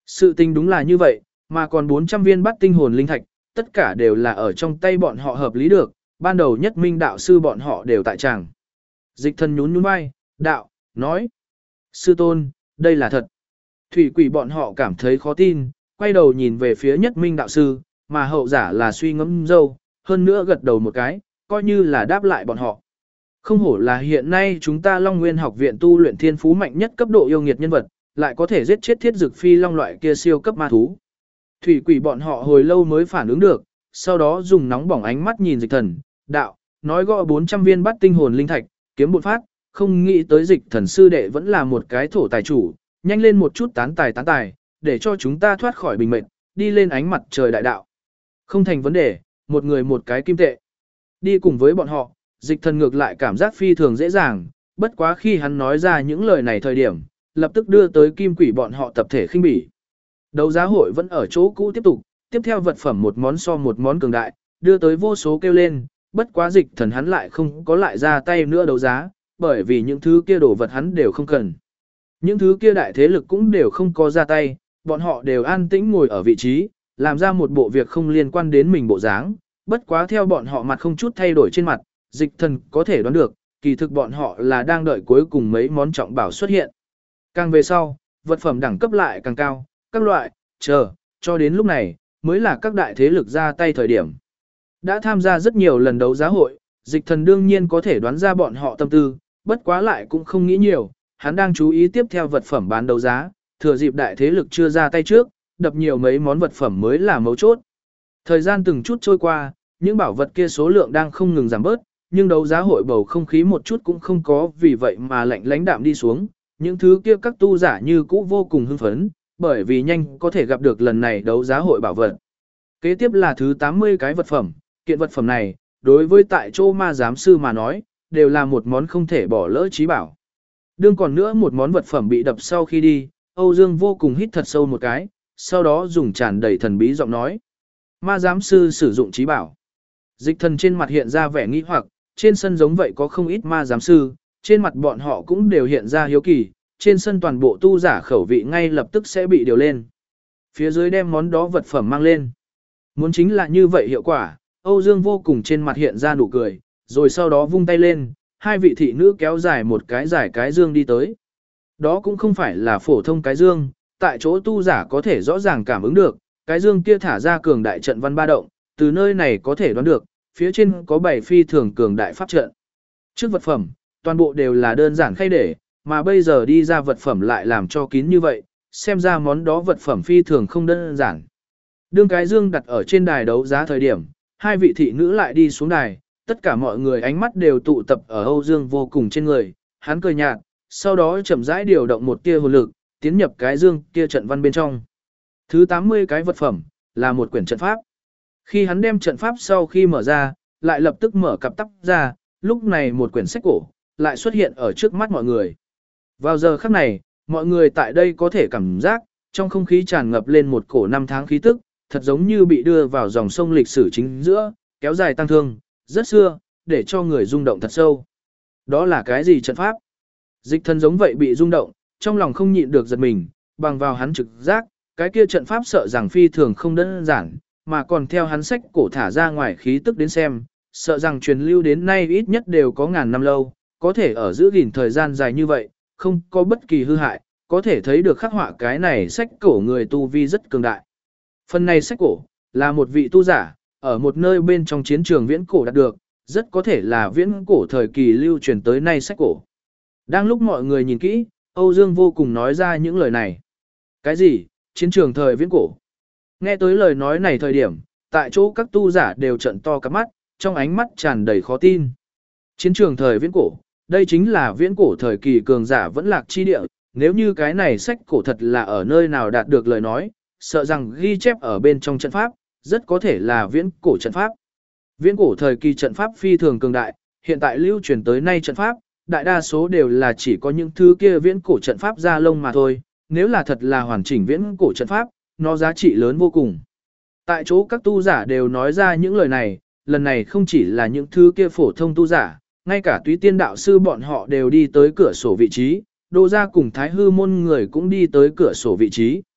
Sự tình đúng là như vậy, mà còn 400 viên bắt tinh hồn linh thạch, tất cả đều là ở trong tay bọn họ hợp lý được, ban đầu nhất minh đạo sư bọn họ đều tại tràng. Dịch thần nhún nhún vai, đạo, nói. Sư tôn, đây là thật. Thủy quỷ bọn họ cảm thấy khó tin, quay đầu nhìn về phía nhất minh đạo sư, mà hậu giả là suy ngẫm dâu, hơn nữa gật đầu một cái, coi như là đáp lại bọn họ. Không hổ là hiện nay chúng ta Long Nguyên học viện tu luyện thiên phú mạnh nhất cấp độ yêu nghiệt nhân vật, lại có thể giết chết thiết dực phi long loại kia siêu cấp ma thú. Thủy quỷ bọn họ hồi lâu mới phản ứng được, sau đó dùng nóng bỏng ánh mắt nhìn dịch thần, đạo, nói gõ 400 viên bắt tinh hồn linh thạch, kiếm bột phát, không nghĩ tới dịch thần sư đệ vẫn là một cái thổ tài chủ, nhanh lên một chút tán tài, để cho chúng ta thoát khỏi bình mệnh, đi lên ánh mặt trời đại đạo. Không thành vấn đề, một người một cái kim tệ. Đi cùng với bọn họ, dịch thần ngược lại cảm giác phi thường dễ dàng, bất quá khi hắn nói ra những lời này thời điểm, lập tức đưa tới kim quỷ bọn họ tập thể khinh bỉ. Đấu giá hội vẫn ở chỗ cũ tiếp tục, tiếp theo vật phẩm một món so một món cường đại, đưa tới vô số kêu lên, bất quá dịch thần hắn lại không có lại ra tay nữa đấu giá, bởi vì những thứ kia đồ vật hắn đều không cần. Những thứ kia đại thế lực cũng đều không có ra tay, bọn họ đều an tĩnh ngồi ở vị trí, làm ra một bộ việc không liên quan đến mình bộ dáng, bất quá theo bọn họ mặt không chút thay đổi trên mặt, dịch thần có thể đoán được, kỳ thực bọn họ là đang đợi cuối cùng mấy món trọng bảo xuất hiện. Càng về sau, vật phẩm đẳng cấp lại càng cao, các loại, cho đến lúc này, mới là các đại thế lực ra tay thời điểm. Đã tham gia rất nhiều lần đấu giá hội, dịch thần đương nhiên có thể đoán ra bọn họ tâm tư, bất quá lại cũng không nghĩ nhiều, hắn đang chú ý tiếp theo vật phẩm bán đấu giá, thừa dịp đại thế lực chưa ra tay trước, đập nhiều mấy món vật phẩm mới là mấu chốt. Thời gian từng chút trôi qua, những bảo vật kia số lượng đang không ngừng giảm bớt, nhưng đấu giá hội bầu không khí một chút cũng không có vì vậy mà lạnh lãnh đạm đi xuống, những thứ kia các tu giả như cũ vô cùng hưng phấn, bởi vì nhanh có thể gặp được lần này đấu giá hội bảo vật. Kế tiếp là thứ 80 cái vật phẩm, kiện vật phẩm này, đối với tại chỗ ma giám sư mà nói, đều là một món không thể bỏ lỡ trí bảo. Đương còn nữa một món vật phẩm bị đập sau khi đi, Âu Dương vô cùng hít thật sâu một cái, sau đó dùng tràn đầy thần bí giọng nói. Ma giám sư sử dụng trí bảo. Dịch thần trên mặt hiện ra vẻ nghi hoặc, trên sân giống vậy có không ít ma giám sư, trên mặt bọn họ cũng đều hiện ra hiếu kỳ, trên sân toàn bộ tu giả khẩu vị ngay lập tức sẽ bị điều lên. Phía dưới đem món đó vật phẩm mang lên. Muốn chính là như vậy hiệu quả, Âu Dương vô cùng trên mặt hiện ra nụ cười, rồi sau đó vung tay lên, hai vị thị nữ kéo dài một cái giải cái dương đi tới. Đó cũng không phải là phổ thông cái dương, tại chỗ tu giả có thể rõ ràng cảm ứng được, cái dương kia thả ra cường đại trận văn ba động, từ nơi này có thể đoán được, phía trên có 7 phi thường cường đại pháp trận. Trước vật phẩm, toàn bộ đều là đơn giản khay để, mà bây giờ đi ra vật phẩm lại làm cho kín như vậy, xem ra món đó vật phẩm phi thường không đơn giản. Đương cái dương đặt ở trên đài đấu giá thời điểm, hai vị thị nữ lại đi xuống đài, tất cả mọi người ánh mắt đều tụ tập ở Âu Dương vô cùng trên người, hắn cười nhạt, sau đó chậm rãi điều động một tia hồn lực, tiến nhập cái dương kia trận văn bên trong. Thứ 80 cái vật phẩm, là một quyển trận pháp. Khi hắn đem trận pháp sau khi mở ra, lại lập tức mở cặp tắp ra, lúc này một quyển sách cổ, lại xuất hiện ở trước mắt mọi người. Vào giờ khắc này, mọi người tại đây có thể cảm giác, trong không khí tràn ngập lên một cổ năm tháng khí tức, thật giống như bị đưa vào dòng sông lịch sử chính giữa, kéo dài tăng thương, rất xưa, để cho người rung động thật sâu. Đó là cái gì trận pháp? Dịch thần giống vậy bị rung động, trong lòng không nhịn được giật mình, bằng vào hắn trực giác, cái kia trận pháp sợ rằng phi thường không đơn giản, mà còn theo hắn sách cổ thả ra ngoài khí tức đến xem, sợ rằng truyền lưu đến nay ít nhất đều có ngàn năm lâu, có thể ở giữ gìn thời gian dài như vậy, không có bất kỳ hư hại, có thể thấy được khắc họa cái này sách cổ người tu vi rất cường đại. Phần này sách cổ, là một vị tu giả, ở một nơi bên trong chiến trường viễn cổ đạt được, rất có thể là viễn cổ thời kỳ lưu truyền tới nay sách cổ. Đang lúc mọi người nhìn kỹ, Âu Dương vô cùng nói ra những lời này. Cái gì? Chiến trường thời viễn cổ? Nghe tới lời nói này thời điểm, tại chỗ các tu giả đều trợn to cả mắt, trong ánh mắt tràn đầy khó tin. Chiến trường thời viễn cổ, đây chính là viễn cổ thời kỳ cường giả vẫn lạc chi địa, nếu như cái này sách cổ thật là ở nơi nào đạt được lời nói, sợ rằng ghi chép ở bên trong trận pháp, rất có thể là viễn cổ trận pháp. Viễn cổ thời kỳ trận pháp phi thường cường đại, hiện tại lưu truyền tới nay trận pháp, đại đa số đều là chỉ có những thứ kia viễn cổ trận pháp ra lông mà thôi, nếu là thật là hoàn chỉnh viễn cổ trận pháp, nó giá trị lớn vô cùng. Tại chỗ các tu giả đều nói ra những lời này, lần này không chỉ là những thứ kia phổ thông tu giả, ngay cả túy tiên đạo sư bọn họ đều đi tới cửa sổ vị trí, Đô gia cùng Thái Hư môn người cũng đi tới cửa sổ vị trí.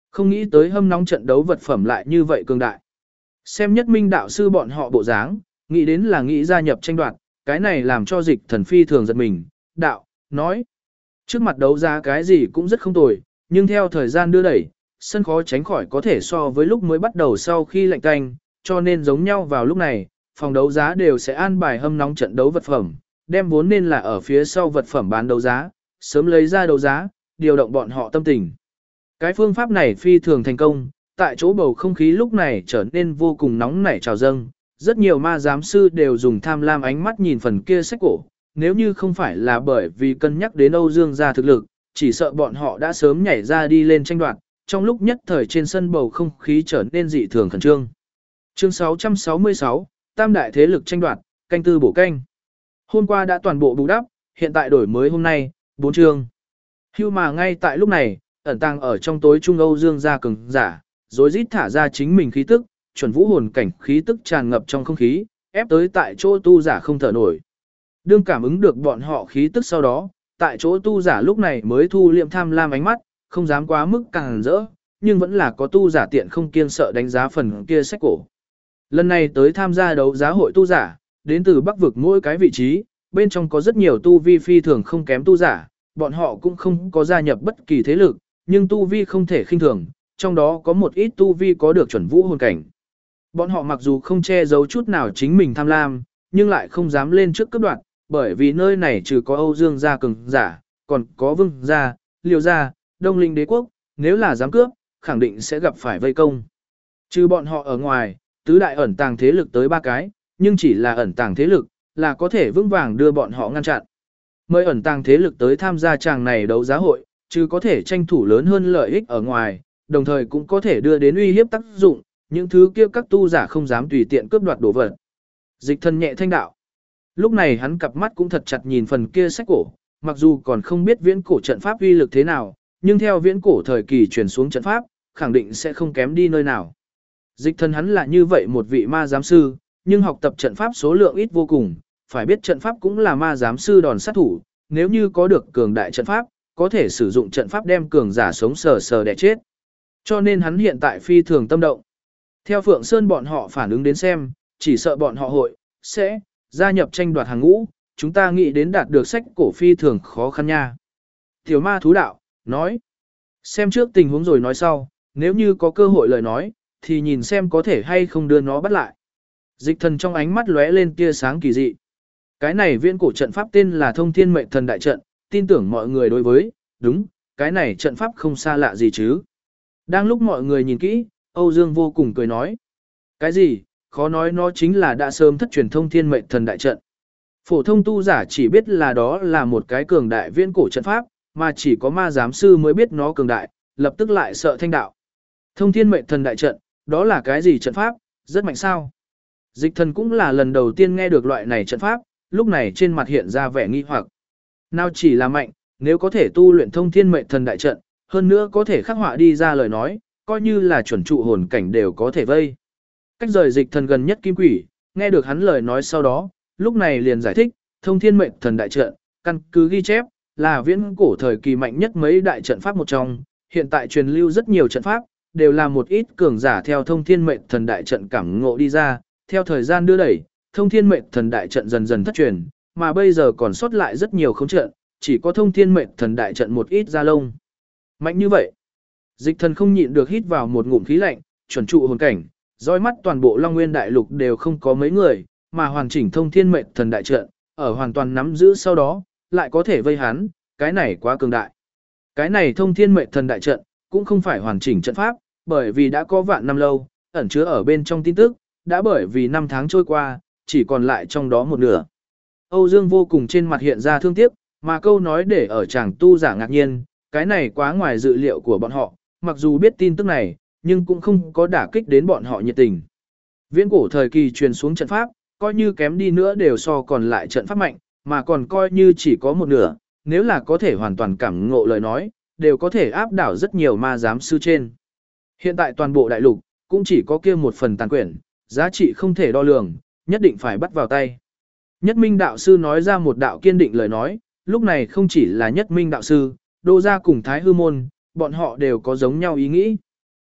Không nghĩ tới hâm nóng trận đấu vật phẩm lại như vậy cường đại. Xem Nhất Minh đạo sư bọn họ bộ dáng, nghĩ đến là nghĩ gia nhập tranh đoạt, cái này làm cho Dịch Thần phi thường giật mình. Đạo, nói, trước mặt đấu giá cái gì cũng rất không tồi, nhưng theo thời gian đưa đẩy, sân khó tránh khỏi có thể so với lúc mới bắt đầu sau khi lạnh canh, cho nên giống nhau vào lúc này, phòng đấu giá đều sẽ an bài hâm nóng trận đấu vật phẩm, đem vốn nên là ở phía sau vật phẩm bán đấu giá, sớm lấy ra đấu giá, điều động bọn họ tâm tình. Cái phương pháp này phi thường thành công, tại chỗ bầu không khí lúc này trở nên vô cùng nóng nảy trào dâng, rất nhiều ma giám sư đều dùng tham lam ánh mắt nhìn phần kia sách cổ, nếu như không phải là bởi vì cân nhắc đến Âu Dương gia thực lực, chỉ sợ bọn họ đã sớm nhảy ra đi lên tranh đoạt, trong lúc nhất thời trên sân bầu không khí trở nên dị thường khẩn trương. Chương 666, Tam đại thế lực tranh đoạt, canh tư bổ canh. Hôm qua đã toàn bộ bù đắp, hiện tại đổi mới hôm nay, 4 chương. Hưu mà ngay tại lúc này, ẩn tàng ở trong tối trung Âu Dương gia cường giả, rối rít thả ra chính mình khí tức, chuẩn vũ hồn cảnh khí tức tràn ngập trong không khí, ép tới tại chỗ tu giả không thở nổi. Đương cảm ứng được bọn họ khí tức sau đó, tại chỗ tu giả lúc này mới thu liệm tham lam ánh mắt, không dám quá mức càng rỡ, nhưng vẫn là có tu giả tiện không kiêng sợ đánh giá phần kia sách cổ. Lần này tới tham gia đấu giá hội tu giả, đến từ Bắc vực mỗi cái vị trí, bên trong có rất nhiều tu vi phi thường không kém tu giả, bọn họ cũng không có gia nhập bất kỳ thế lực, nhưng tu vi không thể khinh thường, trong đó có một ít tu vi có được chuẩn vũ hồn cảnh. Bọn họ mặc dù không che giấu chút nào chính mình tham lam, nhưng lại không dám lên trước cấp đoạn, bởi vì nơi này trừ có Âu Dương gia cường giả, còn có Vương gia, Liêu gia, Đông Linh đế quốc, nếu là dám cướp, khẳng định sẽ gặp phải vây công. Trừ bọn họ ở ngoài, tứ đại ẩn tàng thế lực tới 3 cái, nhưng chỉ là ẩn tàng thế lực, là có thể vững vàng đưa bọn họ ngăn chặn. Mời ẩn tàng thế lực tới tham gia tràng này đấu giá hội, chứ có thể tranh thủ lớn hơn lợi ích ở ngoài, đồng thời cũng có thể đưa đến uy hiếp tác dụng, những thứ kia các tu giả không dám tùy tiện cướp đoạt đồ vật. Dịch Thần nhẹ thanh đạo. Lúc này hắn cặp mắt cũng thật chặt nhìn phần kia sách cổ, mặc dù còn không biết viễn cổ trận pháp uy lực thế nào, nhưng theo viễn cổ thời kỳ truyền xuống trận pháp, khẳng định sẽ không kém đi nơi nào. Dịch Thần hắn là như vậy một vị ma giám sư, nhưng học tập trận pháp số lượng ít vô cùng, phải biết trận pháp cũng là ma giám sư đòn sát thủ, nếu như có được cường đại trận pháp, có thể sử dụng trận pháp đem cường giả sống sờ sờ đè chết. Cho nên hắn hiện tại phi thường tâm động. Theo Phượng Sơn bọn họ phản ứng đến xem, chỉ sợ bọn họ hội, sẽ, gia nhập tranh đoạt hàng ngũ, chúng ta nghĩ đến đạt được sách cổ phi thường khó khăn nha. Tiểu ma thú đạo, nói, xem trước tình huống rồi nói sau, nếu như có cơ hội lời nói, thì nhìn xem có thể hay không đưa nó bắt lại. Dịch Thần trong ánh mắt lóe lên tia sáng kỳ dị. Cái này viễn cổ trận pháp tên là Thông Thiên Mệnh Thần Đại Trận, tin tưởng mọi người đối với, đúng, cái này trận pháp không xa lạ gì chứ. Đang lúc mọi người nhìn kỹ, Âu Dương vô cùng cười nói. Cái gì, khó nói nó chính là đã sớm thất truyền Thông Thiên Mệnh Thần Đại Trận. Phổ thông tu giả chỉ biết là đó là một cái cường đại viễn cổ trận pháp, mà chỉ có ma giám sư mới biết nó cường đại, lập tức lại sợ thanh đạo. Thông Thiên Mệnh Thần Đại Trận, đó là cái gì trận pháp, rất mạnh sao? Dịch Thần cũng là lần đầu tiên nghe được loại này trận pháp, lúc này trên mặt hiện ra vẻ nghi hoặc. Nào chỉ là mạnh, nếu có thể tu luyện Thông Thiên Mệnh Thần Đại Trận, hơn nữa có thể khắc họa đi ra lời nói, coi như là chuẩn trụ hồn cảnh đều có thể vây. Cách rời Dịch Thần gần nhất Kim Quỷ, nghe được hắn lời nói sau đó, lúc này liền giải thích, Thông Thiên Mệnh Thần Đại Trận, căn cứ ghi chép, là viễn cổ thời kỳ mạnh nhất mấy đại trận pháp một trong, hiện tại truyền lưu rất nhiều trận pháp, đều là một ít cường giả theo Thông Thiên Mệnh Thần Đại Trận cảm ngộ đi ra, theo thời gian đưa đẩy, Thông Thiên Mệnh Thần Đại Trận dần dần thất truyền, mà bây giờ còn sót lại rất nhiều không trận, chỉ có Thông Thiên Mệnh Thần Đại Trận một ít ra lông. Mạnh như vậy, Dịch Thần không nhịn được hít vào một ngụm khí lạnh, chuẩn trụ hồn cảnh, dõi mắt toàn bộ Long Nguyên Đại Lục đều không có mấy người, mà hoàn chỉnh Thông Thiên Mệnh Thần Đại Trận, ở hoàn toàn nắm giữ sau đó, lại có thể vây hắn, cái này quá cường đại. Cái này Thông Thiên Mệnh Thần Đại Trận, cũng không phải hoàn chỉnh trận pháp, bởi vì đã có vạn năm lâu, ẩn chứa ở bên trong tin tức, đã bởi vì năm tháng trôi qua, chỉ còn lại trong đó một nửa. Âu Dương vô cùng trên mặt hiện ra thương tiếc, mà câu nói để ở chàng tu giả ngạc nhiên, cái này quá ngoài dự liệu của bọn họ, mặc dù biết tin tức này, nhưng cũng không có đả kích đến bọn họ nhiệt tình. Viễn cổ thời kỳ truyền xuống trận pháp, coi như kém đi nữa đều so còn lại trận pháp mạnh, mà còn coi như chỉ có một nửa, nếu là có thể hoàn toàn cảm ngộ lời nói, đều có thể áp đảo rất nhiều ma giám sư trên. Hiện tại toàn bộ đại lục, cũng chỉ có kia một phần tàn quyển, giá trị không thể đo lường, nhất định phải bắt vào tay. Nhất Minh đạo sư nói ra một đạo kiên định lời nói, lúc này không chỉ là Nhất Minh đạo sư, Đô gia cùng Thái Hư môn, bọn họ đều có giống nhau ý nghĩ.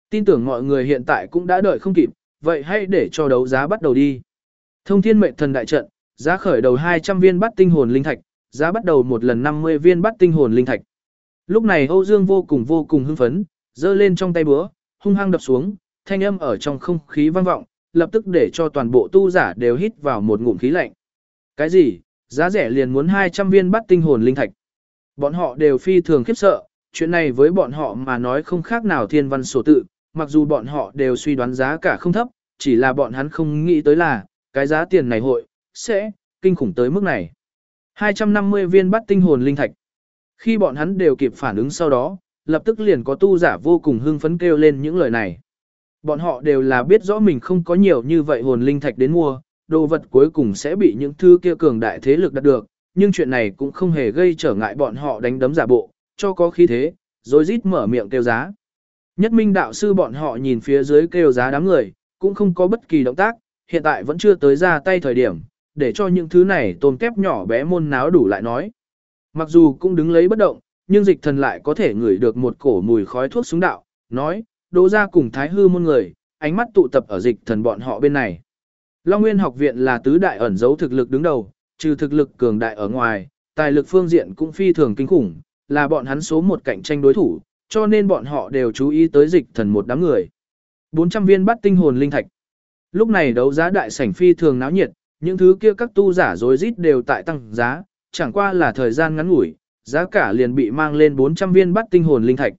Tin tưởng mọi người hiện tại cũng đã đợi không kịp, vậy hãy để cho đấu giá bắt đầu đi. Thông thiên mệnh thần đại trận, giá khởi đầu 200 viên bát tinh hồn linh thạch, giá bắt đầu một lần 50 viên bát tinh hồn linh thạch. Lúc này Âu Dương vô cùng hưng phấn, giơ lên trong tay búa, hung hăng đập xuống, thanh âm ở trong không khí vang vọng, lập tức để cho toàn bộ tu giả đều hít vào một ngụm khí lạnh. Cái gì? Giá rẻ liền muốn 200 viên bát tinh hồn linh thạch. Bọn họ đều phi thường khiếp sợ, chuyện này với bọn họ mà nói không khác nào thiên văn sổ tự, mặc dù bọn họ đều suy đoán giá cả không thấp, chỉ là bọn hắn không nghĩ tới là, cái giá tiền này sẽ kinh khủng tới mức này. 250 viên bát tinh hồn linh thạch. Khi bọn hắn đều kịp phản ứng sau đó, lập tức liền có tu giả vô cùng hưng phấn kêu lên những lời này. Bọn họ đều là biết rõ mình không có nhiều như vậy hồn linh thạch đến mua, đồ vật cuối cùng sẽ bị những thứ kia cường đại thế lực đạt được, nhưng chuyện này cũng không hề gây trở ngại bọn họ đánh đấm giả bộ, cho có khí thế, rồi rít mở miệng kêu giá. Nhất Minh đạo sư bọn họ nhìn phía dưới kêu giá đám người, cũng không có bất kỳ động tác, hiện tại vẫn chưa tới ra tay thời điểm, để cho những thứ này tôm kép nhỏ bé môn náo đủ lại nói. Mặc dù cũng đứng lấy bất động, nhưng dịch thần lại có thể ngửi được một cổ mùi khói thuốc súng đạo, nói, Đỗ gia cùng Thái Hư môn người, ánh mắt tụ tập ở dịch thần bọn họ bên này. Long Nguyên học viện là tứ đại ẩn dấu thực lực đứng đầu, trừ thực lực cường đại ở ngoài, tài lực phương diện cũng phi thường kinh khủng, là bọn hắn số một cạnh tranh đối thủ, cho nên bọn họ đều chú ý tới dịch thần một đám người. 400 viên bát tinh hồn linh thạch. Lúc này đấu giá đại sảnh phi thường náo nhiệt, những thứ kia các tu giả rối rít đều tại tăng giá, chẳng qua là thời gian ngắn ngủi, giá cả liền bị mang lên 400 viên bát tinh hồn linh thạch.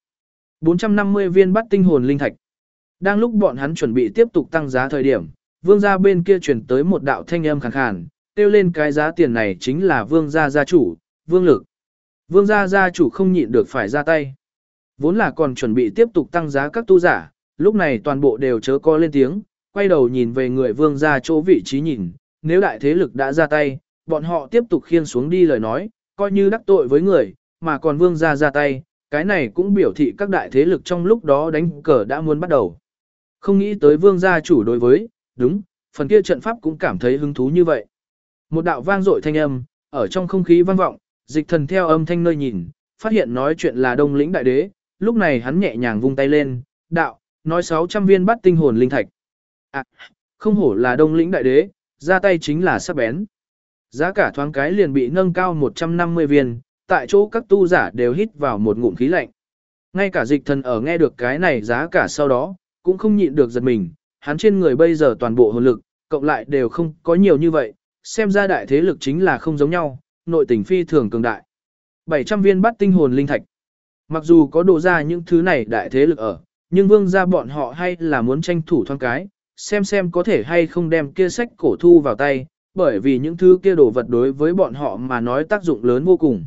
450 viên bát tinh hồn linh thạch. Đang lúc bọn hắn chuẩn bị tiếp tục tăng giá thời điểm, vương gia bên kia truyền tới một đạo thanh âm khàn khàn, kêu lên cái giá tiền này chính là vương gia gia chủ, vương lực. Vương gia gia chủ không nhịn được phải ra tay. Vốn là còn chuẩn bị tiếp tục tăng giá các tu giả, lúc này toàn bộ đều chớ co lên tiếng, quay đầu nhìn về người vương gia chỗ vị trí nhìn, nếu đại thế lực đã ra tay, bọn họ tiếp tục khiêng xuống đi lời nói, coi như đắc tội với người, mà còn vương gia ra tay, cái này cũng biểu thị các đại thế lực trong lúc đó đánh cờ đã muốn bắt đầu. Không nghĩ tới vương gia chủ đối với, đúng, phần kia trận pháp cũng cảm thấy hứng thú như vậy. Một đạo vang dội thanh âm, ở trong không khí vang vọng, dịch thần theo âm thanh nơi nhìn, phát hiện nói chuyện là Đông Lĩnh Đại Đế, lúc này hắn nhẹ nhàng vung tay lên, đạo, nói 600 viên bát tinh hồn linh thạch. À, không hổ là Đông Lĩnh Đại Đế, ra tay chính là sắc bén. Giá cả thoáng cái liền bị nâng cao 150 viên, tại chỗ các tu giả đều hít vào một ngụm khí lạnh. Ngay cả dịch thần ở nghe được cái này giá cả sau đó, cũng không nhịn được giật mình, hắn trên người bây giờ toàn bộ hồn lực, cộng lại đều không có nhiều như vậy, xem ra đại thế lực chính là không giống nhau, nội tình phi thường cường đại. 700 viên bát tinh hồn linh thạch. Mặc dù có đồ ra những thứ này đại thế lực ở, nhưng vương gia bọn họ hay là muốn tranh thủ thoáng cái, xem có thể hay không đem kia sách cổ thu vào tay, bởi vì những thứ kia đồ vật đối với bọn họ mà nói tác dụng lớn vô cùng.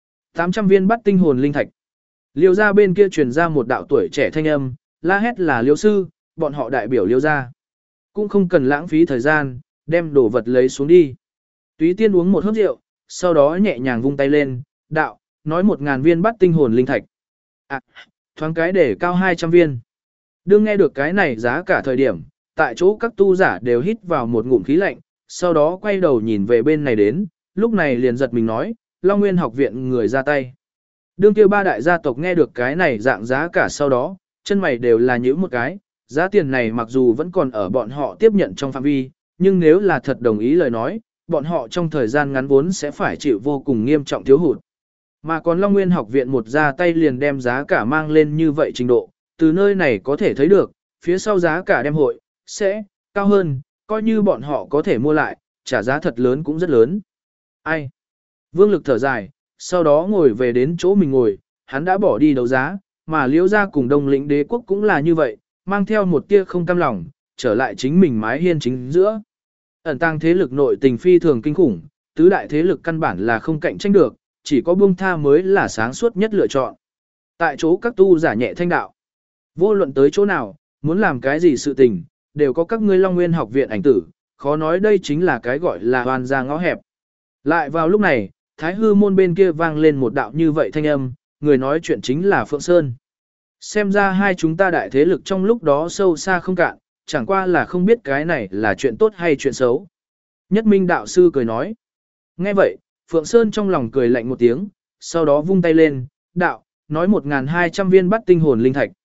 800 viên bát tinh hồn linh thạch. Liêu gia bên kia truyền ra một đạo tuổi trẻ thanh âm, la hét là Liêu sư, bọn họ đại biểu Liêu gia. Cũng không cần lãng phí thời gian, đem đồ vật lấy xuống đi. Túy Tiên uống một hớp rượu, sau đó nhẹ nhàng vung tay lên, đạo, nói 1000 viên bát tinh hồn linh thạch. À, thoáng cái để cao 200 viên. Đương nghe được cái này giá cả thời điểm, tại chỗ các tu giả đều hít vào một ngụm khí lạnh, sau đó quay đầu nhìn về bên này đến, lúc này liền giật mình nói, Long Nguyên học viện người ra tay. Đương kia ba đại gia tộc nghe được cái này dạng giá cả sau đó, chân mày đều là nhíu một cái, giá tiền này mặc dù vẫn còn ở bọn họ tiếp nhận trong phạm vi, nhưng nếu là thật đồng ý lời nói, bọn họ trong thời gian ngắn vốn sẽ phải chịu vô cùng nghiêm trọng thiếu hụt. Mà còn Long Nguyên học viện một ra tay liền đem giá cả mang lên như vậy trình độ, từ nơi này có thể thấy được, phía sau giá cả đem hội, sẽ cao hơn, coi như bọn họ có thể mua lại, trả giá thật lớn cũng rất lớn. Ai? Vương Lực thở dài, sau đó ngồi về đến chỗ mình ngồi, hắn đã bỏ đi đấu giá, mà Liễu gia cùng Đông Lĩnh Đế quốc cũng là như vậy, mang theo một tia không cam lòng, trở lại chính mình mái hiên chính giữa. Ẩn tàng thế lực nội tình phi thường kinh khủng, tứ đại thế lực căn bản là không cạnh tranh được, chỉ có buông tha mới là sáng suốt nhất lựa chọn. Tại chỗ các tu giả nhẹ thanh đạo, vô luận tới chỗ nào, muốn làm cái gì sự tình, đều có các ngươi Long Nguyên học viện ảnh tử, khó nói đây chính là cái gọi là hoàn ra ngõ hẹp. Lại vào lúc này, Thái Hư môn bên kia vang lên một đạo như vậy thanh âm, người nói chuyện chính là Phượng Sơn. Xem ra hai chúng ta đại thế lực trong lúc đó sâu xa không cạn, chẳng qua là không biết cái này là chuyện tốt hay chuyện xấu. Nhất Minh đạo sư cười nói. Nghe vậy, Phượng Sơn trong lòng cười lạnh một tiếng, sau đó vung tay lên, đạo, nói 1200 viên bát tinh hồn linh thạch.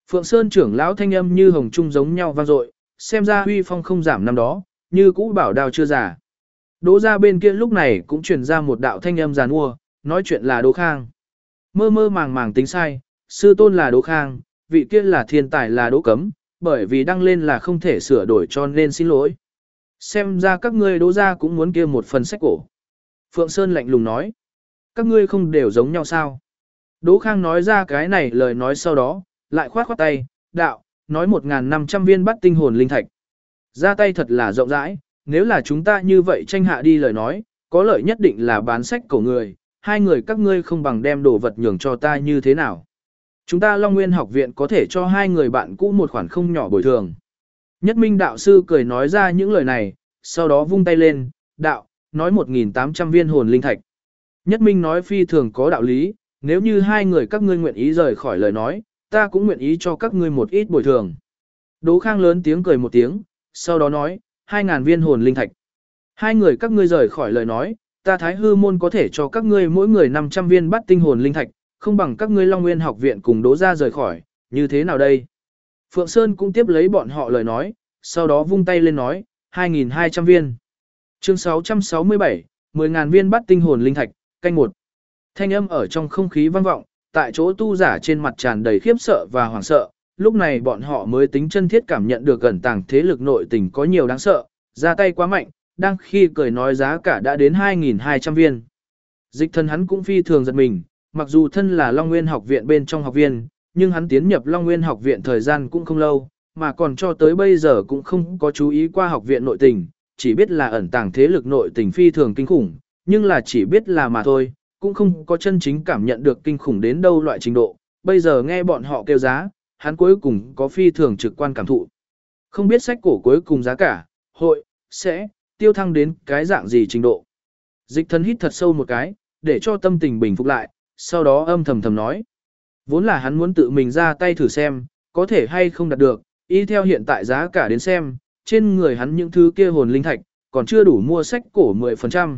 Phượng Sơn trưởng lão thanh âm như hồng trung giống nhau vang dội, xem ra huy phong không giảm năm đó, như cũ bảo đao chưa già. Đỗ gia bên kia lúc này cũng truyền ra một đạo thanh âm giàn mua, nói chuyện là Đỗ Khang. Mơ mơ màng màng tính sai, sư tôn là Đỗ Khang, vị kia là thiên tài là Đỗ Cấm, bởi vì đăng lên là không thể sửa đổi cho nên xin lỗi. Xem ra các ngươi Đỗ gia cũng muốn kia một phần sách cổ. Phượng Sơn lạnh lùng nói, các ngươi không đều giống nhau sao? Đỗ Khang nói ra cái này lời nói sau đó, lại khoát khoát tay, đạo, nói 1.500 viên bắt tinh hồn linh thạch. Ra tay thật là rộng rãi, nếu là chúng ta như vậy tranh hạ đi lời nói, có lợi nhất định là bán sách cổ người, hai người các ngươi không bằng đem đồ vật nhường cho ta như thế nào. Chúng ta Long Nguyên học viện có thể cho hai người bạn cũ một khoản không nhỏ bồi thường. Nhất Minh đạo sư cười nói ra những lời này, sau đó vung tay lên, đạo, nói 1.800 viên hồn linh thạch. Nhất Minh nói phi thường có đạo lý, nếu như hai người các ngươi nguyện ý rời khỏi lời nói, ta cũng nguyện ý cho các ngươi một ít bồi thường. Đỗ Khang lớn tiếng cười một tiếng, sau đó nói, 2.000 viên hồn linh thạch. Hai người các ngươi rời khỏi lời nói, ta Thái Hư môn có thể cho các ngươi mỗi người 500 viên bắt tinh hồn linh thạch, không bằng các ngươi Long Nguyên học viện cùng Đỗ gia rời khỏi, như thế nào đây? Phượng Sơn cũng tiếp lấy bọn họ lời nói, sau đó vung tay lên nói, 2.200 viên. Chương 667, 10.000 viên bắt tinh hồn linh thạch, canh một. Thanh âm ở trong không khí vang vọng, tại chỗ tu giả trên mặt tràn đầy khiếp sợ và hoảng sợ, lúc này bọn họ mới tính chân thiết cảm nhận được ẩn tàng thế lực nội tình có nhiều đáng sợ, ra tay quá mạnh, đang khi cười nói giá cả đã đến 2.200 viên. Dịch thân hắn cũng phi thường giật mình, mặc dù thân là Long Nguyên học viện bên trong học viên, nhưng hắn tiến nhập Long Nguyên học viện thời gian cũng không lâu, mà còn cho tới bây giờ cũng không có chú ý qua học viện nội tình, chỉ biết là ẩn tàng thế lực nội tình phi thường kinh khủng, nhưng là chỉ biết là mà thôi, cũng không có chân chính cảm nhận được kinh khủng đến đâu loại trình độ. Bây giờ nghe bọn họ kêu giá, hắn cuối cùng có phi thường trực quan cảm thụ. Không biết sách cổ cuối cùng giá cả, hội, sẽ, tiêu thăng đến cái dạng gì trình độ. Dịch thân hít thật sâu một cái, để cho tâm tình bình phục lại, sau đó âm thầm thầm nói. Vốn là hắn muốn tự mình ra tay thử xem, có thể hay không đạt được, y theo hiện tại giá cả đến xem, trên người hắn những thứ kia hồn linh thạch, còn chưa đủ mua sách cổ 10%.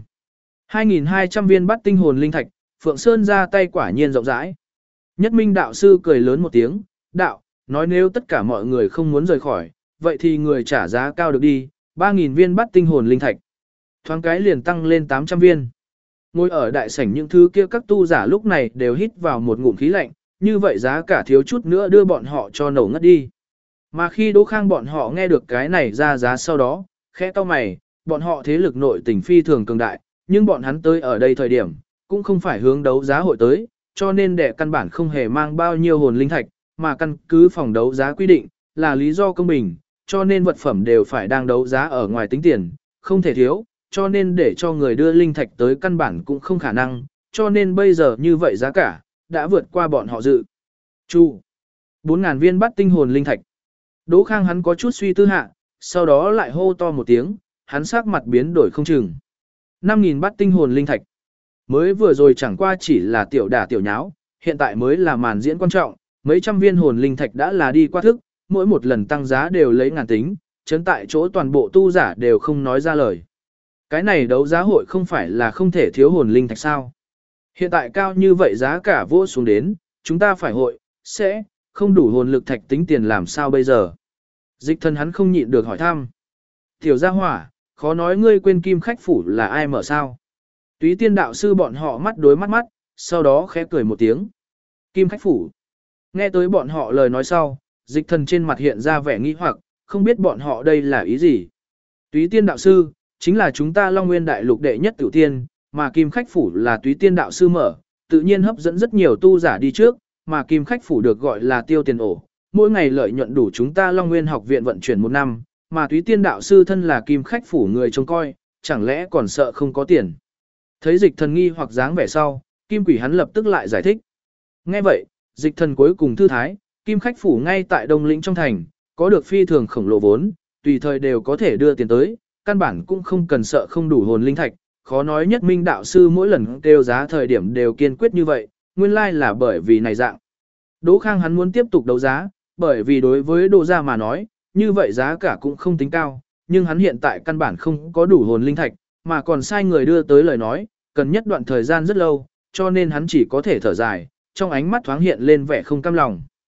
2.200 viên bắt tinh hồn linh thạch, Phượng Sơn ra tay quả nhiên rộng rãi. Nhất Minh đạo sư cười lớn một tiếng, đạo, nói nếu tất cả mọi người không muốn rời khỏi, vậy thì người trả giá cao được đi, 3.000 viên bắt tinh hồn linh thạch. Thoáng cái liền tăng lên 800 viên. Ngồi ở đại sảnh những thứ kia các tu giả lúc này đều hít vào một ngụm khí lạnh, như vậy giá cả thiếu chút nữa đưa bọn họ cho nổ ngất đi. Mà khi Đỗ Khang bọn họ nghe được cái này ra giá sau đó, khẽ to mày, bọn họ thế lực nội tình phi thường cường đại, nhưng bọn hắn tới ở đây thời điểm, cũng không phải hướng đấu giá hội tới, cho nên đệ căn bản không hề mang bao nhiêu hồn linh thạch, mà căn cứ phòng đấu giá quy định, là lý do công bình, cho nên vật phẩm đều phải đang đấu giá ở ngoài tính tiền, không thể thiếu, cho nên để cho người đưa linh thạch tới căn bản cũng không khả năng, cho nên bây giờ như vậy giá cả, đã vượt qua bọn họ dự. Chu 4.000 viên bắt tinh hồn linh thạch. Đỗ Khang hắn có chút suy tư hạ, sau đó lại hô to một tiếng, hắn sắc mặt biến đổi không chừng. 5.000 bát tinh hồn linh thạch. Mới vừa rồi chẳng qua chỉ là tiểu đả tiểu nháo, hiện tại mới là màn diễn quan trọng, mấy trăm viên hồn linh thạch đã là đi qua thức, mỗi một lần tăng giá đều lấy ngàn tính, chấn tại chỗ toàn bộ tu giả đều không nói ra lời. Cái này đấu giá hội không phải là không thể thiếu hồn linh thạch sao? Hiện tại cao như vậy giá cả vô xuống đến, chúng ta phải hội, sẽ, không đủ hồn lực thạch tính tiền làm sao bây giờ? Dịch thân hắn không nhịn được hỏi thăm. Tiểu gia hỏa, khó nói ngươi quên kim khách phủ là ai mở sao? Túy tiên đạo sư bọn họ mắt đối mắt mắt, sau đó khẽ cười một tiếng. Kim khách phủ. Nghe tới bọn họ lời nói sau, dịch thần trên mặt hiện ra vẻ nghi hoặc, không biết bọn họ đây là ý gì. Túy tiên đạo sư, chính là chúng ta Long Nguyên đại lục đệ nhất tiểu tiên, mà kim khách phủ là túy tiên đạo sư mở, tự nhiên hấp dẫn rất nhiều tu giả đi trước, mà kim khách phủ được gọi là tiêu tiền ổ. Mỗi ngày lợi nhuận đủ chúng ta Long Nguyên học viện vận chuyển một năm, mà túy tiên đạo sư thân là kim khách phủ người trông coi, chẳng lẽ còn sợ không có tiền. Thấy dịch thần nghi hoặc dáng vẻ sau, kim quỷ hắn lập tức lại giải thích. Nghe vậy, dịch thần cuối cùng thư thái, kim khách phủ ngay tại Đông Lĩnh trong thành, có được phi thường khổng lồ vốn, tùy thời đều có thể đưa tiền tới, căn bản cũng không cần sợ không đủ hồn linh thạch, khó nói Nhất Minh đạo sư mỗi lần kêu giá thời điểm đều kiên quyết như vậy, nguyên lai là bởi vì này dạng. Đỗ Khang hắn muốn tiếp tục đấu giá, bởi vì đối với Đỗ gia mà nói, như vậy giá cả cũng không tính cao, nhưng hắn hiện tại căn bản không có đủ hồn linh thạch, mà còn sai người đưa tới lời nói, cần nhất đoạn thời gian rất lâu, cho nên hắn chỉ có thể thở dài, trong ánh mắt thoáng hiện lên vẻ không cam lòng.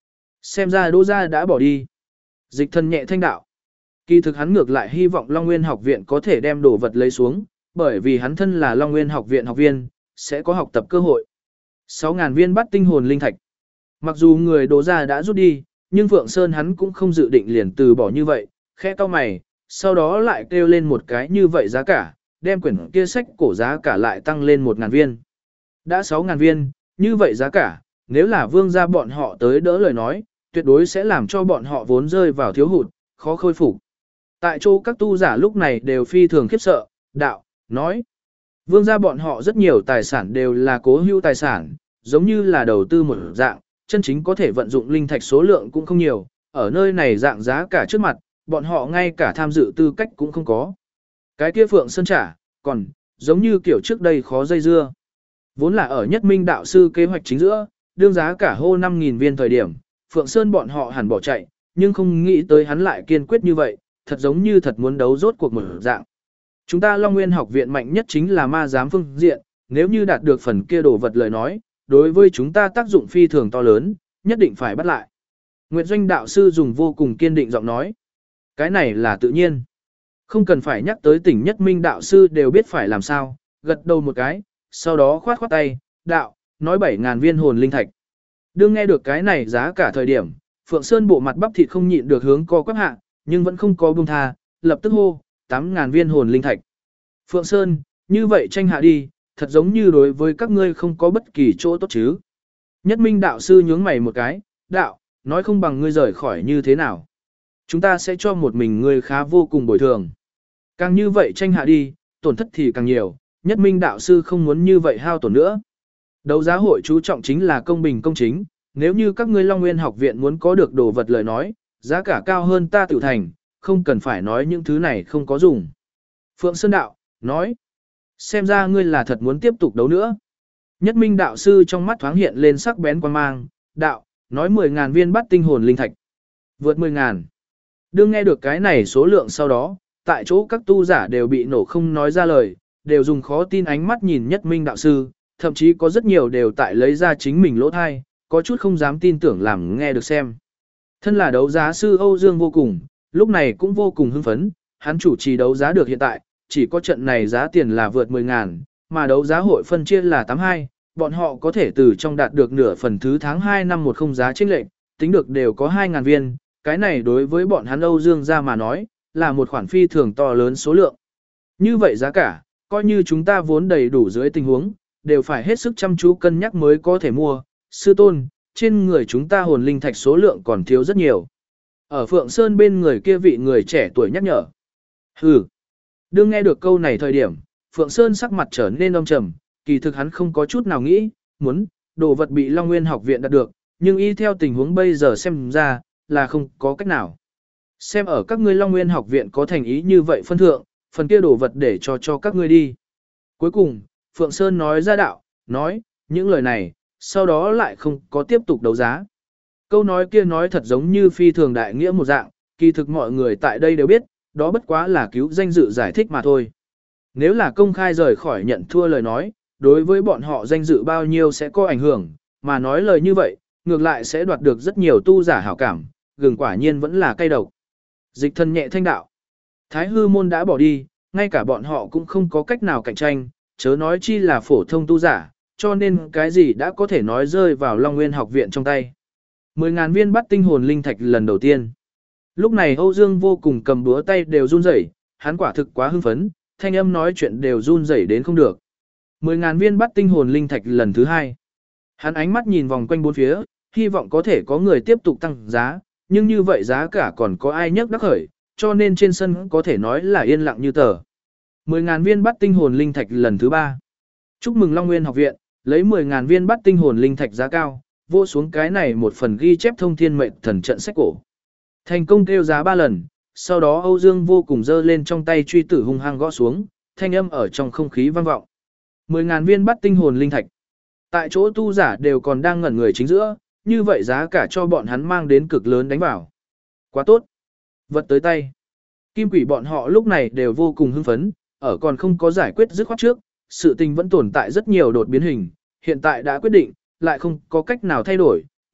Xem ra Đỗ gia đã bỏ đi. Dịch Thần nhẹ thanh đạo. Kỳ thực hắn ngược lại hy vọng Long Nguyên học viện có thể đem đồ vật lấy xuống, bởi vì hắn thân là Long Nguyên học viện học viên, sẽ có học tập cơ hội. 6.000 viên bát tinh hồn linh thạch. Mặc dù người Đỗ gia đã rút đi, nhưng Phượng Sơn hắn cũng không dự định liền từ bỏ như vậy, khẽ cau mày, sau đó lại kêu lên một cái như vậy giá cả, đem quyển kia sách cổ giá cả lại tăng lên 1.000 viên. Đã 6.000 viên, như vậy giá cả, nếu là vương gia bọn họ tới đỡ lời nói, tuyệt đối sẽ làm cho bọn họ vốn rơi vào thiếu hụt, khó khôi phục. Tại chỗ các tu giả lúc này đều phi thường khiếp sợ, đạo, nói. Vương gia bọn họ rất nhiều tài sản đều là cố hữu tài sản, giống như là đầu tư một dạng, chân chính có thể vận dụng linh thạch số lượng cũng không nhiều, ở nơi này dạng giá cả trước mặt, bọn họ ngay cả tham dự tư cách cũng không có. Cái kia Phượng Sơn trả, còn, giống như kiểu trước đây khó dây dưa. Vốn là ở nhất minh đạo sư kế hoạch chính giữa, đương giá cả hô 5.000 viên thời điểm, Phượng Sơn bọn họ hẳn bỏ chạy, nhưng không nghĩ tới hắn lại kiên quyết như vậy, thật giống như thật muốn đấu rốt cuộc một dạng. Chúng ta Long Nguyên học viện mạnh nhất chính là ma giám phương diện, nếu như đạt được phần kia đồ vật lời nói, đối với chúng ta tác dụng phi thường to lớn, nhất định phải bắt lại. Nguyệt Doanh đạo sư dùng vô cùng kiên định giọng nói. Cái này là tự nhiên. Không cần phải nhắc tới tỉnh nhất minh đạo sư đều biết phải làm sao, gật đầu một cái, sau đó khoát khoát tay, đạo, nói 7.000 viên hồn linh thạch. Đương nghe được cái này giá cả thời điểm, Phượng Sơn bộ mặt bắp thịt không nhịn được hướng co quắp hạ, nhưng vẫn không có buông tha, lập tức hô, 8.000 viên hồn linh thạch. Phượng Sơn, như vậy tranh hạ đi, thật giống như đối với các ngươi không có bất kỳ chỗ tốt chứ. Nhất minh đạo sư nhướng mày một cái, đạo, nói không bằng ngươi rời khỏi như thế nào. Chúng ta sẽ cho một mình ngươi khá vô cùng bồi thường. Càng như vậy tranh hạ đi, tổn thất thì càng nhiều, nhất minh đạo sư không muốn như vậy hao tổn nữa. Đấu giá hội chú trọng chính là công bình công chính, nếu như các ngươi Long Nguyên học viện muốn có được đồ vật lời nói, giá cả cao hơn ta tự thành, không cần phải nói những thứ này không có dùng. Phượng Sơn đạo, nói, xem ra ngươi là thật muốn tiếp tục đấu nữa. Nhất minh đạo sư trong mắt thoáng hiện lên sắc bén quan mang, đạo, nói 10.000 viên bát tinh hồn linh thạch. Vượt 10.000. Đương nghe được cái này số lượng sau đó, tại chỗ các tu giả đều bị nổ không nói ra lời, đều dùng khó tin ánh mắt nhìn nhất minh đạo sư, thậm chí có rất nhiều đều tại lấy ra chính mình lỗ thai, có chút không dám tin tưởng làm nghe được xem. Thân là đấu giá sư Âu Dương vô cùng, lúc này cũng vô cùng hưng phấn, hắn chủ trì đấu giá được hiện tại, chỉ có trận này giá tiền là vượt 10.000, mà đấu giá hội phân chia là 82, bọn họ có thể từ trong đạt được nửa phần thứ tháng 2 năm 10 giá chênh lệnh, tính được đều có 2.000 viên, cái này đối với bọn hắn Âu Dương ra mà nói, là một khoản phi thường to lớn số lượng. Như vậy giá cả, coi như chúng ta vốn đầy đủ dưới tình huống, đều phải hết sức chăm chú cân nhắc mới có thể mua, sư tôn, trên người chúng ta hồn linh thạch số lượng còn thiếu rất nhiều. Ở Phượng Sơn bên người kia vị người trẻ tuổi nhắc nhở. Hừ. Đương nghe được câu này thời điểm, Phượng Sơn sắc mặt trở nên âm trầm, kỳ thực hắn không có chút nào nghĩ, muốn, đồ vật bị Long Nguyên học viện đạt được, nhưng y theo tình huống bây giờ xem ra, là không có cách nào. Xem ở các ngươi Long Nguyên học viện có thành ý như vậy phân thượng, phần kia đồ vật để cho các ngươi đi. Cuối cùng, Phượng Sơn nói ra đạo, nói, những lời này, sau đó lại không có tiếp tục đấu giá. Câu nói kia nói thật giống như phi thường đại nghĩa một dạng, kỳ thực mọi người tại đây đều biết, đó bất quá là cứu danh dự giải thích mà thôi. Nếu là công khai rời khỏi nhận thua lời nói, đối với bọn họ danh dự bao nhiêu sẽ có ảnh hưởng, mà nói lời như vậy, ngược lại sẽ đoạt được rất nhiều tu giả hảo cảm, gừng quả nhiên vẫn là cay độc. Dịch Thần nhẹ thanh đạo. Thái hư môn đã bỏ đi, ngay cả bọn họ cũng không có cách nào cạnh tranh, chớ nói chi là phổ thông tu giả, cho nên cái gì đã có thể nói rơi vào Long Nguyên học viện trong tay. 10.000 viên bát tinh hồn linh thạch lần đầu tiên. Lúc này Âu Dương vô cùng cầm búa tay đều run rẩy, hắn quả thực quá hưng phấn, thanh âm nói chuyện đều run rẩy đến không được. 10.000 viên bát tinh hồn linh thạch lần thứ hai. Hắn ánh mắt nhìn vòng quanh bốn phía, hy vọng có thể có người tiếp tục tăng giá, nhưng như vậy giá cả còn có ai nhấc đắc khởi, cho nên trên sân có thể nói là yên lặng như tờ. 10.000 viên bát tinh hồn linh thạch lần thứ ba. Chúc mừng Long Nguyên học viện, lấy 10.000 viên bát tinh hồn linh thạch giá cao, vô xuống cái này một phần ghi chép thông thiên mệnh thần trận sách cổ. Thành công kêu giá 3 lần, sau đó Âu Dương vô cùng giơ lên trong tay truy tử hung hăng gõ xuống, thanh âm ở trong không khí vang vọng. 10.000 viên bát tinh hồn linh thạch. Tại chỗ tu giả đều còn đang ngẩn người chính giữa, như vậy giá cả cho bọn hắn mang đến cực lớn đánh vào. Quá tốt. Vật tới tay. Kim quỷ bọn họ lúc này đều vô cùng hưng phấn, ở còn không có giải quyết dứt khoát trước, sự tình vẫn tồn tại rất nhiều đột biến hình, hiện tại đã quyết định, lại không có cách nào thay đổi,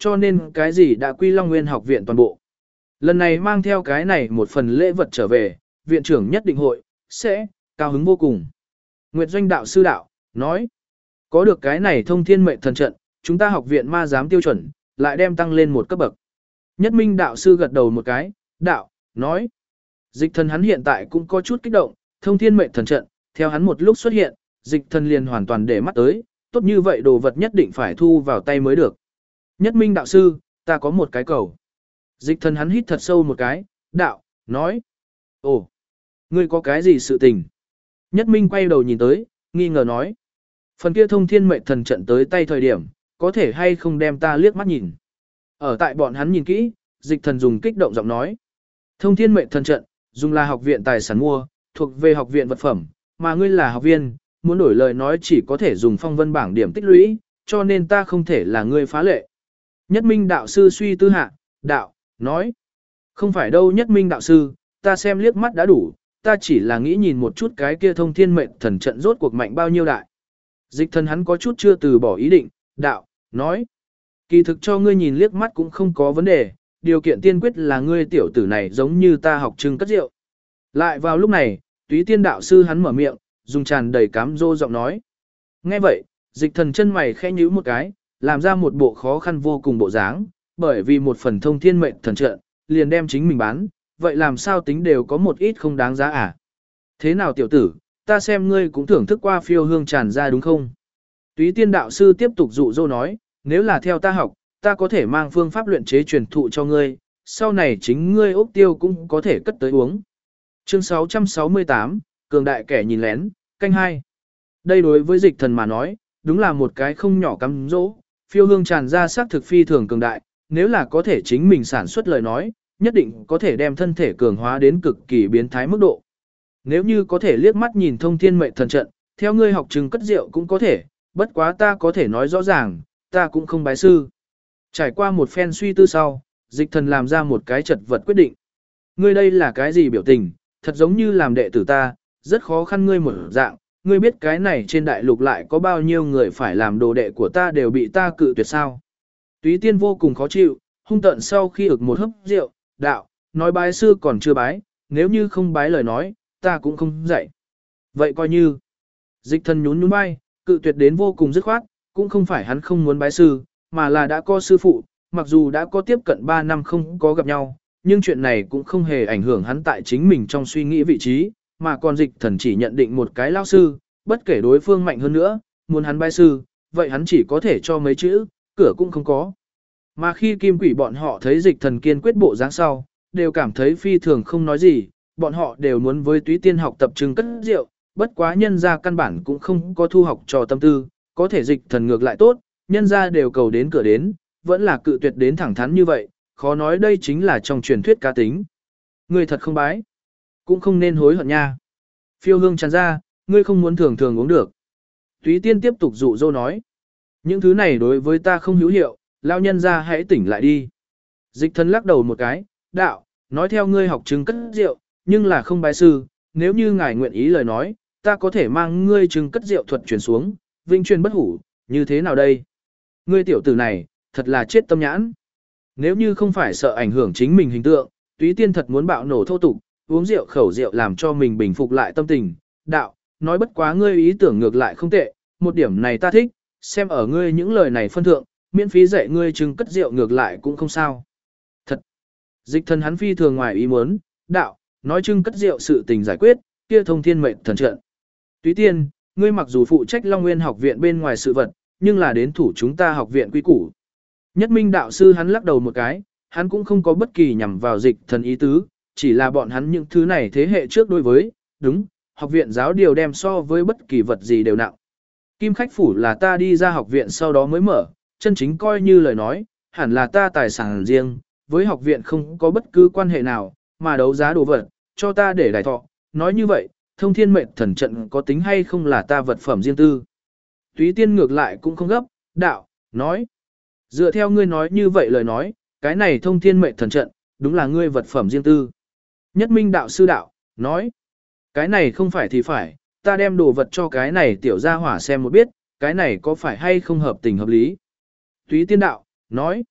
cho nên cái gì đã quy Long Nguyên học viện toàn bộ. Lần này mang theo cái này một phần lễ vật trở về, viện trưởng nhất định hội, sẽ, cao hứng vô cùng. Nguyệt Doanh đạo sư đạo, nói, có được cái này thông thiên mệnh thần trận, chúng ta học viện ma giám tiêu chuẩn, lại đem tăng lên một cấp bậc. Nhất Minh đạo sư gật đầu một cái, đạo, nói, dịch thần hắn hiện tại cũng có chút kích động, thông thiên mệnh thần trận, theo hắn một lúc xuất hiện, dịch thần liền hoàn toàn để mắt tới, tốt như vậy đồ vật nhất định phải thu vào tay mới được. Nhất Minh đạo sư, ta có một cái cầu. Dịch thần hắn hít thật sâu một cái, đạo, nói, ồ, ngươi có cái gì sự tình? Nhất Minh quay đầu nhìn tới, nghi ngờ nói, phần kia thông thiên mệnh thần trận tới tay thời điểm, có thể hay không đem ta liếc mắt nhìn. Ở tại bọn hắn nhìn kỹ, dịch thần dùng kích động giọng nói, thông thiên mệnh thần trận, dùng là học viện tài sản mua, thuộc về học viện vật phẩm, mà ngươi là học viên, muốn đổi lời nói chỉ có thể dùng phong vân bảng điểm tích lũy, cho nên ta không thể là ngươi phá lệ. Nhất Minh đạo sư suy tư hạ, đạo, nói, không phải đâu Nhất Minh đạo sư, ta xem liếc mắt đã đủ, ta chỉ là nghĩ nhìn một chút cái kia thông thiên mệnh thần trận rốt cuộc mạnh bao nhiêu đại. Dịch thần hắn có chút chưa từ bỏ ý định, đạo, nói, kỳ thực cho ngươi nhìn liếc mắt cũng không có vấn đề, điều kiện tiên quyết là ngươi tiểu tử này giống như ta học trưng cất rượu. Lại vào lúc này, Túy Tiên đạo sư hắn mở miệng, dùng tràn đầy cám dỗ giọng nói. Nghe vậy, dịch thần chân mày khẽ nhíu một cái, làm ra một bộ khó khăn vô cùng bộ dáng, bởi vì một phần thông thiên mệnh thần trận, liền đem chính mình bán, vậy làm sao tính đều có một ít không đáng giá à? Thế nào tiểu tử, ta xem ngươi cũng thưởng thức qua phiêu hương tràn ra đúng không? Túy Tiên đạo sư tiếp tục dụ dỗ nói, nếu là theo ta học, ta có thể mang phương pháp luyện chế truyền thụ cho ngươi, sau này chính ngươi ốc tiêu cũng có thể cất tới uống. Chương 668, Cường đại kẻ nhìn lén, canh 2. Đây đối với dịch thần mà nói, đúng là một cái không nhỏ cắm dỗ, phiêu hương tràn ra sắc thực phi thường cường đại, nếu là có thể chính mình sản xuất lời nói, nhất định có thể đem thân thể cường hóa đến cực kỳ biến thái mức độ. Nếu như có thể liếc mắt nhìn thông thiên mệnh thần trận, theo ngươi học trừng cất rượu cũng có thể, bất quá ta có thể nói rõ ràng, ta cũng không bái sư. Trải qua một phen suy tư sau, dịch thần làm ra một cái chật vật quyết định. Ngươi đây là cái gì biểu tình, thật giống như làm đệ tử ta, rất khó khăn ngươi một dạng, ngươi biết cái này trên đại lục lại có bao nhiêu người phải làm đồ đệ của ta đều bị ta cự tuyệt sao. Túy Tiên vô cùng khó chịu, hung tợn sau khi ực một hớp rượu, đạo, nói bái sư còn chưa bái, nếu như không bái lời nói, ta cũng không dạy. Vậy coi như, dịch thần nhún nhún vai, cự tuyệt đến vô cùng dứt khoát, cũng không phải hắn không muốn bái sư, mà là đã có sư phụ, mặc dù đã có tiếp cận 3 năm không có gặp nhau, nhưng chuyện này cũng không hề ảnh hưởng hắn tại chính mình trong suy nghĩ vị trí, mà còn dịch thần chỉ nhận định một cái lao sư, bất kể đối phương mạnh hơn nữa, muốn hắn bái sư, vậy hắn chỉ có thể cho mấy chữ, cửa cũng không có. Mà khi kim quỷ bọn họ thấy dịch thần kiên quyết bộ dáng sau, đều cảm thấy phi thường không nói gì, bọn họ đều muốn với Túy Tiên học tập trưng cất rượu, bất quá nhân ra căn bản cũng không có thu học trò tâm tư, có thể dịch thần ngược lại tốt, nhân ra đều cầu đến cửa đến, vẫn là cự tuyệt đến thẳng thắn như vậy, khó nói đây chính là trong truyền thuyết cá tính. Ngươi thật không bái, cũng không nên hối hận nha. Phiêu hương tràn ra, ngươi không muốn thường thường uống được. Túy Tiên tiếp tục dụ dỗ nói, những thứ này đối với ta không hữu hiệu, lao nhân ra hãy tỉnh lại đi. Dịch thần lắc đầu một cái, đạo, nói theo ngươi học trưng cất rượu, nhưng là không bái sư, nếu như ngài nguyện ý lời nói, ta có thể mang ngươi trưng cất rượu thuật truyền xuống, vinh truyền bất hủ, như thế nào đây? Ngươi tiểu tử này, thật là chết tâm nhãn. Nếu như không phải sợ ảnh hưởng chính mình hình tượng, Túy Tiên thật muốn bạo nổ thô tục, uống rượu khẩu rượu làm cho mình bình phục lại tâm tình. Đạo, nói bất quá ngươi ý tưởng ngược lại không tệ, một điểm này ta thích, xem ở ngươi những lời này phân thượng, miễn phí dạy ngươi trưng cất rượu ngược lại cũng không sao. Thật. Dịch thần hắn phi thường ngoài ý muốn, đạo, nói trưng cất rượu sự tình giải quyết, kia thông thiên mệnh thần trận. Túy Tiên, ngươi mặc dù phụ trách Long Nguyên học viện bên ngoài sự vật, nhưng là đến thủ chúng ta học viện quy củ. Nhất Minh đạo sư hắn lắc đầu một cái, hắn cũng không có bất kỳ nhằm vào dịch thần ý tứ, chỉ là bọn hắn những thứ này thế hệ trước đối với, đúng, học viện giáo điều đem so với bất kỳ vật gì đều nặng. Kim khách phủ là ta đi ra học viện sau đó mới mở, chân chính coi như lời nói, hẳn là ta tài sản riêng, với học viện không có bất cứ quan hệ nào, mà đấu giá đồ vật, cho ta để đài thọ, nói như vậy, thông thiên mệnh thần trận có tính hay không là ta vật phẩm riêng tư. Túy Tiên ngược lại cũng không gấp, đạo, nói. Dựa theo ngươi nói như vậy lời nói, cái này thông thiên mệnh thần trận, đúng là ngươi vật phẩm riêng tư. Nhất Minh đạo sư đạo, nói. Cái này không phải thì phải, ta đem đồ vật cho cái này tiểu gia hỏa xem một biết, cái này có phải hay không hợp tình hợp lý. Túy Tiên đạo, nói.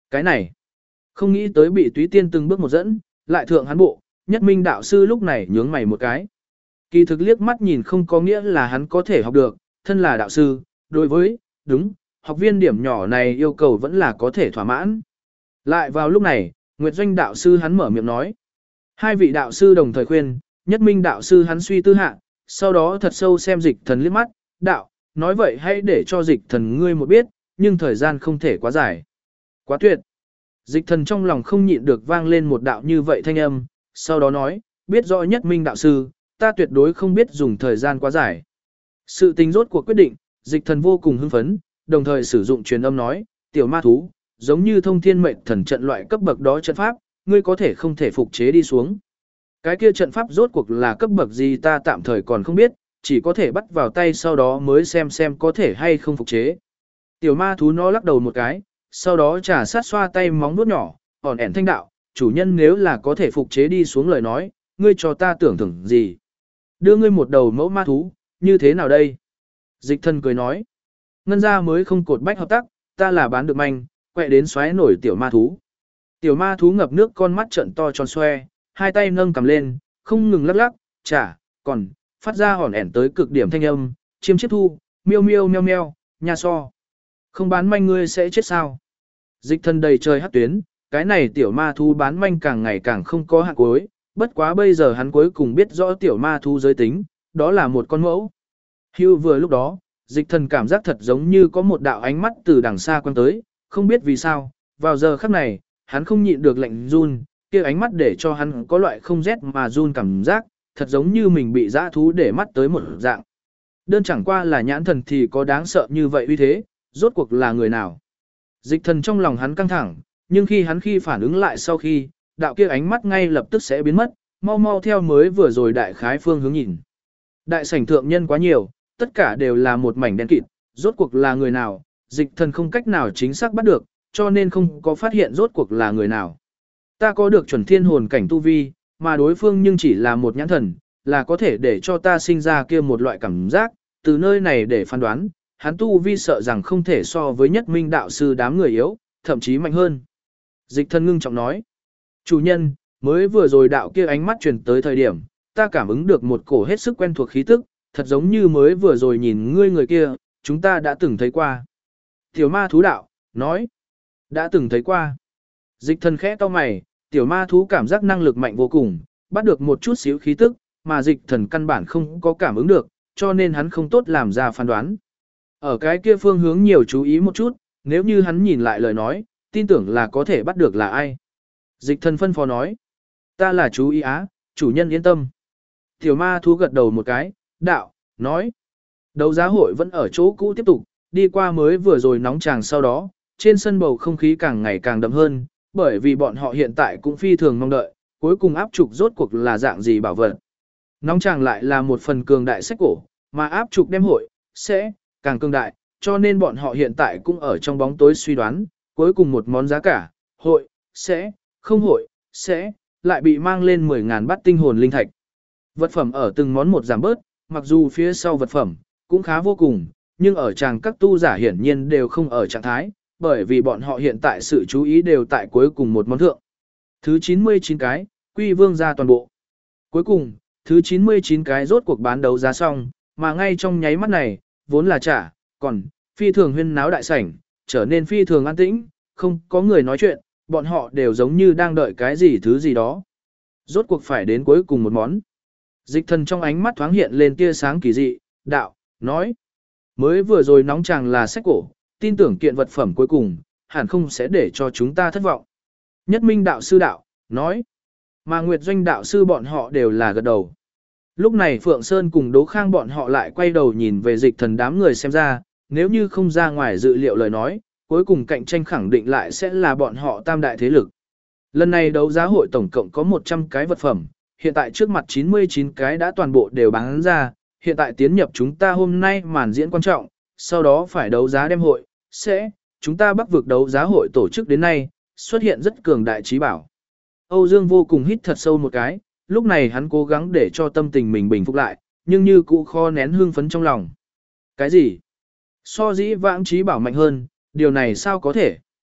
Cái này, không nghĩ tới bị Túy Tiên từng bước một dẫn, lại thượng hắn bộ, Nhất Minh đạo sư lúc này nhướng mày một cái. Kỳ thực liếc mắt nhìn không có nghĩa là hắn có thể học được, thân là đạo sư, đối với, đúng, học viên điểm nhỏ này yêu cầu vẫn là có thể thỏa mãn. Lại vào lúc này, Nguyệt Doanh đạo sư hắn mở miệng nói. Hai vị đạo sư đồng thời khuyên, Nhất Minh đạo sư hắn suy tư hạ, sau đó thật sâu xem Dịch Thần liếc mắt, đạo, nói vậy hãy để cho Dịch Thần ngươi một biết, nhưng thời gian không thể quá dài. Quá tuyệt. Dịch Thần trong lòng không nhịn được vang lên một đạo như vậy thanh âm, sau đó nói, biết rõ Nhất Minh đạo sư, ta tuyệt đối không biết dùng thời gian quá dài. Sự tình rốt cuộc quyết định, Dịch Thần vô cùng hưng phấn, đồng thời sử dụng truyền âm nói, tiểu ma thú, giống như thông thiên mệnh thần trận loại cấp bậc đó trận pháp, ngươi có thể không thể phục chế đi xuống. Cái kia trận pháp rốt cuộc là cấp bậc gì ta tạm thời còn không biết, chỉ có thể bắt vào tay sau đó mới xem có thể hay không phục chế. Tiểu ma thú nó lắc đầu một cái, sau đó trả sát xoa tay móng vuốt nhỏ, còn ẻn thanh đạo, chủ nhân nếu là có thể phục chế đi xuống lời nói, ngươi cho ta tưởng thưởng gì. Đưa ngươi một đầu mẫu ma thú, như thế nào đây? Dịch Thần cười nói, ngân gia mới không cột bách hợp tác, ta là bán được manh, quẹ đến xoáy nổi tiểu ma thú. Tiểu ma thú ngập nước con mắt trận to tròn xoe, hai tay nâng cầm lên, không ngừng lắc lắc, chả, còn, phát ra hòn ẻn tới cực điểm thanh âm, chiêm chiếp thu, miêu miêu meo meo, nha so. Không bán manh ngươi sẽ chết sao? Dịch Thần đầy trời hắc tuyến, cái này tiểu ma thú bán manh càng ngày càng không có hạn cuối, bất quá bây giờ hắn cuối cùng biết rõ tiểu ma thú giới tính, đó là một con mẫu. Hưu vừa lúc đó, Dịch Thần cảm giác thật giống như có một đạo ánh mắt từ đằng xa quăng tới, không biết vì sao, vào giờ khắc này, hắn không nhịn được lạnh run, kia ánh mắt để cho hắn có loại không rét mà run cảm giác, thật giống như mình bị dã thú để mắt tới một dạng. Đơn chẳng qua là nhãn thần thì có đáng sợ như vậy uy thế, rốt cuộc là người nào. Dịch Thần trong lòng hắn căng thẳng, nhưng khi phản ứng lại sau khi, đạo kia ánh mắt ngay lập tức sẽ biến mất, mau mau theo mới vừa rồi đại khái phương hướng nhìn. Đại sảnh thượng nhân quá nhiều, tất cả đều là một mảnh đen kịt, rốt cuộc là người nào, Dịch Thần không cách nào chính xác bắt được, cho nên không có phát hiện rốt cuộc là người nào. Ta có được chuẩn thiên hồn cảnh tu vi, mà đối phương nhưng chỉ là một nhãn thần, là có thể để cho ta sinh ra kia một loại cảm giác, từ nơi này để phán đoán, hắn tu vi sợ rằng không thể so với Nhất Minh đạo sư đám người yếu, thậm chí mạnh hơn. Dịch Thần ngưng trọng nói, chủ nhân, mới vừa rồi đạo kia ánh mắt truyền tới thời điểm, ta cảm ứng được một cổ hết sức quen thuộc khí tức, thật giống như mới vừa rồi nhìn ngươi người kia, chúng ta đã từng thấy qua. Tiểu ma thú đạo, nói, đã từng thấy qua. Dịch Thần khẽ to mày, tiểu ma thú cảm giác năng lực mạnh vô cùng, bắt được một chút xíu khí tức, mà Dịch Thần căn bản không có cảm ứng được, cho nên hắn không tốt làm ra phán đoán. Ở cái kia phương hướng nhiều chú ý một chút, nếu như hắn nhìn lại lời nói, tin tưởng là có thể bắt được là ai. Dịch Thần phân phó nói, ta là chú ý á, chủ nhân yên tâm. Tiểu ma thú gật đầu một cái, đạo, nói, đấu giá hội vẫn ở chỗ cũ tiếp tục, đi qua mới vừa rồi nóng chàng sau đó, trên sân bầu không khí càng ngày càng đậm hơn, bởi vì bọn họ hiện tại cũng phi thường mong đợi, cuối cùng áp trục rốt cuộc là dạng gì bảo vật. Nóng chàng lại là một phần cường đại sách cổ, mà áp trục đem hội, sẽ, càng cường đại, cho nên bọn họ hiện tại cũng ở trong bóng tối suy đoán, cuối cùng một món giá cả, hội, sẽ, không hội, sẽ, lại bị mang lên 10.000 bát tinh hồn linh thạch. Vật phẩm ở từng món một giảm bớt, mặc dù phía sau vật phẩm cũng khá vô cùng, nhưng ở chàng các tu giả hiển nhiên đều không ở trạng thái, bởi vì bọn họ hiện tại sự chú ý đều tại cuối cùng một món thượng. Thứ 99 cái, quy vương ra toàn bộ. Cuối cùng, thứ 99 cái rốt cuộc bán đấu giá xong, mà ngay trong nháy mắt này, vốn là trả, còn phi thường huyên náo đại sảnh, trở nên phi thường an tĩnh, không có người nói chuyện, bọn họ đều giống như đang đợi cái gì thứ gì đó. Rốt cuộc phải đến cuối cùng một món. Dịch Thần trong ánh mắt thoáng hiện lên tia sáng kỳ dị, đạo, nói. Mới vừa rồi nóng chàng là sách cổ, tin tưởng kiện vật phẩm cuối cùng, hẳn không sẽ để cho chúng ta thất vọng. Nhất Minh đạo sư đạo, nói. Mà Nguyệt Doanh đạo sư bọn họ đều là gật đầu. Lúc này Phượng Sơn cùng Đỗ Khang bọn họ lại quay đầu nhìn về Dịch Thần đám người xem ra, nếu như không ra ngoài dự liệu lời nói, cuối cùng cạnh tranh khẳng định lại sẽ là bọn họ tam đại thế lực. Lần này đấu giá hội tổng cộng có 100 cái vật phẩm, hiện tại trước mặt 99 cái đã toàn bộ đều bán ra, hiện tại tiến nhập chúng ta hôm nay màn diễn quan trọng, sau đó phải đấu giá đem hội, chúng ta Bắc vực đấu giá hội tổ chức đến nay, xuất hiện rất cường đại trí bảo. Âu Dương vô cùng hít thật sâu một cái, lúc này hắn cố gắng để cho tâm tình mình bình phục lại, nhưng như cũ khó nén hương phấn trong lòng. Cái gì? So dĩ vãng trí bảo mạnh hơn, điều này sao có thể?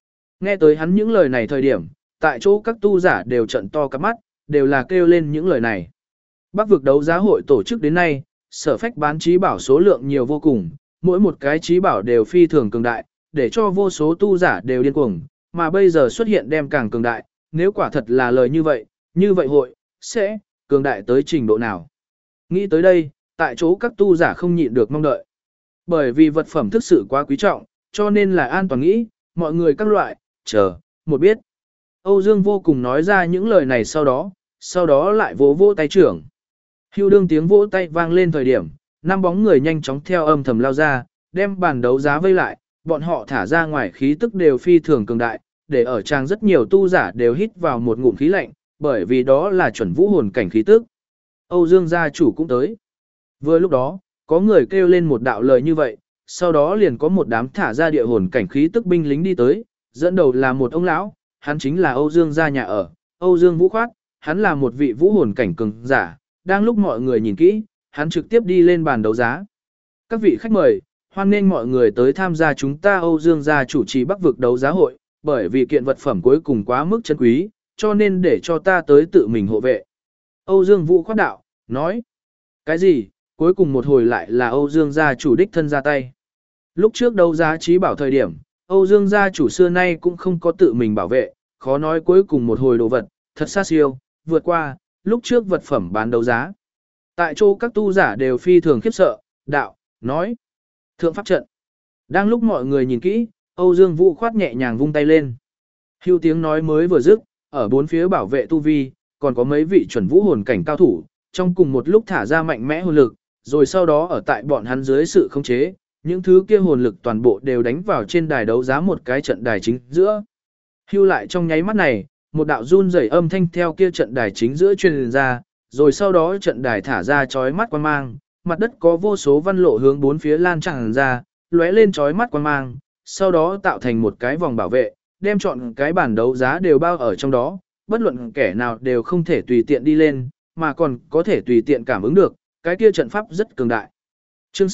Nghe tới hắn những lời này thời điểm, tại chỗ các tu giả đều trận to cắp mắt, đều là kêu lên những lời này. Bắc vực đấu giá hội tổ chức đến nay, Sở Phách bán trí bảo số lượng nhiều vô cùng, mỗi một cái trí bảo đều phi thường cường đại, để cho vô số tu giả đều điên cuồng, mà bây giờ xuất hiện đem càng cường đại, nếu quả thật là lời như vậy hội, sẽ cường đại tới trình độ nào. Nghĩ tới đây, tại chỗ các tu giả không nhịn được mong đợi. Bởi vì vật phẩm thực sự quá quý trọng, cho nên là an toàn nghĩ, mọi người các loại, chờ, một biết. Âu Dương vô cùng nói ra những lời này sau đó lại vỗ vỗ tay trưởng. Hưu đương tiếng vỗ tay vang lên thời điểm, năm bóng người nhanh chóng theo âm thầm lao ra, đem bàn đấu giá vây lại, bọn họ thả ra ngoài khí tức đều phi thường cường đại, để ở trang rất nhiều tu giả đều hít vào một ngụm khí lạnh, bởi vì đó là chuẩn vũ hồn cảnh khí tức. Âu Dương gia chủ cũng tới. Vừa lúc đó, có người kêu lên một đạo lời như vậy, sau đó liền có một đám thả ra địa hồn cảnh khí tức binh lính đi tới, dẫn đầu là một ông lão, hắn chính là Âu Dương gia nhà ở, Âu Dương Vũ Khoát, hắn là một vị vũ hồn cảnh cường giả, đang lúc mọi người nhìn kỹ, hắn trực tiếp đi lên bàn đấu giá. Các vị khách mời, hoan nghênh mọi người tới tham gia chúng ta Âu Dương gia chủ trì Bắc vực đấu giá hội, bởi vì kiện vật phẩm cuối cùng quá mức chân quý, cho nên để cho ta tới tự mình hộ vệ. Âu Dương Vũ Khoát đạo, nói, cái gì, cuối cùng một hồi lại là Âu Dương gia chủ đích thân ra tay. Lúc trước đấu giá trí bảo thời điểm, Âu Dương gia chủ xưa nay cũng không có tự mình bảo vệ, khó nói cuối cùng một hồi đồ vật, thật xa siêu, vượt qua, lúc trước vật phẩm bán đấu giá. Tại chỗ các tu giả đều phi thường khiếp sợ, đạo, nói, thượng pháp trận. Đang lúc mọi người nhìn kỹ, Âu Dương Vũ Khoát nhẹ nhàng vung tay lên. Hưu tiếng nói mới vừa dứt, ở bốn phía bảo vệ tu vi, còn có mấy vị chuẩn vũ hồn cảnh cao thủ, trong cùng một lúc thả ra mạnh mẽ hồn lực, rồi sau đó ở tại bọn hắn dưới sự khống chế, những thứ kia hồn lực toàn bộ đều đánh vào trên đài đấu giá một cái trận đài chính giữa. Hưu lại trong nháy mắt này, một đạo run rẩy âm thanh theo kia trận đài chính giữa truyền ra, rồi sau đó trận đài thả ra chói mắt quang mang, mặt đất có vô số văn lộ hướng bốn phía lan tràn ra, lóe lên chói mắt quang mang, sau đó tạo thành một cái vòng bảo vệ, đem chọn cái bản đấu giá đều bao ở trong đó, bất luận kẻ nào đều không thể tùy tiện đi lên, mà còn có thể tùy tiện cảm ứng được, cái kia trận pháp rất cường đại. Chương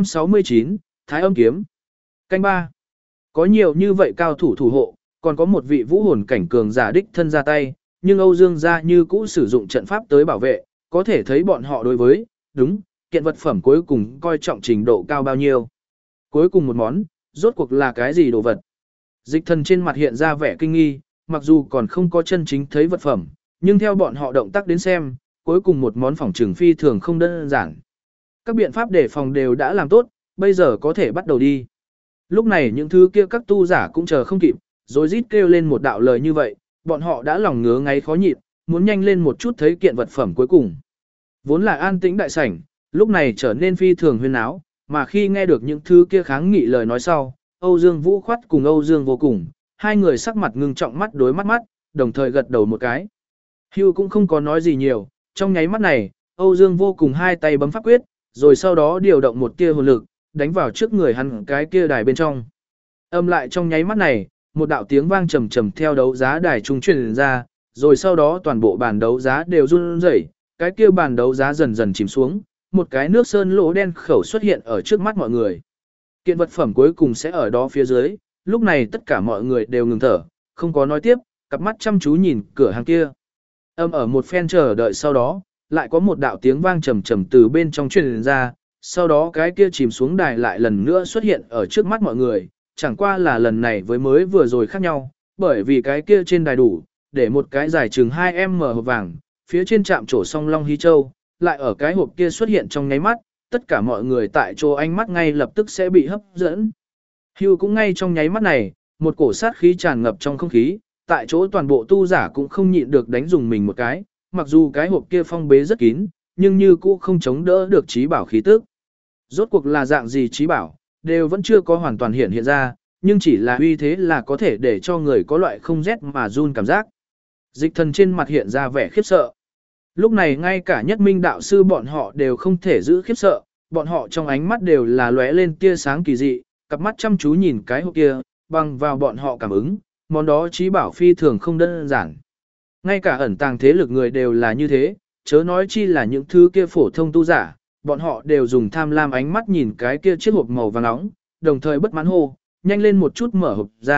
669, Thái Âm Kiếm. Canh 3. Có nhiều như vậy cao thủ thủ hộ, còn có một vị vũ hồn cảnh cường giả đích thân ra tay, nhưng Âu Dương gia như cũ sử dụng trận pháp tới bảo vệ, có thể thấy bọn họ đối với, đúng, kiện vật phẩm cuối cùng coi trọng trình độ cao bao nhiêu. Cuối cùng một món, rốt cuộc là cái gì đồ vật? Dịch Thần trên mặt hiện ra vẻ kinh nghi, mặc dù còn không có chân chính thấy vật phẩm, nhưng theo bọn họ động tác đến xem, cuối cùng một món phỏng trừng phi thường không đơn giản. Các biện pháp đề phòng đều đã làm tốt, bây giờ có thể bắt đầu đi. Lúc này những thứ kia các tu giả cũng chờ không kịp, rồi rít kêu lên một đạo lời như vậy, bọn họ đã lòng ngứa ngáy khó nhịn, muốn nhanh lên một chút thấy kiện vật phẩm cuối cùng. Vốn là an tĩnh đại sảnh, lúc này trở nên phi thường huyên áo, mà khi nghe được những thứ kia kháng nghị lời nói sau, Âu Dương Vũ Khoát cùng Âu Dương Vô Cùng, hai người sắc mặt ngưng trọng mắt đối mắt, đồng thời gật đầu một cái. Hưu cũng không có nói gì nhiều, trong nháy mắt này, Âu Dương Vô Cùng hai tay bấm pháp quyết, rồi sau đó điều động một tia hồn lực, đánh vào trước người hắn cái kia đài bên trong. Âm lại trong nháy mắt này, một đạo tiếng vang trầm trầm theo đấu giá đài trung truyền ra, rồi sau đó toàn bộ bàn đấu giá đều run rẩy, cái kia bàn đấu giá dần dần chìm xuống, một cái nước sơn lỗ đen khẩu xuất hiện ở trước mắt mọi người. Kiện vật phẩm cuối cùng sẽ ở đó phía dưới, lúc này tất cả mọi người đều ngừng thở, không có nói tiếp, cặp mắt chăm chú nhìn cửa hàng kia. Âm ở một phen chờ đợi sau đó, lại có một đạo tiếng vang trầm trầm từ bên trong truyền ra, sau đó cái kia chìm xuống đài lại lần nữa xuất hiện ở trước mắt mọi người, chẳng qua là lần này với mới vừa rồi khác nhau, bởi vì cái kia trên đài đủ, để một cái dài chừng 2m hộp vàng, phía trên chạm trổ song long hí châu, lại ở cái hộp kia xuất hiện trong nháy mắt, tất cả mọi người tại chỗ ánh mắt ngay lập tức sẽ bị hấp dẫn. Hưu cũng ngay trong nháy mắt này, một cổ sát khí tràn ngập trong không khí, tại chỗ toàn bộ tu giả cũng không nhịn được đánh dùng mình một cái, mặc dù cái hộp kia phong bế rất kín, nhưng như cũ không chống đỡ được trí bảo khí tức. Rốt cuộc là dạng gì trí bảo, đều vẫn chưa có hoàn toàn hiện ra, nhưng chỉ là uy thế là có thể để cho người có loại không rét mà run cảm giác. Dịch Thần trên mặt hiện ra vẻ khiếp sợ. Lúc này ngay cả Nhất Minh đạo sư bọn họ đều không thể giữ khiếp sợ, bọn họ trong ánh mắt đều là lóe lên tia sáng kỳ dị, cặp mắt chăm chú nhìn cái hộp kia, bằng vào bọn họ cảm ứng, món đó trí bảo phi thường không đơn giản. Ngay cả ẩn tàng thế lực người đều là như thế, chớ nói chi là những thứ kia phổ thông tu giả, bọn họ đều dùng tham lam ánh mắt nhìn cái kia chiếc hộp màu vàng nóng, đồng thời bất mãn hô, nhanh lên một chút mở hộp ra,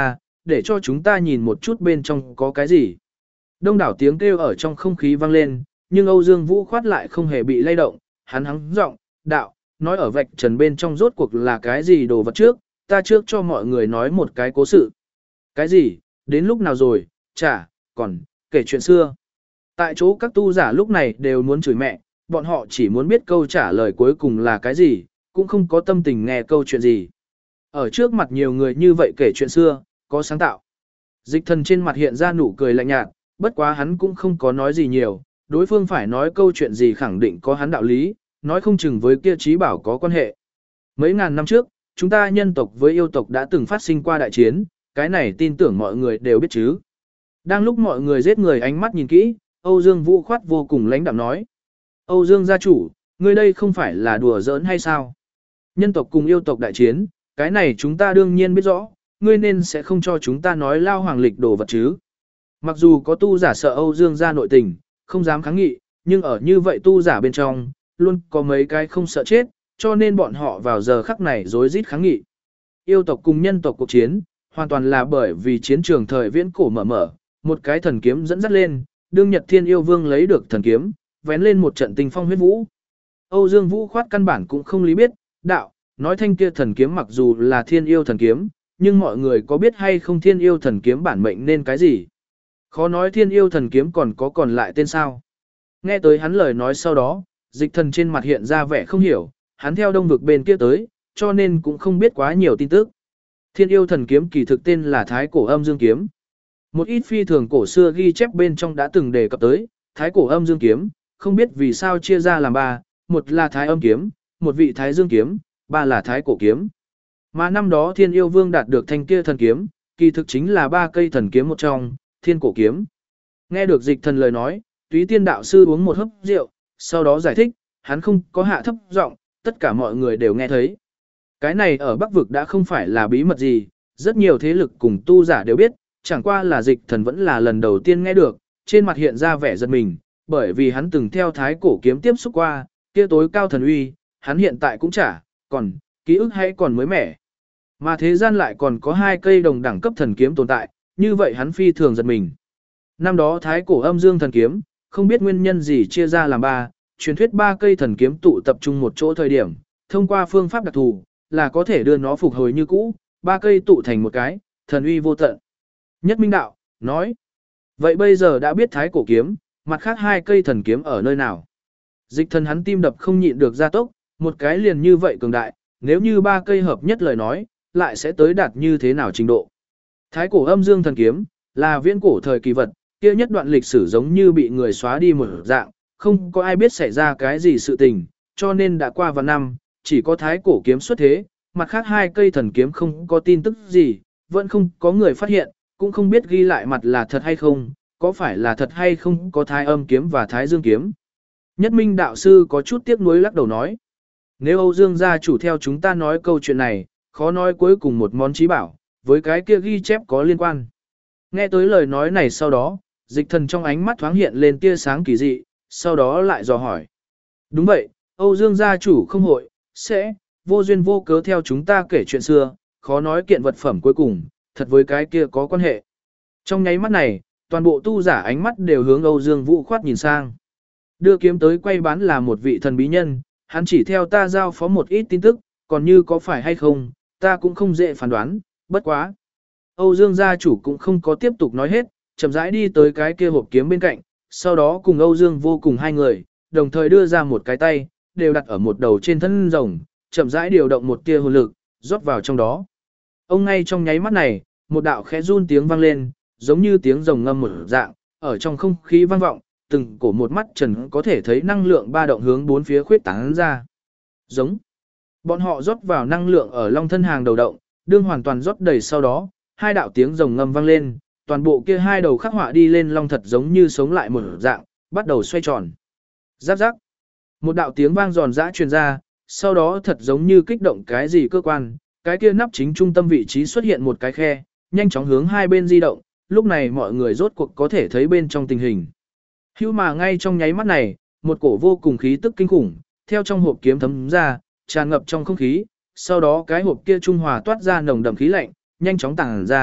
để cho chúng ta nhìn một chút bên trong có cái gì. Đông đảo tiếng kêu ở trong không khí vang lên, nhưng Âu Dương Vũ Khoát lại không hề bị lay động, hắn hắng giọng, đạo, nói ở vạch trần bên trong rốt cuộc là cái gì đồ vật trước, ta trước cho mọi người nói một cái cố sự. Cái gì, đến lúc nào rồi, chả, còn, kể chuyện xưa. Tại chỗ các tu giả lúc này đều muốn chửi mẹ, bọn họ chỉ muốn biết câu trả lời cuối cùng là cái gì, cũng không có tâm tình nghe câu chuyện gì. Ở trước mặt nhiều người như vậy kể chuyện xưa, có sáng tạo. Dịch Thần trên mặt hiện ra nụ cười lạnh nhạt, bất quá hắn cũng không có nói gì nhiều, đối phương phải nói câu chuyện gì khẳng định có hắn đạo lý, nói không chừng với kia trí bảo có quan hệ. Mấy ngàn năm trước, chúng ta nhân tộc với yêu tộc đã từng phát sinh qua đại chiến, cái này tin tưởng mọi người đều biết chứ. Đang lúc mọi người giết người ánh mắt nhìn kỹ, Âu Dương Vũ Khoát vô cùng lãnh đạm nói. Âu Dương gia chủ, ngươi đây không phải là đùa giỡn hay sao? Nhân tộc cùng yêu tộc đại chiến, cái này chúng ta đương nhiên biết rõ, ngươi nên sẽ không cho chúng ta nói lao hoàng lịch đồ vật chứ. Mặc dù có tu giả sợ Âu Dương gia nội tình, không dám kháng nghị, nhưng ở như vậy tu giả bên trong, luôn có mấy cái không sợ chết, cho nên bọn họ vào giờ khắc này rối rít kháng nghị. Yêu tộc cùng nhân tộc cuộc chiến, hoàn toàn là bởi vì chiến trường thời viễn cổ mở, một cái thần kiếm dẫn dắt lên, đương Nhật Thiên Yêu Vương lấy được thần kiếm, vén lên một trận tinh phong huyết vũ. Âu Dương Vũ Khoát căn bản cũng không lý biết, đạo, nói thanh kia thần kiếm mặc dù là Thiên Yêu thần kiếm, nhưng mọi người có biết hay không Thiên Yêu thần kiếm bản mệnh nên cái gì? Khó nói Thiên Yêu thần kiếm còn lại tên sao? Nghe tới hắn lời nói sau đó, Dịch Thần trên mặt hiện ra vẻ không hiểu, hắn theo đông vực bên kia tới, cho nên cũng không biết quá nhiều tin tức. Thiên Yêu thần kiếm kỳ thực tên là Thái Cổ Âm Dương kiếm. Một ít phi thường cổ xưa ghi chép bên trong đã từng đề cập tới, Thái Cổ Âm Dương kiếm, không biết vì sao chia ra làm ba, một là Thái Âm kiếm, một vị Thái Dương kiếm, ba là Thái Cổ kiếm. Mà năm đó Thiên Yêu Vương đạt được thanh kia thần kiếm, kỳ thực chính là ba cây thần kiếm một trong, Thiên Cổ kiếm. Nghe được Dịch Thần lời nói, Túy Tiên đạo sư uống một hớp rượu, sau đó giải thích, hắn không có hạ thấp giọng, tất cả mọi người đều nghe thấy. Cái này ở Bắc vực đã không phải là bí mật gì, rất nhiều thế lực cùng tu giả đều biết, chẳng qua là Dịch Thần vẫn là lần đầu tiên nghe được, trên mặt hiện ra vẻ giật mình, bởi vì hắn từng theo Thái Cổ kiếm tiếp xúc qua, kia tối cao thần uy, hắn hiện tại cũng chả, còn, ký ức hay còn mới mẻ. Mà thế gian lại còn có hai cây đồng đẳng cấp thần kiếm tồn tại, như vậy hắn phi thường giật mình. Năm đó Thái Cổ Âm Dương thần kiếm, không biết nguyên nhân gì chia ra làm ba, truyền thuyết ba cây thần kiếm tụ tập trung một chỗ thời điểm, thông qua phương pháp đặc thù, là có thể đưa nó phục hồi như cũ, ba cây tụ thành một cái, thần uy vô tận. Nhất Minh Đạo, nói, vậy bây giờ đã biết Thái Cổ kiếm, mặt khác hai cây thần kiếm ở nơi nào? Dịch Thần hắn tim đập không nhịn được gia tốc, một cái liền như vậy cường đại, nếu như ba cây hợp nhất lời nói, lại sẽ tới đạt như thế nào trình độ? Thái Cổ Âm Dương thần kiếm, là viễn cổ thời kỳ vật, kia nhất đoạn lịch sử giống như bị người xóa đi một dạng, không có ai biết xảy ra cái gì sự tình, cho nên đã qua vạn năm, chỉ có Thái Cổ kiếm xuất thế, mặt khác hai cây thần kiếm không có tin tức gì, vẫn không có người phát hiện, cũng không biết ghi lại mặt là thật hay không, có phải là thật hay không có Thái Âm kiếm và Thái Dương kiếm. Nhất Minh đạo sư có chút tiếc nuối lắc đầu nói, nếu Âu Dương gia chủ theo chúng ta nói câu chuyện này, khó nói cuối cùng một món trí bảo, với cái kia ghi chép có liên quan. Nghe tới lời nói này sau đó, Dịch Thần trong ánh mắt thoáng hiện lên tia sáng kỳ dị, sau đó lại dò hỏi. Đúng vậy, Âu Dương gia chủ không hội, sẽ, vô duyên vô cớ theo chúng ta kể chuyện xưa, khó nói kiện vật phẩm cuối cùng, thật với cái kia có quan hệ. Trong nháy mắt này, toàn bộ tu giả ánh mắt đều hướng Âu Dương Vũ Khoát nhìn sang. Đưa kiếm tới quay bán là một vị thần bí nhân, hắn chỉ theo ta giao phó một ít tin tức, còn như có phải hay không, ta cũng không dễ phán đoán, bất quá. Âu Dương gia chủ cũng không có tiếp tục nói hết, chậm rãi đi tới cái kia hộp kiếm bên cạnh, sau đó cùng Âu Dương vô cùng hai người, đồng thời đưa ra một cái tay, đều đặt ở một đầu trên thân rồng, chậm rãi điều động một tia hồn lực, rót vào trong đó. Ông ngay trong nháy mắt này, một đạo khẽ run tiếng vang lên, giống như tiếng rồng ngâm một dạng, ở trong không khí vang vọng, từng cổ một mắt trần có thể thấy năng lượng ba động hướng bốn phía khuyết tán ra. Giống. Bọn họ rót vào năng lượng ở long thân hàng đầu động, đương hoàn toàn rót đầy sau đó, hai đạo tiếng rồng ngâm vang lên, toàn bộ kia hai đầu khắc họa đi lên long thật giống như sống lại một dạng, bắt đầu xoay tròn. Giáp giáp. Một đạo tiếng vang giòn giã truyền ra, sau đó thật giống như kích động cái gì cơ quan, cái kia nắp chính trung tâm vị trí xuất hiện một cái khe, nhanh chóng hướng hai bên di động, lúc này mọi người rốt cuộc có thể thấy bên trong tình hình. Hưu mà ngay trong nháy mắt này, một cổ vô cùng khí tức kinh khủng, theo trong hộp kiếm thấm ra, tràn ngập trong không khí, sau đó cái hộp kia trung hòa toát ra nồng đậm khí lạnh, nhanh chóng tàng ra,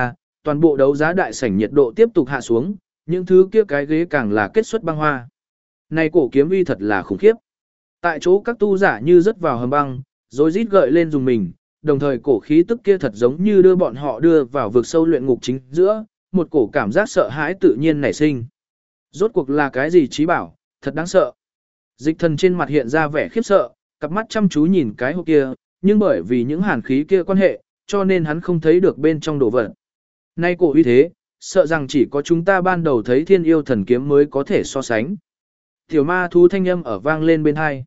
toàn bộ đấu giá đại sảnh nhiệt độ tiếp tục hạ xuống, những thứ kia cái ghế càng là kết xuất băng hoa. Này cổ kiếm uy thật là khủng khiếp. Tại chỗ các tu giả như rớt vào hầm băng, rồi rít gợi lên dùng mình, đồng thời cổ khí tức kia thật giống như đưa bọn họ đưa vào vực sâu luyện ngục chính giữa, một cổ cảm giác sợ hãi tự nhiên nảy sinh. Rốt cuộc là cái gì trí bảo, thật đáng sợ. Dịch thần trên mặt hiện ra vẻ khiếp sợ, cặp mắt chăm chú nhìn cái hộp kia, nhưng bởi vì những hàn khí kia quan hệ, cho nên hắn không thấy được bên trong đồ vật. Nay cổ uy thế, sợ rằng chỉ có chúng ta ban đầu thấy thiên yêu thần kiếm mới có thể so sánh. Tiểu ma thú thanh âm ở vang lên bên hai.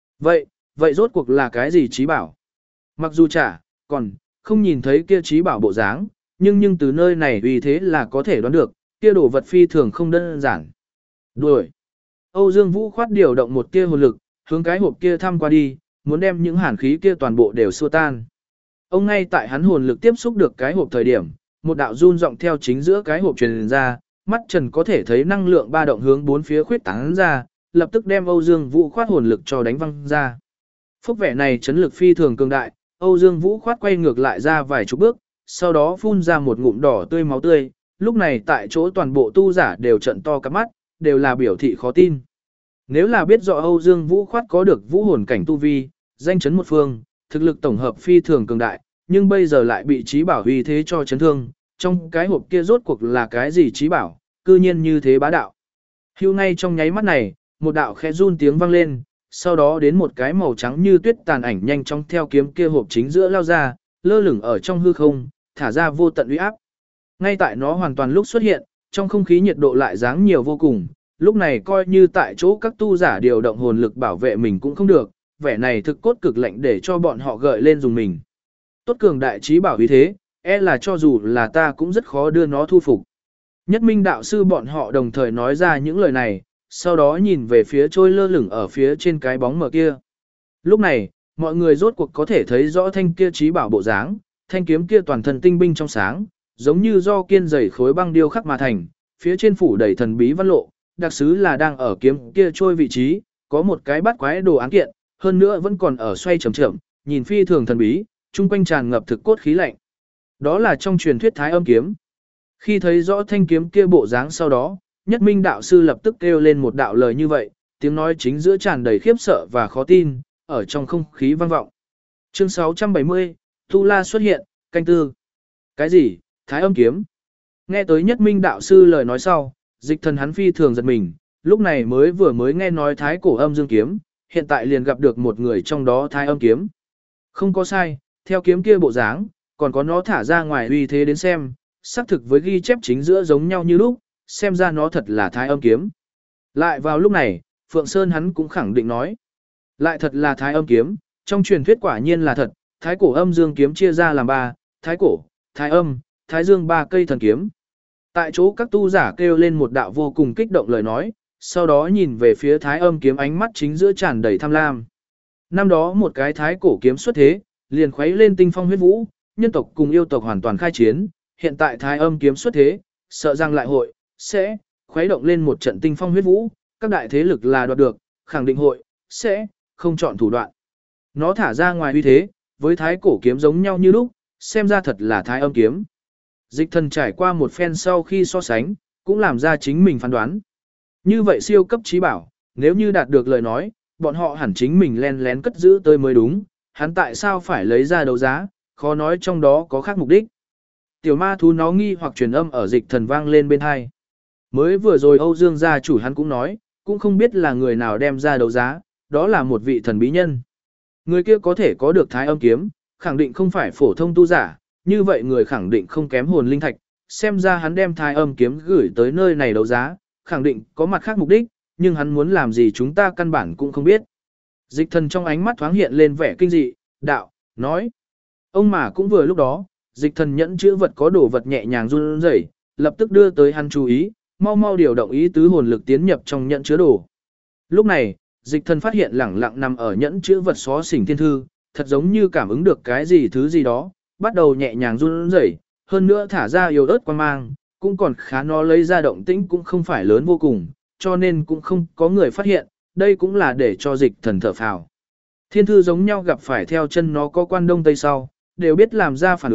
Vậy rốt cuộc là cái gì trí bảo? Mặc dù còn không nhìn thấy kia trí bảo bộ dáng, nhưng từ nơi này uy thế là có thể đoán được, kia đồ vật phi thường không đơn giản. Đuổi. Âu Dương Vũ khoát điều động một tia hồn lực, hướng cái hộp kia thăm qua đi, muốn đem những hàn khí kia toàn bộ đều xua tan. Ông ngay tại hắn hồn lực tiếp xúc được cái hộp thời điểm, một đạo run rộng theo chính giữa cái hộp truyền ra, mắt Trần có thể thấy năng lượng ba động hướng bốn phía khuyết tán ra, lập tức đem Âu Dương Vũ khoát hồn lực cho đánh văng ra. Phúc vẻ này chấn lực phi thường cường đại, Âu Dương Vũ khoát quay ngược lại ra vài chục bước, sau đó phun ra một ngụm đỏ tươi máu tươi, lúc này tại chỗ toàn bộ tu giả đều trợn to cả mắt, đều là biểu thị khó tin. Nếu là biết rõ Âu Dương Vũ khoát có được vũ hồn cảnh tu vi, danh chấn một phương, thực lực tổng hợp phi thường cường đại, nhưng bây giờ lại bị trí bảo uy thế cho chấn thương, trong cái hộp kia rốt cuộc là cái gì trí bảo, cư nhiên như thế bá đạo. Hưu ngay trong nháy mắt này, một đạo khẽ run tiếng vang lên, sau đó đến một cái màu trắng như tuyết tàn ảnh nhanh chóng theo kiếm kia hộp chính giữa lao ra, lơ lửng ở trong hư không, thả ra vô tận uy áp. Ngay tại nó hoàn toàn lúc xuất hiện, trong không khí nhiệt độ lại giáng nhiều vô cùng, lúc này coi như tại chỗ các tu giả điều động hồn lực bảo vệ mình cũng không được, vẻ này thực cốt cực lạnh để cho bọn họ gợi lên dùng mình. Tốt cường đại trí bảo uy thế, là cho dù là ta cũng rất khó đưa nó thu phục. Nhất Minh đạo sư bọn họ đồng thời nói ra những lời này, sau đó nhìn về phía trôi lơ lửng ở phía trên cái bóng mờ kia. Lúc này, mọi người rốt cuộc có thể thấy rõ thanh kia trí bảo bộ dáng, thanh kiếm kia toàn thân tinh binh trong sáng, giống như do kiên dày khối băng điêu khắc mà thành, phía trên phủ đầy thần bí văn lộ, đặc sứ là đang ở kiếm kia trôi vị trí, có một cái bát quái đồ án kiện, hơn nữa vẫn còn ở xoay chậm chậm, nhìn phi thường thần bí, chung quanh tràn ngập thực cốt khí lạnh. Đó là trong truyền thuyết Thái Âm kiếm. Khi thấy rõ thanh kiếm kia bộ dáng sau đó, Nhất Minh đạo sư lập tức kêu lên một đạo lời như vậy, tiếng nói chính giữa tràn đầy khiếp sợ và khó tin, ở trong không khí vang vọng. Chương 670, Tu La xuất hiện, canh tư. Cái gì? Thái Âm kiếm? Nghe tới Nhất Minh đạo sư lời nói sau, Dịch Thần hắn phi thường giật mình, lúc này vừa mới nghe nói Thái Cổ Âm Dương kiếm, hiện tại liền gặp được một người trong đó Thái Âm kiếm. Không có sai, theo kiếm kia bộ dáng, còn có nó thả ra ngoài uy thế đến xem, xác thực với ghi chép chính giữa giống nhau như lúc, xem ra nó thật là Thái Âm kiếm. Lại vào lúc này, Phượng Sơn hắn cũng khẳng định nói, lại thật là Thái Âm kiếm, trong truyền thuyết quả nhiên là thật, Thái Cổ Âm Dương kiếm chia ra làm 3, Thái Cổ, Thái Âm, Thái Dương 3 cây thần kiếm. Tại chỗ các tu giả kêu lên một đạo vô cùng kích động lời nói, sau đó nhìn về phía Thái Âm kiếm ánh mắt chính giữa tràn đầy tham lam. Năm đó một cái Thái Cổ kiếm xuất thế, liền khuấy lên tinh phong huyết vũ, nhân tộc cùng yêu tộc hoàn toàn khai chiến, hiện tại Thái Âm kiếm xuất thế, sợ rằng lại sẽ khuấy động lên một trận tinh phong huyết vũ, các đại thế lực là đoạt được, khẳng định sẽ không chọn thủ đoạn. Nó thả ra ngoài uy thế, với Thái Cổ kiếm giống nhau như lúc, xem ra thật là Thái Âm kiếm. Dịch Thần trải qua một phen sau khi so sánh, cũng làm ra chính mình phán đoán. Như vậy siêu cấp trí bảo, nếu như đạt được lời nói, bọn họ hẳn chính mình len lén cất giữ tới mới đúng, hắn tại sao phải lấy ra đấu giá, khó nói trong đó có khác mục đích. Tiểu ma thú nó nghi hoặc truyền âm ở Dịch Thần vang lên bên hai. Mới vừa rồi Âu Dương gia chủ hắn cũng nói, cũng không biết là người nào đem ra đấu giá, đó là một vị thần bí nhân. Người kia có thể có được Thái Âm kiếm, khẳng định không phải phổ thông tu giả, như vậy người khẳng định không kém hồn linh thạch, xem ra hắn đem Thái Âm kiếm gửi tới nơi này đấu giá, khẳng định có mặt khác mục đích, nhưng hắn muốn làm gì chúng ta căn bản cũng không biết. Dịch Thần trong ánh mắt thoáng hiện lên vẻ kinh dị, đạo, nói. Ông mà cũng vừa lúc đó, Dịch Thần nhẫn chữ vật có đồ vật nhẹ nhàng run rẩy, lập tức đưa tới hắn chú ý, mau mau điều động ý tứ hồn lực tiến nhập trong nhẫn chứa đồ. Lúc này, Dịch Thần phát hiện lẳng lặng nằm ở nhẫn chữ vật xó xỉnh thiên thư, thật giống như cảm ứng được cái gì thứ gì đó, bắt đầu nhẹ nhàng run rẩy, hơn nữa thả ra yếu ớt quang mang, cũng còn khá nó lấy ra động tĩnh cũng không phải lớn vô cùng, cho nên cũng không có người phát hiện, đây cũng là để cho Dịch Thần thở phào. Thiên thư giống nhau gặp phải theo chân nó có quan đông tây sau, đều biết làm ra phản ứng,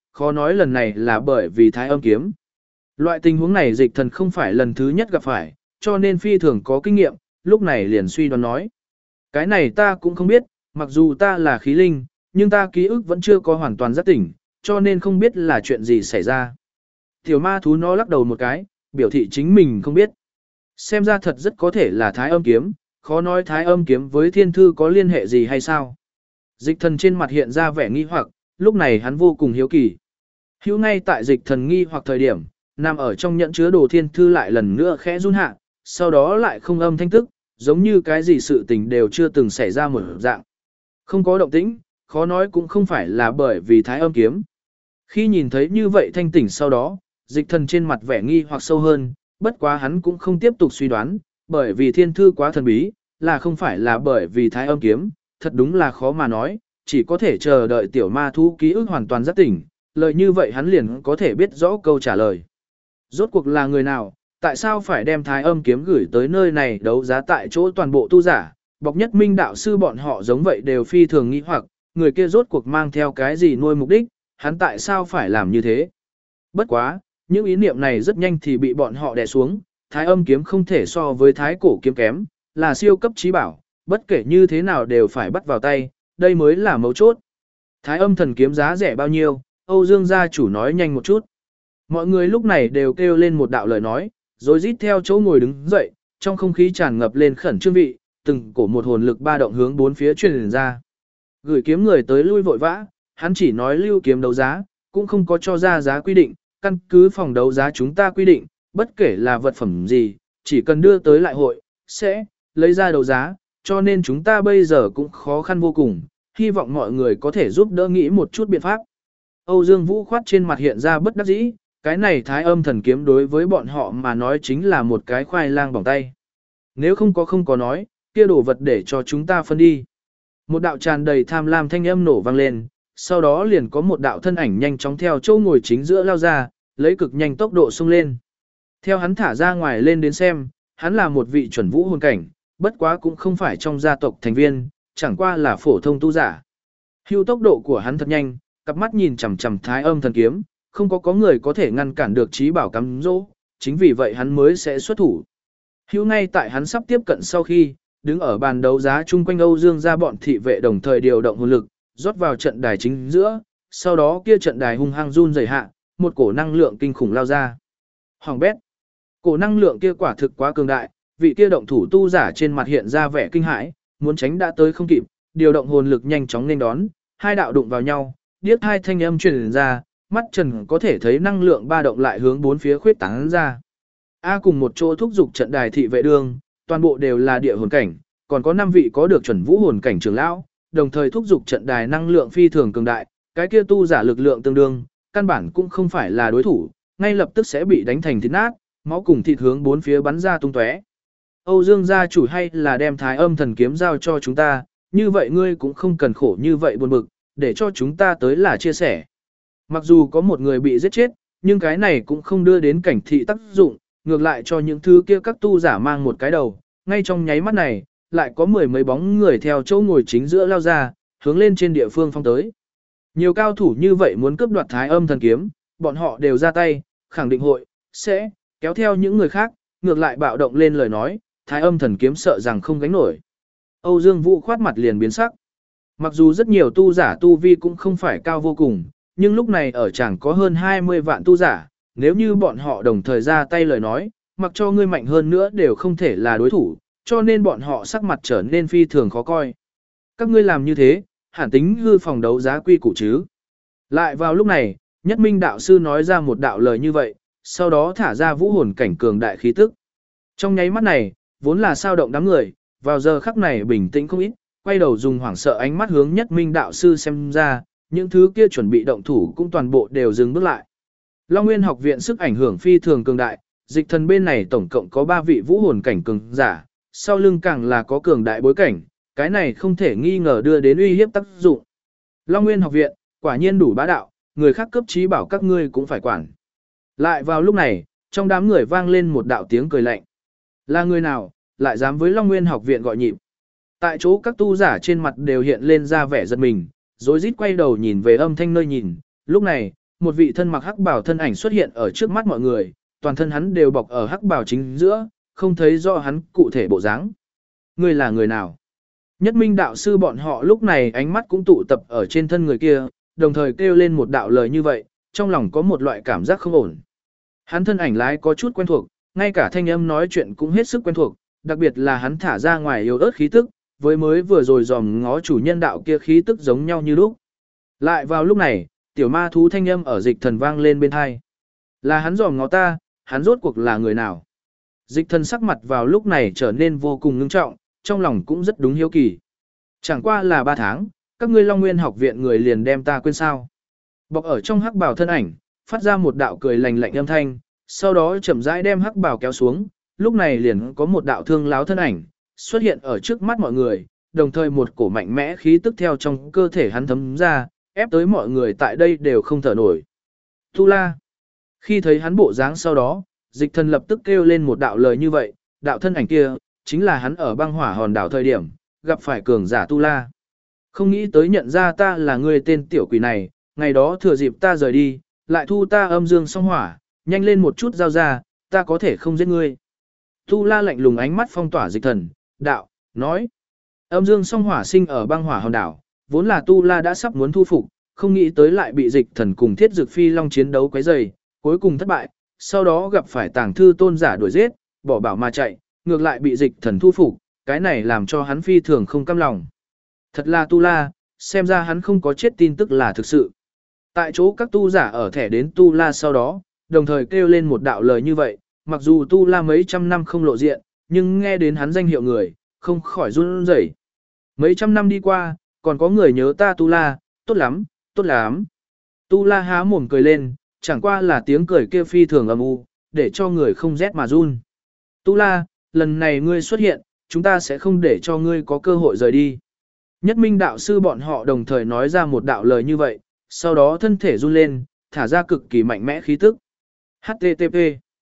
khó nói lần này là bởi vì thái âm kiếm. Loại tình huống này dịch thần không phải lần thứ nhất gặp phải, cho nên phi thường có kinh nghiệm, lúc này liền suy đoán nói. Cái này ta cũng không biết, mặc dù ta là khí linh, nhưng ta ký ức vẫn chưa có hoàn toàn giác tỉnh, cho nên không biết là chuyện gì xảy ra. Tiểu ma thú nó lắc đầu một cái, biểu thị chính mình không biết. Xem ra thật rất có thể là thái âm kiếm, khó nói thái âm kiếm với thiên thư có liên hệ gì hay sao. Dịch thần trên mặt hiện ra vẻ nghi hoặc, lúc này hắn vô cùng hiếu kỳ. Hữu ngay tại dịch thần nghi hoặc thời điểm, nằm ở trong nhẫn chứa đồ thiên thư lại lần nữa khẽ run hạ, sau đó lại không âm thanh tức, giống như cái gì sự tình đều chưa từng xảy ra một dạng. Không có động tĩnh, khó nói cũng không phải là bởi vì thái âm kiếm. Khi nhìn thấy như vậy thanh tỉnh sau đó, dịch thần trên mặt vẻ nghi hoặc sâu hơn, bất quá hắn cũng không tiếp tục suy đoán, bởi vì thiên thư quá thần bí, là không phải là bởi vì thái âm kiếm, thật đúng là khó mà nói, chỉ có thể chờ đợi tiểu ma thú ký ức hoàn toàn giác tỉnh, lời như vậy hắn liền có thể biết rõ câu trả lời. Rốt cuộc là người nào, tại sao phải đem thái âm kiếm gửi tới nơi này đấu giá tại chỗ toàn bộ tu giả, bọc nhất minh đạo sư bọn họ giống vậy đều phi thường nghi hoặc, người kia rốt cuộc mang theo cái gì nuôi mục đích, hắn tại sao phải làm như thế. Bất quá, những ý niệm này rất nhanh thì bị bọn họ đè xuống, thái âm kiếm không thể so với thái cổ kiếm kém, là siêu cấp trí bảo, bất kể như thế nào đều phải bắt vào tay, đây mới là mấu chốt. Thái âm thần kiếm giá rẻ bao nhiêu, Âu Dương gia chủ nói nhanh một chút. Mọi người lúc này đều kêu lên một đạo lời nói, rồi rít theo chỗ ngồi đứng dậy, trong không khí tràn ngập lên khẩn trương vị, từng cổ một hồn lực ba động hướng bốn phía truyền ra. Gửi kiếm người tới lui vội vã, hắn chỉ nói lưu kiếm đấu giá, cũng không có cho ra giá quy định, căn cứ phòng đấu giá chúng ta quy định, bất kể là vật phẩm gì, chỉ cần đưa tới lại hội, sẽ lấy ra đấu giá, cho nên chúng ta bây giờ cũng khó khăn vô cùng, hy vọng mọi người có thể giúp đỡ nghĩ một chút biện pháp. Âu Dương Vũ khoát trên mặt hiện ra bất đắc dĩ, cái này thái âm thần kiếm đối với bọn họ mà nói chính là một cái khoai lang bỏng tay. Nếu không có nói, kia đổ vật để cho chúng ta phân đi. Một đạo tràn đầy tham lam thanh âm nổ vang lên, sau đó liền có một đạo thân ảnh nhanh chóng theo chỗ ngồi chính giữa lao ra, lấy cực nhanh tốc độ xông lên. Theo hắn thả ra ngoài lên đến xem, hắn là một vị chuẩn vũ hồn cảnh, bất quá cũng không phải trong gia tộc thành viên, chẳng qua là phổ thông tu giả. Hưu tốc độ của hắn thật nhanh, cặp mắt nhìn chằm chằm thái âm thần kiếm, không có người có thể ngăn cản được trí bảo cắm dỗ, chính vì vậy hắn mới sẽ xuất thủ. Hưu ngay tại hắn sắp tiếp cận sau khi, đứng ở bàn đấu giá chung quanh Âu Dương gia bọn thị vệ đồng thời điều động hồn lực, rót vào trận đài chính giữa, sau đó kia trận đài hung hăng run rẩy hạ, một cổ năng lượng kinh khủng lao ra. Hoàng bét. Cổ năng lượng kia quả thực quá cường đại, vị kia động thủ tu giả trên mặt hiện ra vẻ kinh hãi, muốn tránh đã tới không kịp, điều động hồn lực nhanh chóng nên đón, hai đạo đụng vào nhau, điếc hai thanh âm truyền ra, mắt Trần có thể thấy năng lượng ba động lại hướng bốn phía khuyết tán ra. Cùng một chỗ thúc dục trận đài thị vệ đường, toàn bộ đều là địa hồn cảnh, còn có 5 vị có được chuẩn vũ hồn cảnh trưởng lão, đồng thời thúc dục trận đài năng lượng phi thường cường đại, cái kia tu giả lực lượng tương đương, căn bản cũng không phải là đối thủ, ngay lập tức sẽ bị đánh thành thịt nát, máu cùng thịt hướng bốn phía bắn ra tung tóe. Âu Dương gia chủ hay là đem thái âm thần kiếm giao cho chúng ta, như vậy ngươi cũng không cần khổ như vậy buồn bực, để cho chúng ta tới là chia sẻ. Mặc dù có một người bị giết chết, nhưng cái này cũng không đưa đến cảnh thị tác dụng, ngược lại cho những thứ kia các tu giả mang một cái đầu, ngay trong nháy mắt này, lại có 10 mấy bóng người theo chỗ ngồi chính giữa lao ra, hướng lên trên địa phương phong tới. Nhiều cao thủ như vậy muốn cướp đoạt thái âm thần kiếm, bọn họ đều ra tay, khẳng định hội, sẽ, kéo theo những người khác, ngược lại bạo động lên lời nói, thái âm thần kiếm sợ rằng không gánh nổi. Âu Dương Vũ khoát mặt liền biến sắc. Mặc dù rất nhiều tu giả tu vi cũng không phải cao vô cùng, nhưng lúc này ở chẳng có hơn 20 vạn tu giả, nếu như bọn họ đồng thời ra tay lời nói, mặc cho ngươi mạnh hơn nữa đều không thể là đối thủ, cho nên bọn họ sắc mặt trở nên phi thường khó coi. Các ngươi làm như thế, hẳn tính hư phòng đấu giá quy củ chứ. Lại vào lúc này, Nhất Minh đạo sư nói ra một đạo lời như vậy, sau đó thả ra vũ hồn cảnh cường đại khí tức. Trong nháy mắt này, vốn là sao động đám người, vào giờ khắc này bình tĩnh không ít, quay đầu dùng hoảng sợ ánh mắt hướng Nhất Minh đạo sư xem ra, những thứ kia chuẩn bị động thủ cũng toàn bộ đều dừng bước lại. Long Nguyên học viện sức ảnh hưởng phi thường cường đại, dịch thần bên này tổng cộng có 3 vị vũ hồn cảnh cường giả, sau lưng càng là có cường đại bối cảnh, cái này không thể nghi ngờ đưa đến uy hiếp tác dụng. Long Nguyên học viện, quả nhiên đủ bá đạo, người khác cấp trí bảo các ngươi cũng phải quản. Lại vào lúc này, trong đám người vang lên một đạo tiếng cười lạnh. Là người nào, lại dám với Long Nguyên học viện gọi nhịp. Tại chỗ các tu giả trên mặt đều hiện lên ra vẻ giật mình, rối rít quay đầu nhìn về âm thanh nơi nhìn, lúc này, một vị thân mặc hắc bào thân ảnh xuất hiện ở trước mắt mọi người, toàn thân hắn đều bọc ở hắc bào chính giữa, không thấy rõ hắn cụ thể bộ dáng. Ngươi là người nào? Nhất Minh đạo sư bọn họ lúc này ánh mắt cũng tụ tập ở trên thân người kia, đồng thời kêu lên một đạo lời như vậy, trong lòng có một loại cảm giác không ổn. Hắn thân ảnh lái có chút quen thuộc, ngay cả thanh âm nói chuyện cũng hết sức quen thuộc, đặc biệt là hắn thả ra ngoài yếu ớt khí tức, với mới vừa rồi dòm ngó chủ nhân đạo kia khí tức giống nhau như lúc. Lại vào lúc này, tiểu ma thú thanh âm ở Dịch Thần vang lên bên tai. Là hắn dòm ngó ta, hắn rốt cuộc là người nào? Dịch Thần sắc mặt vào lúc này trở nên vô cùng ngưng trọng, trong lòng cũng rất đúng hiếu kỳ. Chẳng qua là 3 tháng, các ngươi Long Nguyên học viện người liền đem ta quên sao? Bọc ở trong hắc bào thân ảnh, phát ra một đạo cười lạnh lạnh âm thanh, sau đó chậm rãi đem hắc bào kéo xuống, lúc này liền có một đạo thương láo thân ảnh xuất hiện ở trước mắt mọi người, đồng thời một cổ mạnh mẽ khí tức theo trong cơ thể hắn thấm ra, ép tới mọi người tại đây đều không thở nổi. Tu La. Khi thấy hắn bộ dáng sau đó, Dịch Thần lập tức kêu lên một đạo lời như vậy, đạo thân ảnh kia chính là hắn ở băng hỏa hòn đảo thời điểm gặp phải cường giả Tu La. Không nghĩ tới nhận ra ta là người tên tiểu quỷ này, ngày đó thừa dịp ta rời đi, lại thu ta âm dương song hỏa, nhanh lên một chút giao ra, ta có thể không giết ngươi. Tu La lạnh lùng ánh mắt phong tỏa Dịch Thần, đạo, nói. Âm dương song hỏa sinh ở băng hỏa hòn đảo, vốn là Tu La đã sắp muốn thu phục, không nghĩ tới lại bị Dịch Thần cùng Thiết Dực Phi Long chiến đấu quấy rầy, cuối cùng thất bại, sau đó gặp phải Tàng Thư Tôn giả đuổi giết, bỏ bảo mà chạy, ngược lại bị Dịch Thần thu phục, cái này làm cho hắn phi thường không cam lòng. Thật là Tu La, xem ra hắn không có chết tin tức là thực sự. Tại chỗ các tu giả ở thẻ đến Tu La sau đó, đồng thời kêu lên một đạo lời như vậy, mặc dù Tu La mấy trăm năm không lộ diện, nhưng nghe đến hắn danh hiệu người, không khỏi run rẩy. Mấy trăm năm đi qua, còn có người nhớ ta Tu La, tốt lắm, tốt lắm. Tu La há mồm cười lên, chẳng qua là tiếng cười kia phi thường âm u, để cho người không rét mà run. Tu La, lần này ngươi xuất hiện, chúng ta sẽ không để cho ngươi có cơ hội rời đi. Nhất Minh đạo sư bọn họ đồng thời nói ra một đạo lời như vậy, sau đó thân thể run lên, thả ra cực kỳ mạnh mẽ khí tức. HTTP.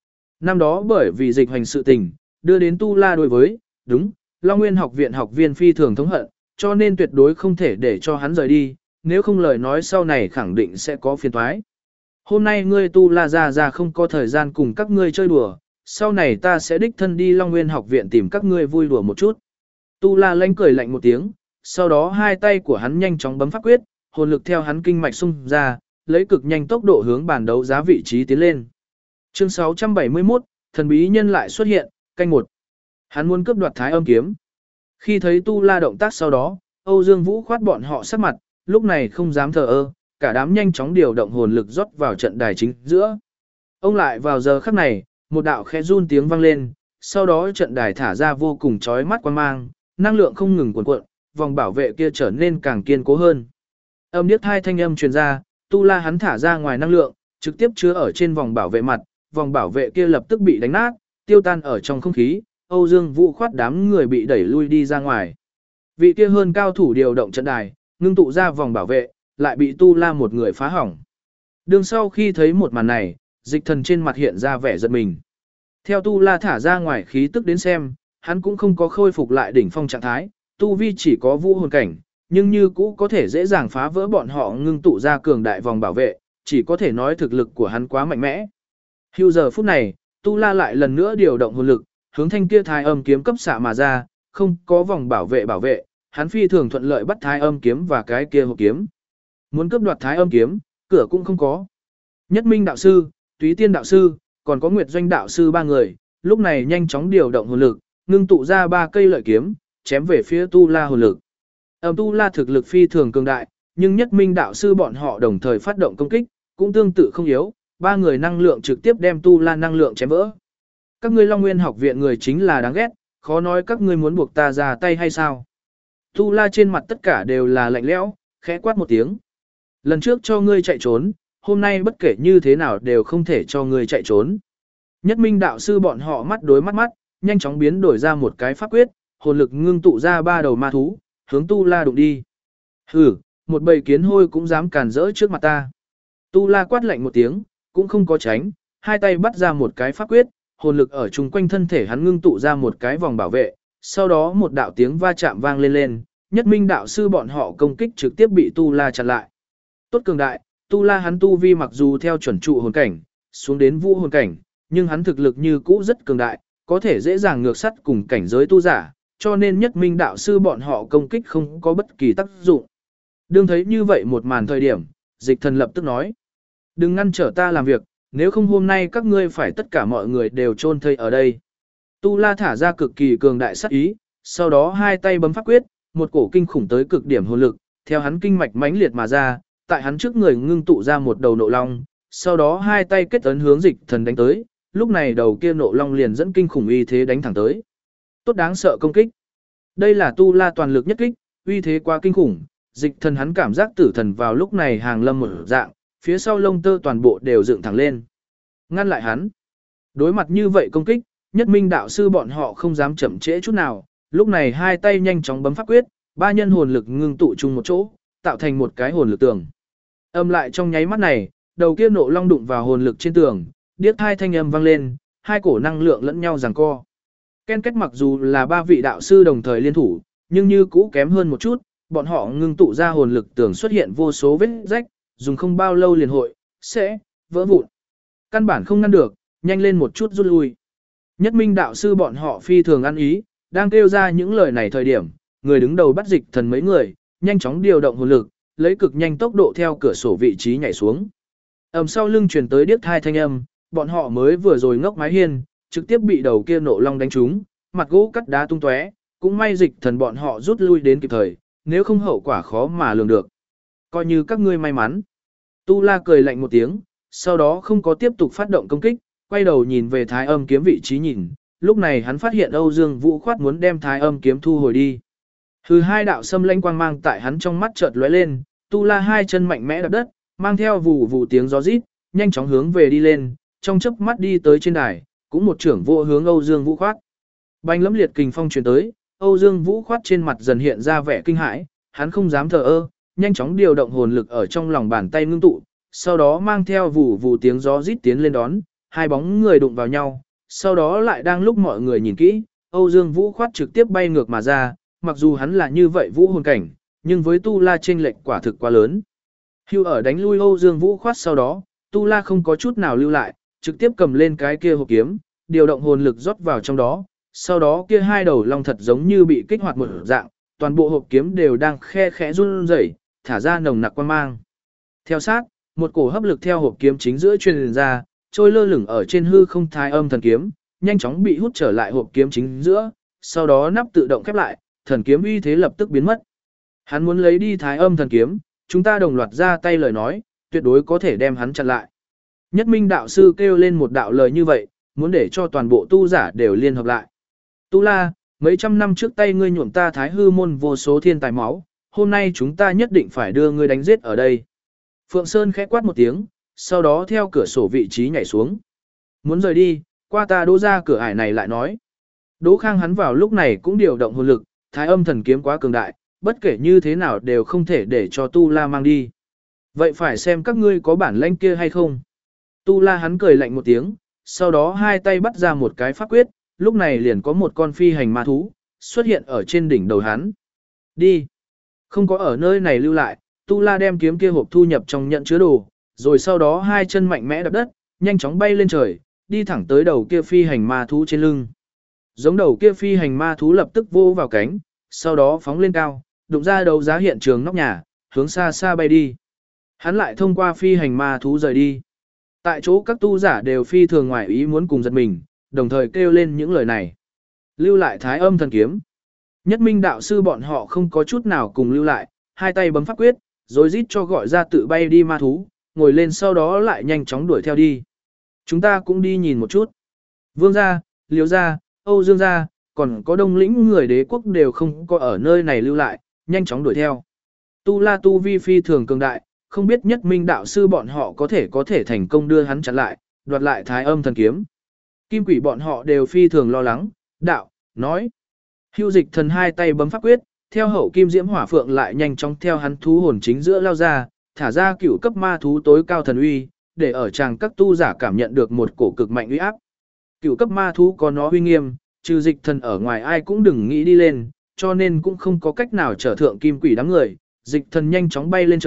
Năm đó bởi vì dịch hành sự tình, đưa đến Tu La đối với, đúng, Long Nguyên học viện học viên phi thường thống hận, cho nên tuyệt đối không thể để cho hắn rời đi, nếu không lời nói sau này khẳng định sẽ có phiền toái. Hôm nay ngươi Tu La ra không có thời gian cùng các ngươi chơi đùa, sau này ta sẽ đích thân đi Long Nguyên học viện tìm các ngươi vui đùa một chút. Tu La lanh cười lạnh một tiếng, sau đó hai tay của hắn nhanh chóng bấm pháp quyết, hồn lực theo hắn kinh mạch xung ra, lấy cực nhanh tốc độ hướng bàn đấu giá vị trí tiến lên. Chương 671, thần bí nhân lại xuất hiện, canh 1. Hắn muốn cướp đoạt Thái Âm kiếm. Khi thấy Tu La động tác sau đó, Âu Dương Vũ khoát bọn họ sắc mặt, lúc này không dám thờ ơ, cả đám nhanh chóng điều động hồn lực rót vào trận đài chính giữa. Ông lại vào giờ khắc này, một đạo khẽ run tiếng vang lên, sau đó trận đài thả ra vô cùng chói mắt quang mang, năng lượng không ngừng cuộn cuộn, vòng bảo vệ kia trở nên càng kiên cố hơn. Âm điếc hai thanh âm truyền ra, Tu La hắn thả ra ngoài năng lượng, trực tiếp chứa ở trên vòng bảo vệ mặt, vòng bảo vệ kia lập tức bị đánh nát, tiêu tan ở trong không khí, Âu Dương Vũ khoát đám người bị đẩy lui đi ra ngoài. Vị kia hơn cao thủ điều động trận đài, ngưng tụ ra vòng bảo vệ, lại bị Tu La một người phá hỏng. Đường sau khi thấy một màn này, Dịch Thần trên mặt hiện ra vẻ giật mình. Theo Tu La thả ra ngoài khí tức đến xem, hắn cũng không có khôi phục lại đỉnh phong trạng thái, tu vi chỉ có vũ hồn cảnh, nhưng như cũ có thể dễ dàng phá vỡ bọn họ ngưng tụ ra cường đại vòng bảo vệ, chỉ có thể nói thực lực của hắn quá mạnh mẽ. Hưu giờ phút này, Tu La lại lần nữa điều động hồn lực, hướng thanh kia Thái Âm kiếm cấp xạ mà ra, không có vòng bảo vệ, hắn phi thường thuận lợi bắt Thái Âm kiếm và cái kia hộp kiếm. Muốn cướp đoạt Thái Âm kiếm, cửa cũng không có. Nhất Minh đạo sư, Túy Tiên đạo sư, còn có Nguyệt Doanh đạo sư ba người, lúc này nhanh chóng điều động hồn lực, ngưng tụ ra 3 cây lợi kiếm, chém về phía Tu La hồn lực. Tu La thực lực phi thường cường đại, nhưng Nhất Minh đạo sư bọn họ đồng thời phát động công kích, cũng tương tự không yếu, 3 người năng lượng trực tiếp đem Tu La năng lượng chém vỡ. Các ngươi Long Nguyên học viện người chính là đáng ghét, khó nói các ngươi muốn buộc ta ra tay hay sao? Tu La trên mặt tất cả đều là lạnh lẽo, khẽ quát một tiếng. Lần trước cho ngươi chạy trốn, hôm nay bất kể như thế nào đều không thể cho ngươi chạy trốn. Nhất Minh đạo sư bọn họ mắt đối mắt, nhanh chóng biến đổi ra một cái pháp quyết, hồn lực ngưng tụ ra 3 đầu ma thú, hướng Tu La đụng đi. Hừ, một bầy kiến hôi cũng dám càn rỡ trước mặt ta. Tu La quát lạnh một tiếng, cũng không có tránh, hai tay bắt ra một cái pháp quyết, hồn lực ở chung quanh thân thể hắn ngưng tụ ra một cái vòng bảo vệ, sau đó một đạo tiếng va chạm vang lên, Nhất Minh đạo sư bọn họ công kích trực tiếp bị Tu La chặn lại. Tốt cường đại, Tu La hắn tu vi mặc dù theo chuẩn trụ hồn cảnh, xuống đến vũ hồn cảnh, nhưng hắn thực lực như cũ rất cường đại, có thể dễ dàng ngược sắt cùng cảnh giới tu giả, cho nên nhất minh đạo sư bọn họ công kích không có bất kỳ tác dụng. Đương thấy như vậy một màn thời điểm, Dịch Thần lập tức nói: đừng ngăn trở ta làm việc, nếu không hôm nay các ngươi phải tất cả mọi người đều chôn thây ở đây. Tu La thả ra cực kỳ cường đại sát ý, sau đó hai tay bấm pháp quyết, một cổ kinh khủng tới cực điểm hồn lực, theo hắn kinh mạch mãnh liệt mà ra, tại hắn trước người ngưng tụ ra một đầu nộ long, sau đó hai tay kết ấn hướng Dịch Thần đánh tới, lúc này đầu kia nộ long liền dẫn kinh khủng uy thế đánh thẳng tới. Tốt đáng sợ công kích. Đây là Tu La toàn lực nhất kích, uy thế quá kinh khủng, Dịch Thần hắn cảm giác tử thần vào lúc này hàng lâm một dạng, phía sau lông tơ toàn bộ đều dựng thẳng lên. Ngăn lại hắn. Đối mặt như vậy công kích, nhất minh đạo sư bọn họ không dám chậm trễ chút nào, lúc này hai tay nhanh chóng bấm pháp quyết, ba nhân hồn lực ngưng tụ chung một chỗ, tạo thành một cái hồn lực tường. Âm lại trong nháy mắt này, đầu kia nộ long đụng vào hồn lực trên tường, điếc hai thanh âm vang lên, hai cổ năng lượng lẫn nhau giằng co. Ken kết mặc dù là ba vị đạo sư đồng thời liên thủ, nhưng như cũ kém hơn một chút, bọn họ ngưng tụ ra hồn lực tường xuất hiện vô số vết rách, dùng không bao lâu liền hội, sẽ vỡ vụn. Căn bản không ngăn được, nhanh lên một chút rút lui. Nhất minh đạo sư bọn họ phi thường ăn ý, đang kêu ra những lời này thời điểm, người đứng đầu bắt Dịch Thần mấy người, nhanh chóng điều động hồn lực, lấy cực nhanh tốc độ theo cửa sổ vị trí nhảy xuống. Sau lưng truyền tới điếc thai thanh âm, bọn họ mới vừa rồi ngốc mái hiên, trực tiếp bị đầu kia nộ long đánh trúng, mặt gỗ cắt đá tung tóe, cũng may Dịch Thần bọn họ rút lui đến kịp thời, nếu không hậu quả khó mà lường được. Coi như các ngươi may mắn. Tu La cười lạnh một tiếng, sau đó không có tiếp tục phát động công kích, quay đầu nhìn về Thái Âm kiếm vị trí nhìn, lúc này hắn phát hiện Âu Dương Vũ Khoát muốn đem Thái Âm kiếm thu hồi đi. Hừ, hai đạo xâm lãnh quang mang tại hắn trong mắt chợt lóe lên, Tu La hai chân mạnh mẽ đạp đất, mang theo vù vù tiếng gió rít, nhanh chóng hướng về đi lên, trong chớp mắt đi tới trên đài, cũng một trưởng vô hướng Âu Dương Vũ Khoát. Bành lẫm liệt kình phong truyền tới, Âu Dương Vũ Khoát trên mặt dần hiện ra vẻ kinh hãi, hắn không dám thờ ơ, nhanh chóng điều động hồn lực ở trong lòng bàn tay ngưng tụ, sau đó mang theo vù vù tiếng gió rít tiến lên đón, hai bóng người đụng vào nhau, sau đó lại đang lúc mọi người nhìn kỹ, Âu Dương Vũ Khoát trực tiếp bay ngược mà ra, mặc dù hắn là như vậy vũ hồn cảnh, nhưng với Tu La chênh lệch quả thực quá lớn. Hưu ở đánh lui Âu Dương Vũ Khoát sau đó, Tu La không có chút nào lưu lại, trực tiếp cầm lên cái kia hộp kiếm, điều động hồn lực rót vào trong đó, sau đó kia hai đầu long thật giống như bị kích hoạt một dạng, toàn bộ hộp kiếm đều đang khe khẽ run rẩy, thả ra nồng nặc quang mang. Theo sát, một cổ hấp lực theo hộp kiếm chính giữa truyền ra, trôi lơ lửng ở trên hư không Thái Âm thần kiếm, nhanh chóng bị hút trở lại hộp kiếm chính giữa, sau đó nắp tự động khép lại, thần kiếm uy thế lập tức biến mất. Hắn muốn lấy đi Thái Âm thần kiếm, chúng ta đồng loạt ra tay lời nói, tuyệt đối có thể đem hắn chặn lại. Nhất minh đạo sư kêu lên một đạo lời như vậy, muốn để cho toàn bộ tu giả đều liên hợp lại. Tu La, mấy trăm năm trước tay ngươi nhuộm ta Thái Hư môn vô số thiên tài máu, hôm nay chúng ta nhất định phải đưa ngươi đánh giết ở đây. Phượng Sơn khẽ quát một tiếng, sau đó theo cửa sổ vị trí nhảy xuống. Muốn rời đi, qua ta Đỗ ra cửa ải này lại nói. Đỗ Khang hắn vào lúc này cũng điều động hồn lực, Thái Âm thần kiếm quá cường đại, bất kể như thế nào đều không thể để cho Tu La mang đi. Vậy phải xem các ngươi có bản lĩnh kia hay không. Tu La hắn cười lạnh một tiếng, sau đó hai tay bắt ra một cái pháp quyết, lúc này liền có một con phi hành ma thú xuất hiện ở trên đỉnh đầu hắn. Đi. Không có ở nơi này lưu lại, Tu La đem kiếm kia hộp thu nhập trong nhận chứa đồ, rồi sau đó hai chân mạnh mẽ đập đất, nhanh chóng bay lên trời, đi thẳng tới đầu kia phi hành ma thú trên lưng. Giống đầu kia phi hành ma thú lập tức vô vào cánh, sau đó phóng lên cao, đụng ra đầu giá hiện trường nóc nhà, hướng xa xa bay đi. Hắn lại thông qua phi hành ma thú rời đi. Tại chỗ các tu giả đều phi thường ngoài ý muốn cùng giật mình, đồng thời kêu lên những lời này. Lưu lại Thái Âm thần kiếm. Nhất minh đạo sư bọn họ không có chút nào cùng lưu lại, hai tay bấm pháp quyết, rồi rít cho gọi ra tự bay đi ma thú, ngồi lên sau đó lại nhanh chóng đuổi theo đi. Chúng ta cũng đi nhìn một chút. Vương gia, Liễu gia, Âu Dương gia, còn có đông lĩnh người đế quốc đều không có ở nơi này lưu lại, nhanh chóng đuổi theo. Tu La tu vi phi thường cường đại, không biết nhất minh đạo sư bọn họ có thể thành công đưa hắn chặn lại, đoạt lại Thái Âm thần kiếm. Kim quỷ bọn họ đều phi thường lo lắng, đạo, nói. Hưu Dịch Thần hai tay bấm pháp quyết, theo hậu kim diễm hỏa phượng lại nhanh chóng theo hắn thú hồn chính giữa lao ra, thả ra cửu cấp ma thú tối cao thần uy, để ở chàng các tu giả cảm nhận được một cổ cực mạnh uy áp. Cửu cấp ma thú có nó uy nghiêm, trừ Dịch Thần ở ngoài ai cũng đừng nghĩ đi lên, cho nên cũng không có cách nào trở thượng kim quỷ đám người. Dịch Thần nhanh chóng bay lên trời,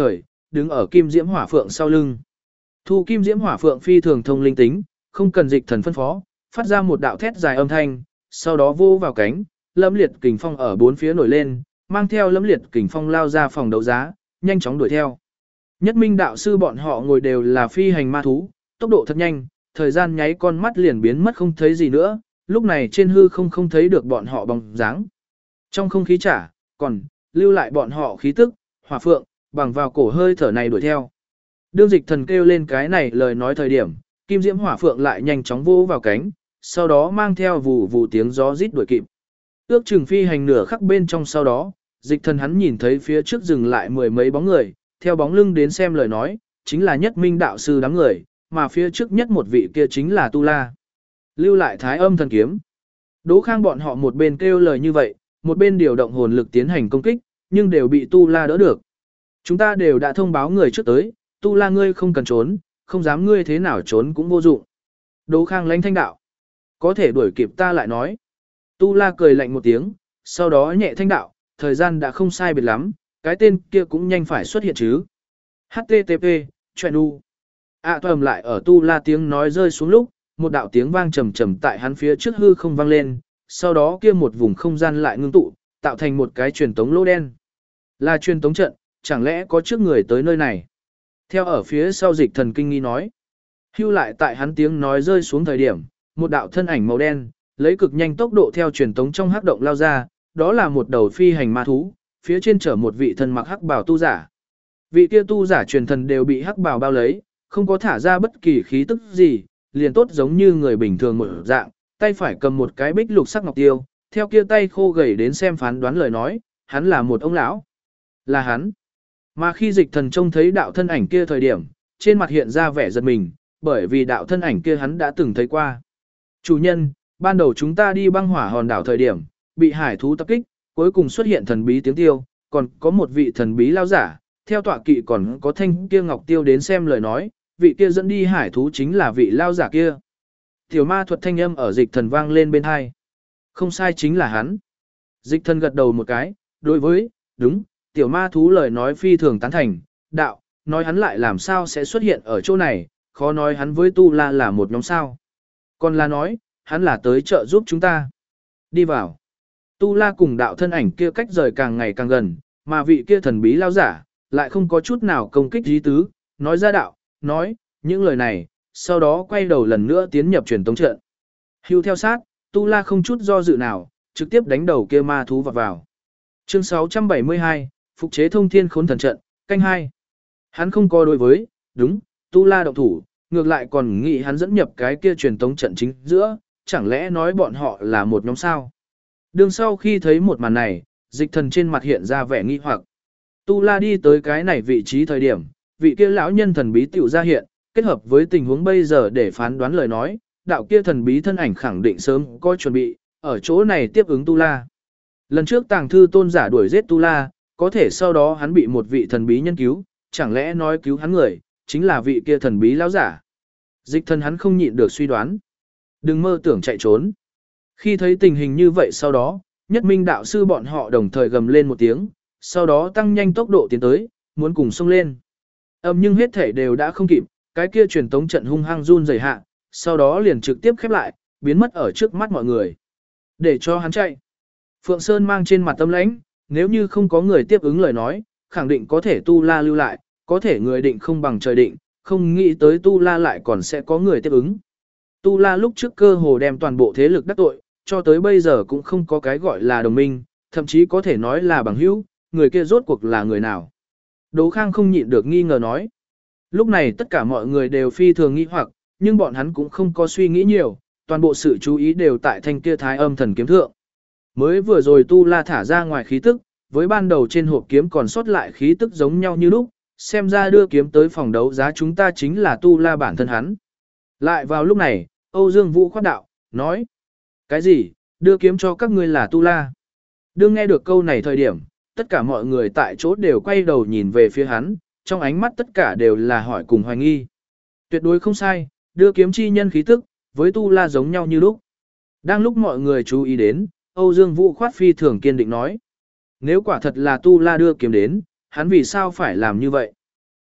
đứng ở kim diễm hỏa phượng sau lưng. Thu kim diễm hỏa phượng phi thường thông linh tính, không cần dịch thần phân phó, phát ra một đạo thét dài âm thanh, sau đó vô vào cánh, lẫm liệt kình phong ở bốn phía nổi lên, mang theo lẫm liệt kình phong lao ra phòng đấu giá, nhanh chóng đuổi theo. Nhất minh đạo sư bọn họ ngồi đều là phi hành ma thú, tốc độ thật nhanh, thời gian nháy con mắt liền biến mất không thấy gì nữa, lúc này trên hư không thấy được bọn họ bóng dáng. Trong không khí còn lưu lại bọn họ khí tức, hỏa phượng, bằng vào cổ hơi thở này đuổi theo. Đương dịch thần kêu lên cái này lời nói thời điểm, kim diễm hỏa phượng lại nhanh chóng vô vào cánh, sau đó mang theo vù vù tiếng gió rít đuổi kịp. Ước chừng phi hành nửa khắc bên trong sau đó, dịch thần hắn nhìn thấy phía trước dừng lại mười mấy bóng người, theo bóng lưng đến xem lời nói, chính là nhất minh đạo sư đám người, mà phía trước nhất một vị kia chính là Tu La. Lưu lại thái âm thần kiếm. Đỗ Khang bọn họ một bên kêu lời như vậy, một bên điều động hồn lực tiến hành công kích, nhưng đều bị Tu La đỡ được. Chúng ta đều đã thông báo người trước tới, Tu La ngươi không cần trốn, không dám ngươi thế nào trốn cũng vô dụng. Đỗ Khang lãnh thanh đạo. Có thể đuổi kịp ta lại nói. Tu La cười lạnh một tiếng, sau đó nhẹ thanh đạo, thời gian đã không sai biệt lắm, cái tên kia cũng nhanh phải xuất hiện chứ. HTTP, chuyện u. Tầm lại ở Tu La tiếng nói rơi xuống lúc, một đạo tiếng vang trầm trầm tại hắn phía trước hư không vang lên, sau đó kia một vùng không gian lại ngưng tụ, tạo thành một cái truyền tống lỗ đen. Là truyền tống trận, chẳng lẽ có trước người tới nơi này? Theo ở phía sau dịch thần kinh nghi nói. Hưu lại tại hắn tiếng nói rơi xuống thời điểm, một đạo thân ảnh màu đen, lấy cực nhanh tốc độ theo truyền tống trong hắc động lao ra, đó là một đầu phi hành ma thú, phía trên chở một vị thân mặc hắc bào tu giả. Vị kia tu giả truyền thần đều bị hắc bào bao lấy, không có thả ra bất kỳ khí tức gì, liền tốt giống như người bình thường một dạng, tay phải cầm một cái bích lục sắc ngọc tiêu, theo kia tay khô gầy đến xem phán đoán lời nói, hắn là một ông lão. Là hắn. Mà khi dịch thần trông thấy đạo thân ảnh kia thời điểm, trên mặt hiện ra vẻ giật mình, bởi vì đạo thân ảnh kia hắn đã từng thấy qua. Chủ nhân, ban đầu chúng ta đi băng hỏa hòn đảo thời điểm, bị hải thú tập kích, cuối cùng xuất hiện thần bí tiếng tiêu, còn có một vị thần bí lao giả, theo tọa kỵ còn có thanh kia ngọc tiêu đến xem lời nói, vị kia dẫn đi hải thú chính là vị lao giả kia. Tiểu ma thuật thanh âm ở dịch thần vang lên bên hai. Không sai chính là hắn. Dịch thần gật đầu một cái, đối với, đúng, tiểu ma thú lời nói phi thường tán thành, đạo, nói hắn lại làm sao sẽ xuất hiện ở chỗ này, khó nói hắn với Tu La là một nhóm sao. Còn là nói, hắn là tới trợ giúp chúng ta. Đi vào. Tu La cùng đạo thân ảnh kia cách rời càng ngày càng gần, mà vị kia thần bí lao giả, lại không có chút nào công kích dí tứ, nói ra đạo, nói, những lời này, sau đó quay đầu lần nữa tiến nhập truyền tống trận. Hưu theo sát, Tu La không chút do dự nào, trực tiếp đánh đầu kia ma thú vào. Chương 672, Phục chế thông thiên khốn thần trận, canh 2. Hắn không có đối với, đúng, Tu La động thủ, ngược lại còn nghĩ hắn dẫn nhập cái kia truyền tống trận chính giữa, chẳng lẽ nói bọn họ là một nhóm sao? Đương sau khi thấy một màn này, dịch thần trên mặt hiện ra vẻ nghi hoặc. Tu La đi tới cái này vị trí thời điểm, vị kia lão nhân thần bí tiểu ra hiện, kết hợp với tình huống bây giờ để phán đoán lời nói, đạo kia thần bí thân ảnh khẳng định sớm có chuẩn bị, ở chỗ này tiếp ứng Tu La. Lần trước tàng thư tôn giả đuổi giết Tu La, có thể sau đó hắn bị một vị thần bí nhân cứu, chẳng lẽ nói cứu hắn người, chính là vị kia thần bí lão giả. Dịch thần hắn không nhịn được suy đoán. Đừng mơ tưởng chạy trốn. Khi thấy tình hình như vậy sau đó, nhất minh đạo sư bọn họ đồng thời gầm lên một tiếng, sau đó tăng nhanh tốc độ tiến tới, muốn cùng xông lên. Nhưng hết thể đều đã không kịp, cái kia truyền tống trận hung hăng run rẩy hạ, sau đó liền trực tiếp khép lại, biến mất ở trước mắt mọi người. Để cho hắn chạy. Phượng Sơn mang trên mặt tâm lãnh, nếu như không có người tiếp ứng lời nói, khẳng định có thể Tu La lưu lại, có thể người định không bằng trời định, không nghĩ tới Tu La lại còn sẽ có người tiếp ứng. Tu La lúc trước cơ hồ đem toàn bộ thế lực đắc tội, cho tới bây giờ cũng không có cái gọi là đồng minh, thậm chí có thể nói là bằng hữu, người kia rốt cuộc là người nào. Đỗ Khang không nhịn được nghi ngờ nói. Lúc này tất cả mọi người đều phi thường nghi hoặc, nhưng bọn hắn cũng không có suy nghĩ nhiều, toàn bộ sự chú ý đều tại thanh kia thái âm thần kiếm thượng. Mới vừa rồi Tu La thả ra ngoài khí tức, với ban đầu trên hộp kiếm còn sót lại khí tức giống nhau như lúc, xem ra đưa kiếm tới phòng đấu giá chúng ta chính là Tu La bản thân hắn. Lại vào lúc này, Âu Dương Vũ khoát đạo, nói. Cái gì, đưa kiếm cho các ngươi là Tu La? Đương nghe được câu này thời điểm, tất cả mọi người tại chỗ đều quay đầu nhìn về phía hắn, trong ánh mắt tất cả đều là hỏi cùng hoài nghi. Tuyệt đối không sai, đưa kiếm chi nhân khí tức, với Tu La giống nhau như lúc. Đang lúc mọi người chú ý đến, Âu Dương Vũ khoát phi thường kiên định nói. Nếu quả thật là Tu La đưa kiếm đến, hắn vì sao phải làm như vậy?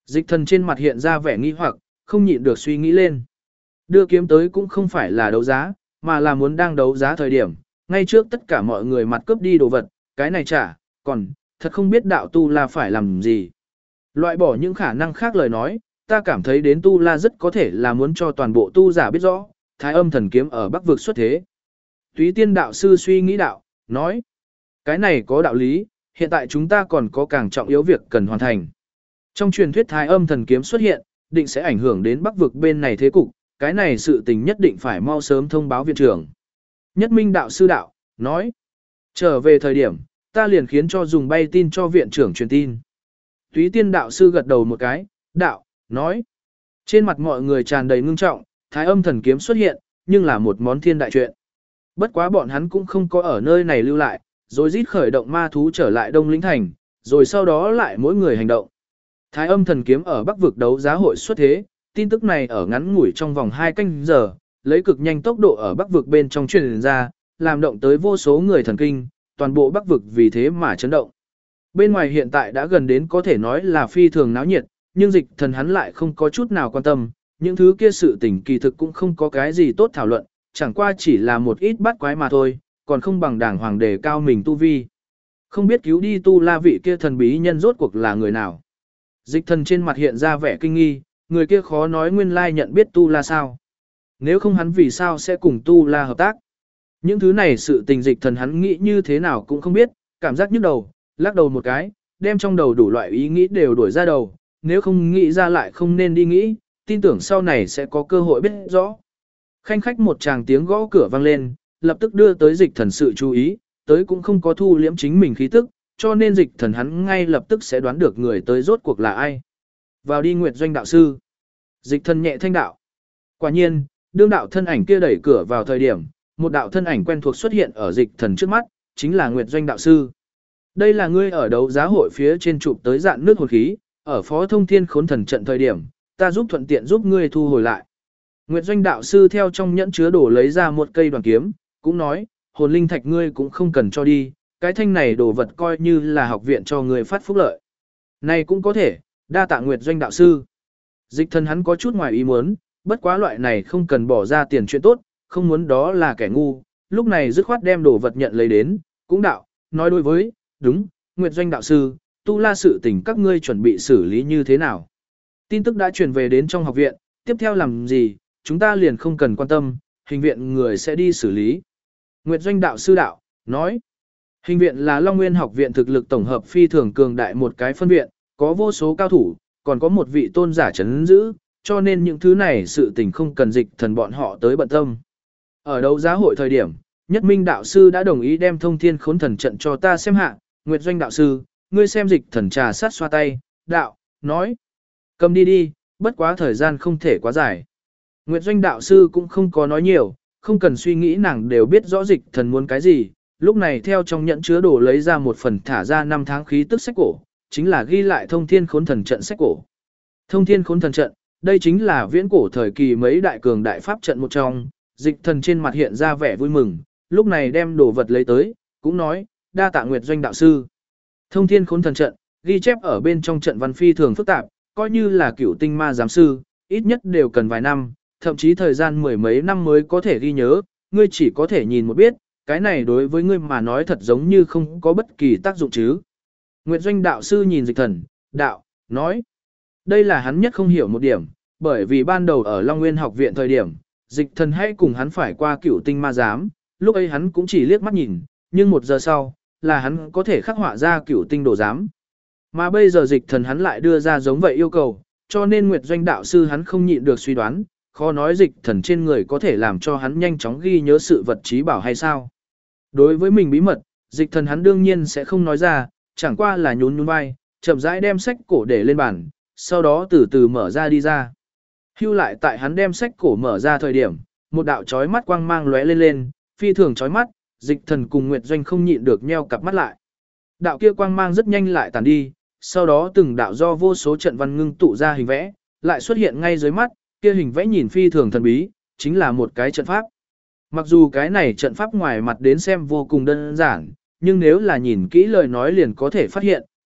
Dịch thần trên mặt hiện ra vẻ nghi hoặc, không nhịn được suy nghĩ lên. Đưa kiếm tới cũng không phải là đấu giá, mà là muốn đang đấu giá thời điểm, ngay trước tất cả mọi người mặt cướp đi đồ vật, cái này trả, còn, thật không biết đạo tu la phải làm gì. Loại bỏ những khả năng khác lời nói, ta cảm thấy đến tu la rất có thể là muốn cho toàn bộ tu giả biết rõ, Thái Âm thần kiếm ở Bắc vực xuất thế. Túy Tiên đạo sư suy nghĩ đạo, nói, cái này có đạo lý, hiện tại chúng ta còn có càng trọng yếu việc cần hoàn thành. Trong truyền thuyết Thái Âm thần kiếm xuất hiện, định sẽ ảnh hưởng đến Bắc vực bên này thế cục, cái này sự tình nhất định phải mau sớm thông báo viện trưởng. Nhất Minh đạo sư đạo, nói, trở về thời điểm, ta liền khiến cho dùng bay tin cho viện trưởng truyền tin. Túy Tiên đạo sư gật đầu một cái, đạo, nói, trên mặt mọi người tràn đầy ngưng trọng, Thái Âm thần kiếm xuất hiện, nhưng là một món thiên đại chuyện. Bất quá bọn hắn cũng không có ở nơi này lưu lại, rồi rít khởi động ma thú trở lại Đông Lĩnh Thành, rồi sau đó lại mỗi người hành động. Thái Âm thần kiếm ở Bắc vực đấu giá hội xuất thế, tin tức này ở ngắn ngủi trong vòng 2 canh giờ, lấy cực nhanh tốc độ ở Bắc vực bên trong truyền ra, làm động tới vô số người thần kinh, toàn bộ Bắc vực vì thế mà chấn động. Bên ngoài hiện tại đã gần đến có thể nói là phi thường náo nhiệt, nhưng Dịch Thần hắn lại không có chút nào quan tâm, những thứ kia sự tình kỳ thực cũng không có cái gì tốt thảo luận, chẳng qua chỉ là một ít bắt quái mà thôi, còn không bằng đảng hoàng đề cao mình tu vi. Không biết cứu đi tu la vị kia thần bí nhân rốt cuộc là người nào. Dịch Thần trên mặt hiện ra vẻ kinh nghi, người kia khó nói nguyên lai nhận biết tu la sao. Nếu không hắn vì sao sẽ cùng tu la hợp tác. Những thứ này sự tình Dịch Thần hắn nghĩ như thế nào cũng không biết, cảm giác nhức đầu, lắc đầu một cái, đem trong đầu đủ loại ý nghĩ đều đuổi ra đầu, nếu không nghĩ ra lại không nên đi nghĩ, tin tưởng sau này sẽ có cơ hội biết rõ. Khanh khách một tràng tiếng gõ cửa vang lên, lập tức đưa tới Dịch Thần sự chú ý, tới cũng không có thu liễm chính mình khí tức, cho nên Dịch Thần hắn ngay lập tức sẽ đoán được người tới rốt cuộc là ai. Vào đi Nguyệt Doanh đạo sư. Dịch Thần nhẹ thanh đạo. Quả nhiên, đương đạo thân ảnh kia đẩy cửa vào thời điểm, một đạo thân ảnh quen thuộc xuất hiện ở Dịch Thần trước mắt, chính là Nguyệt Doanh đạo sư. Đây là ngươi ở đấu giá hội phía trên chụp tới dạn nước hồn khí, ở Phó Thông Thiên Khốn Thần trận thời điểm, ta giúp thuận tiện giúp ngươi thu hồi lại. Nguyệt Doanh đạo sư theo trong nhẫn chứa đồ lấy ra một cây đoàn kiếm, cũng nói, hồn linh thạch ngươi cũng không cần cho đi, cái thanh này đồ vật coi như là học viện cho ngươi phát phúc lợi. Này cũng có thể, đa tạ Nguyệt Doanh đạo sư. Dịch Thần hắn có chút ngoài ý muốn, bất quá loại này không cần bỏ ra tiền chuyện tốt, không muốn đó là kẻ ngu, lúc này dứt khoát đem đồ vật nhận lấy đến, cũng đạo, nói đối với, đúng, Nguyệt Doanh đạo sư, tu la sự tình các ngươi chuẩn bị xử lý như thế nào. Tin tức đã truyền về đến trong học viện, tiếp theo làm gì, chúng ta liền không cần quan tâm, hình viện người sẽ đi xử lý. Nguyệt Doanh đạo sư đạo, nói, hình viện là Long Nguyên học viện thực lực tổng hợp phi thường cường đại một cái phân viện, có vô số cao thủ, còn có một vị tôn giả chấn giữ, cho nên những thứ này sự tình không cần Dịch Thần bọn họ tới bận tâm. Ở đấu giá hội thời điểm, Nhất Minh đạo sư đã đồng ý đem Thông Thiên Khốn Thần trận cho ta xem hạ, Nguyệt Doanh đạo sư, ngươi xem Dịch Thần trà sát xoa tay, đạo, nói, cầm đi đi, bất quá thời gian không thể quá dài. Nguyệt Doanh đạo sư cũng không có nói nhiều, không cần suy nghĩ nàng đều biết rõ Dịch Thần muốn cái gì, lúc này theo trong nhẫn chứa đồ lấy ra một phần thả ra 5 tháng khí tức sách cổ, chính là ghi lại Thông Thiên Khốn Thần trận sách cổ. Thông Thiên Khốn Thần trận, đây chính là viễn cổ thời kỳ mấy đại cường đại pháp trận một trong, Dịch Thần trên mặt hiện ra vẻ vui mừng, lúc này đem đồ vật lấy tới, cũng nói, đa tạ Nguyệt Doanh đạo sư. Thông Thiên Khốn Thần trận, ghi chép ở bên trong trận văn phi thường phức tạp, coi như là cửu tinh ma giám sư, ít nhất đều cần vài năm, thậm chí thời gian mười mấy năm mới có thể ghi nhớ, ngươi chỉ có thể nhìn một biết, cái này đối với ngươi mà nói thật giống như không có bất kỳ tác dụng chứ. Nguyệt Doanh đạo sư nhìn Dịch Thần, đạo, nói, đây là hắn nhất không hiểu một điểm, bởi vì ban đầu ở Long Nguyên học viện thời điểm, Dịch Thần hãy cùng hắn phải qua cửu tinh ma giám, lúc ấy hắn cũng chỉ liếc mắt nhìn, nhưng 1 giờ sau, là hắn có thể khắc họa ra cửu tinh đồ giám. Mà bây giờ Dịch Thần hắn lại đưa ra giống vậy yêu cầu, cho nên Nguyệt Doanh đạo sư hắn không nhịn được suy đoán, khó nói Dịch Thần trên người có thể làm cho hắn nhanh chóng ghi nhớ sự vật trí bảo hay sao. Đối với mình bí mật, Dịch Thần hắn đương nhiên sẽ không nói ra, chẳng qua là nhún nhún vai, chậm rãi đem sách cổ để lên bàn, sau đó từ từ mở ra đi ra. Hưu lại tại hắn đem sách cổ mở ra thời điểm, một đạo chói mắt quang mang lóe lên lên, phi thường chói mắt, Dịch Thần cùng Nguyệt Doanh không nhịn được nheo cặp mắt lại. Đạo kia quang mang rất nhanh lại tàn đi, sau đó từng đạo do vô số trận văn ngưng tụ ra hình vẽ, lại xuất hiện ngay dưới mắt, kia hình vẽ nhìn phi thường thần bí, chính là một cái trận pháp. Mặc dù cái này trận pháp ngoài mặt đến xem vô cùng đơn giản, nhưng nếu là nhìn kỹ lời nói liền có thể phát hiện,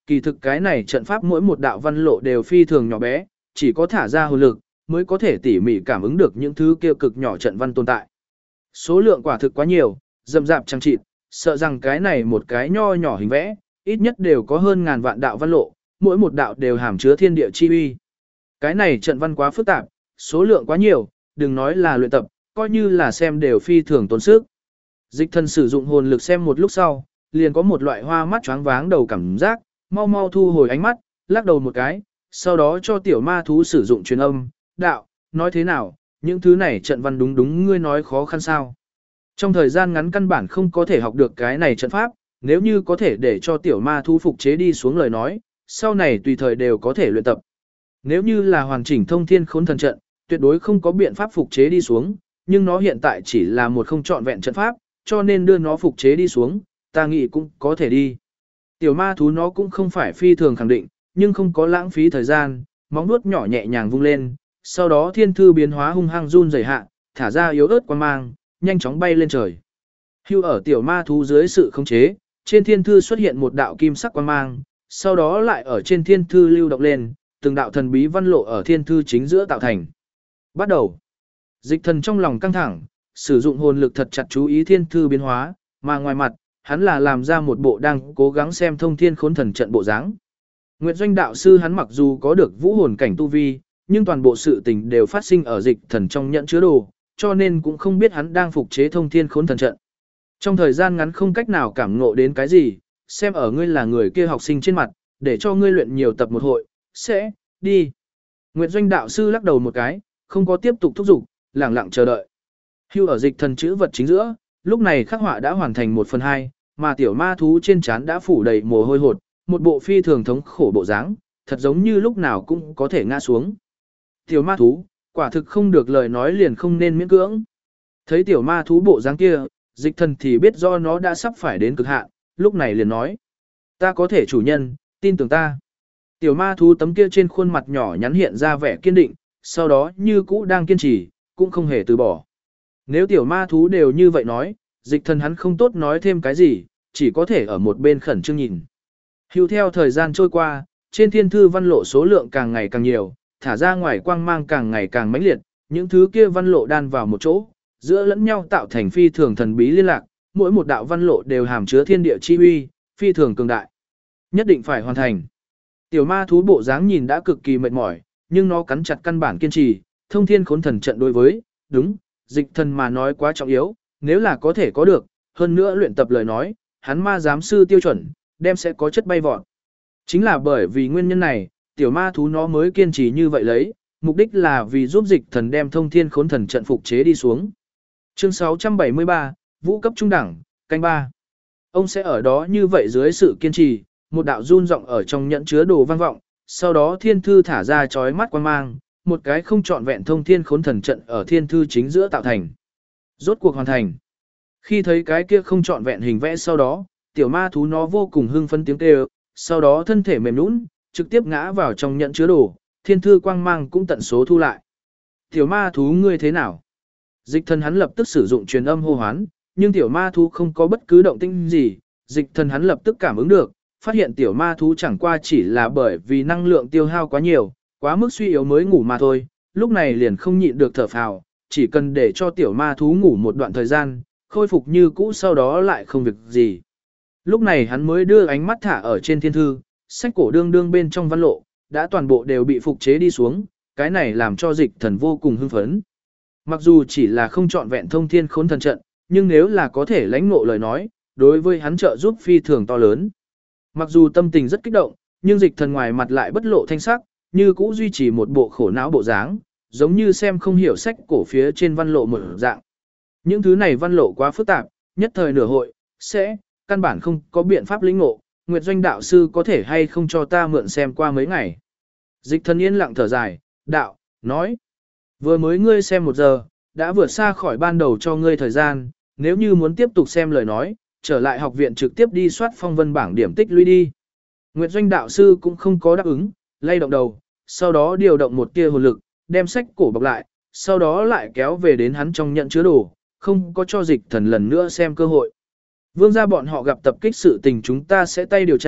Kỳ thực cái này trận pháp mỗi một đạo văn lộ đều phi thường nhỏ bé, chỉ có thả ra hồn lực, mới có thể tỉ mỉ cảm ứng được những thứ kia cực nhỏ trận văn tồn tại. Số lượng quả thực quá nhiều, rậm rạp chằng chịt, sợ rằng cái này một cái nho nhỏ hình vẽ, ít nhất đều có hơn ngàn vạn đạo văn lộ, mỗi một đạo đều hàm chứa thiên địa chi uy. Cái này trận văn quá phức tạp, số lượng quá nhiều, đừng nói là luyện tập, coi như là xem đều phi thường tốn sức. Dịch thần sử dụng hồn lực xem một lúc sau, liền có một loại hoa mắt choáng váng đầu cảm giác, mau mau thu hồi ánh mắt, lắc đầu một cái, sau đó cho tiểu ma thú sử dụng truyền âm, đạo, nói thế nào, những thứ này trận văn đúng đúng ngươi nói khó khăn sao. Trong thời gian ngắn căn bản không có thể học được cái này trận pháp, nếu như có thể để cho tiểu ma thú phục chế đi xuống lời nói, sau này tùy thời đều có thể luyện tập. Nếu như là hoàn chỉnh thông thiên khốn thần trận, tuyệt đối không có biện pháp phục chế đi xuống, nhưng nó hiện tại chỉ là một không trọn vẹn trận pháp, cho nên đưa nó phục chế đi xuống, ta nghĩ cũng có thể đi. Tiểu ma thú nó cũng không phải phi thường khẳng định, nhưng không có lãng phí thời gian, móng vuốt nhỏ nhẹ nhàng vung lên, sau đó thiên thư biến hóa hung hăng run rẩy hạ, thả ra yếu ớt quang mang, nhanh chóng bay lên trời. Hưu ở tiểu ma thú dưới sự khống chế, trên thiên thư xuất hiện một đạo kim sắc quang mang, sau đó lại ở trên thiên thư lưu động lên, từng đạo thần bí văn lộ ở thiên thư chính giữa tạo thành. Bắt đầu. Dịch thần trong lòng căng thẳng, sử dụng hồn lực thật chặt chú ý thiên thư biến hóa, mà ngoài mặt, hắn là làm ra một bộ đang cố gắng xem thông thiên khốn thần trận bộ dáng. Nguyệt Doanh đạo sư hắn mặc dù có được vũ hồn cảnh tu vi, nhưng toàn bộ sự tình đều phát sinh ở dịch thần trong nhận chứa đồ, cho nên cũng không biết hắn đang phục chế thông thiên khốn thần trận. Trong thời gian ngắn không cách nào cảm ngộ đến cái gì, xem ở ngươi là người kia học sinh trên mặt, để cho ngươi luyện nhiều tập một hội, sẽ, đi. Nguyệt Doanh đạo sư lắc đầu một cái, không có tiếp tục thúc giục, lẳng lặng chờ đợi. Hưu ở dịch thần chữ vật chính giữa, lúc này khắc họa đã hoàn thành 1/2, mà tiểu ma thú trên trán đã phủ đầy mồ hôi hột, một bộ phi thường thống khổ bộ dáng, thật giống như lúc nào cũng có thể ngã xuống. Tiểu ma thú, quả thực không được lời nói liền không nên miễn cưỡng. Thấy tiểu ma thú bộ dáng kia, dịch thần thì biết do nó đã sắp phải đến cực hạn, lúc này liền nói. Ta có thể chủ nhân, tin tưởng ta. Tiểu ma thú tấm kia trên khuôn mặt nhỏ nhắn hiện ra vẻ kiên định, sau đó như cũ đang kiên trì, cũng không hề từ bỏ. Nếu tiểu ma thú đều như vậy nói, dịch thần hắn không tốt nói thêm cái gì, chỉ có thể ở một bên khẩn trương nhìn. Hưu theo thời gian trôi qua, trên thiên thư văn lộ số lượng càng ngày càng nhiều, thả ra ngoài quang mang càng ngày càng mãnh liệt, những thứ kia văn lộ đan vào một chỗ, giữa lẫn nhau tạo thành phi thường thần bí liên lạc, mỗi một đạo văn lộ đều hàm chứa thiên địa chi uy, phi thường cường đại. Nhất định phải hoàn thành. Tiểu ma thú bộ dáng nhìn đã cực kỳ mệt mỏi, nhưng nó cắn chặt căn bản kiên trì, thông thiên khốn thần trận đối với, đúng, dịch thần mà nói quá trọng yếu, nếu là có thể có được, hơn nữa luyện tập lời nói, hắn ma giám sư tiêu chuẩn, đem sẽ có chất bay vọt. Chính là bởi vì nguyên nhân này, tiểu ma thú nó mới kiên trì như vậy lấy, mục đích là vì giúp dịch thần đem thông thiên khốn thần trận phục chế đi xuống. Chương 673, Vũ cấp trung đẳng, canh 3. Ông sẽ ở đó như vậy dưới sự kiên trì, một đạo run rộng ở trong nhẫn chứa đồ vang vọng, sau đó thiên thư thả ra chói mắt quang mang, một cái không trọn vẹn thông thiên khốn thần trận ở thiên thư chính giữa tạo thành. Rốt cuộc hoàn thành. Khi thấy cái kia không trọn vẹn hình vẽ sau đó, tiểu ma thú nó vô cùng hưng phấn tiếng kêu, sau đó thân thể mềm nhũn, trực tiếp ngã vào trong nhẫn chứa đồ, thiên thư quang mang cũng tận số thu lại. Tiểu ma thú ngươi thế nào? Dịch thần hắn lập tức sử dụng truyền âm hô hoán, nhưng tiểu ma thú không có bất cứ động tĩnh gì, dịch thần hắn lập tức cảm ứng được, phát hiện tiểu ma thú chẳng qua chỉ là bởi vì năng lượng tiêu hao quá nhiều, quá mức suy yếu mới ngủ mà thôi, lúc này liền không nhịn được thở phào, chỉ cần để cho tiểu ma thú ngủ một đoạn thời gian, khôi phục như cũ sau đó lại không việc gì. Lúc này hắn mới đưa ánh mắt thả ở trên thiên thư, sách cổ đương đương bên trong văn lộ, đã toàn bộ đều bị phục chế đi xuống, cái này làm cho dịch thần vô cùng hưng phấn. Mặc dù chỉ là không trọn vẹn thông thiên khốn thần trận, nhưng nếu là có thể lãnh ngộ lời nói, đối với hắn trợ giúp phi thường to lớn. Mặc dù tâm tình rất kích động, nhưng dịch thần ngoài mặt lại bất lộ thanh sắc, như cũ duy trì một bộ khổ não bộ dáng, giống như xem không hiểu sách cổ phía trên văn lộ một dạng. Những thứ này văn lộ quá phức tạp, nhất thời nửa hội, sẽ, căn bản không có biện pháp lĩnh ngộ, Nguyệt Doanh đạo sư có thể hay không cho ta mượn xem qua mấy ngày. Dịch thần yên lặng thở dài, đạo, nói, vừa mới ngươi xem 1 giờ, đã vượt xa khỏi ban đầu cho ngươi thời gian, nếu như muốn tiếp tục xem lời nói, trở lại học viện trực tiếp đi soát phong vân bảng điểm tích lũy đi. Nguyệt Doanh đạo sư cũng không có đáp ứng, lay động đầu, sau đó điều động một tia hồn lực, đem sách cổ bọc lại, sau đó lại kéo về đến hắn trong nhận chứa đồ, không có cho dịch thần lần nữa xem cơ hội. Vương gia bọn họ gặp tập kích sự tình chúng ta sẽ tay điều tra,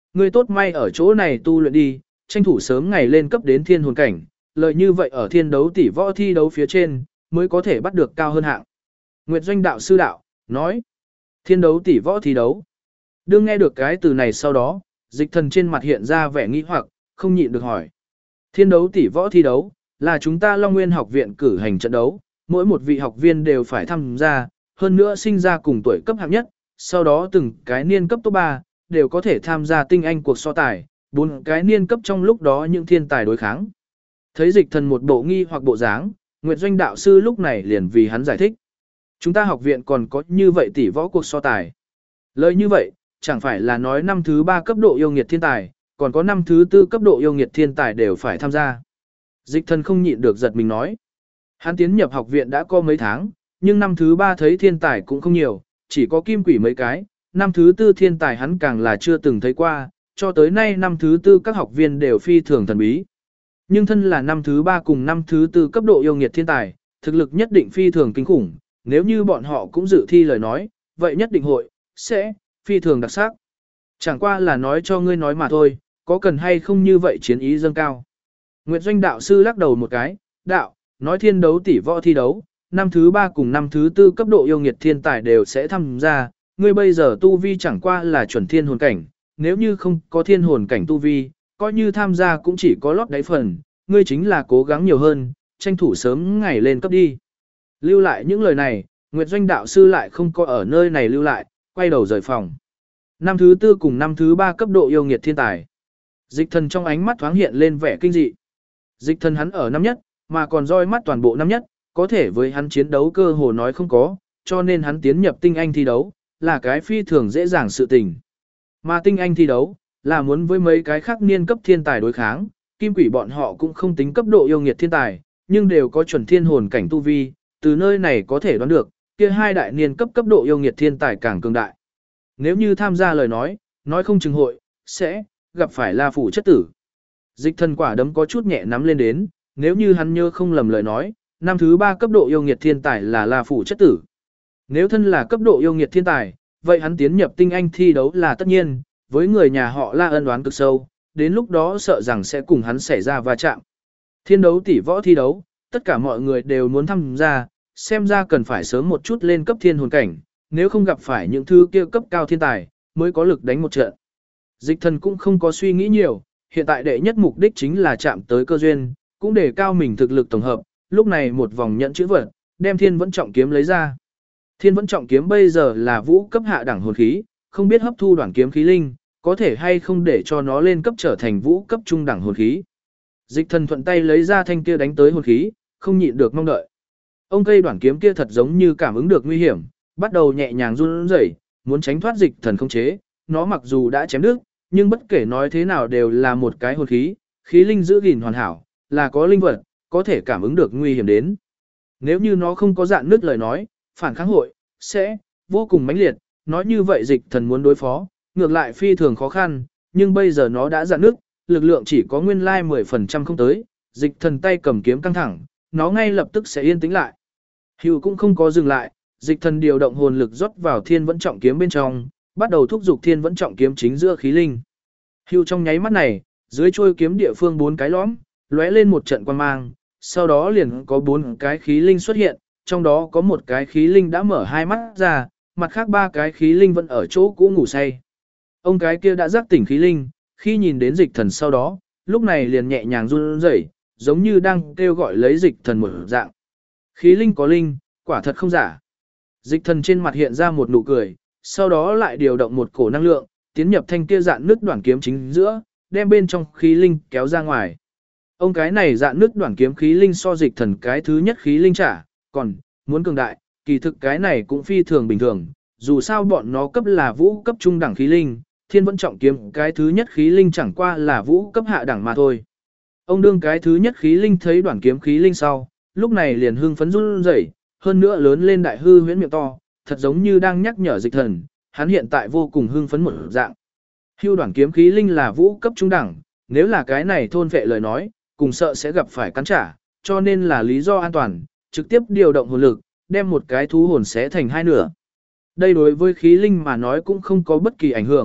ngươi tốt may ở chỗ này tu luyện đi, tranh thủ sớm ngày lên cấp đến thiên hồn cảnh, lợi như vậy ở thiên đấu tỷ võ thi đấu phía trên, mới có thể bắt được cao hơn hạng. Nguyệt Doanh đạo sư đạo, nói, thiên đấu tỷ võ thi đấu. Đương nghe được cái từ này sau đó, Dịch Thần trên mặt hiện ra vẻ nghi hoặc, không nhịn được hỏi. Thiên đấu tỷ võ thi đấu, là chúng ta Long Nguyên học viện cử hành trận đấu, mỗi một vị học viên đều phải tham gia, hơn nữa sinh ra cùng tuổi cấp hạng nhất, sau đó từng cái niên cấp top 3, đều có thể tham gia tinh anh cuộc so tài, 4 cái niên cấp trong lúc đó những thiên tài đối kháng. Thấy Dịch Thần một bộ nghi hoặc bộ dáng, Nguyệt Doanh đạo sư lúc này liền vì hắn giải thích. Chúng ta học viện còn có như vậy tỷ võ cuộc so tài. Lời như vậy, chẳng phải là nói năm thứ 3 cấp độ yêu nghiệt thiên tài, còn có năm thứ 4 cấp độ yêu nghiệt thiên tài đều phải tham gia. Dịch Thần không nhịn được giật mình nói. Hắn tiến nhập học viện đã có mấy tháng, nhưng năm thứ 3 thấy thiên tài cũng không nhiều, chỉ có kim quỷ mấy cái, năm thứ 4 thiên tài hắn càng là chưa từng thấy qua, cho tới nay năm thứ 4 các học viên đều phi thường thần bí. Nhưng thân là năm thứ 3 cùng năm thứ 4 cấp độ yêu nghiệt thiên tài, thực lực nhất định phi thường kinh khủng, nếu như bọn họ cũng dự thi lời nói, vậy nhất định hội, sẽ, phi thường đặc sắc. Chẳng qua là nói cho ngươi nói mà thôi, có cần hay không như vậy chiến ý dâng cao. Nguyệt Doanh đạo sư lắc đầu một cái, đạo, nói thiên đấu tỷ võ thi đấu, năm thứ 3 cùng năm thứ 4 cấp độ yêu nghiệt thiên tài đều sẽ tham gia, ngươi bây giờ tu vi chẳng qua là chuẩn thiên hồn cảnh, nếu như không có thiên hồn cảnh tu vi, coi như tham gia cũng chỉ có lót đáy phần, ngươi chính là cố gắng nhiều hơn, tranh thủ sớm ngày lên cấp đi. Lưu lại những lời này, Nguyệt Doanh đạo sư lại không có ở nơi này lưu lại, quay đầu rời phòng. Năm thứ 4 cùng năm thứ 3 cấp độ yêu nghiệt thiên tài. Dịch Thần trong ánh mắt thoáng hiện lên vẻ kinh dị. Dịch Thần hắn ở năm nhất, mà còn roi mắt toàn bộ năm nhất, có thể với hắn chiến đấu cơ hồ nói không có, cho nên hắn tiến nhập tinh anh thi đấu, là cái phi thường dễ dàng sự tình. Mà tinh anh thi đấu, là muốn với mấy cái khác niên cấp thiên tài đối kháng, kim quỷ bọn họ cũng không tính cấp độ yêu nghiệt thiên tài, nhưng đều có chuẩn thiên hồn cảnh tu vi, từ nơi này có thể đoán được, kia hai đại niên cấp cấp độ yêu nghiệt thiên tài càng cường đại. Nếu như tham gia lời nói không chừng hội, sẽ, gặp phải La Phủ chất tử. Dịch Thần quả đấm có chút nhẹ nắm lên đến, nếu như hắn nhớ không lầm lời nói, năm thứ 3 cấp độ yêu nghiệt thiên tài là La Phủ chất tử. Nếu thân là cấp độ yêu nghiệt thiên tài, vậy hắn tiến nhập tinh anh thi đấu là tất nhiên, với người nhà họ La ân oán cực sâu, đến lúc đó sợ rằng sẽ cùng hắn xảy ra va chạm. Thiên đấu tỷ võ thi đấu, tất cả mọi người đều muốn tham gia, xem ra cần phải sớm một chút lên cấp thiên hồn cảnh, nếu không gặp phải những thứ kia cấp cao thiên tài, mới có lực đánh một trận. Dịch Thần cũng không có suy nghĩ nhiều, hiện tại đệ nhất mục đích chính là chạm tới cơ duyên, cũng để cao mình thực lực tổng hợp, lúc này một vòng nhận chữ vật, đem thiên vẫn trọng kiếm lấy ra. Thiên vẫn trọng kiếm bây giờ là vũ cấp hạ đẳng hồn khí, không biết hấp thu đoạn kiếm khí linh, có thể hay không để cho nó lên cấp trở thành vũ cấp trung đẳng hồn khí. Dịch Thần thuận tay lấy ra thanh kia đánh tới hồn khí, không nhịn được mong đợi. Ông cây đoạn kiếm kia thật giống như cảm ứng được nguy hiểm, bắt đầu nhẹ nhàng run rẩy, muốn tránh thoát Dịch Thần không chế, nó mặc dù đã chém đứt, nhưng bất kể nói thế nào đều là một cái hồn khí, khí linh giữ gìn hoàn hảo, là có linh vật, có thể cảm ứng được nguy hiểm đến. Nếu như nó không có dạn nứt lời nói, phản kháng hội, sẽ, vô cùng mãnh liệt, nói như vậy Dịch Thần muốn đối phó, ngược lại phi thường khó khăn, nhưng bây giờ nó đã dạn nứt, lực lượng chỉ có nguyên lai 10% không tới, Dịch Thần tay cầm kiếm căng thẳng, nó ngay lập tức sẽ yên tĩnh lại. Hưu cũng không có dừng lại, Dịch Thần điều động hồn lực rót vào thiên vẫn trọng kiếm bên trong, bắt đầu thúc giục thiên vẫn trọng kiếm chính giữa khí linh. Hưu trong nháy mắt này, dưới chuôi kiếm địa phương 4 cái lõm, lóe lên một trận quang mang, sau đó liền có 4 cái khí linh xuất hiện, trong đó có một cái khí linh đã mở hai mắt ra, mặt khác 3 cái khí linh vẫn ở chỗ cũ ngủ say. Ông cái kia đã giác tỉnh khí linh, khi nhìn đến Dịch Thần sau đó, lúc này liền nhẹ nhàng run rẩy, giống như đang kêu gọi lấy Dịch Thần một dạng. Khí linh có linh, quả thật không giả. Dịch Thần trên mặt hiện ra một nụ cười, sau đó lại điều động một cổ năng lượng, tiến nhập thanh kia dạn nước đoạn kiếm chính giữa, đem bên trong khí linh kéo ra ngoài. Ông cái này dạn nước đoạn kiếm khí linh so Dịch Thần cái thứ nhất khí linh trả, còn muốn cường đại, kỳ thực cái này cũng phi thường bình thường, dù sao bọn nó cấp là vũ cấp trung đẳng khí linh, thiên vẫn trọng kiếm cái thứ nhất khí linh chẳng qua là vũ cấp hạ đẳng mà thôi. Ông đương cái thứ nhất khí linh thấy đoạn kiếm khí linh sau, lúc này liền hưng phấn run rẩy, hơn nữa lớn lên đại hư huyễn miệng to, thật giống như đang nhắc nhở Dịch Thần, hắn hiện tại vô cùng hưng phấn một dạng. Hưu đoạn kiếm khí linh là vũ cấp trung đẳng, nếu là cái này thôn vệ lời nói, cùng sợ sẽ gặp phải cắn trả, cho nên là lý do an toàn, trực tiếp điều động hồn lực, đem một cái thú hồn xé thành hai nửa. Đây đối với khí linh mà nói cũng không có bất kỳ ảnh hưởng,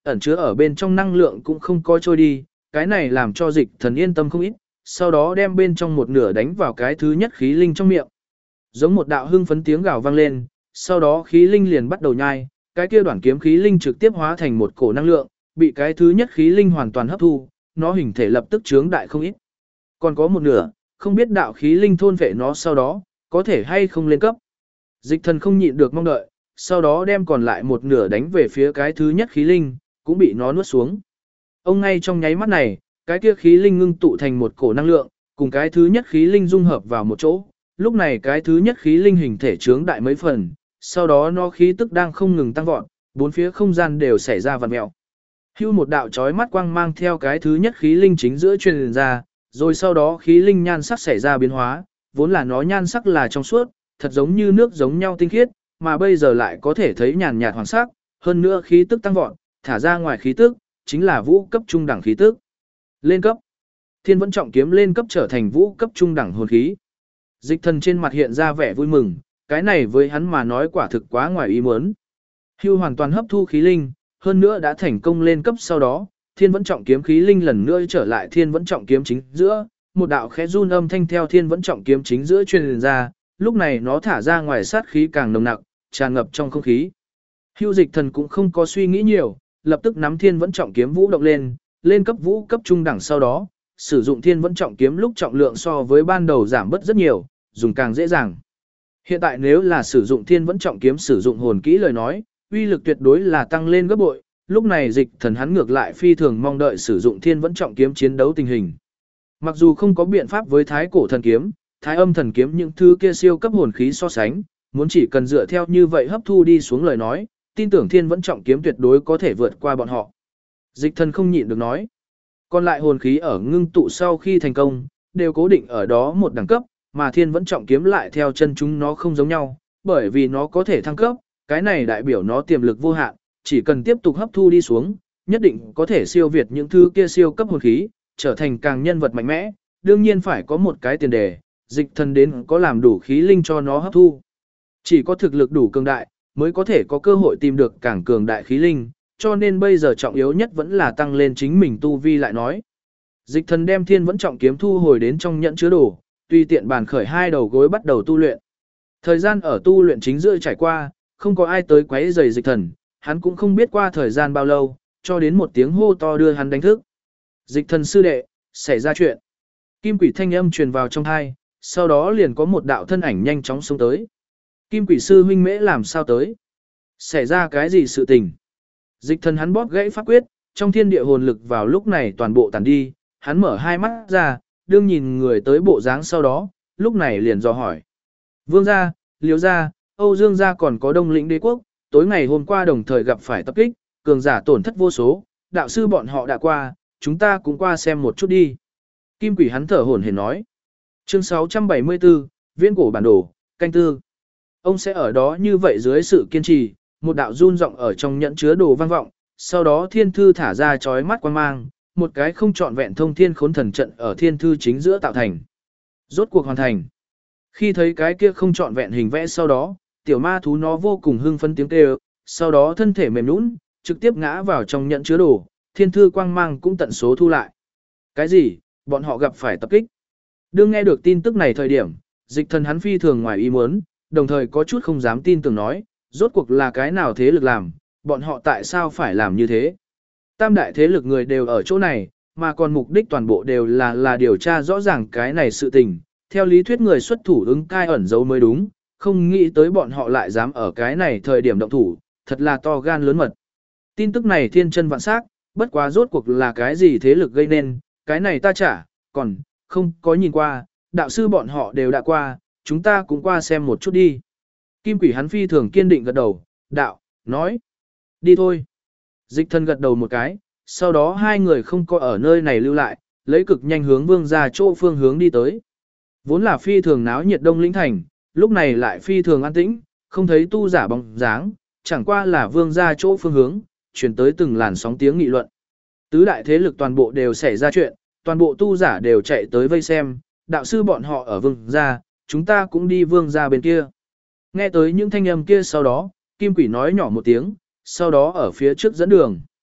ẩn chứa ở bên trong năng lượng cũng không có trôi đi, cái này làm cho Dịch Thần yên tâm không ít, sau đó đem bên trong một nửa đánh vào cái thứ nhất khí linh trong miệng. Giống một đạo hưng phấn tiếng gào vang lên, sau đó khí linh liền bắt đầu nhai, cái kia đoạn kiếm khí linh trực tiếp hóa thành một cổ năng lượng, bị cái thứ nhất khí linh hoàn toàn hấp thu, nó hình thể lập tức trướng đại không ít. Còn có một nửa, không biết đạo khí linh thôn vệ nó sau đó, có thể hay không lên cấp. Dịch Thần không nhịn được mong đợi, sau đó đem còn lại một nửa đánh về phía cái thứ nhất khí linh, cũng bị nó nuốt xuống. Ông ngay trong nháy mắt này, cái kia khí linh ngưng tụ thành một cổ năng lượng, cùng cái thứ nhất khí linh dung hợp vào một chỗ. Lúc này cái thứ nhất khí linh hình thể trướng đại mấy phần, sau đó nó khí tức đang không ngừng tăng vọt, bốn phía không gian đều xảy ra vặn mèo. Hưu một đạo chói mắt quang mang theo cái thứ nhất khí linh chính giữa truyền ra, rồi sau đó khí linh nhan sắc xảy ra biến hóa, vốn là nó nhan sắc là trong suốt, thật giống như nước giống nhau tinh khiết, mà bây giờ lại có thể thấy nhàn nhạt hoàng sắc, hơn nữa khí tức tăng vọt, thả ra ngoài khí tức, chính là vũ cấp trung đẳng khí tức. Lên cấp. Thiên Vẫn Trọng Kiếm lên cấp trở thành vũ cấp trung đẳng hồn khí. Dịch Thần trên mặt hiện ra vẻ vui mừng, cái này với hắn mà nói quả thực quá ngoài ý muốn. Hưu hoàn toàn hấp thu khí linh, hơn nữa đã thành công lên cấp sau đó, Thiên Vẫn Trọng Kiếm khí linh lần nữa trở lại Thiên Vẫn Trọng Kiếm chính giữa, một đạo khẽ run âm thanh theo Thiên Vẫn Trọng Kiếm chính giữa truyền ra, lúc này nó thả ra ngoài sát khí càng nồng nặc, tràn ngập trong không khí. Hưu Dịch Thần cũng không có suy nghĩ nhiều, lập tức nắm Thiên Vẫn Trọng Kiếm vũ động lên cấp vũ cấp trung đẳng sau đó, sử dụng Thiên Vẫn Trọng Kiếm lúc trọng lượng so với ban đầu giảm bớt rất nhiều, dùng càng dễ dàng. Hiện tại nếu là sử dụng Thiên Vẫn Trọng Kiếm sử dụng hồn kỹ lời nói, uy lực tuyệt đối là tăng lên gấp bội, lúc này Dịch Thần hắn ngược lại phi thường mong đợi sử dụng Thiên Vẫn Trọng Kiếm chiến đấu tình hình. Mặc dù không có biện pháp với Thái Cổ Thần Kiếm, Thái Âm Thần Kiếm những thứ kia siêu cấp hồn khí so sánh, muốn chỉ cần dựa theo như vậy hấp thu đi xuống lời nói, tin tưởng Thiên Vẫn Trọng Kiếm tuyệt đối có thể vượt qua bọn họ. Dịch Thần không nhịn được nói. Còn lại hồn khí ở ngưng tụ sau khi thành công, đều cố định ở đó một đẳng cấp, mà Thiên Vẫn Trọng Kiếm lại theo chân chúng nó không giống nhau, bởi vì nó có thể thăng cấp, cái này đại biểu nó tiềm lực vô hạn, chỉ cần tiếp tục hấp thu đi xuống, nhất định có thể siêu việt những thứ kia siêu cấp hồn khí, trở thành càng nhân vật mạnh mẽ, đương nhiên phải có một cái tiền đề, Dịch Thần đến có làm đủ khí linh cho nó hấp thu. Chỉ có thực lực đủ cường đại, mới có thể có cơ hội tìm được càng cường đại khí linh, cho nên bây giờ trọng yếu nhất vẫn là tăng lên chính mình tu vi lại nói. Dịch Thần đem Thiên Vẫn Trọng Kiếm thu hồi đến trong nhẫn chứa đồ, tùy tiện bàn khởi hai đầu gối bắt đầu tu luyện. Thời gian ở tu luyện chính giữa trải qua, không có ai tới quấy rầy Dịch Thần, hắn cũng không biết qua thời gian bao lâu, cho đến một tiếng hô to đưa hắn đánh thức. Dịch Thần sư đệ, xảy ra chuyện. Kim Quỷ thanh âm truyền vào trong tai, sau đó liền có một đạo thân ảnh nhanh chóng xông tới. Kim Quỷ sư huynh mễ làm sao tới? Xảy ra cái gì sự tình? Dịch Thần hắn bóp gãy pháp quyết, trong thiên địa hồn lực vào lúc này toàn bộ tàn đi, hắn mở hai mắt ra, đương nhìn người tới bộ dáng sau đó, lúc này liền dò hỏi. Vương gia, Liễu gia, Âu Dương gia còn có Đông Lĩnh Đế quốc, tối ngày hôm qua đồng thời gặp phải tập kích, cường giả tổn thất vô số, đạo sư bọn họ đã qua, chúng ta cũng qua xem một chút đi. Kim Quỷ hắn thở hổn hển nói. Chương 674, Viễn cổ bản đồ, canh tư. Ông sẽ ở đó như vậy dưới sự kiên trì, một đạo run rộng ở trong nhẫn chứa đồ vang vọng, sau đó thiên thư thả ra chói mắt quang mang, một cái không trọn vẹn thông thiên khốn thần trận ở thiên thư chính giữa tạo thành. Rốt cuộc hoàn thành. Khi thấy cái kia không trọn vẹn hình vẽ sau đó, tiểu ma thú nó vô cùng hưng phấn tiếng kêu, sau đó thân thể mềm nhũn, trực tiếp ngã vào trong nhẫn chứa đồ, thiên thư quang mang cũng tận số thu lại. Cái gì? Bọn họ gặp phải tập kích. Đương nghe được tin tức này thời điểm, Dịch Thần hắn phi thường ngoài ý muốn, đồng thời có chút không dám tin tưởng nói, rốt cuộc là cái nào thế lực làm, bọn họ tại sao phải làm như thế. Tam đại thế lực người đều ở chỗ này, mà còn mục đích toàn bộ đều là điều tra rõ ràng cái này sự tình, theo lý thuyết người xuất thủ ứng cai ẩn giấu mới đúng, không nghĩ tới bọn họ lại dám ở cái này thời điểm động thủ, thật là to gan lớn mật. Tin tức này thiên chân vạn xác, bất quá rốt cuộc là cái gì thế lực gây nên, cái này ta chả, còn, không có nhìn qua, đạo sư bọn họ đều đã qua, chúng ta cũng qua xem một chút đi. Kim Quỷ hắn phi thường kiên định gật đầu, đạo, nói, đi thôi. Dịch Thần gật đầu một cái, sau đó hai người không có ở nơi này lưu lại, lấy cực nhanh hướng vương ra chỗ phương hướng đi tới. Vốn là phi thường náo nhiệt Đông Lĩnh Thành, lúc này lại phi thường an tĩnh, không thấy tu giả bóng dáng, chẳng qua là vương ra chỗ phương hướng, chuyển tới từng làn sóng tiếng nghị luận. Tứ đại thế lực toàn bộ đều xảy ra chuyện, toàn bộ tu giả đều chạy tới vây xem, đạo sư bọn họ ở vương gia, chúng ta cũng đi vương gia bên kia. Nghe tới những thanh âm kia sau đó, Kim Quỷ nói nhỏ một tiếng, sau đó ở phía trước dẫn đường.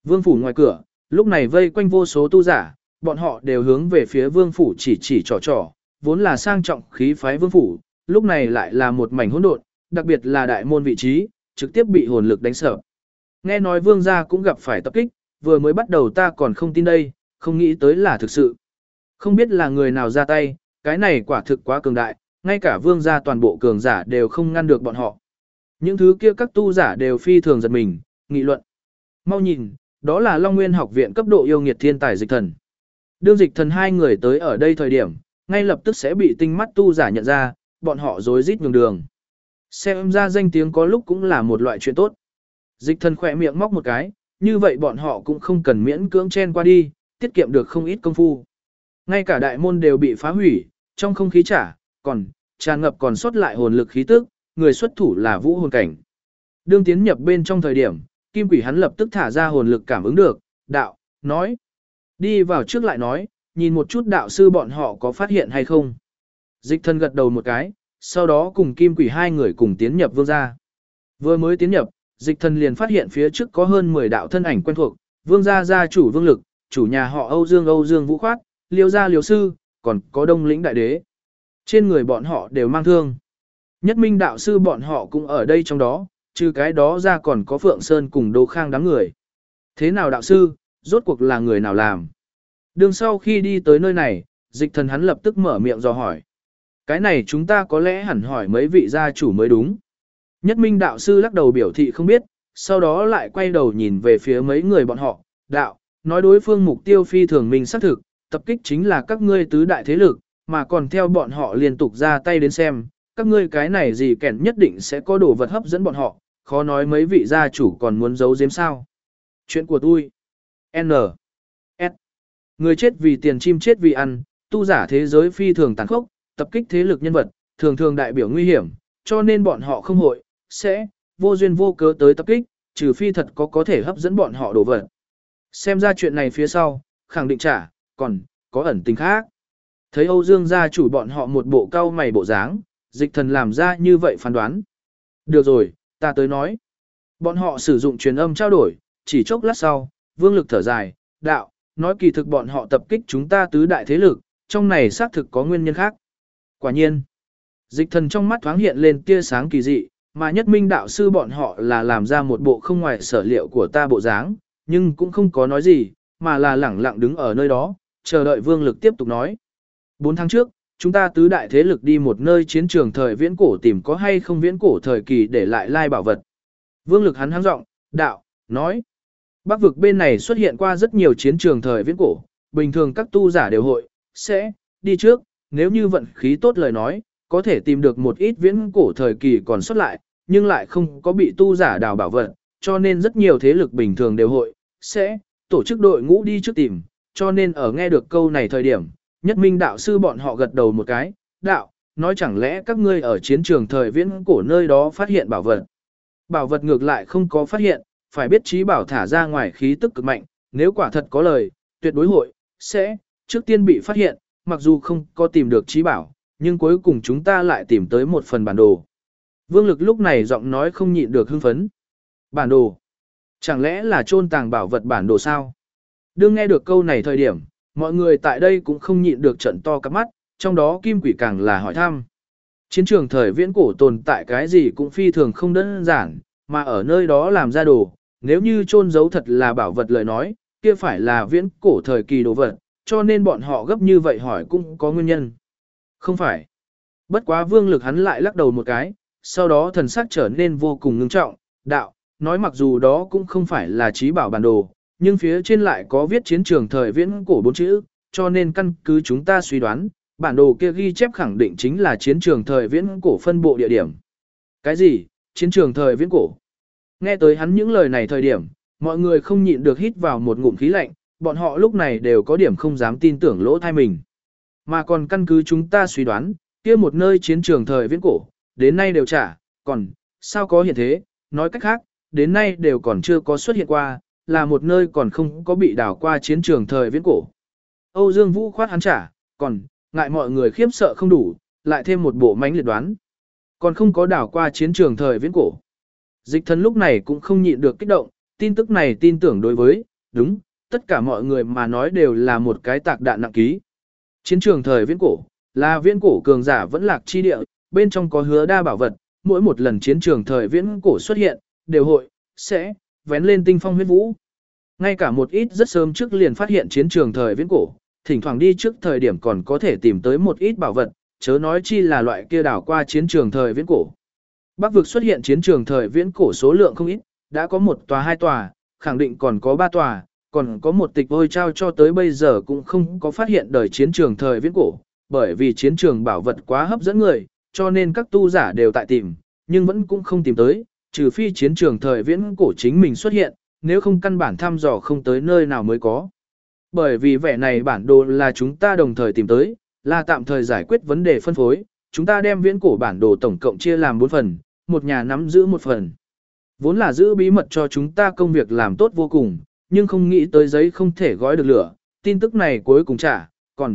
Vương phủ ngoài cửa, lúc này vây quanh vô số tu giả, bọn họ đều hướng về phía vương phủ chỉ trò trò, vốn là sang trọng khí phái vương phủ, lúc này lại là một mảnh hỗn độn, đặc biệt là đại môn vị trí, trực tiếp bị hồn lực đánh sập. Nghe nói vương gia cũng gặp phải tập kích, vừa mới bắt đầu ta còn không tin đây, không nghĩ tới là thực sự. Không biết là người nào ra tay, cái này quả thực quá cường đại, ngay cả vương gia toàn bộ cường giả đều không ngăn được bọn họ. Những thứ kia các tu giả đều phi thường giật mình, nghị luận. Mau nhìn, đó là Long Nguyên học viện cấp độ yêu nghiệt thiên tài Dịch Thần. Đương Dịch Thần hai người tới ở đây thời điểm, ngay lập tức sẽ bị tinh mắt tu giả nhận ra, bọn họ rối rít nhường đường. Xem ra danh tiếng có lúc cũng là một loại chuyện tốt. Dịch Thần khỏe miệng móc một cái, như vậy bọn họ cũng không cần miễn cưỡng chen qua đi, tiết kiệm được không ít công phu. Ngay cả đại môn đều bị phá hủy, trong không khí tràn ngập còn sót lại hồn lực khí tức, người xuất thủ là vũ hồn cảnh. Đương tiến nhập bên trong thời điểm, Kim Quỷ hắn lập tức thả ra hồn lực cảm ứng được, đạo, nói. Đi vào trước lại nói, nhìn một chút đạo sư bọn họ có phát hiện hay không. Dịch Thần gật đầu một cái, sau đó cùng Kim Quỷ hai người cùng tiến nhập vương gia. Vừa mới tiến nhập, Dịch Thần liền phát hiện phía trước có hơn 10 đạo thân ảnh quen thuộc, vương gia gia chủ Vương Lực, chủ nhà họ Âu Dương Vũ Khoát, Liêu gia Liêu sư, còn có Đông Lĩnh đại đế. Trên người bọn họ đều mang thương. Nhất Minh đạo sư bọn họ cũng ở đây trong đó, trừ cái đó ra còn có Phượng Sơn cùng Đỗ Khang đám người. Thế nào đạo sư, rốt cuộc là người nào làm? Đường sau khi đi tới nơi này, Dịch Thần hắn lập tức mở miệng dò hỏi. Cái này chúng ta có lẽ hẳn hỏi mấy vị gia chủ mới đúng. Nhất Minh đạo sư lắc đầu biểu thị không biết, sau đó lại quay đầu nhìn về phía mấy người bọn họ, đạo, nói đối phương mục tiêu phi thường mình xác thực, tập kích chính là các ngươi tứ đại thế lực, mà còn theo bọn họ liên tục ra tay đến xem, các ngươi cái này gì kẻn nhất định sẽ có đồ vật hấp dẫn bọn họ, khó nói mấy vị gia chủ còn muốn giấu giếm sao. Chuyện của tôi. N. S. Người chết vì tiền chim chết vì ăn, tu giả thế giới phi thường tàn khốc, tập kích thế lực nhân vật, thường thường đại biểu nguy hiểm, cho nên bọn họ không hội, sẽ, vô duyên vô cớ tới tập kích, trừ phi thật có thể hấp dẫn bọn họ đồ vật. Xem ra chuyện này phía sau, khẳng định còn có ẩn tình khác. Thấy Âu Dương gia chủ bọn họ một bộ cau mày bộ dáng, Dịch Thần làm ra như vậy phán đoán. Được rồi, ta tới nói. Bọn họ sử dụng truyền âm trao đổi, chỉ chốc lát sau, Vương Lực thở dài, đạo, nói kỳ thực bọn họ tập kích chúng ta tứ đại thế lực, trong này xác thực có nguyên nhân khác. Quả nhiên, Dịch Thần trong mắt thoáng hiện lên tia sáng kỳ dị, mà Nhất Minh đạo sư bọn họ là làm ra một bộ không ngoài sở liệu của ta bộ dáng, nhưng cũng không có nói gì, mà là lẳng lặng đứng ở nơi đó, chờ đợi Vương Lực tiếp tục nói. 4 tháng trước, chúng ta tứ đại thế lực đi một nơi chiến trường thời viễn cổ tìm có hay không viễn cổ thời kỳ để lại lai bảo vật. Vương Lực hắn háng giọng, đạo, nói. Bắc vực bên này xuất hiện qua rất nhiều chiến trường thời viễn cổ, bình thường các tu giả đều hội, sẽ, đi trước, nếu như vận khí tốt lời nói, có thể tìm được một ít viễn cổ thời kỳ còn xuất lại, nhưng lại không có bị tu giả đào bảo vật, cho nên rất nhiều thế lực bình thường đều hội, sẽ, tổ chức đội ngũ đi trước tìm, cho nên ở nghe được câu này thời điểm, Nhất Minh đạo sư bọn họ gật đầu một cái, đạo, nói chẳng lẽ các ngươi ở chiến trường thời viễn cổ nơi đó phát hiện bảo vật. Bảo vật ngược lại không có phát hiện, phải biết trí bảo thả ra ngoài khí tức cực mạnh, nếu quả thật có lời, tuyệt đối hội, sẽ, trước tiên bị phát hiện, mặc dù không có tìm được trí bảo, nhưng cuối cùng chúng ta lại tìm tới một phần bản đồ. Vương Lực lúc này giọng nói không nhịn được hưng phấn. Bản đồ? Chẳng lẽ là chôn tàng bảo vật bản đồ sao? Đương nghe được câu này thời điểm, mọi người tại đây cũng không nhịn được trận to cắp mắt, trong đó Kim Quỷ càng là hỏi thăm. Chiến trường thời viễn cổ tồn tại cái gì cũng phi thường không đơn giản, mà ở nơi đó làm ra đồ, nếu như chôn giấu thật là bảo vật lời nói, kia phải là viễn cổ thời kỳ đồ vật, cho nên bọn họ gấp như vậy hỏi cũng có nguyên nhân. Không phải. Bất quá Vương Lực hắn lại lắc đầu một cái, sau đó thần sắc trở nên vô cùng ngưng trọng, đạo, nói mặc dù đó cũng không phải là trí bảo bản đồ, nhưng phía trên lại có viết chiến trường thời viễn cổ 4 chữ, cho nên căn cứ chúng ta suy đoán, bản đồ kia ghi chép khẳng định chính là chiến trường thời viễn cổ phân bộ địa điểm. Cái gì? Chiến trường thời viễn cổ? Nghe tới hắn những lời này thời điểm, mọi người không nhịn được hít vào một ngụm khí lạnh, bọn họ lúc này đều có điểm không dám tin tưởng lỗ thai mình. Mà còn căn cứ chúng ta suy đoán, kia một nơi chiến trường thời viễn cổ, đến nay đều còn, sao có hiện thế, nói cách khác, đến nay đều còn chưa có xuất hiện qua, là một nơi còn không có bị đào qua chiến trường thời viễn cổ. Âu Dương Vũ khoát hắn còn, ngại mọi người khiếp sợ không đủ, lại thêm một bộ mánh liệt đoán. Còn không có đào qua chiến trường thời viễn cổ. Dịch Thần lúc này cũng không nhịn được kích động, tin tức này tin tưởng đối với, đúng, tất cả mọi người mà nói đều là một cái tạc đạn nặng ký. Chiến trường thời viễn cổ, là viễn cổ cường giả vẫn lạc chi địa, bên trong có hứa đa bảo vật, mỗi một lần chiến trường thời viễn cổ xuất hiện, đều sẽ vén lên tinh phong huyết vũ. Ngay cả một ít rất sớm trước liền phát hiện chiến trường thời viễn cổ, thỉnh thoảng đi trước thời điểm còn có thể tìm tới một ít bảo vật, chớ nói chi là loại kia đảo qua chiến trường thời viễn cổ. Bắc vực xuất hiện chiến trường thời viễn cổ số lượng không ít, đã có 1 tòa 2 tòa, khẳng định còn có 3 tòa, còn có một tịch ôi trao cho tới bây giờ cũng không có phát hiện đời chiến trường thời viễn cổ, bởi vì chiến trường bảo vật quá hấp dẫn người, cho nên các tu giả đều tại tìm, nhưng vẫn cũng không tìm tới, trừ phi chiến trường thời viễn cổ chính mình xuất hiện, nếu không căn bản thăm dò không tới nơi nào mới có. Bởi vì vẻ này bản đồ là chúng ta đồng thời tìm tới, là tạm thời giải quyết vấn đề phân phối, chúng ta đem viễn cổ bản đồ tổng cộng chia làm 4 phần, một nhà nắm giữ 1 phần. Vốn là giữ bí mật cho chúng ta công việc làm tốt vô cùng, nhưng không nghĩ tới giấy không thể gói được lửa, tin tức này cuối cùng còn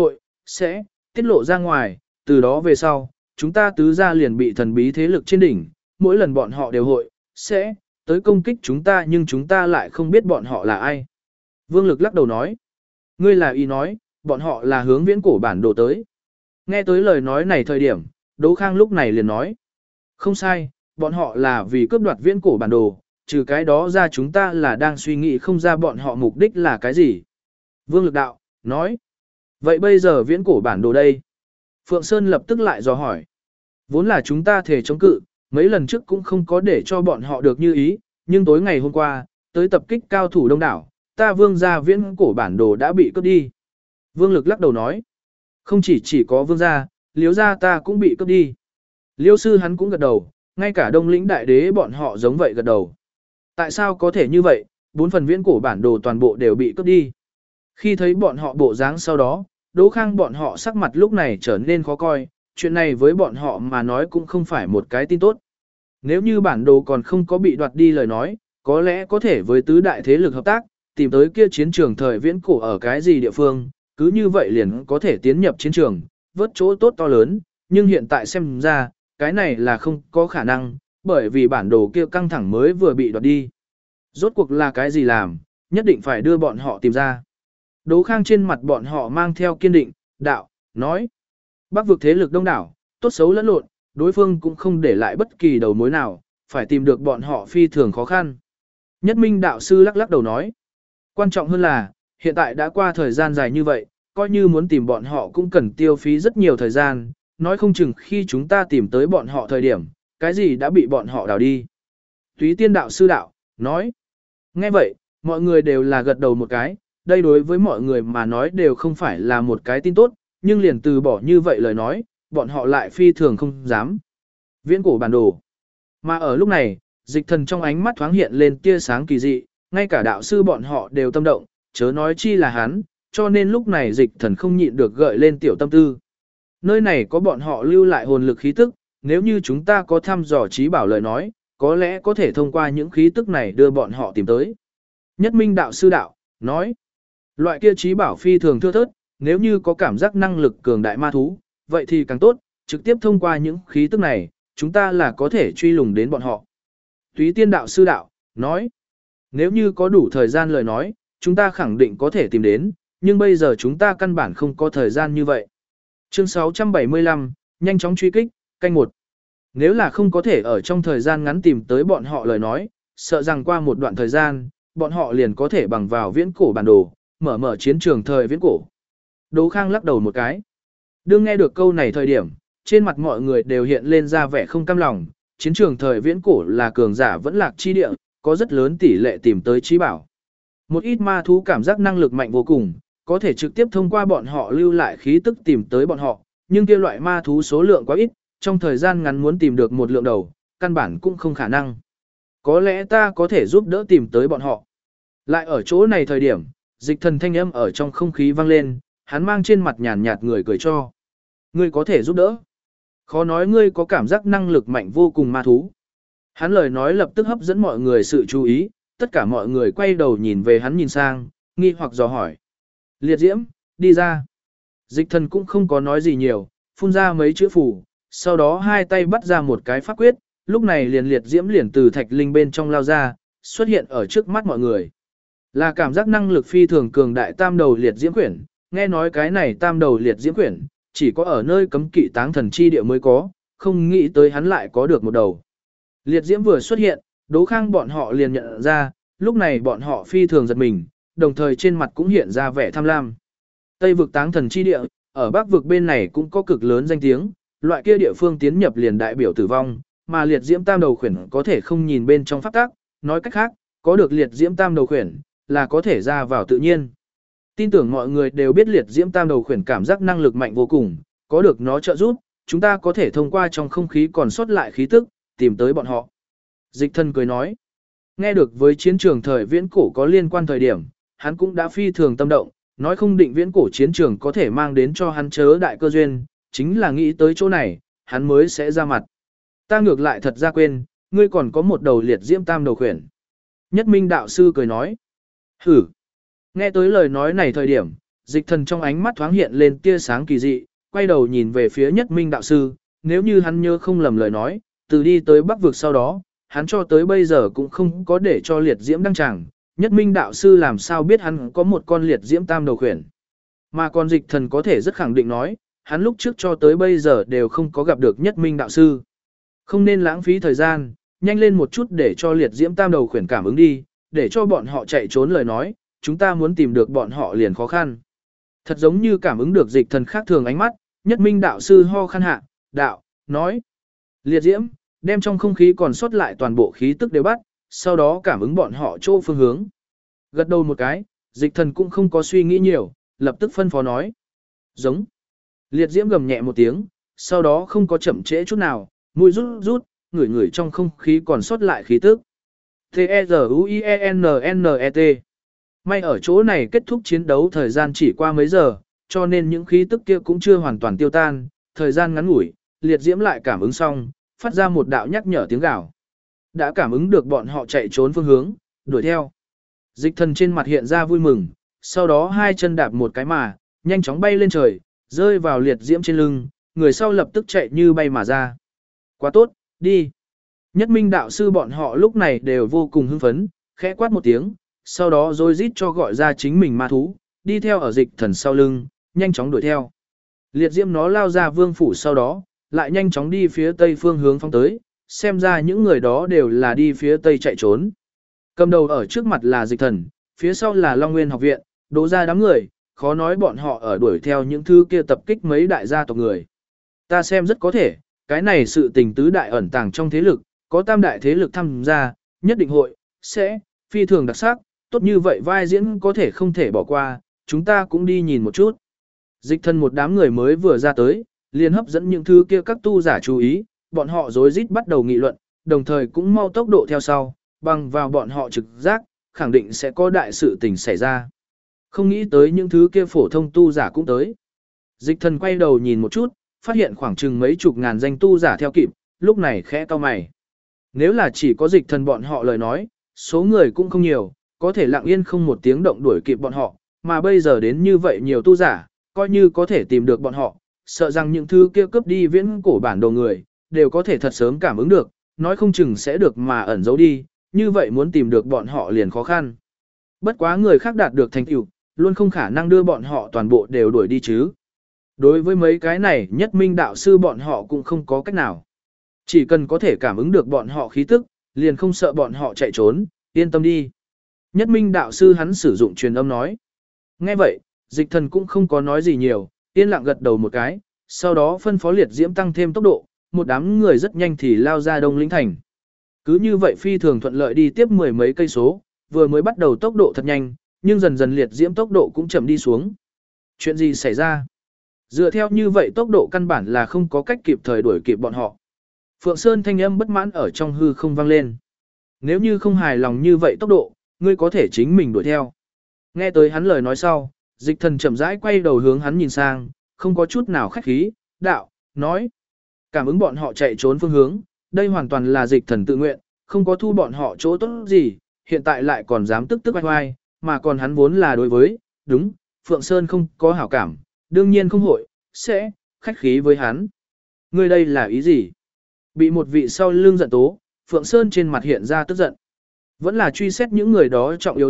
sẽ tiết lộ ra ngoài, từ đó về sau, chúng ta tứ gia liền bị thần bí thế lực trên đỉnh, mỗi lần bọn họ đều sẽ tới công kích chúng ta nhưng chúng ta lại không biết bọn họ là ai. Vương Lực lắc đầu nói, ngươi là ý nói, bọn họ là hướng viễn cổ bản đồ tới. Nghe tới lời nói này thời điểm, Đỗ Khang lúc này liền nói, không sai, bọn họ là vì cướp đoạt viễn cổ bản đồ, trừ cái đó ra chúng ta là đang suy nghĩ không ra bọn họ mục đích là cái gì. Vương Lực đạo, nói, vậy bây giờ viễn cổ bản đồ đây? Phượng Sơn lập tức lại dò hỏi, vốn là chúng ta thể chống cự, mấy lần trước cũng không có để cho bọn họ được như ý, nhưng tối ngày hôm qua, tới tập kích cao thủ đông đảo, ta Vương gia viễn cổ bản đồ đã bị cướp đi. Vương Lực lắc đầu nói, không chỉ có Vương gia, Liễu gia ta cũng bị cướp đi. Liêu sư hắn cũng gật đầu, ngay cả Đông Lĩnh đại đế bọn họ giống vậy gật đầu. Tại sao có thể như vậy, 4 phần viễn cổ bản đồ toàn bộ đều bị cướp đi. Khi thấy bọn họ bộ dáng sau đó, Đỗ Khang bọn họ sắc mặt lúc này trở nên khó coi, chuyện này với bọn họ mà nói cũng không phải một cái tin tốt. Nếu như bản đồ còn không có bị đoạt đi lời nói, có lẽ có thể với tứ đại thế lực hợp tác, tìm tới kia chiến trường thời viễn cổ ở cái gì địa phương, cứ như vậy liền có thể tiến nhập chiến trường, vớt chỗ tốt to lớn, nhưng hiện tại xem ra, cái này là không có khả năng, bởi vì bản đồ kia căng thẳng mới vừa bị đoạt đi. Rốt cuộc là cái gì làm, nhất định phải đưa bọn họ tìm ra. Đỗ Khang trên mặt bọn họ mang theo kiên định, đạo, nói. Bắc vực thế lực đông đảo, tốt xấu lẫn lộn, đối phương cũng không để lại bất kỳ đầu mối nào, phải tìm được bọn họ phi thường khó khăn. Nhất Minh đạo sư lắc lắc đầu nói. Quan trọng hơn là, hiện tại đã qua thời gian dài như vậy, coi như muốn tìm bọn họ cũng cần tiêu phí rất nhiều thời gian, nói không chừng khi chúng ta tìm tới bọn họ thời điểm, cái gì đã bị bọn họ đào đi. Túy Tiên đạo sư đạo, nói. Nghe vậy, mọi người đều là gật đầu một cái, đây đối với mọi người mà nói đều không phải là một cái tin tốt, nhưng liền từ bỏ như vậy lời nói, bọn họ lại phi thường không dám. Viễn cổ bản đồ. Mà ở lúc này, Dịch Thần trong ánh mắt thoáng hiện lên tia sáng kỳ dị, ngay cả đạo sư bọn họ đều tâm động, chớ nói chi là hắn, cho nên lúc này Dịch Thần không nhịn được gợi lên tiểu tâm tư. Nơi này có bọn họ lưu lại hồn lực khí tức, nếu như chúng ta có thăm dò trí bảo lời nói, có lẽ có thể thông qua những khí tức này đưa bọn họ tìm tới. Nhất Minh đạo sư đạo, nói, loại kia trí bảo phi thường thưa thớt, nếu như có cảm giác năng lực cường đại ma thú, vậy thì càng tốt, trực tiếp thông qua những khí tức này, chúng ta là có thể truy lùng đến bọn họ. Túy Tiên đạo sư đạo, nói, nếu như có đủ thời gian lời nói, chúng ta khẳng định có thể tìm đến, nhưng bây giờ chúng ta căn bản không có thời gian như vậy. Chương 675, nhanh chóng truy kích, canh 1. Nếu là không có thể ở trong thời gian ngắn tìm tới bọn họ lời nói, sợ rằng qua một đoạn thời gian, bọn họ liền có thể bằng vào viễn cổ bản đồ, mở chiến trường thời viễn cổ. Đỗ Khang lắc đầu một cái. Đương nghe được câu này thời điểm, trên mặt mọi người đều hiện lên ra vẻ không cam lòng, chiến trường thời viễn cổ là cường giả vẫn lạc chi địa, có rất lớn tỷ lệ tìm tới trí bảo. Một ít ma thú cảm giác năng lực mạnh vô cùng, có thể trực tiếp thông qua bọn họ lưu lại khí tức tìm tới bọn họ, nhưng kia loại ma thú số lượng quá ít, trong thời gian ngắn muốn tìm được một lượng đầu, căn bản cũng không khả năng. Có lẽ ta có thể giúp đỡ tìm tới bọn họ. Lại ở chỗ này thời điểm, Dịch Thần thanh âm ở trong không khí vang lên, hắn mang trên mặt nhàn nhạt người cười cho. Ngươi có thể giúp đỡ. Khó nói ngươi có cảm giác năng lực mạnh vô cùng ma thú. Hắn lời nói lập tức hấp dẫn mọi người sự chú ý, tất cả mọi người quay đầu nhìn về hắn nhìn sang, nghi hoặc dò hỏi. Liệt diễm, đi ra. Dịch Thần cũng không có nói gì nhiều, phun ra mấy chữ phù, sau đó hai tay bắt ra một cái pháp quyết, lúc này liền liệt diễm liền từ thạch linh bên trong lao ra, xuất hiện ở trước mắt mọi người. Là cảm giác năng lực phi thường cường đại tam đầu liệt diễm quyển, nghe nói cái này tam đầu liệt diễm quyển, chỉ có ở nơi cấm kỵ táng thần chi địa mới có, không nghĩ tới hắn lại có được một đầu. Liệt diễm vừa xuất hiện, Đỗ Khang bọn họ liền nhận ra, lúc này bọn họ phi thường giật mình, đồng thời trên mặt cũng hiện ra vẻ tham lam. Tây vực táng thần chi địa, ở Bắc vực bên này cũng có cực lớn danh tiếng, loại kia địa phương tiến nhập liền đại biểu tử vong, mà liệt diễm tam đầu khuyển có thể không nhìn bên trong pháp tắc, nói cách khác, có được liệt diễm tam đầu khuyển, là có thể ra vào tự nhiên. Tin tưởng mọi người đều biết liệt diễm tam đầu khuyển cảm giác năng lực mạnh vô cùng, có được nó trợ giúp, chúng ta có thể thông qua trong không khí còn sót lại khí tức, tìm tới bọn họ. Dịch Thần cười nói, nghe được với chiến trường thời viễn cổ có liên quan thời điểm, hắn cũng đã phi thường tâm động, nói không định viễn cổ chiến trường có thể mang đến cho hắn chớ đại cơ duyên, chính là nghĩ tới chỗ này, hắn mới sẽ ra mặt. Ta ngược lại thật ra quên, ngươi còn có một đầu liệt diễm tam đầu khuyển. Nhất Minh đạo sư cười nói, hử. Nghe tới lời nói này thời điểm, Dịch Thần trong ánh mắt thoáng hiện lên tia sáng kỳ dị, quay đầu nhìn về phía Nhất Minh đạo sư, nếu như hắn nhớ không lầm lời nói, từ đi tới Bắc vực sau đó, hắn cho tới bây giờ cũng không có để cho liệt diễm đăng tràng, Nhất Minh đạo sư làm sao biết hắn có một con liệt diễm tam đầu khuyển. Mà còn Dịch Thần có thể rất khẳng định nói, hắn lúc trước cho tới bây giờ đều không có gặp được Nhất Minh đạo sư. Không nên lãng phí thời gian, nhanh lên một chút để cho liệt diễm tam đầu khuyển cảm ứng đi, để cho bọn họ chạy trốn lời nói, chúng ta muốn tìm được bọn họ liền khó khăn. Thật giống như cảm ứng được Dịch Thần khác thường ánh mắt, Nhất Minh đạo sư ho khăn hạ, đạo, nói. Liệt diễm, đem trong không khí còn sót lại toàn bộ khí tức đều bắt, sau đó cảm ứng bọn họ chỗ phương hướng. Gật đầu một cái, Dịch Thần cũng không có suy nghĩ nhiều, lập tức phân phó nói. Giống. Liệt diễm gầm nhẹ một tiếng, sau đó không có chậm trễ chút nào, mũi rút rút, ngửi trong không khí còn sót lại khí tức. T-E-Z-U-I-E-N-N-E-T. May ở chỗ này kết thúc chiến đấu thời gian chỉ qua mấy giờ, cho nên những khí tức kia cũng chưa hoàn toàn tiêu tan, thời gian ngắn ngủi, liệt diễm lại cảm ứng xong, phát ra một đạo nhắc nhở tiếng gào. Đã cảm ứng được bọn họ chạy trốn phương hướng, đuổi theo. Dịch Thần trên mặt hiện ra vui mừng, sau đó hai chân đạp một cái mà, nhanh chóng bay lên trời, rơi vào liệt diễm trên lưng, người sau lập tức chạy như bay mà ra. Quá tốt, đi. Nhất Minh đạo sư bọn họ lúc này đều vô cùng hưng phấn, khẽ quát một tiếng, sau đó rồi rít cho gọi ra chính mình ma thú, đi theo ở Dịch Thần sau lưng, nhanh chóng đuổi theo. Liệt diễm nó lao ra vương phủ sau đó, lại nhanh chóng đi phía tây phương hướng phóng tới, xem ra những người đó đều là đi phía tây chạy trốn. Cầm đầu ở trước mặt là Dịch Thần, phía sau là Long Nguyên học viện, đổ ra đám người, khó nói bọn họ ở đuổi theo những thứ kia tập kích mấy đại gia tộc người. Ta xem rất có thể, cái này sự tình tứ đại ẩn tàng trong thế lực, có tam đại thế lực tham gia, nhất định hội, sẽ, phi thường đặc sắc, tốt như vậy vai diễn có thể không thể bỏ qua, chúng ta cũng đi nhìn một chút. Dịch Thần một đám người mới vừa ra tới, liền hấp dẫn những thứ kia các tu giả chú ý, bọn họ rối rít bắt đầu nghị luận, đồng thời cũng mau tốc độ theo sau, bằng vào bọn họ trực giác, khẳng định sẽ có đại sự tình xảy ra. Không nghĩ tới những thứ kia phổ thông tu giả cũng tới. Dịch Thần quay đầu nhìn một chút, phát hiện khoảng chừng mấy chục ngàn danh tu giả theo kịp, lúc này khẽ cau mày. Nếu là chỉ có Dịch Thần bọn họ lời nói, số người cũng không nhiều, có thể lặng yên không một tiếng động đuổi kịp bọn họ, mà bây giờ đến như vậy nhiều tu giả, coi như có thể tìm được bọn họ, sợ rằng những thứ kia cướp đi viễn cổ bản đồ người, đều có thể thật sớm cảm ứng được, nói không chừng sẽ được mà ẩn giấu đi, như vậy muốn tìm được bọn họ liền khó khăn. Bất quá người khác đạt được thành tựu, luôn không khả năng đưa bọn họ toàn bộ đều đuổi đi chứ. Đối với mấy cái này, Nhất Minh đạo sư bọn họ cũng không có cách nào. Chỉ cần có thể cảm ứng được bọn họ khí tức, liền không sợ bọn họ chạy trốn, yên tâm đi. Nhất Minh đạo sư hắn sử dụng truyền âm nói. Nghe vậy, Dịch Thần cũng không có nói gì nhiều, yên lặng gật đầu một cái, sau đó phân phó liệt diễm tăng thêm tốc độ, một đám người rất nhanh thì lao ra Đông Lĩnh thành. Cứ như vậy phi thường thuận lợi đi tiếp mười mấy cây số, vừa mới bắt đầu tốc độ thật nhanh, nhưng dần dần liệt diễm tốc độ cũng chậm đi xuống. Chuyện gì xảy ra? Dựa theo như vậy tốc độ căn bản là không có cách kịp thời đuổi kịp bọn họ. Phượng Sơn thanh âm bất mãn ở trong hư không vang lên. Nếu như không hài lòng như vậy tốc độ, ngươi có thể chính mình đuổi theo. Nghe tới hắn lời nói sau, Dịch Thần chậm rãi quay đầu hướng hắn nhìn sang, không có chút nào khách khí, đạo, nói. Cảm ứng bọn họ chạy trốn phương hướng, đây hoàn toàn là Dịch Thần tự nguyện, không có thu bọn họ chỗ tốt gì, hiện tại lại còn dám tức tức oai oai, mà còn hắn vốn là đối với, đúng, Phượng Sơn không có hảo cảm, đương nhiên không hội, sẽ, khách khí với hắn. Ngươi đây là ý gì? Bị một vị sau lưng giận tố, Phượng Sơn trên mặt hiện ra tức giận. Vẫn là truy xét những người đó trọng yếu nhất,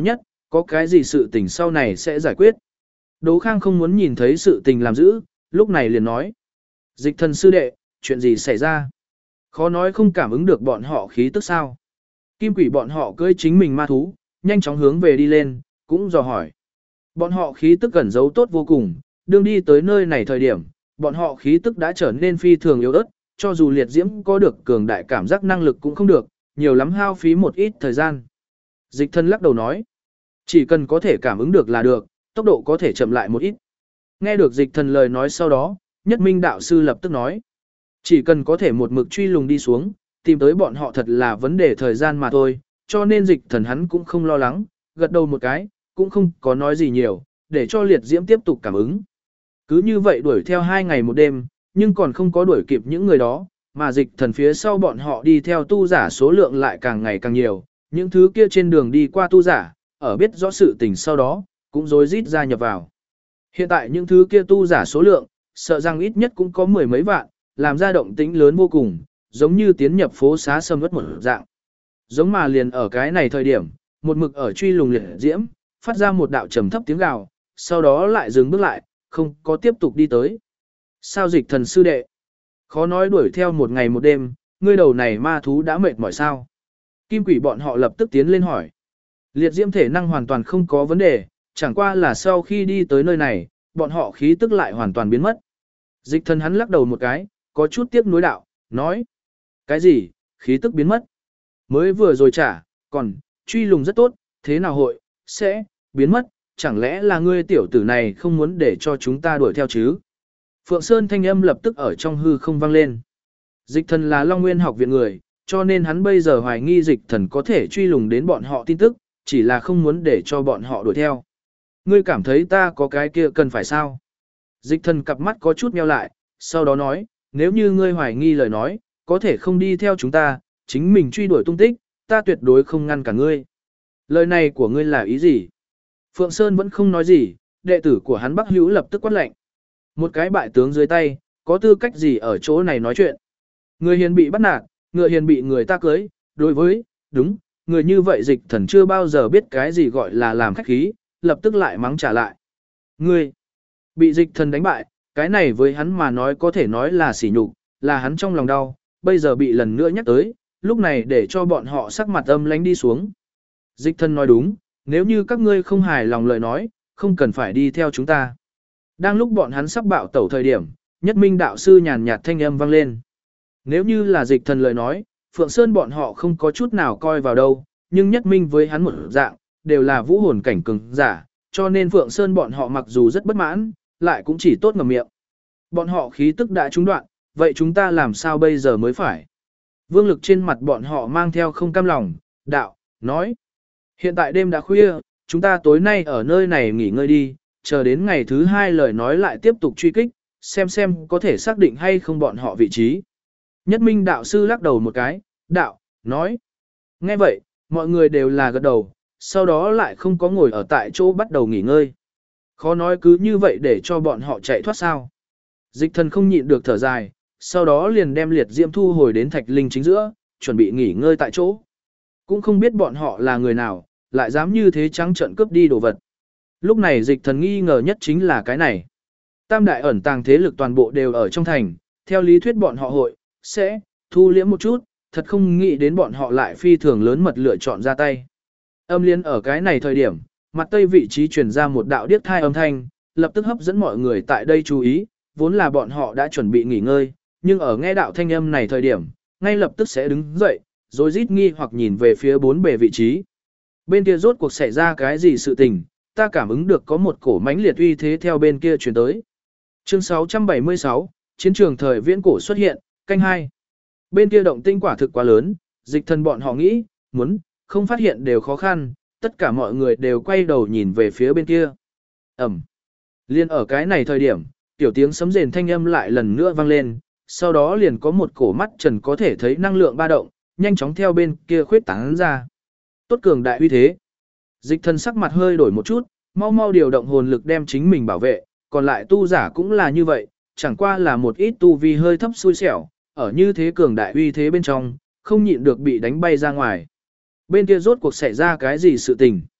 Có cái gì sự tình sau này sẽ giải quyết. Đỗ Khang không muốn nhìn thấy sự tình làm dữ, lúc này liền nói. Dịch thần sư đệ, chuyện gì xảy ra? Khó nói không cảm ứng được bọn họ khí tức sao. Kim quỷ bọn họ cưỡi chính mình ma thú, nhanh chóng hướng về đi lên, cũng dò hỏi. Bọn họ khí tức cẩn giấu tốt vô cùng, đương đi tới nơi này thời điểm, bọn họ khí tức đã trở nên phi thường yếu ớt, cho dù liệt diễm có được cường đại cảm giác năng lực cũng không được, nhiều lắm hao phí một ít thời gian. Dịch thần lắc đầu nói, chỉ cần có thể cảm ứng được là được, tốc độ có thể chậm lại một ít. Nghe được dịch thần lời nói sau đó, Nhất Minh đạo sư lập tức nói, chỉ cần có thể một mực truy lùng đi xuống, tìm tới bọn họ thật là vấn đề thời gian mà thôi, cho nên dịch thần hắn cũng không lo lắng, gật đầu một cái, cũng không có nói gì nhiều, để cho liệt diễm tiếp tục cảm ứng. Cứ như vậy đuổi theo 2 ngày một đêm, nhưng còn không có đuổi kịp những người đó, mà dịch thần phía sau bọn họ đi theo tu giả số lượng lại càng ngày càng nhiều, những thứ kia trên đường đi qua tu giả, ở biết rõ sự tình sau đó, cũng rối rít gia nhập vào. Hiện tại những thứ kia tu giả số lượng, sợ rằng ít nhất cũng có 10 mấy vạn, làm ra động tĩnh lớn vô cùng, giống như tiến nhập phố xá sầm uất một dạng. Giống mà liền ở cái này thời điểm, một mực ở truy lùng liệt diễm, phát ra một đạo trầm thấp tiếng gào, sau đó lại dừng bước lại, không có tiếp tục đi tới. Sao dịch thần sư đệ? Khó nói đuổi theo một ngày một đêm, ngươi đầu này ma thú đã mệt mỏi sao? Kim quỷ bọn họ lập tức tiến lên hỏi. Liệt diễm thể năng hoàn toàn không có vấn đề, chẳng qua là sau khi đi tới nơi này, bọn họ khí tức lại hoàn toàn biến mất. Dịch thần hắn lắc đầu một cái, có chút tiếc nuối đạo, nói. Cái gì, khí tức biến mất? Mới vừa rồi trả, còn, truy lùng rất tốt, thế nào hội, sẽ, biến mất, chẳng lẽ là ngươi tiểu tử này không muốn để cho chúng ta đuổi theo chứ? Phượng Sơn thanh âm lập tức ở trong hư không vang lên. Dịch thần là Long Nguyên học viện người, cho nên hắn bây giờ hoài nghi dịch thần có thể truy lùng đến bọn họ tin tức, chỉ là không muốn để cho bọn họ đuổi theo. Ngươi cảm thấy ta có cái kia cần phải sao? Dịch thần cặp mắt có chút nheo lại, sau đó nói, nếu như ngươi hoài nghi lời nói, có thể không đi theo chúng ta, chính mình truy đuổi tung tích, ta tuyệt đối không ngăn cả ngươi. Lời này của ngươi là ý gì? Phượng Sơn vẫn không nói gì, đệ tử của hắn Bắc Hữu lập tức quát lệnh. Một cái bại tướng dưới tay, có tư cách gì ở chỗ này nói chuyện? Người hiền bị bắt nạt, ngựa hiền bị người ta cưới, đối với, đúng, người như vậy dịch thần chưa bao giờ biết cái gì gọi là làm khách khí, lập tức lại mắng trả lại. Ngươi, bị dịch thần đánh bại, cái này với hắn mà nói có thể nói là sỉ nhục, là hắn trong lòng đau, bây giờ bị lần nữa nhắc tới, lúc này để cho bọn họ sắc mặt âm lánh đi xuống. Dịch thần nói đúng, nếu như các ngươi không hài lòng lời nói, không cần phải đi theo chúng ta. Đang lúc bọn hắn sắp bạo tẩu thời điểm, Nhất Minh đạo sư nhàn nhạt thanh âm vang lên. Nếu như là dịch thần lời nói, Phượng Sơn bọn họ không có chút nào coi vào đâu, nhưng Nhất Minh với hắn một dạng, đều là vũ hồn cảnh cường giả, cho nên Phượng Sơn bọn họ mặc dù rất bất mãn, lại cũng chỉ tốt ngậm miệng. Bọn họ khí tức đã trúng đoạn, vậy chúng ta làm sao bây giờ mới phải? Vương Lực trên mặt bọn họ mang theo không cam lòng, đạo, nói. Hiện tại đêm đã khuya, chúng ta tối nay ở nơi này nghỉ ngơi đi, chờ đến ngày thứ 2 lời nói lại tiếp tục truy kích, xem có thể xác định hay không bọn họ vị trí. Nhất Minh đạo sư lắc đầu một cái, đạo, nói. Nghe vậy, mọi người đều là gật đầu, sau đó lại không có ngồi ở tại chỗ bắt đầu nghỉ ngơi. Khó nói cứ như vậy để cho bọn họ chạy thoát sao. Dịch thần không nhịn được thở dài, sau đó liền đem liệt diễm thu hồi đến thạch linh chính giữa, chuẩn bị nghỉ ngơi tại chỗ. Cũng không biết bọn họ là người nào, lại dám như thế trắng trợn cướp đi đồ vật. Lúc này dịch thần nghi ngờ nhất chính là cái này. Tam đại ẩn tàng thế lực toàn bộ đều ở trong thành, theo lý thuyết bọn họ hội, sẽ, thu liễm một chút, thật không nghĩ đến bọn họ lại phi thường lớn mật lựa chọn ra tay. Âm liên ở cái này thời điểm, mặt tây vị trí truyền ra một đạo điếc thai âm thanh, lập tức hấp dẫn mọi người tại đây chú ý, vốn là bọn họ đã chuẩn bị nghỉ ngơi, nhưng ở nghe đạo thanh âm này thời điểm, ngay lập tức sẽ đứng dậy, rồi rít nghi hoặc nhìn về phía bốn bề vị trí. Bên kia rốt cuộc xảy ra cái gì sự tình, ta cảm ứng được có một cổ mãnh liệt uy thế theo bên kia truyền tới. Chương 676, chiến trường thời viễn cổ xuất hiện, canh 2. Bên kia động tinh quả thực quá lớn, dịch thần bọn họ nghĩ, muốn, không phát hiện đều khó khăn, tất cả mọi người đều quay đầu nhìn về phía bên kia. Ẩm. Liên ở cái này thời điểm, tiểu tiếng sấm rền thanh âm lại lần nữa vang lên, sau đó liền có một cổ mắt trần có thể thấy năng lượng ba động, nhanh chóng theo bên kia khuyết tán ra. Tốt cường đại uy thế. Dịch thần sắc mặt hơi đổi một chút, mau mau điều động hồn lực đem chính mình bảo vệ, còn lại tu giả cũng là như vậy, chẳng qua là một ít tu vi hơi thấp xui xẻo, ở như thế cường đại uy thế bên trong, không nhịn được bị đánh bay ra ngoài. Bên kia rốt cuộc xảy ra cái gì sự tình?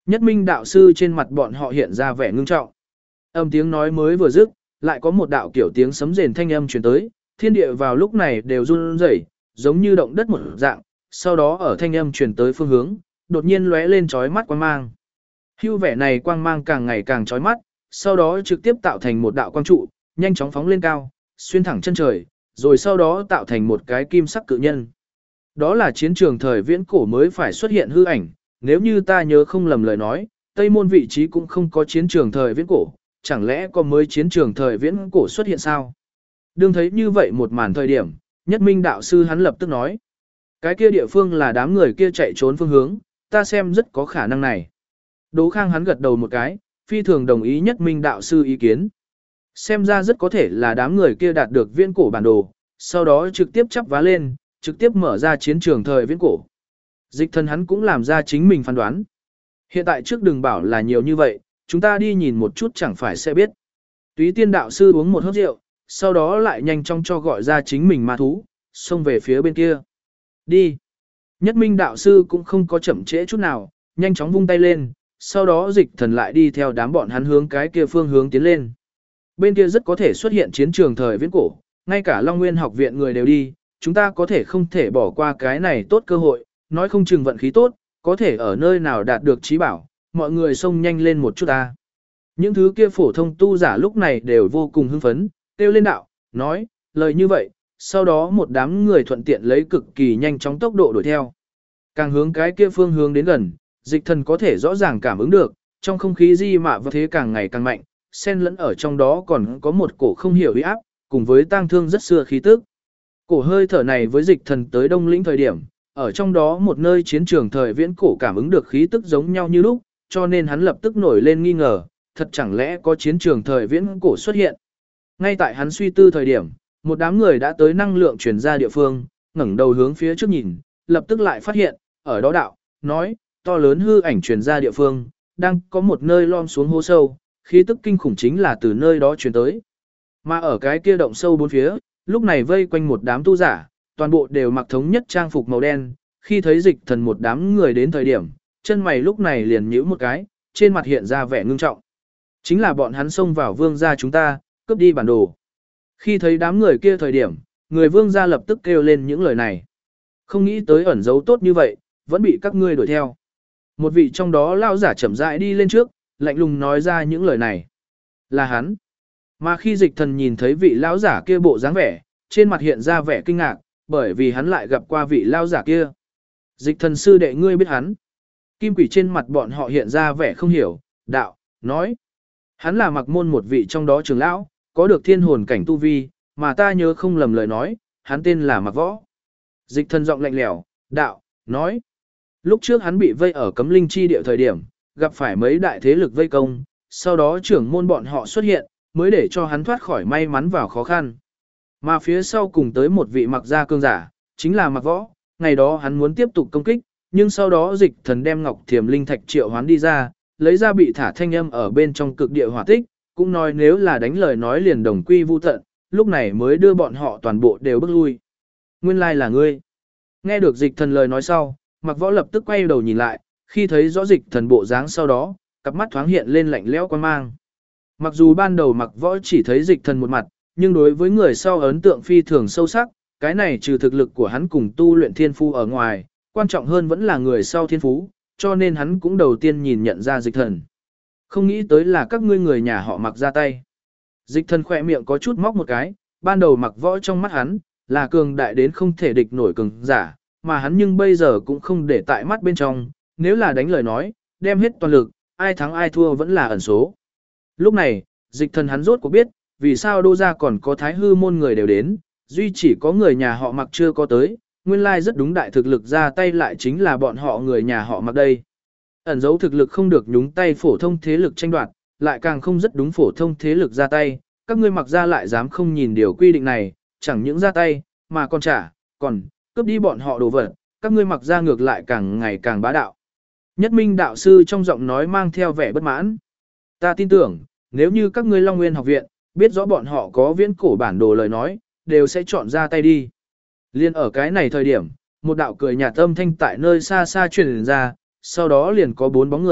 Nhất Minh đạo sư trên mặt bọn họ hiện ra vẻ ngưng trọng. Âm tiếng nói mới vừa dứt, lại có một đạo kiểu tiếng sấm rền thanh âm truyền tới, thiên địa vào lúc này đều run rẩy, giống như động đất một dạng, sau đó ở thanh âm truyền tới phương hướng, đột nhiên lóe lên chói mắt quang mang. Hưu vẻ này quang mang càng ngày càng chói mắt, sau đó trực tiếp tạo thành một đạo quang trụ, nhanh chóng phóng lên cao, xuyên thẳng chân trời, rồi sau đó tạo thành một cái kim sắc cự nhân. Đó là chiến trường thời viễn cổ mới phải xuất hiện hư ảnh, nếu như ta nhớ không lầm lời nói, Tây Môn vị trí cũng không có chiến trường thời viễn cổ, chẳng lẽ có mới chiến trường thời viễn cổ xuất hiện sao? Đương thấy như vậy một màn thời điểm, Nhất Minh đạo sư hắn lập tức nói. Cái kia địa phương là đám người kia chạy trốn phương hướng, ta xem rất có khả năng này. Đỗ Khang hắn gật đầu một cái, phi thường đồng ý Nhất Minh đạo sư ý kiến. Xem ra rất có thể là đám người kia đạt được viễn cổ bản đồ, sau đó trực tiếp chắp vá lên, trực tiếp mở ra chiến trường thời viễn cổ. Dịch Thần hắn cũng làm ra chính mình phán đoán. Hiện tại trước đừng bảo là nhiều như vậy, chúng ta đi nhìn một chút chẳng phải sẽ biết. Túy Tiên đạo sư uống một hớp rượu, sau đó lại nhanh chóng cho gọi ra chính mình ma thú, xông về phía bên kia. Đi. Nhất Minh đạo sư cũng không có chậm trễ chút nào, nhanh chóng vung tay lên, sau đó Dịch Thần lại đi theo đám bọn hắn hướng cái kia phương hướng tiến lên. Bên kia rất có thể xuất hiện chiến trường thời viễn cổ, ngay cả Long Nguyên học viện người đều đi, chúng ta có thể không thể bỏ qua cái này tốt cơ hội, nói không chừng vận khí tốt, có thể ở nơi nào đạt được trí bảo, mọi người xông nhanh lên một chút ta. Những thứ kia phổ thông tu giả lúc này đều vô cùng hưng phấn, kêu lên đạo, nói, lời như vậy, sau đó một đám người thuận tiện lấy cực kỳ nhanh chóng tốc độ đuổi theo. Càng hướng cái kia phương hướng đến gần, Dịch Thần có thể rõ ràng cảm ứng được, trong không khí di mạ và thế càng ngày càng mạnh, xen lẫn ở trong đó còn có một cổ không hiểu uy áp, cùng với tang thương rất xưa khí tức. Cổ hơi thở này với Dịch Thần tới Đông Lĩnh thời điểm, ở trong đó một nơi chiến trường thời viễn cổ cảm ứng được khí tức giống nhau như lúc, cho nên hắn lập tức nổi lên nghi ngờ, thật chẳng lẽ có chiến trường thời viễn cổ xuất hiện. Ngay tại hắn suy tư thời điểm, một đám người đã tới năng lượng truyền ra địa phương, ngẩng đầu hướng phía trước nhìn, lập tức lại phát hiện, ở đó đạo, nói, to lớn hư ảnh truyền ra địa phương, đang có một nơi lom xuống hố sâu, khí tức kinh khủng chính là từ nơi đó truyền tới. Mà ở cái kia động sâu bốn phía, lúc này vây quanh một đám tu giả, toàn bộ đều mặc thống nhất trang phục màu đen, khi thấy Dịch Thần một đám người đến thời điểm, chân mày lúc này liền nhíu một cái, trên mặt hiện ra vẻ ngưng trọng. Chính là bọn hắn xông vào vương gia chúng ta, cướp đi bản đồ. Khi thấy đám người kia thời điểm, người vương gia lập tức kêu lên những lời này. Không nghĩ tới ẩn giấu tốt như vậy, vẫn bị các ngươi đuổi theo. Một vị trong đó lao giả chậm rãi đi lên trước, lạnh lùng nói ra những lời này. Là hắn. Mà khi Dịch Thần nhìn thấy vị lão giả kia bộ dáng vẻ, trên mặt hiện ra vẻ kinh ngạc, bởi vì hắn lại gặp qua vị lao giả kia. Dịch Thần sư đệ ngươi biết hắn. Kim Quỷ trên mặt bọn họ hiện ra vẻ không hiểu, đạo, nói. Hắn là Mặc Môn một vị trong đó trưởng lão, có được thiên hồn cảnh tu vi, mà ta nhớ không lầm lời nói, hắn tên là Mặc Võ. Dịch Thần giọng lạnh lẽo, đạo, nói. Lúc trước hắn bị vây ở Cấm Linh chi địa thời điểm, gặp phải mấy đại thế lực vây công, sau đó trưởng môn bọn họ xuất hiện, mới để cho hắn thoát khỏi may mắn vào khó khăn. Mà phía sau cùng tới một vị Mặc gia cương giả, chính là Mặc Võ, ngày đó hắn muốn tiếp tục công kích, nhưng sau đó Dịch Thần đem Ngọc Thiềm Linh Thạch triệu hoán đi ra, lấy ra bị thả thanh âm ở bên trong cực địa hỏa tích, cũng nói nếu là đánh lời nói liền đồng quy vu tận, lúc này mới đưa bọn họ toàn bộ đều bước lui. Nguyên lai là ngươi. Nghe được Dịch Thần lời nói sau, Mặc Võ lập tức quay đầu nhìn lại, khi thấy rõ Dịch Thần bộ dáng sau đó, cặp mắt thoáng hiện lên lạnh lẽo quan mang. Mặc dù ban đầu Mặc Võ chỉ thấy Dịch Thần một mặt, nhưng đối với người sau ấn tượng phi thường sâu sắc, cái này trừ thực lực của hắn cùng tu luyện thiên phú ở ngoài, quan trọng hơn vẫn là người sau thiên phú, cho nên hắn cũng đầu tiên nhìn nhận ra Dịch Thần. Không nghĩ tới là các ngươi người nhà họ Mặc ra tay. Dịch Thần khỏe miệng có chút móc một cái, ban đầu Mặc Võ trong mắt hắn, là cường đại đến không thể địch nổi cường giả, mà hắn nhưng bây giờ cũng không để tại mắt bên trong, nếu là đánh lời nói, đem hết toàn lực, ai thắng ai thua vẫn là ẩn số. Lúc này, Dịch Thần hắn rốt cuộc biết, vì sao Đô gia còn có Thái Hư môn người đều đến, duy chỉ có người nhà họ Mặc chưa có tới, nguyên lai rất đúng đại thực lực ra tay lại chính là bọn họ người nhà họ Mặc đây. Ẩn dấu thực lực không được nhúng tay phổ thông thế lực tranh đoạt, lại càng không rất đúng phổ thông thế lực ra tay, các ngươi Mặc gia lại dám không nhìn điều quy định này, chẳng những ra tay, mà còn còn cướp đi bọn họ đồ vật, các ngươi Mặc gia ngược lại càng ngày càng bá đạo. Nhất Minh đạo sư trong giọng nói mang theo vẻ bất mãn. Ta tin tưởng, nếu như các ngươi Long Nguyên học viện, biết rõ bọn họ có viễn cổ bản đồ lời nói, đều sẽ chọn ra tay đi. Liên ở cái này thời điểm, một đạo cười nhạt âm thanh tại nơi xa xa truyền ra, sau đó liền có 4 bóng người,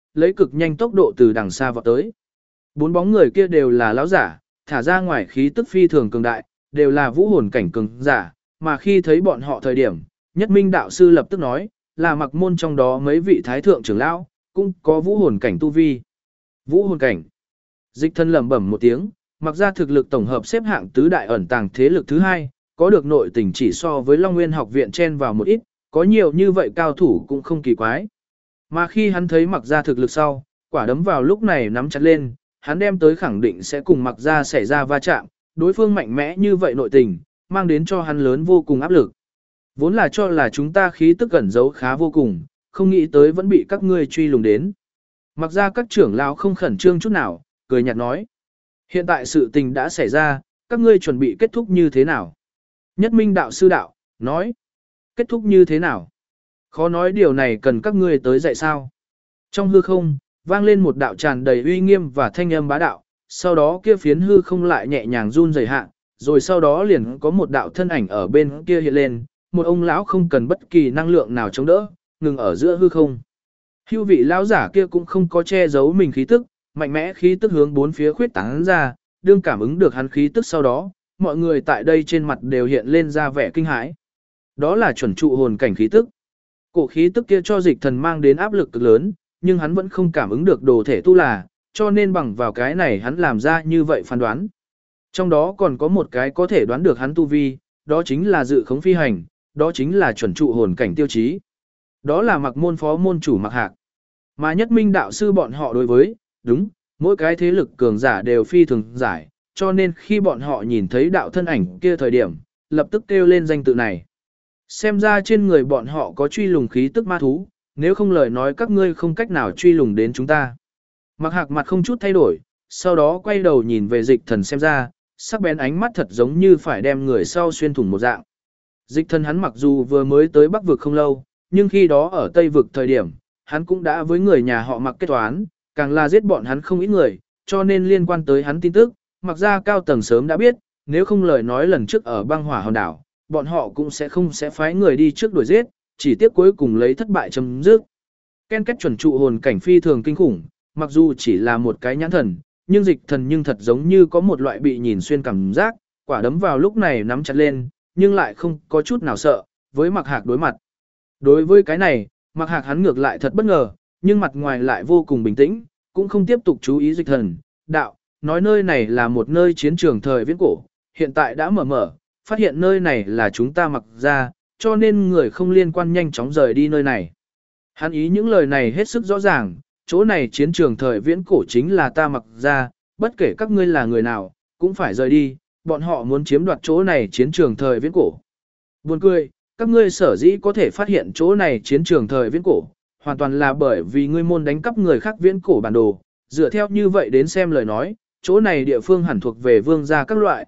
lấy cực nhanh tốc độ từ đằng xa vọt tới. Bốn bóng người kia đều là lão giả, thả ra ngoài khí tức phi thường cường đại, đều là vũ hồn cảnh cường giả, mà khi thấy bọn họ thời điểm, Nhất Minh đạo sư lập tức nói, là Mặc môn trong đó mấy vị thái thượng trưởng lão, cũng có vũ hồn cảnh tu vi. Vũ hồn cảnh. Dịch thân lẩm bẩm một tiếng, mặc ra thực lực tổng hợp xếp hạng tứ đại ẩn tàng thế lực thứ hai, có được nội tình chỉ so với Long Nguyên học viện chen vào một ít, có nhiều như vậy cao thủ cũng không kỳ quái. Mà khi hắn thấy mặc ra thực lực sau, quả đấm vào lúc này nắm chặt lên, hắn đem tới khẳng định sẽ cùng mặc ra xảy ra va chạm, đối phương mạnh mẽ như vậy nội tình, mang đến cho hắn lớn vô cùng áp lực. Vốn là cho là chúng ta khí tức ẩn giấu khá vô cùng, không nghĩ tới vẫn bị các ngươi truy lùng đến. Mặc ra các trưởng lão không khẩn trương chút nào, cười nhạt nói. Hiện tại sự tình đã xảy ra, các ngươi chuẩn bị kết thúc như thế nào? Nhất Minh đạo sư đạo, nói. Kết thúc như thế nào? Khó nói điều này cần các ngươi tới dạy sao? Trong hư không, vang lên một đạo tràn đầy uy nghiêm và thanh âm bá đạo, sau đó kia phiến hư không lại nhẹ nhàng run rẩy hạ, rồi sau đó liền có một đạo thân ảnh ở bên kia hiện lên, một ông lão không cần bất kỳ năng lượng nào chống đỡ, ngừng ở giữa hư không. Hưu vị lão giả kia cũng không có che giấu mình khí tức, mạnh mẽ khí tức hướng bốn phía khuyết tán ra, đương cảm ứng được hắn khí tức sau đó, mọi người tại đây trên mặt đều hiện lên ra vẻ kinh hãi. Đó là chuẩn trụ hồn cảnh khí tức. Cổ khí tức kia cho Dịch Thần mang đến áp lực cực lớn, nhưng hắn vẫn không cảm ứng được đồ thể tu là, cho nên bằng vào cái này hắn làm ra như vậy phán đoán. Trong đó còn có một cái có thể đoán được hắn tu vi, đó chính là dự khống phi hành, đó chính là chuẩn trụ hồn cảnh tiêu chí. Đó là Mặc môn phó môn chủ Mặc Hạc. Mà Nhất Minh đạo sư bọn họ đối với, đúng, mỗi cái thế lực cường giả đều phi thường giải, cho nên khi bọn họ nhìn thấy đạo thân ảnh kia thời điểm, lập tức kêu lên danh tự này. Xem ra trên người bọn họ có truy lùng khí tức ma thú, nếu không lời nói các ngươi không cách nào truy lùng đến chúng ta. Mặc Hạc mặt không chút thay đổi, sau đó quay đầu nhìn về Dịch Thần xem ra, sắc bén ánh mắt thật giống như phải đem người sau xuyên thủng một dạng. Dịch Thần hắn mặc dù vừa mới tới Bắc vực không lâu, nhưng khi đó ở Tây vực thời điểm, hắn cũng đã với người nhà họ Mặc kết toán, càng là giết bọn hắn không ít người, cho nên liên quan tới hắn tin tức, Mặc ra cao tầng sớm đã biết, nếu không lời nói lần trước ở băng hỏa hòn đảo, bọn họ cũng sẽ phái người đi trước đuổi giết, chỉ tiếc cuối cùng lấy thất bại chấm dứt. Ken kết chuẩn trụ hồn cảnh phi thường kinh khủng, mặc dù chỉ là một cái nhãn thần, nhưng Dịch Thần nhưng thật giống như có một loại bị nhìn xuyên cảm giác, quả đấm vào lúc này nắm chặt lên, nhưng lại không có chút nào sợ, với Mặc Hạc đối mặt. Đối với cái này, Mặc Hạc hắn ngược lại thật bất ngờ, nhưng mặt ngoài lại vô cùng bình tĩnh, cũng không tiếp tục chú ý Dịch Thần. Đạo, nói nơi này là một nơi chiến trường thời viễn cổ, hiện tại đã mở, phát hiện nơi này là chúng ta Mặc ra, cho nên người không liên quan nhanh chóng rời đi nơi này. Hắn ý những lời này hết sức rõ ràng, chỗ này chiến trường thời viễn cổ chính là ta Mặc ra, bất kể các ngươi là người nào, cũng phải rời đi, bọn họ muốn chiếm đoạt chỗ này chiến trường thời viễn cổ. Buồn cười, các ngươi sở dĩ có thể phát hiện chỗ này chiến trường thời viễn cổ, hoàn toàn là bởi vì ngươi môn đánh cắp người khác viễn cổ bản đồ, dựa theo như vậy đến xem lời nói, chỗ này địa phương hẳn thuộc về vương gia các loại,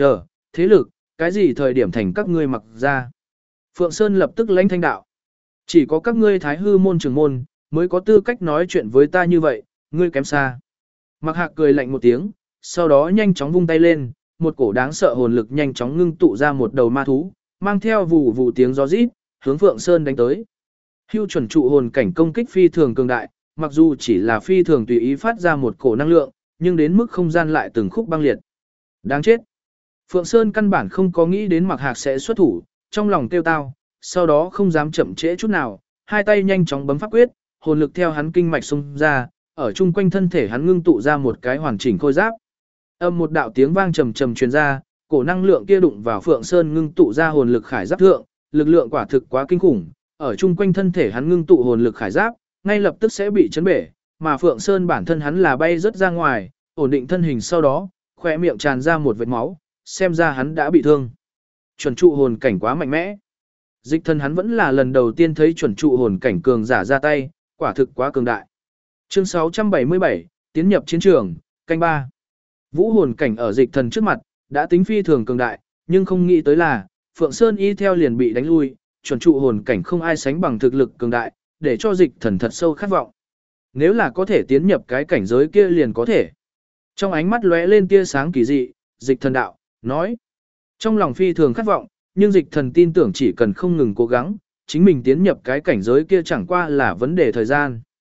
thế lực, cái gì thời điểm thành các ngươi Mặc ra. Phượng Sơn lập tức lãnh thanh đạo. Chỉ có các ngươi thái hư môn trưởng môn, mới có tư cách nói chuyện với ta như vậy, ngươi kém xa. Mặc Hạc cười lạnh một tiếng, sau đó nhanh chóng vung tay lên, một cổ đáng sợ hồn lực nhanh chóng ngưng tụ ra một đầu ma thú, mang theo vù vù tiếng gió rít, hướng Phượng Sơn đánh tới. Hưu chuẩn trụ hồn cảnh công kích phi thường cường đại, mặc dù chỉ là phi thường tùy ý phát ra một cổ năng lượng, nhưng đến mức không gian lại từng khúc băng liệt. Đáng chết. Phượng Sơn căn bản không có nghĩ đến Mặc Hạc sẽ xuất thủ, trong lòng kêu tao, sau đó không dám chậm trễ chút nào, hai tay nhanh chóng bấm pháp quyết, hồn lực theo hắn kinh mạch xung ra, ở chung quanh thân thể hắn ngưng tụ ra một cái hoàn chỉnh khôi giáp. Âm một đạo tiếng vang trầm trầm truyền ra, cổ năng lượng kia đụng vào Phượng Sơn ngưng tụ ra hồn lực khải giáp thượng, lực lượng quả thực quá kinh khủng, ở chung quanh thân thể hắn ngưng tụ hồn lực khải giáp, ngay lập tức sẽ bị chấn bể, mà Phượng Sơn bản thân hắn là bay rất ra ngoài, ổn định thân hình sau đó, khóe miệng tràn ra một vệt máu, xem ra hắn đã bị thương. Chuẩn trụ hồn cảnh quá mạnh mẽ. Dịch Thần hắn vẫn là lần đầu tiên thấy chuẩn trụ hồn cảnh cường giả ra tay, quả thực quá cường đại. Chương 677, tiến nhập chiến trường, canh 3. Vũ hồn cảnh ở Dịch Thần trước mặt, đã tính phi thường cường đại, nhưng không nghĩ tới là, Phượng Sơn y theo liền bị đánh lui, chuẩn trụ hồn cảnh không ai sánh bằng thực lực cường đại, để cho Dịch Thần thật sâu khát vọng. Nếu là có thể tiến nhập cái cảnh giới kia liền có thể. Trong ánh mắt lóe lên tia sáng kỳ dị, Dịch Thần đạo, nói. Trong lòng phi thường khát vọng, nhưng Dịch Thần tin tưởng chỉ cần không ngừng cố gắng, chính mình tiến nhập cái cảnh giới kia chẳng qua là vấn đề thời gian.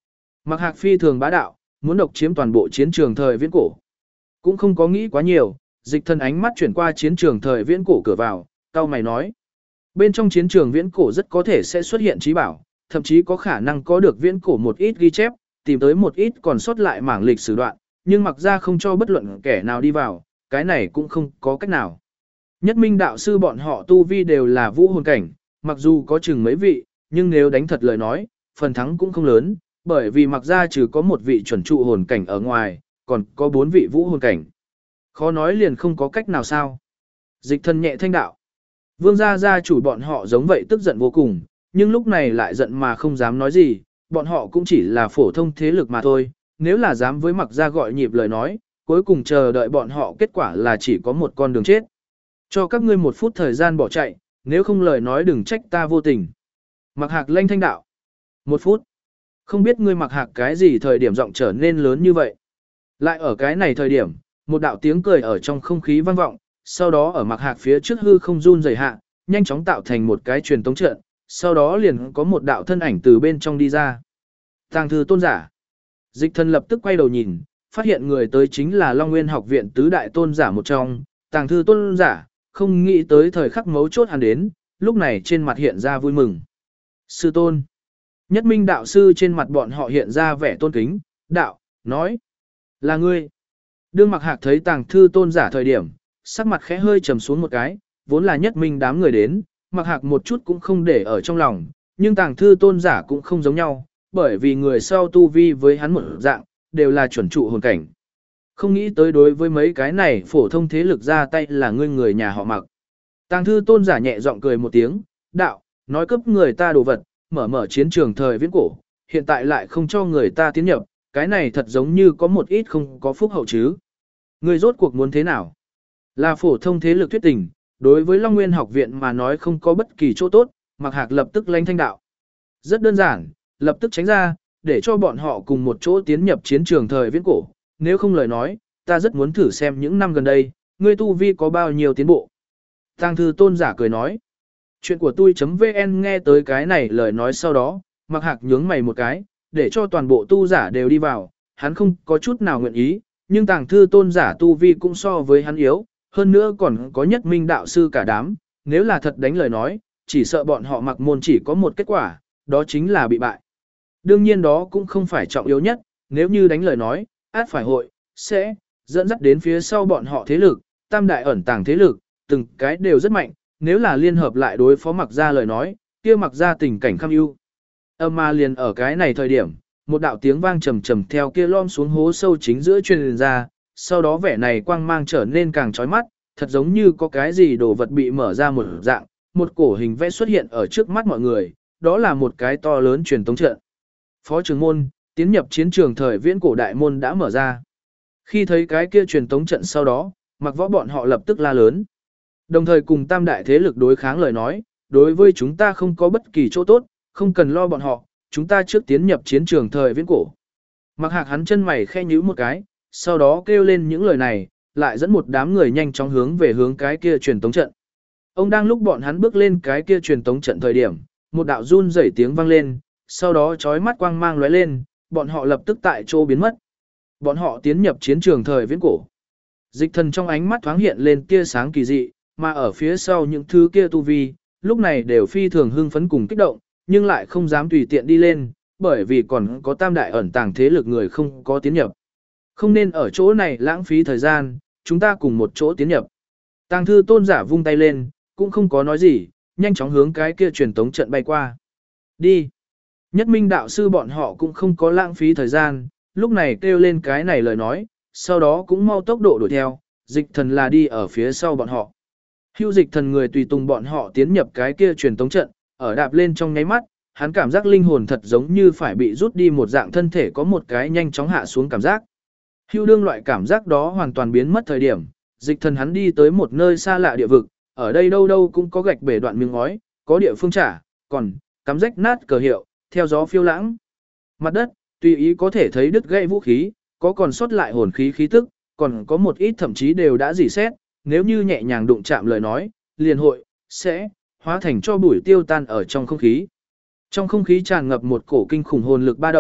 Mạc Hạc phi thường bá đạo, muốn độc chiếm toàn bộ chiến trường thời viễn cổ. Cũng không có nghĩ quá nhiều, Dịch Thần ánh mắt chuyển qua chiến trường thời viễn cổ cửa vào, cao mày nói. Bên trong chiến trường viễn cổ rất có thể sẽ xuất hiện trí bảo, thậm chí có khả năng có được viễn cổ một ít ghi chép, tìm tới một ít còn sót lại mảng lịch sử đoạn, nhưng mặc ra không cho bất luận kẻ nào đi vào, cái này cũng không có cách nào. Nhất Minh đạo sư bọn họ tu vi đều là vũ hồn cảnh, mặc dù có chừng mấy vị, nhưng nếu đánh thật lời nói, phần thắng cũng không lớn, bởi vì mặc ra trừ có một vị chuẩn trụ hồn cảnh ở ngoài, còn có 4 vị vũ hồn cảnh. Khó nói liền không có cách nào sao. Dịch Thần nhẹ thanh đạo. Vương gia gia chủ bọn họ giống vậy tức giận vô cùng, nhưng lúc này lại giận mà không dám nói gì, bọn họ cũng chỉ là phổ thông thế lực mà thôi, nếu là dám với mặc ra gọi nhịp lời nói, cuối cùng chờ đợi bọn họ kết quả là chỉ có một con đường chết. Cho các ngươi 1 phút thời gian bỏ chạy, nếu không lời nói đừng trách ta vô tình. Mặc Hạc lanh thanh đạo. 1 phút. Không biết ngươi Mặc Hạc cái gì thời điểm giọng trở nên lớn như vậy. Lại ở cái này thời điểm, một đạo tiếng cười ở trong không khí vang vọng, sau đó ở Mặc Hạc phía trước hư không run rẩy hạ, nhanh chóng tạo thành một cái truyền tống trận, sau đó liền có một đạo thân ảnh từ bên trong đi ra. Tàng thư tôn giả. Dịch Thần lập tức quay đầu nhìn, phát hiện người tới chính là Long Nguyên học viện tứ đại tôn giả một trong, Tàng thư tôn giả, không nghĩ tới thời khắc mấu chốt hắn đến, lúc này trên mặt hiện ra vui mừng. Sư tôn. Nhất Minh đạo sư trên mặt bọn họ hiện ra vẻ tôn kính, đạo, nói, là ngươi. Đương Mặc Hạc thấy Tàng thư tôn giả thời điểm, sắc mặt khẽ hơi trầm xuống một cái, vốn là Nhất Minh đám người đến, Mặc Hạc một chút cũng không để ở trong lòng, nhưng Tàng thư tôn giả cũng không giống nhau, bởi vì người sau tu vi với hắn một dạng, đều là chuẩn trụ hồn cảnh. Không nghĩ tới đối với mấy cái này phổ thông thế lực ra tay là ngươi người nhà họ Mặc. Tàng thư tôn giả nhẹ giọng cười một tiếng, đạo, nói cướp người ta đồ vật, mở chiến trường thời viễn cổ, hiện tại lại không cho người ta tiến nhập, cái này thật giống như có một ít không có phúc hậu chứ. Ngươi rốt cuộc muốn thế nào? Là phổ thông thế lực thuyết tình, đối với Long Nguyên học viện mà nói không có bất kỳ chỗ tốt, Mặc Hạc lập tức lanh thanh đạo. Rất đơn giản, lập tức tránh ra, để cho bọn họ cùng một chỗ tiến nhập chiến trường thời viễn cổ, nếu không lời nói, ta rất muốn thử xem những năm gần đây, ngươi tu vi có bao nhiêu tiến bộ. Tàng thư tôn giả cười nói. Chuyện của tôi.vn nghe tới cái này lời nói sau đó, Mặc Hạc nhướng mày một cái, để cho toàn bộ tu giả đều đi vào, hắn không có chút nào nguyện ý, nhưng Tàng thư tôn giả tu vi cũng so với hắn yếu, hơn nữa còn có Nhất Minh đạo sư cả đám, nếu là thật đánh lời nói, chỉ sợ bọn họ Mặc môn chỉ có một kết quả, đó chính là bị bại. Đương nhiên đó cũng không phải trọng yếu nhất, nếu như đánh lời nói, át phải hội, sẽ dẫn dắt đến phía sau bọn họ thế lực, tam đại ẩn tàng thế lực, từng cái đều rất mạnh, nếu là liên hợp lại đối phó Mặc ra lời nói, kia Mặc ra tình cảnh kham ưu. Mà liền ở cái này thời điểm, một đạo tiếng vang trầm trầm theo kia lom xuống hố sâu chính giữa truyền ra, sau đó vẻ này quang mang trở nên càng chói mắt, thật giống như có cái gì đồ vật bị mở ra một dạng, một cổ hình vẽ xuất hiện ở trước mắt mọi người, đó là một cái to lớn truyền tống trận. Phó trưởng môn, tiến nhập chiến trường thời viễn cổ đại môn đã mở ra. Khi thấy cái kia truyền tống trận sau đó, Mặc Võ bọn họ lập tức la lớn. Đồng thời cùng tam đại thế lực đối kháng lời nói, đối với chúng ta không có bất kỳ chỗ tốt, không cần lo bọn họ, chúng ta trước tiến nhập chiến trường thời viễn cổ. Mặc Hạc hắn chân mày khẽ nhíu một cái, sau đó kêu lên những lời này, lại dẫn một đám người nhanh chóng hướng về hướng cái kia truyền tống trận. Ông đang lúc bọn hắn bước lên cái kia truyền tống trận thời điểm, một đạo run rẩy tiếng vang lên, sau đó chói mắt quang mang lóe lên, bọn họ lập tức tại chỗ biến mất. Bọn họ tiến nhập chiến trường thời viễn cổ. Dịch Thần trong ánh mắt thoáng hiện lên tia sáng kỳ dị, mà ở phía sau những thứ kia tu vi, lúc này đều phi thường hưng phấn cùng kích động, nhưng lại không dám tùy tiện đi lên, bởi vì còn có tam đại ẩn tàng thế lực người không có tiến nhập. Không nên ở chỗ này lãng phí thời gian, chúng ta cùng một chỗ tiến nhập. Tàng thư tôn giả vung tay lên, cũng không có nói gì, nhanh chóng hướng cái kia truyền tống trận bay qua. Đi. Nhất Minh đạo sư bọn họ cũng không có lãng phí thời gian, lúc này kêu lên cái này lời nói, sau đó cũng mau tốc độ đuổi theo, Dịch Thần là đi ở phía sau bọn họ. Hưu Dịch Thần người tùy tùng bọn họ tiến nhập cái kia truyền tống trận, ở đạp lên trong nháy mắt, hắn cảm giác linh hồn thật giống như phải bị rút đi một dạng, thân thể có một cái nhanh chóng hạ xuống cảm giác. Hưu đương loại cảm giác đó hoàn toàn biến mất thời điểm, Dịch Thần hắn đi tới một nơi xa lạ địa vực, ở đây đâu đâu cũng có gạch bể đoạn miếng ngói, có địa phương trả, còn cắm rách nát cờ hiệu, theo gió phiêu lãng. Mặt đất, tùy ý có thể thấy đứt gãy vũ khí, có còn sót lại hồn khí khí tức, còn có một ít thậm chí đều đã rỉ sét, nếu như nhẹ nhàng đụng chạm lời nói, liền hội, sẽ, hóa thành cho bụi tiêu tan ở trong không khí. Trong không khí tràn ngập một cổ kinh khủng hồn lực ba động,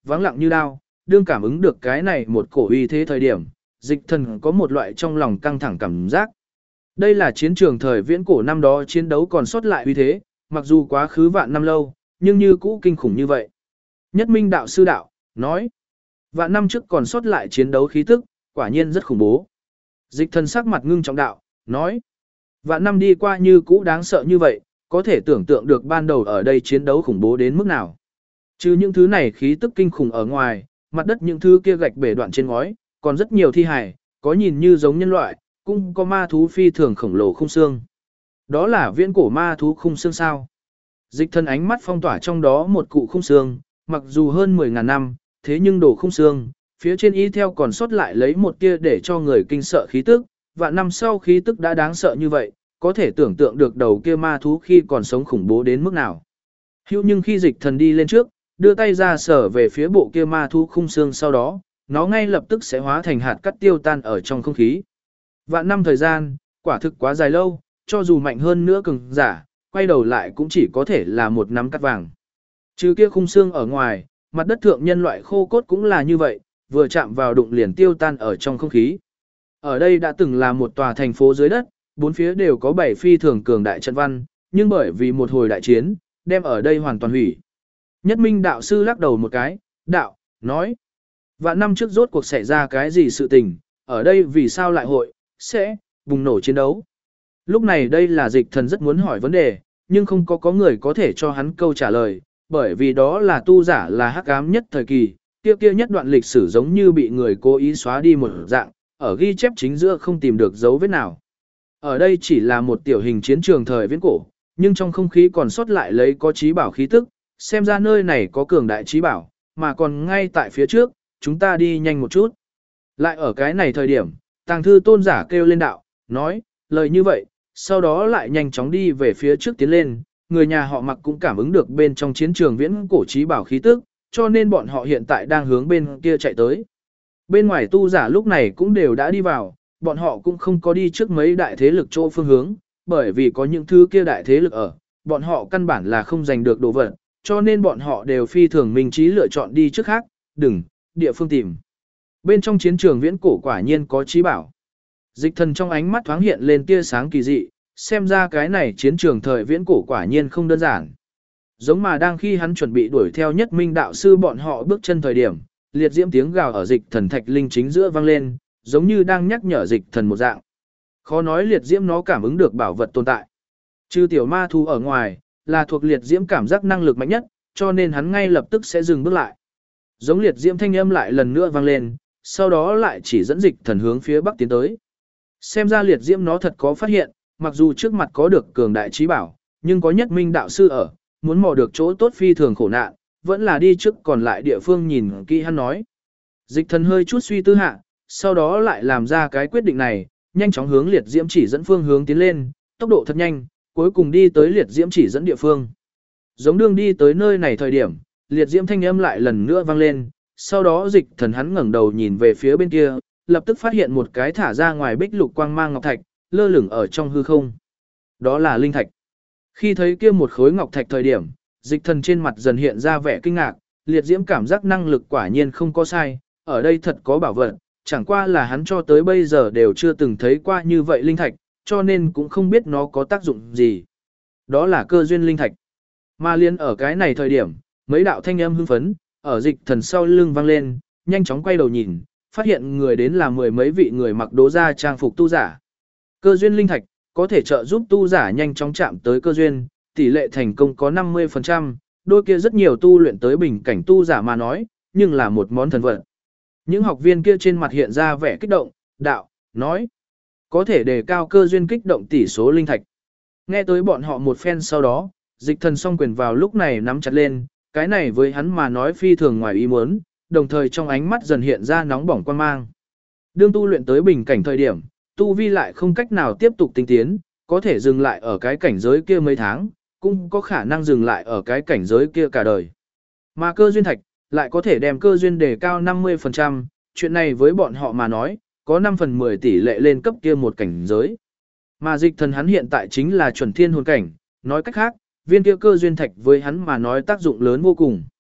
vắng lặng như đao, đương cảm ứng được cái này một cổ uy thế thời điểm, dịch thần có một loại trong lòng căng thẳng cảm giác. Đây là chiến trường thời viễn cổ năm đó chiến đấu còn sót lại uy thế, mặc dù quá khứ vạn năm lâu, nhưng như cũ kinh khủng như vậy. Nhất Minh đạo sư đạo, nói, vạn năm trước còn sót lại chiến đấu khí tức, quả nhiên rất khủng bố. Dịch thần sắc mặt ngưng trọng đạo, nói, vạn năm đi qua như cũ đáng sợ như vậy, có thể tưởng tượng được ban đầu ở đây chiến đấu khủng bố đến mức nào. Trừ những thứ này khí tức kinh khủng ở ngoài, mặt đất những thứ kia gạch bể đoạn trên ngói, còn rất nhiều thi hài, có nhìn như giống nhân loại, cũng có ma thú phi thường khổng lồ khung xương. Đó là viễn cổ ma thú khung xương sao? Dịch thần ánh mắt phong tỏa trong đó một cụ khung xương, mặc dù hơn 10.000 năm, thế nhưng đổ khung xương, phía trên y theo còn sót lại lấy một tia để cho người kinh sợ khí tức, vạn năm sau khí tức đã đáng sợ như vậy, có thể tưởng tượng được đầu kia ma thú khi còn sống khủng bố đến mức nào. Hữu nhưng khi dịch thần đi lên trước, đưa tay ra sở về phía bộ kia ma thú khung xương sau đó, nó ngay lập tức sẽ hóa thành hạt cắt tiêu tan ở trong không khí. Vạn năm thời gian, quả thực quá dài lâu, cho dù mạnh hơn nữa cường giả, quay đầu lại cũng chỉ có thể là một nắm cắt vàng. Trừ kia khung xương ở ngoài, mặt đất thượng nhân loại khô cốt cũng là như vậy, vừa chạm vào đụng liền tiêu tan ở trong không khí. Ở đây đã từng là một tòa thành phố dưới đất, bốn phía đều có 7 phi thường cường đại trận văn, nhưng bởi vì một hồi đại chiến, đem ở đây hoàn toàn hủy. Nhất Minh đạo sư lắc đầu một cái, đạo, nói, vạn năm trước rốt cuộc xảy ra cái gì sự tình, ở đây vì sao lại sẽ bùng nổ chiến đấu. Lúc này đây là dịch thần rất muốn hỏi vấn đề, nhưng không có người có thể cho hắn câu trả lời, bởi vì đó là tu giả là hắc ám nhất thời kỳ, kia nhất đoạn lịch sử giống như bị người cố ý xóa đi một dạng, ở ghi chép chính giữa không tìm được dấu vết nào. Ở đây chỉ là một tiểu hình chiến trường thời viễn cổ, nhưng trong không khí còn sót lại lấy có trí bảo khí tức, xem ra nơi này có cường đại trí bảo, mà còn ngay tại phía trước, chúng ta đi nhanh một chút. Lại ở cái này thời điểm, tàng thư tôn giả kêu lên đạo, nói, lời như vậy, sau đó lại nhanh chóng đi về phía trước tiến lên, người nhà họ Mặc cũng cảm ứng được bên trong chiến trường viễn cổ trí bảo khí tức, cho nên bọn họ hiện tại đang hướng bên kia chạy tới. Bên ngoài tu giả lúc này cũng đều đã đi vào, bọn họ cũng không có đi trước mấy đại thế lực chỗ phương hướng, bởi vì có những thứ kia đại thế lực ở, bọn họ căn bản là không giành được đồ vật, cho nên bọn họ đều phi thường minh trí lựa chọn đi trước khác, đừng, địa phương tìm. Bên trong chiến trường viễn cổ quả nhiên có trí bảo. Dịch thần trong ánh mắt thoáng hiện lên tia sáng kỳ dị, xem ra cái này chiến trường thời viễn cổ quả nhiên không đơn giản. Giống mà đang khi hắn chuẩn bị đuổi theo Nhất Minh đạo sư bọn họ bước chân thời điểm, liệt diễm tiếng gào ở dịch thần thạch linh chính giữa vang lên, giống như đang nhắc nhở dịch thần một dạng. Khó nói liệt diễm nó cảm ứng được bảo vật tồn tại. Trừ tiểu ma thú ở ngoài, là thuộc liệt diễm cảm giác năng lực mạnh nhất, cho nên hắn ngay lập tức sẽ dừng bước lại. Giống liệt diễm thanh âm lại lần nữa vang lên, sau đó lại chỉ dẫn dịch thần hướng phía bắc tiến tới. Xem ra liệt diễm nó thật có phát hiện, mặc dù trước mặt có được cường đại trí bảo, nhưng có Nhất Minh đạo sư ở, muốn mò được chỗ tốt phi thường khổ nạn, vẫn là đi trước còn lại địa phương nhìn kỹ hắn nói. Dịch thần hơi chút suy tư hạ, sau đó lại làm ra cái quyết định này, nhanh chóng hướng liệt diễm chỉ dẫn phương hướng tiến lên, tốc độ thật nhanh, cuối cùng đi tới liệt diễm chỉ dẫn địa phương. Giống đương đi tới nơi này thời điểm, liệt diễm thanh âm lại lần nữa vang lên, sau đó dịch thần hắn ngẩng đầu nhìn về phía bên kia, lập tức phát hiện một cái thả ra ngoài bích lục quang mang ngọc thạch, lơ lửng ở trong hư không. Đó là linh thạch. Khi thấy kia một khối ngọc thạch thời điểm, dịch thần trên mặt dần hiện ra vẻ kinh ngạc, liệt diễm cảm giác năng lực quả nhiên không có sai, ở đây thật có bảo vật, chẳng qua là hắn cho tới bây giờ đều chưa từng thấy qua như vậy linh thạch, cho nên cũng không biết nó có tác dụng gì. Đó là cơ duyên linh thạch. Mà liên ở cái này thời điểm, mấy đạo thanh âm hưng phấn, ở dịch thần sau lưng vang lên, nhanh chóng quay đầu nhìn, phát hiện người đến là mười mấy vị người mặc đố ra trang phục tu giả. Cơ duyên linh thạch, có thể trợ giúp tu giả nhanh chóng chạm tới cơ duyên, tỷ lệ thành công có 50%, đôi kia rất nhiều tu luyện tới bình cảnh tu giả mà nói, nhưng là một món thần vật. Những học viên kia trên mặt hiện ra vẻ kích động, đạo, nói, có thể đề cao cơ duyên kích động tỷ số linh thạch. Nghe tới bọn họ một phen sau đó, dịch thần song quyền vào lúc này nắm chặt lên, cái này với hắn mà nói phi thường ngoài ý muốn, đồng thời trong ánh mắt dần hiện ra nóng bỏng quan mang. Đương tu luyện tới bình cảnh thời điểm, tu vi lại không cách nào tiếp tục tinh tiến, có thể dừng lại ở cái cảnh giới kia mấy tháng, cũng có khả năng dừng lại ở cái cảnh giới kia cả đời. Mà cơ duyên thạch, lại có thể đem cơ duyên đề cao 50%, chuyện này với bọn họ mà nói, có 5 phần 10 tỷ lệ lên cấp kia một cảnh giới. Mà dịch thần hắn hiện tại chính là chuẩn thiên hồn cảnh, nói cách khác, viên kia cơ duyên thạch với hắn mà nói tác dụng lớn vô cùng.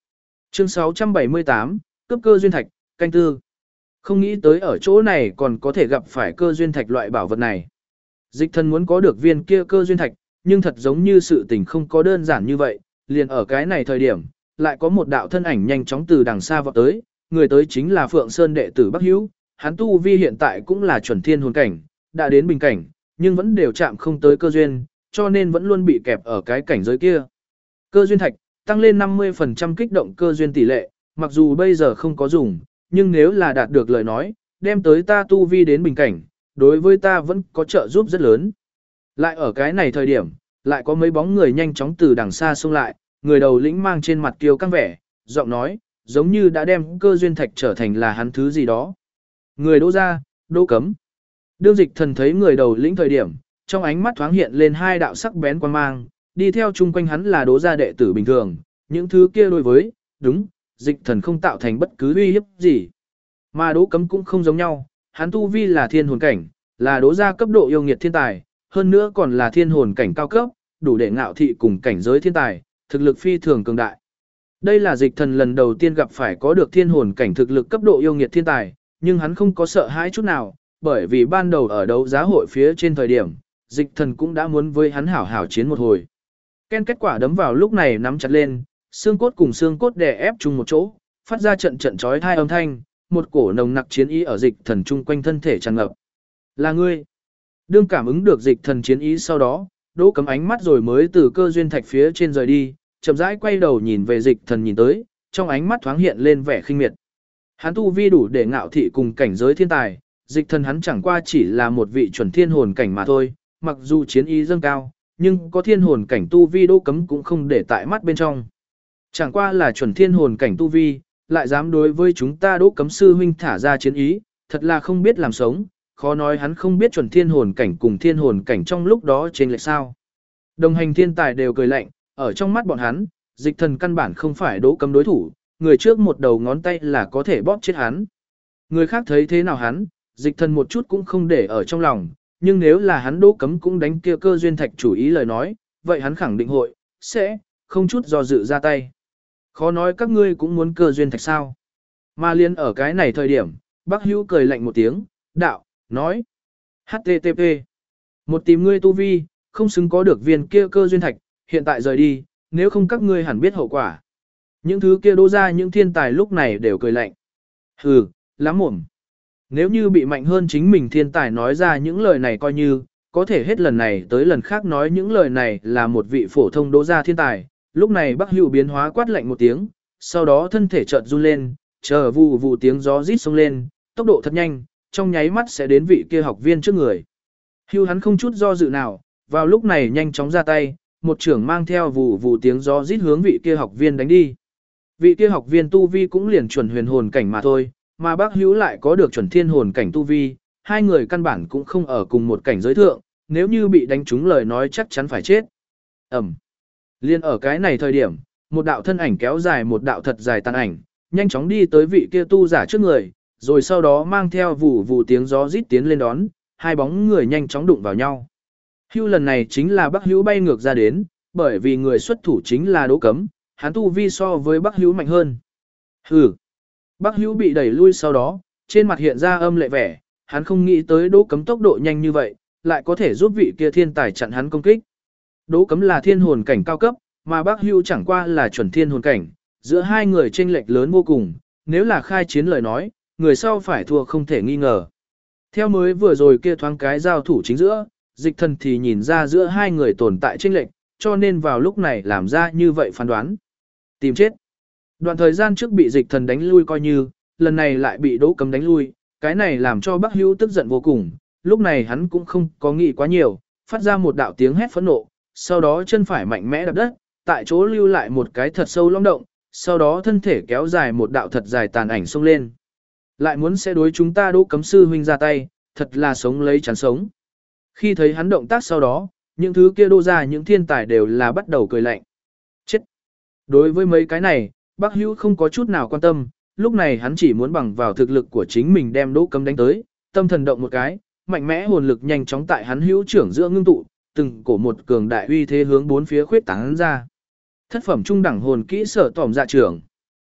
Chương 678, cướp cơ duyên thạch, canh tư. Không nghĩ tới ở chỗ này còn có thể gặp phải cơ duyên thạch loại bảo vật này. Dịch thần muốn có được viên kia cơ duyên thạch, nhưng thật giống như sự tình không có đơn giản như vậy, liền ở cái này thời điểm, lại có một đạo thân ảnh nhanh chóng từ đằng xa vọt tới, người tới chính là Phượng Sơn đệ tử Bắc Hữu, hắn tu vi hiện tại cũng là chuẩn thiên hồn cảnh, đã đến bình cảnh, nhưng vẫn đều chạm không tới cơ duyên, cho nên vẫn luôn bị kẹp ở cái cảnh giới kia. Cơ duyên thạch tăng lên 50% kích động cơ duyên tỷ lệ, mặc dù bây giờ không có dùng, nhưng nếu là đạt được lời nói, đem tới ta tu vi đến bình cảnh, đối với ta vẫn có trợ giúp rất lớn. Lại ở cái này thời điểm, lại có mấy bóng người nhanh chóng từ đằng xa xông lại, người đầu lĩnh mang trên mặt kiêu căng vẻ, giọng nói, giống như đã đem cơ duyên thạch trở thành là hắn thứ gì đó. Người Đỗ gia, Đỗ Cấm. Đương Dịch Thần thấy người đầu lĩnh thời điểm, trong ánh mắt thoáng hiện lên hai đạo sắc bén quan mang, đi theo chung quanh hắn là Đỗ gia đệ tử bình thường, những thứ kia đối với, đúng, Dịch Thần không tạo thành bất cứ uy hiếp gì. Mà Đỗ Cấm cũng không giống nhau, hắn tu vi là thiên hồn cảnh, là Đỗ gia cấp độ yêu nghiệt thiên tài, hơn nữa còn là thiên hồn cảnh cao cấp, đủ để ngạo thị cùng cảnh giới thiên tài, thực lực phi thường cường đại. Đây là Dịch Thần lần đầu tiên gặp phải có được thiên hồn cảnh thực lực cấp độ yêu nghiệt thiên tài, nhưng hắn không có sợ hãi chút nào, bởi vì ban đầu ở đấu giá hội phía trên thời điểm, Dịch Thần cũng đã muốn với hắn hảo hảo chiến một hồi. Ken kết quả đấm vào lúc này nắm chặt lên, xương cốt cùng xương cốt đè ép chung một chỗ, phát ra trận trận chói tai âm thanh, một cổ nồng nặc chiến ý ở Dịch Thần chung quanh thân thể tràn ngập. Là ngươi. Đương cảm ứng được Dịch Thần chiến ý sau đó, Đỗ Cấm ánh mắt rồi mới từ cơ duyên thạch phía trên rời đi, chậm rãi quay đầu nhìn về Dịch Thần nhìn tới, trong ánh mắt thoáng hiện lên vẻ khinh miệt. Hắn tu vi đủ để ngạo thị cùng cảnh giới thiên tài, Dịch Thần hắn chẳng qua chỉ là một vị chuẩn thiên hồn cảnh mà thôi, mặc dù chiến ý dâng cao, nhưng có thiên hồn cảnh tu vi Đỗ Cấm cũng không để tại mắt bên trong. Chẳng qua là chuẩn thiên hồn cảnh tu vi, lại dám đối với chúng ta Đỗ Cấm sư huynh thả ra chiến ý, thật là không biết làm sống, khó nói hắn không biết chuẩn thiên hồn cảnh cùng thiên hồn cảnh trong lúc đó trên lệch sao. Đồng hành thiên tài đều cười lạnh, ở trong mắt bọn hắn, Dịch Thần căn bản không phải Đỗ Cấm đối thủ, người trước một đầu ngón tay là có thể bóp chết hắn. Người khác thấy thế nào hắn, Dịch Thần một chút cũng không để ở trong lòng, nhưng nếu là hắn Đỗ Cấm cũng đánh kia cơ duyên thạch chủ ý lời nói, vậy hắn khẳng định hội, sẽ, không chút do dự ra tay. Khó nói các ngươi cũng muốn cơ duyên thạch sao. Mà liên ở cái này thời điểm, Bắc Hữu cười lạnh một tiếng, đạo, nói. HTTP. Một tìm ngươi tu vi, không xứng có được viên kia cơ duyên thạch, hiện tại rời đi, nếu không các ngươi hẳn biết hậu quả. Những thứ kia Đỗ ra những thiên tài lúc này đều cười lạnh. Hừ, lắm mồm. Nếu như bị mạnh hơn chính mình thiên tài nói ra những lời này coi như, có thể hết lần này tới lần khác nói những lời này là một vị phổ thông Đỗ gia thiên tài. Lúc này Bắc Hữu biến hóa quát lạnh một tiếng, sau đó thân thể chợt run lên, chờ vù vù tiếng gió rít xông lên, tốc độ thật nhanh, trong nháy mắt sẽ đến vị kia học viên trước người. Hữu hắn không chút do dự nào, vào lúc này nhanh chóng ra tay, một trưởng mang theo vù vù tiếng gió rít hướng vị kia học viên đánh đi. Vị kia học viên tu vi cũng liền chuẩn huyền hồn cảnh mà thôi, mà Bắc Hữu lại có được chuẩn thiên hồn cảnh tu vi, hai người căn bản cũng không ở cùng một cảnh giới thượng, nếu như bị đánh trúng lời nói chắc chắn phải chết. Ẩm. Liên ở cái này thời điểm, một đạo thân ảnh kéo dài một đạo thật dài tàn ảnh, nhanh chóng đi tới vị kia tu giả trước người, rồi sau đó mang theo vụ vụ tiếng gió rít tiến lên đón, hai bóng người nhanh chóng đụng vào nhau. Hưu lần này chính là Bắc Hữu bay ngược ra đến, bởi vì người xuất thủ chính là Đỗ Cấm, hắn tu vi so với Bắc Hữu mạnh hơn. Hừ. Bắc Hữu bị đẩy lui sau đó, trên mặt hiện ra âm lệ vẻ, hắn không nghĩ tới Đỗ Cấm tốc độ nhanh như vậy, lại có thể giúp vị kia thiên tài chặn hắn công kích. Đỗ Cấm là thiên hồn cảnh cao cấp, mà Bắc Hữu chẳng qua là chuẩn thiên hồn cảnh, giữa hai người chênh lệch lớn vô cùng, nếu là khai chiến lời nói, người sau phải thua không thể nghi ngờ. Theo mới vừa rồi kia thoáng cái giao thủ chính giữa, Dịch Thần thì nhìn ra giữa hai người tồn tại chênh lệch, cho nên vào lúc này làm ra như vậy phán đoán. Tìm chết. Đoạn thời gian trước bị Dịch Thần đánh lui coi như, lần này lại bị Đỗ Cấm đánh lui, cái này làm cho Bắc Hữu tức giận vô cùng, lúc này hắn cũng không có nghĩ quá nhiều, phát ra một đạo tiếng hét phẫn nộ, sau đó chân phải mạnh mẽ đạp đất, tại chỗ lưu lại một cái thật sâu lõm động, sau đó thân thể kéo dài một đạo thật dài tàn ảnh xông lên. Lại muốn sẽ đối chúng ta Đỗ Cấm sư huynh ra tay, thật là sống lấy chán sống. Khi thấy hắn động tác sau đó, những thứ kia Đỗ ra những thiên tài đều là bắt đầu cười lạnh. Chết! Đối với mấy cái này, Bắc Hữu không có chút nào quan tâm, lúc này hắn chỉ muốn bằng vào thực lực của chính mình đem Đỗ Cấm đánh tới, tâm thần động một cái, mạnh mẽ hồn lực nhanh chóng tại hắn hữu trưởng giữa ngưng tụ, từng cổ một cường đại uy thế hướng bốn phía khuyết tán ra. Thất phẩm trung đẳng hồn kỹ sở tỏm dạ trưởng.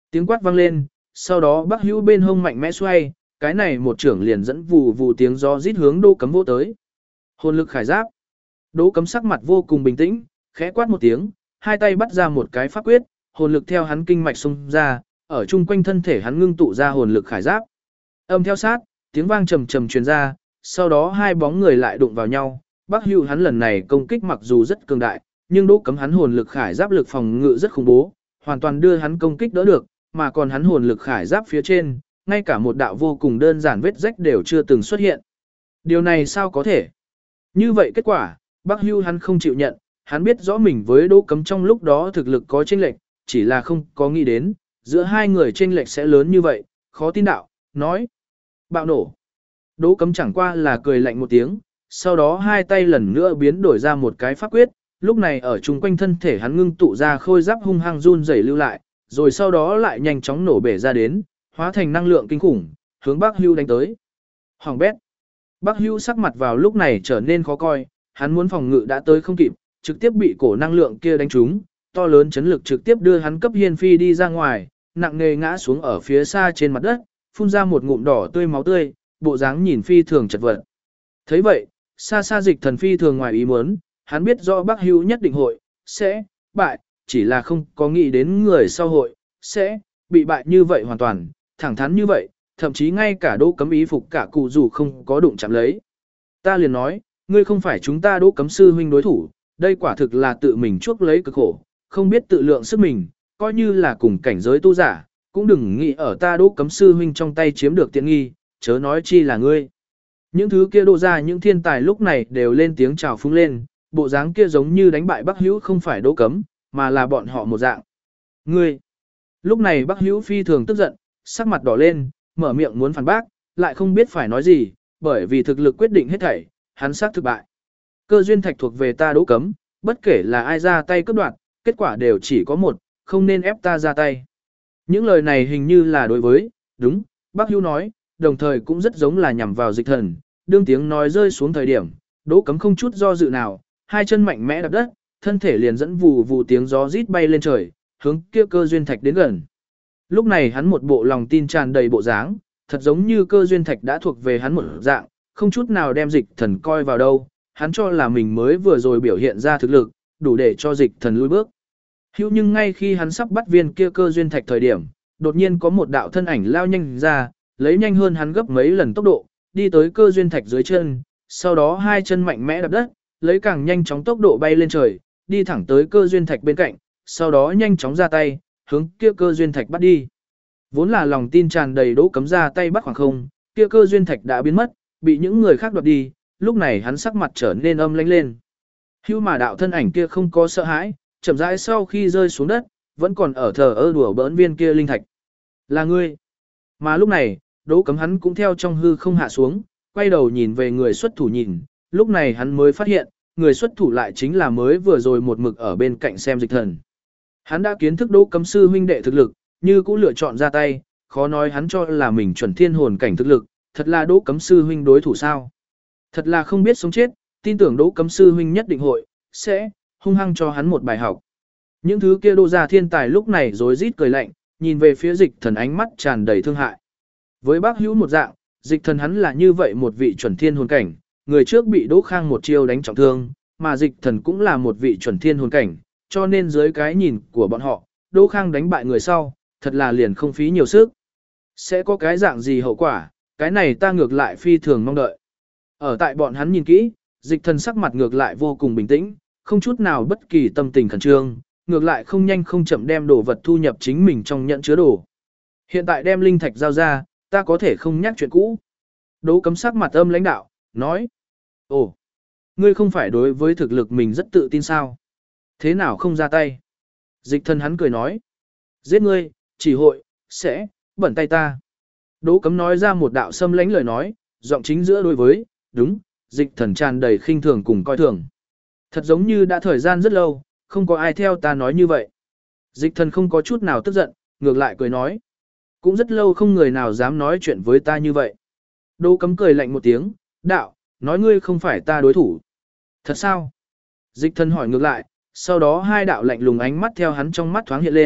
Tiếng quát vang lên, sau đó Bắc Hữu bên hông mạnh mẽ xoay, cái này một trưởng liền dẫn vù vù tiếng gió rít hướng Đỗ Cấm vỗ tới. Hồn lực khải giáp. Đỗ Cấm sắc mặt vô cùng bình tĩnh, khẽ quát một tiếng, hai tay bắt ra một cái pháp quyết, hồn lực theo hắn kinh mạch xung ra, ở chung quanh thân thể hắn ngưng tụ ra hồn lực khải giáp. Âm theo sát, tiếng vang trầm trầm truyền ra, sau đó hai bóng người lại đụng vào nhau. Bắc Hữu hắn lần này công kích mặc dù rất cường đại, nhưng Đỗ Cấm hắn hồn lực khải giáp lực phòng ngự rất khủng bố, hoàn toàn đưa hắn công kích đỡ được, mà còn hắn hồn lực khải giáp phía trên, ngay cả một đạo vô cùng đơn giản vết rách đều chưa từng xuất hiện. Điều này sao có thể? Như vậy kết quả, Bắc Hữu hắn không chịu nhận, hắn biết rõ mình với Đỗ Cấm trong lúc đó thực lực có chênh lệch, chỉ là không có nghĩ đến, giữa hai người chênh lệch sẽ lớn như vậy, khó tin đạo, nói. Bạo nổ. Đỗ Cấm chẳng qua là cười lạnh một tiếng, sau đó hai tay lần nữa biến đổi ra một cái pháp quyết, lúc này ở chung quanh thân thể hắn ngưng tụ ra khôi giáp hung hăng run rẩy lưu lại, rồi sau đó lại nhanh chóng nổ bể ra đến, hóa thành năng lượng kinh khủng, hướng Bắc Hữu đánh tới. Hoàng bét. Bắc Hữu sắc mặt vào lúc này trở nên khó coi, hắn muốn phòng ngự đã tới không kịp, trực tiếp bị cổ năng lượng kia đánh trúng, to lớn chấn lực trực tiếp đưa hắn cấp hiên phi đi ra ngoài, nặng nề ngã xuống ở phía xa trên mặt đất, phun ra một ngụm đỏ tươi máu tươi, bộ dáng nhìn phi thường chật vật. Thấy vậy, xa xa Dịch Thần phi thường ngoài ý muốn, hắn biết rõ Bắc Hữu nhất định hội sẽ bại, chỉ là không có nghĩ đến người sau hội sẽ bị bại như vậy hoàn toàn, thẳng thắn như vậy, thậm chí ngay cả Đỗ Cấm ý phục cả cụ dù không có đụng chạm lấy. Ta liền nói, ngươi không phải chúng ta Đỗ Cấm sư huynh đối thủ, đây quả thực là tự mình chuốc lấy cực khổ, không biết tự lượng sức mình, coi như là cùng cảnh giới tu giả, cũng đừng nghĩ ở ta Đỗ Cấm sư huynh trong tay chiếm được tiện nghi, chớ nói chi là ngươi. Những thứ kia đổ ra những thiên tài lúc này đều lên tiếng chào phúng lên, bộ dáng kia giống như đánh bại Bắc Hữu không phải Đỗ Cấm, mà là bọn họ một dạng. Ngươi! Lúc này Bắc Hữu phi thường tức giận, sắc mặt đỏ lên, mở miệng muốn phản bác, lại không biết phải nói gì, bởi vì thực lực quyết định hết thảy, hắn xác thực bại. Cơ duyên thạch thuộc về ta Đỗ Cấm, bất kể là ai ra tay cướp đoạt, kết quả đều chỉ có một, không nên ép ta ra tay. Những lời này hình như là đối với, đúng, Bắc Hữu nói, đồng thời cũng rất giống là nhằm vào Dịch Thần, đương tiếng nói rơi xuống thời điểm, Đỗ Cấm không chút do dự nào, hai chân mạnh mẽ đạp đất, thân thể liền dẫn vù vù tiếng gió rít bay lên trời, hướng kia cơ duyên thạch đến gần. Lúc này hắn một bộ lòng tin tràn đầy bộ dáng, thật giống như cơ duyên thạch đã thuộc về hắn một dạng, không chút nào đem Dịch Thần coi vào đâu, hắn cho là mình mới vừa rồi biểu hiện ra thực lực, đủ để cho Dịch Thần lùi bước. Hữu nhưng ngay khi hắn sắp bắt viên kia cơ duyên thạch thời điểm, đột nhiên có một đạo thân ảnh lao nhanh ra, lấy nhanh hơn hắn gấp mấy lần tốc độ, đi tới cơ duyên thạch dưới chân, sau đó hai chân mạnh mẽ đạp đất, lấy càng nhanh chóng tốc độ bay lên trời, đi thẳng tới cơ duyên thạch bên cạnh, sau đó nhanh chóng ra tay, hướng kia cơ duyên thạch bắt đi. Vốn là lòng tin tràn đầy Đỗ Cấm ra tay bắt khoảng không, kia cơ duyên thạch đã biến mất, bị những người khác đoạt đi, lúc này hắn sắc mặt trở nên âm lãnh lên. Hưu mà đạo thân ảnh kia không có sợ hãi, chậm rãi sau khi rơi xuống đất, vẫn còn ở thờ ơ đùa bỡn viên kia linh thạch. Là ngươi. Mà lúc này, Đỗ Cấm hắn cũng theo trong hư không hạ xuống, quay đầu nhìn về người xuất thủ nhìn, lúc này hắn mới phát hiện, người xuất thủ lại chính là mới vừa rồi một mực ở bên cạnh xem Dịch Thần. Hắn đã kiến thức Đỗ Cấm sư huynh đệ thực lực, như cũng lựa chọn ra tay, khó nói hắn cho là mình chuẩn thiên hồn cảnh thực lực, thật là Đỗ Cấm sư huynh đối thủ sao? Thật là không biết sống chết, tin tưởng Đỗ Cấm sư huynh nhất định hội sẽ hung hăng cho hắn một bài học. Những thứ kia đô gia thiên tài lúc này rối rít cười lạnh, nhìn về phía Dịch Thần ánh mắt tràn đầy thương hại. Với Bác Hữu một dạng, Dịch Thần hắn là như vậy một vị chuẩn thiên hồn cảnh, người trước bị Đỗ Khang một chiêu đánh trọng thương, mà Dịch Thần cũng là một vị chuẩn thiên hồn cảnh, cho nên dưới cái nhìn của bọn họ, Đỗ Khang đánh bại người sau, thật là liền không phí nhiều sức. Sẽ có cái dạng gì hậu quả, cái này ta ngược lại phi thường mong đợi. Ở tại bọn hắn nhìn kỹ, Dịch Thần sắc mặt ngược lại vô cùng bình tĩnh, không chút nào bất kỳ tâm tình khẩn trương, ngược lại không nhanh không chậm đem đồ vật thu nhập chính mình trong nhận chứa đồ. Hiện tại đem linh thạch giao ra, ta có thể không nhắc chuyện cũ. Đỗ Cấm sắc mặt âm lãnh đạo, nói. Ồ, ngươi không phải đối với thực lực mình rất tự tin sao? Thế nào không ra tay? Dịch Thần hắn cười nói. Giết ngươi, chỉ hội, sẽ, bẩn tay ta. Đỗ Cấm nói ra một đạo xâm lãnh lời nói, giọng chính giữa đối với, đúng, Dịch Thần tràn đầy khinh thường cùng coi thường. Thật giống như đã thời gian rất lâu, không có ai theo ta nói như vậy. Dịch Thần không có chút nào tức giận, ngược lại cười nói. Cũng rất lâu không người nào dám nói chuyện với ta như vậy. Đỗ Cấm cười lạnh một tiếng, đạo, nói ngươi không phải ta đối thủ. Thật sao? Dịch Thần hỏi ngược lại, sau đó hai đạo lạnh lùng ánh mắt theo hắn trong mắt thoáng hiện lên,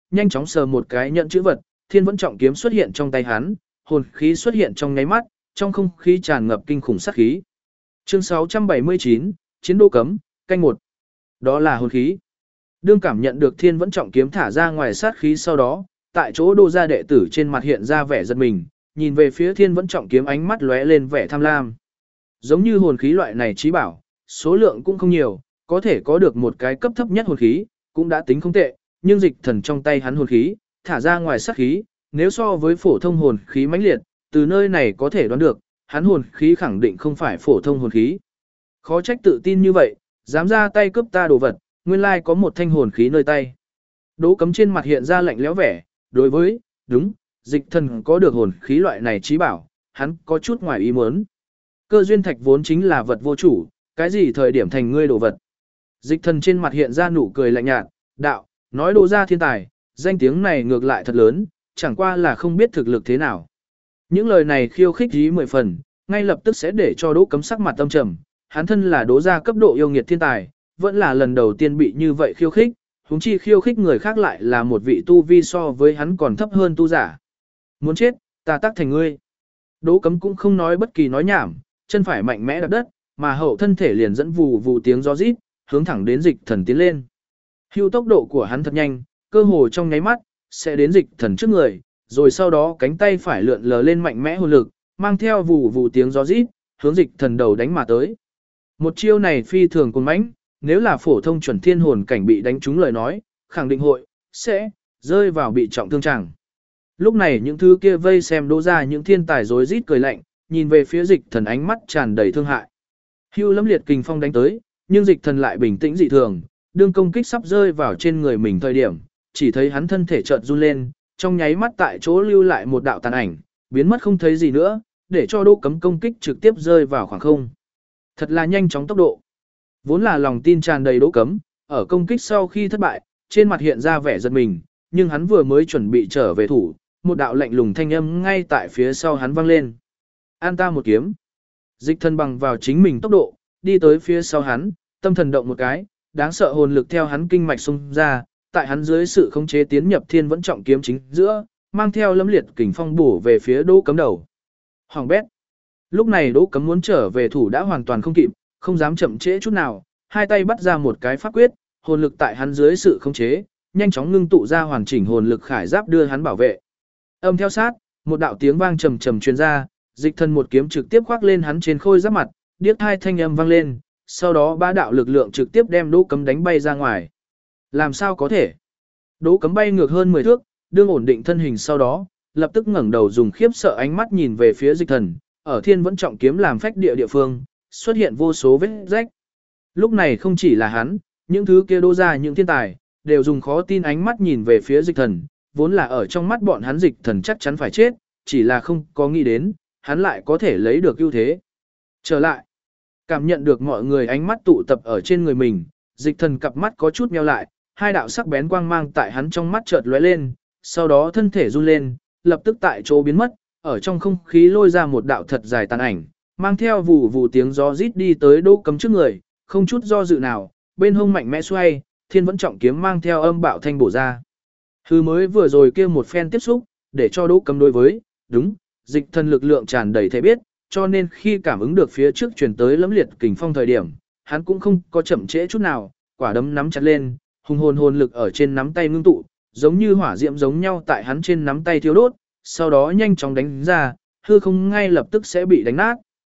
nhanh chóng sờ một cái nhận chữ vật, thiên vẫn trọng kiếm xuất hiện trong tay hắn, hồn khí xuất hiện trong nháy mắt, trong không khí tràn ngập kinh khủng sát khí. Chương 679, Chiến đô cấm, canh 1. Đó là hồn khí. Đương cảm nhận được thiên vẫn trọng kiếm thả ra ngoài sát khí sau đó, tại chỗ đô gia đệ tử trên mặt hiện ra vẻ giật mình, nhìn về phía thiên vẫn trọng kiếm ánh mắt lóe lên vẻ tham lam. Giống như hồn khí loại này chí bảo, số lượng cũng không nhiều, có thể có được một cái cấp thấp nhất hồn khí, cũng đã tính không tệ, nhưng dịch thần trong tay hắn hồn khí, thả ra ngoài sát khí, nếu so với phổ thông hồn khí mãnh liệt, từ nơi này có thể đoán được, hắn hồn khí khẳng định không phải phổ thông hồn khí. Khó trách tự tin như vậy, dám ra tay cướp ta đồ vật, nguyên lai có một thanh hồn khí nơi tay. Đỗ Cấm trên mặt hiện ra lạnh lẽo vẻ, đối với, đúng, dịch thần có được hồn khí loại này chí bảo, hắn có chút ngoài ý muốn. Cơ duyên thạch vốn chính là vật vô chủ, cái gì thời điểm thành ngươi đồ vật. Dịch thần trên mặt hiện ra nụ cười lạnh nhạt, đạo, nói Đỗ gia thiên tài, danh tiếng này ngược lại thật lớn, chẳng qua là không biết thực lực thế nào. Những lời này khiêu khích ý 10 phần, ngay lập tức sẽ để cho Đỗ Cấm sắc mặt âm trầm, hắn thân là Đỗ gia cấp độ yêu nghiệt thiên tài, vẫn là lần đầu tiên bị như vậy khiêu khích, huống chi khiêu khích người khác lại là một vị tu vi so với hắn còn thấp hơn tu giả. Muốn chết, ta tác thành ngươi. Đỗ Cấm cũng không nói bất kỳ nói nhảm, chân phải mạnh mẽ đạp đất, mà hậu thân thể liền dẫn vù vù tiếng gió rít, hướng thẳng đến dịch thần tiến lên. Hưu tốc độ của hắn thật nhanh, cơ hồ trong nháy mắt, sẽ đến dịch thần trước người, rồi sau đó cánh tay phải lượn lờ lên mạnh mẽ hồn lực, mang theo vù vù tiếng gió rít, hướng dịch thần đầu đánh mà tới. Một chiêu này phi thường cuồng mãnh, nếu là phổ thông chuẩn thiên hồn cảnh bị đánh trúng lời nói, khẳng định sẽ rơi vào bị trọng thương chẳng. Lúc này những thứ kia vây xem Đỗ gia những thiên tài rối rít cười lạnh, nhìn về phía dịch thần ánh mắt tràn đầy thương hại. Hưu lẫm liệt kình phong đánh tới, nhưng dịch thần lại bình tĩnh dị thường, đương công kích sắp rơi vào trên người mình thời điểm, chỉ thấy hắn thân thể chợt run lên, trong nháy mắt tại chỗ lưu lại một đạo tàn ảnh, biến mất không thấy gì nữa, để cho Đỗ Cấm công kích trực tiếp rơi vào khoảng không. Thật là nhanh chóng tốc độ. Vốn là lòng tin tràn đầy Đỗ Cấm, ở công kích sau khi thất bại, trên mặt hiện ra vẻ giật mình, nhưng hắn vừa mới chuẩn bị trở về thủ, một đạo lạnh lùng thanh âm ngay tại phía sau hắn vang lên. An ta một kiếm. Dịch thần bằng vào chính mình tốc độ, đi tới phía sau hắn, tâm thần động một cái, đáng sợ hồn lực theo hắn kinh mạch xung ra, tại hắn dưới sự khống chế tiến nhập thiên vẫn trọng kiếm chính giữa, mang theo lâm liệt kình phong bổ về phía Đỗ Cấm đầu. Hoàng bét. Lúc này Đỗ Cấm muốn trở về thủ đã hoàn toàn không kịp, không dám chậm trễ chút nào, hai tay bắt ra một cái pháp quyết, hồn lực tại hắn dưới sự khống chế, nhanh chóng ngưng tụ ra hoàn chỉnh hồn lực khải giáp đưa hắn bảo vệ. Âm theo sát, một đạo tiếng vang trầm trầm truyền ra, dịch thần một kiếm trực tiếp khoác lên hắn trên khôi giáp mặt, điếc hai thanh âm vang lên, sau đó ba đạo lực lượng trực tiếp đem Đỗ Cấm đánh bay ra ngoài. Làm sao có thể? Đỗ Cấm bay ngược hơn 10 thước, đương ổn định thân hình sau đó, lập tức ngẩng đầu dùng khiếp sợ ánh mắt nhìn về phía dịch thần, ở thiên vẫn trọng kiếm làm phách địa phương, xuất hiện vô số vết rách. Lúc này không chỉ là hắn, những thứ kia Đỗ gia những thiên tài, đều dùng khó tin ánh mắt nhìn về phía dịch thần, vốn là ở trong mắt bọn hắn dịch thần chắc chắn phải chết, chỉ là không có nghĩ đến, hắn lại có thể lấy được ưu thế. Trở lại, cảm nhận được mọi người ánh mắt tụ tập ở trên người mình, dịch thần cặp mắt có chút nheo lại, hai đạo sắc bén quang mang tại hắn trong mắt chợt lóe lên, sau đó thân thể run lên, lập tức tại chỗ biến mất, ở trong không khí lôi ra một đạo thật dài tàn ảnh, mang theo vù vù tiếng gió rít đi tới Đỗ Cấm trước người, không chút do dự nào, bên hông mạnh mẽ xoay, thiên vẫn trọng kiếm mang theo âm bạo thanh bổ ra. Hư mới vừa rồi kia một phen tiếp xúc, để cho Đỗ Cấm đối với, đúng, dịch thần lực lượng tràn đầy thể biết, cho nên khi cảm ứng được phía trước truyền tới lẫm liệt kình phong thời điểm, hắn cũng không có chậm trễ chút nào, quả đấm nắm chặt lên, hùng hồn lực ở trên nắm tay ngưng tụ, giống như hỏa diễm giống nhau tại hắn trên nắm tay thiêu đốt, sau đó nhanh chóng đánh ra, hư không ngay lập tức sẽ bị đánh nát.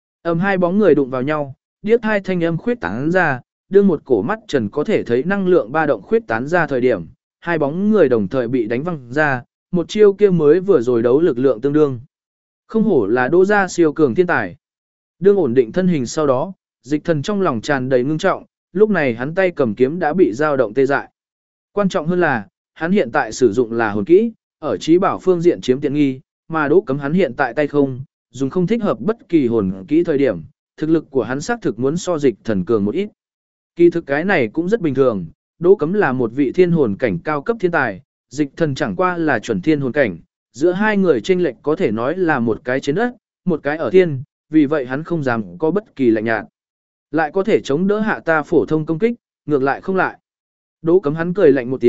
Hai bóng người đụng vào nhau, điếc hai thanh âm khuyết tán ra, đưa một cổ mắt trần có thể thấy năng lượng ba động khuyết tán ra thời điểm, hai bóng người đồng thời bị đánh văng ra, một chiêu kia mới vừa rồi đấu lực lượng tương đương. Không hổ là Đỗ gia siêu cường thiên tài. Đương ổn định thân hình sau đó, dịch thần trong lòng tràn đầy ngưng trọng, lúc này hắn tay cầm kiếm đã bị dao động tê dại. Quan trọng hơn là, hắn hiện tại sử dụng là hồn kỹ, ở trí bảo phương diện chiếm tiện nghi, mà Đỗ Cấm hắn hiện tại tay không, dùng không thích hợp bất kỳ hồn kỹ thời điểm, thực lực của hắn xác thực muốn so dịch thần cường một ít. Kỳ thực cái này cũng rất bình thường, Đỗ Cấm là một vị thiên hồn cảnh cao cấp thiên tài, dịch thần chẳng qua là chuẩn thiên hồn cảnh, giữa hai người chênh lệch có thể nói là một cái trên đất, một cái ở thiên, vì vậy hắn không dám có bất kỳ lạnh nhạt. Lại có thể chống đỡ hạ ta phổ thông công kích, ngược lại không lại. Đỗ Cấm hắn cười lạnh một tiếng,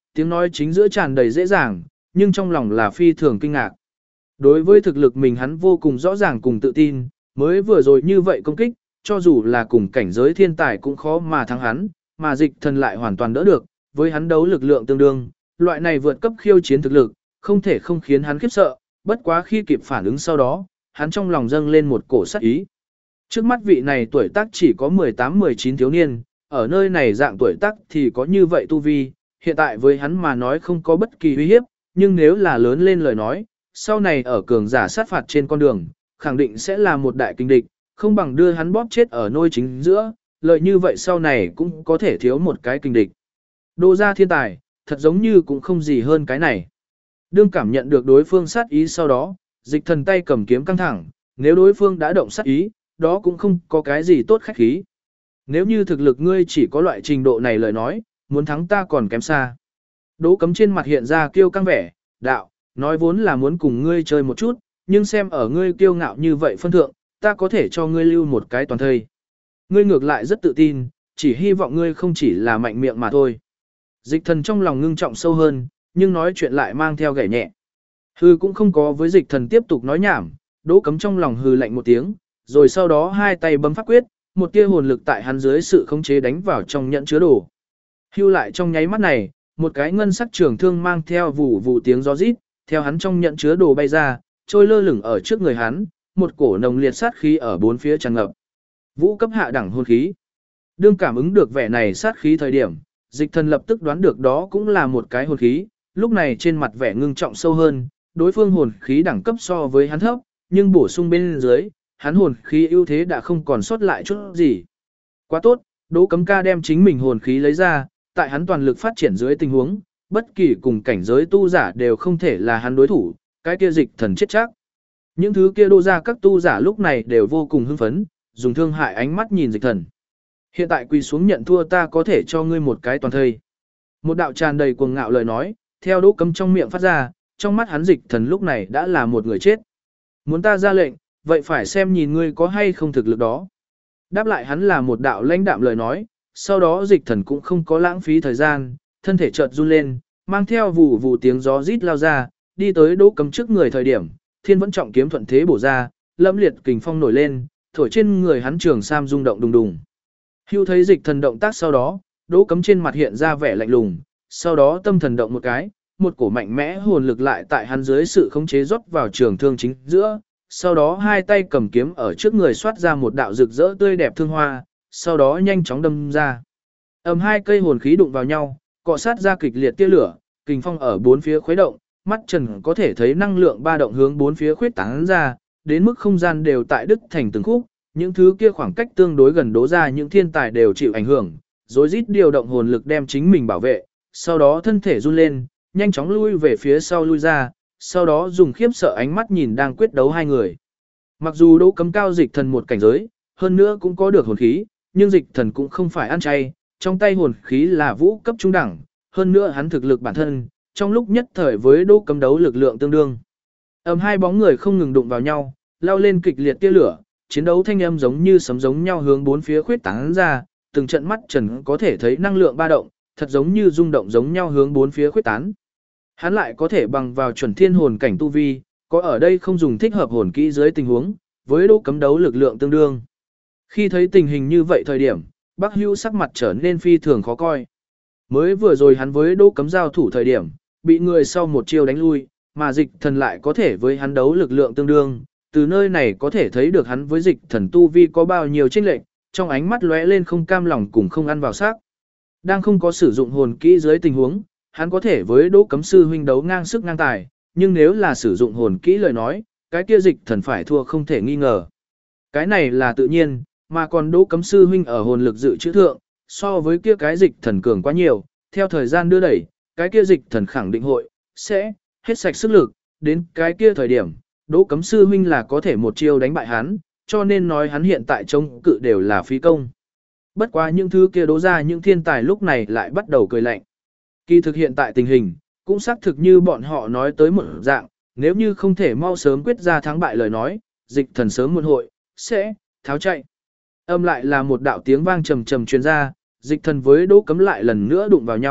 tiếng nói chính giữa tràn đầy dễ dàng, nhưng trong lòng là phi thường kinh ngạc. Đối với thực lực mình hắn vô cùng rõ ràng cùng tự tin, mới vừa rồi như vậy công kích, cho dù là cùng cảnh giới thiên tài cũng khó mà thắng hắn, mà dịch thần lại hoàn toàn đỡ được, với hắn đấu lực lượng tương đương, loại này vượt cấp khiêu chiến thực lực, không thể không khiến hắn khiếp sợ, bất quá khi kịp phản ứng sau đó, hắn trong lòng dâng lên một cổ sát ý. Trước mắt vị này tuổi tác chỉ có 18-19 thiếu niên, ở nơi này dạng tuổi tác thì có như vậy tu vi, hiện tại với hắn mà nói không có bất kỳ uy hiếp, nhưng nếu là lớn lên lời nói, sau này ở cường giả sát phạt trên con đường, khẳng định sẽ là một đại kinh địch, không bằng đưa hắn bóp chết ở nôi chính giữa, lợi như vậy sau này cũng có thể thiếu một cái kinh địch. Đô gia thiên tài, thật giống như cũng không gì hơn cái này. Đương cảm nhận được đối phương sát ý sau đó, dịch thần tay cầm kiếm căng thẳng, nếu đối phương đã động sát ý, đó cũng không có cái gì tốt khách khí. Nếu như thực lực ngươi chỉ có loại trình độ này lời nói, muốn thắng ta còn kém xa. Đỗ Cấm trên mặt hiện ra kiêu căng vẻ, đạo, nói vốn là muốn cùng ngươi chơi một chút, nhưng xem ở ngươi kiêu ngạo như vậy phân thượng, ta có thể cho ngươi lưu một cái toàn thây. Ngươi ngược lại rất tự tin, chỉ hy vọng ngươi không chỉ là mạnh miệng mà thôi. Dịch thần trong lòng ngưng trọng sâu hơn, nhưng nói chuyện lại mang theo gảy nhẹ. Hư cũng không có với dịch thần tiếp tục nói nhảm, Đỗ Cấm trong lòng hư lạnh một tiếng, rồi sau đó hai tay bấm pháp quyết, một tia hồn lực tại hắn dưới sự khống chế đánh vào trong nhẫn chứa đồ. Hưu lại trong nháy mắt này, một cái ngân sắc trường thương mang theo vụ vụ tiếng gió rít, theo hắn trong nhẫn chứa đồ bay ra, trôi lơ lửng ở trước người hắn, một cổ nồng liệt sát khí ở bốn phía tràn ngập. Vũ cấp hạ đẳng hồn khí. Đương cảm ứng được vẻ này sát khí thời điểm, dịch thần lập tức đoán được đó cũng là một cái hồn khí, lúc này trên mặt vẻ ngưng trọng sâu hơn, đối phương hồn khí đẳng cấp so với hắn thấp, nhưng bổ sung bên dưới, hắn hồn khí ưu thế đã không còn sót lại chút gì. Quá tốt, Đỗ Cấm ca đem chính mình hồn khí lấy ra, tại hắn toàn lực phát triển dưới tình huống, bất kỳ cùng cảnh giới tu giả đều không thể là hắn đối thủ, cái kia dịch thần chết chắc. Những thứ kia đô ra các tu giả lúc này đều vô cùng hưng phấn, dùng thương hại ánh mắt nhìn dịch thần. Hiện tại quỳ xuống nhận thua ta có thể cho ngươi một cái toàn thây. Một đạo tràn đầy cuồng ngạo lời nói, theo Đỗ Cấm trong miệng phát ra, trong mắt hắn dịch thần lúc này đã là một người chết. Muốn ta ra lệnh, vậy phải xem nhìn ngươi có hay không thực lực đó. Đáp lại hắn là một đạo lãnh đạm lời nói, sau đó dịch thần cũng không có lãng phí thời gian, thân thể chợt run lên, mang theo vụ vụ tiếng gió rít lao ra, đi tới Đỗ Cấm trước người thời điểm, thiên vẫn trọng kiếm thuận thế bổ ra, lâm liệt kình phong nổi lên, thổi trên người hắn trường sam rung động đùng đùng. Hưu thấy dịch thần động tác sau đó, Đỗ Cấm trên mặt hiện ra vẻ lạnh lùng, sau đó tâm thần động một cái, một cổ mạnh mẽ hồn lực lại tại hắn dưới sự khống chế rót vào trường thương chính giữa, sau đó hai tay cầm kiếm ở trước người xoát ra một đạo rực rỡ tươi đẹp thương hoa, sau đó nhanh chóng đâm ra. Hai cây hồn khí đụng vào nhau, cọ sát ra kịch liệt tia lửa, kình phong ở bốn phía khuấy động, mắt trần có thể thấy năng lượng ba động hướng bốn phía khuyết tán ra, đến mức không gian đều tại đứt thành từng khúc, những thứ kia khoảng cách tương đối gần đố ra những thiên tài đều chịu ảnh hưởng, rối rít điều động hồn lực đem chính mình bảo vệ, sau đó thân thể run lên, nhanh chóng lui về phía sau lui ra, sau đó dùng khiếp sợ ánh mắt nhìn đang quyết đấu hai người. Mặc dù Đỗ Cấm cao dịch thần một cảnh giới, hơn nữa cũng có được hồn khí, nhưng dịch thần cũng không phải ăn chay, trong tay hồn khí là vũ cấp trung đẳng, hơn nữa hắn thực lực bản thân, trong lúc nhất thời với Đỗ Cấm đấu lực lượng tương đương. Hai bóng người không ngừng đụng vào nhau, lao lên kịch liệt tia lửa, chiến đấu thanh âm giống như sấm giống nhau hướng bốn phía khuyết tán ra, từng trận mắt trần có thể thấy năng lượng ba động, thật giống như rung động giống nhau hướng bốn phía khuyết tán. Hắn lại có thể bằng vào chuẩn thiên hồn cảnh tu vi, có ở đây không dùng thích hợp hồn kỹ dưới tình huống, với Đỗ Cấm đấu lực lượng tương đương. Khi thấy tình hình như vậy thời điểm, Bắc Hưu sắc mặt trở nên phi thường khó coi. Mới vừa rồi hắn với Đỗ Cấm giao thủ thời điểm, bị người sau một chiêu đánh lui, mà dịch thần lại có thể với hắn đấu lực lượng tương đương. Từ nơi này có thể thấy được hắn với dịch thần tu vi có bao nhiêu chênh lệch, trong ánh mắt lóe lên không cam lòng cùng không ăn vào xác. Đang không có sử dụng hồn kỹ dưới tình huống, hắn có thể với Đỗ Cấm sư huynh đấu ngang sức ngang tài, nhưng nếu là sử dụng hồn kỹ lời nói, cái kia dịch thần phải thua không thể nghi ngờ. Cái này là tự nhiên, mà còn Đỗ Cấm sư huynh ở hồn lực dự trữ thượng, so với kia cái dịch thần cường quá nhiều, theo thời gian đưa đẩy, cái kia dịch thần khẳng định hội sẽ hết sạch sức lực, đến cái kia thời điểm, Đỗ Cấm sư huynh là có thể một chiêu đánh bại hắn, cho nên nói hắn hiện tại chống cự đều là phí công. Bất quá những thứ kia Đỗ ra những thiên tài lúc này lại bắt đầu cười lạnh. Kỳ thực hiện tại tình hình, cũng xác thực như bọn họ nói tới một dạng, nếu như không thể mau sớm quyết ra thắng bại lời nói, dịch thần sớm muộn hội sẽ tháo chạy. Lại là một đạo tiếng vang trầm trầm truyền ra, dịch thần với Đỗ Cấm lại lần nữa đụng vào nhau,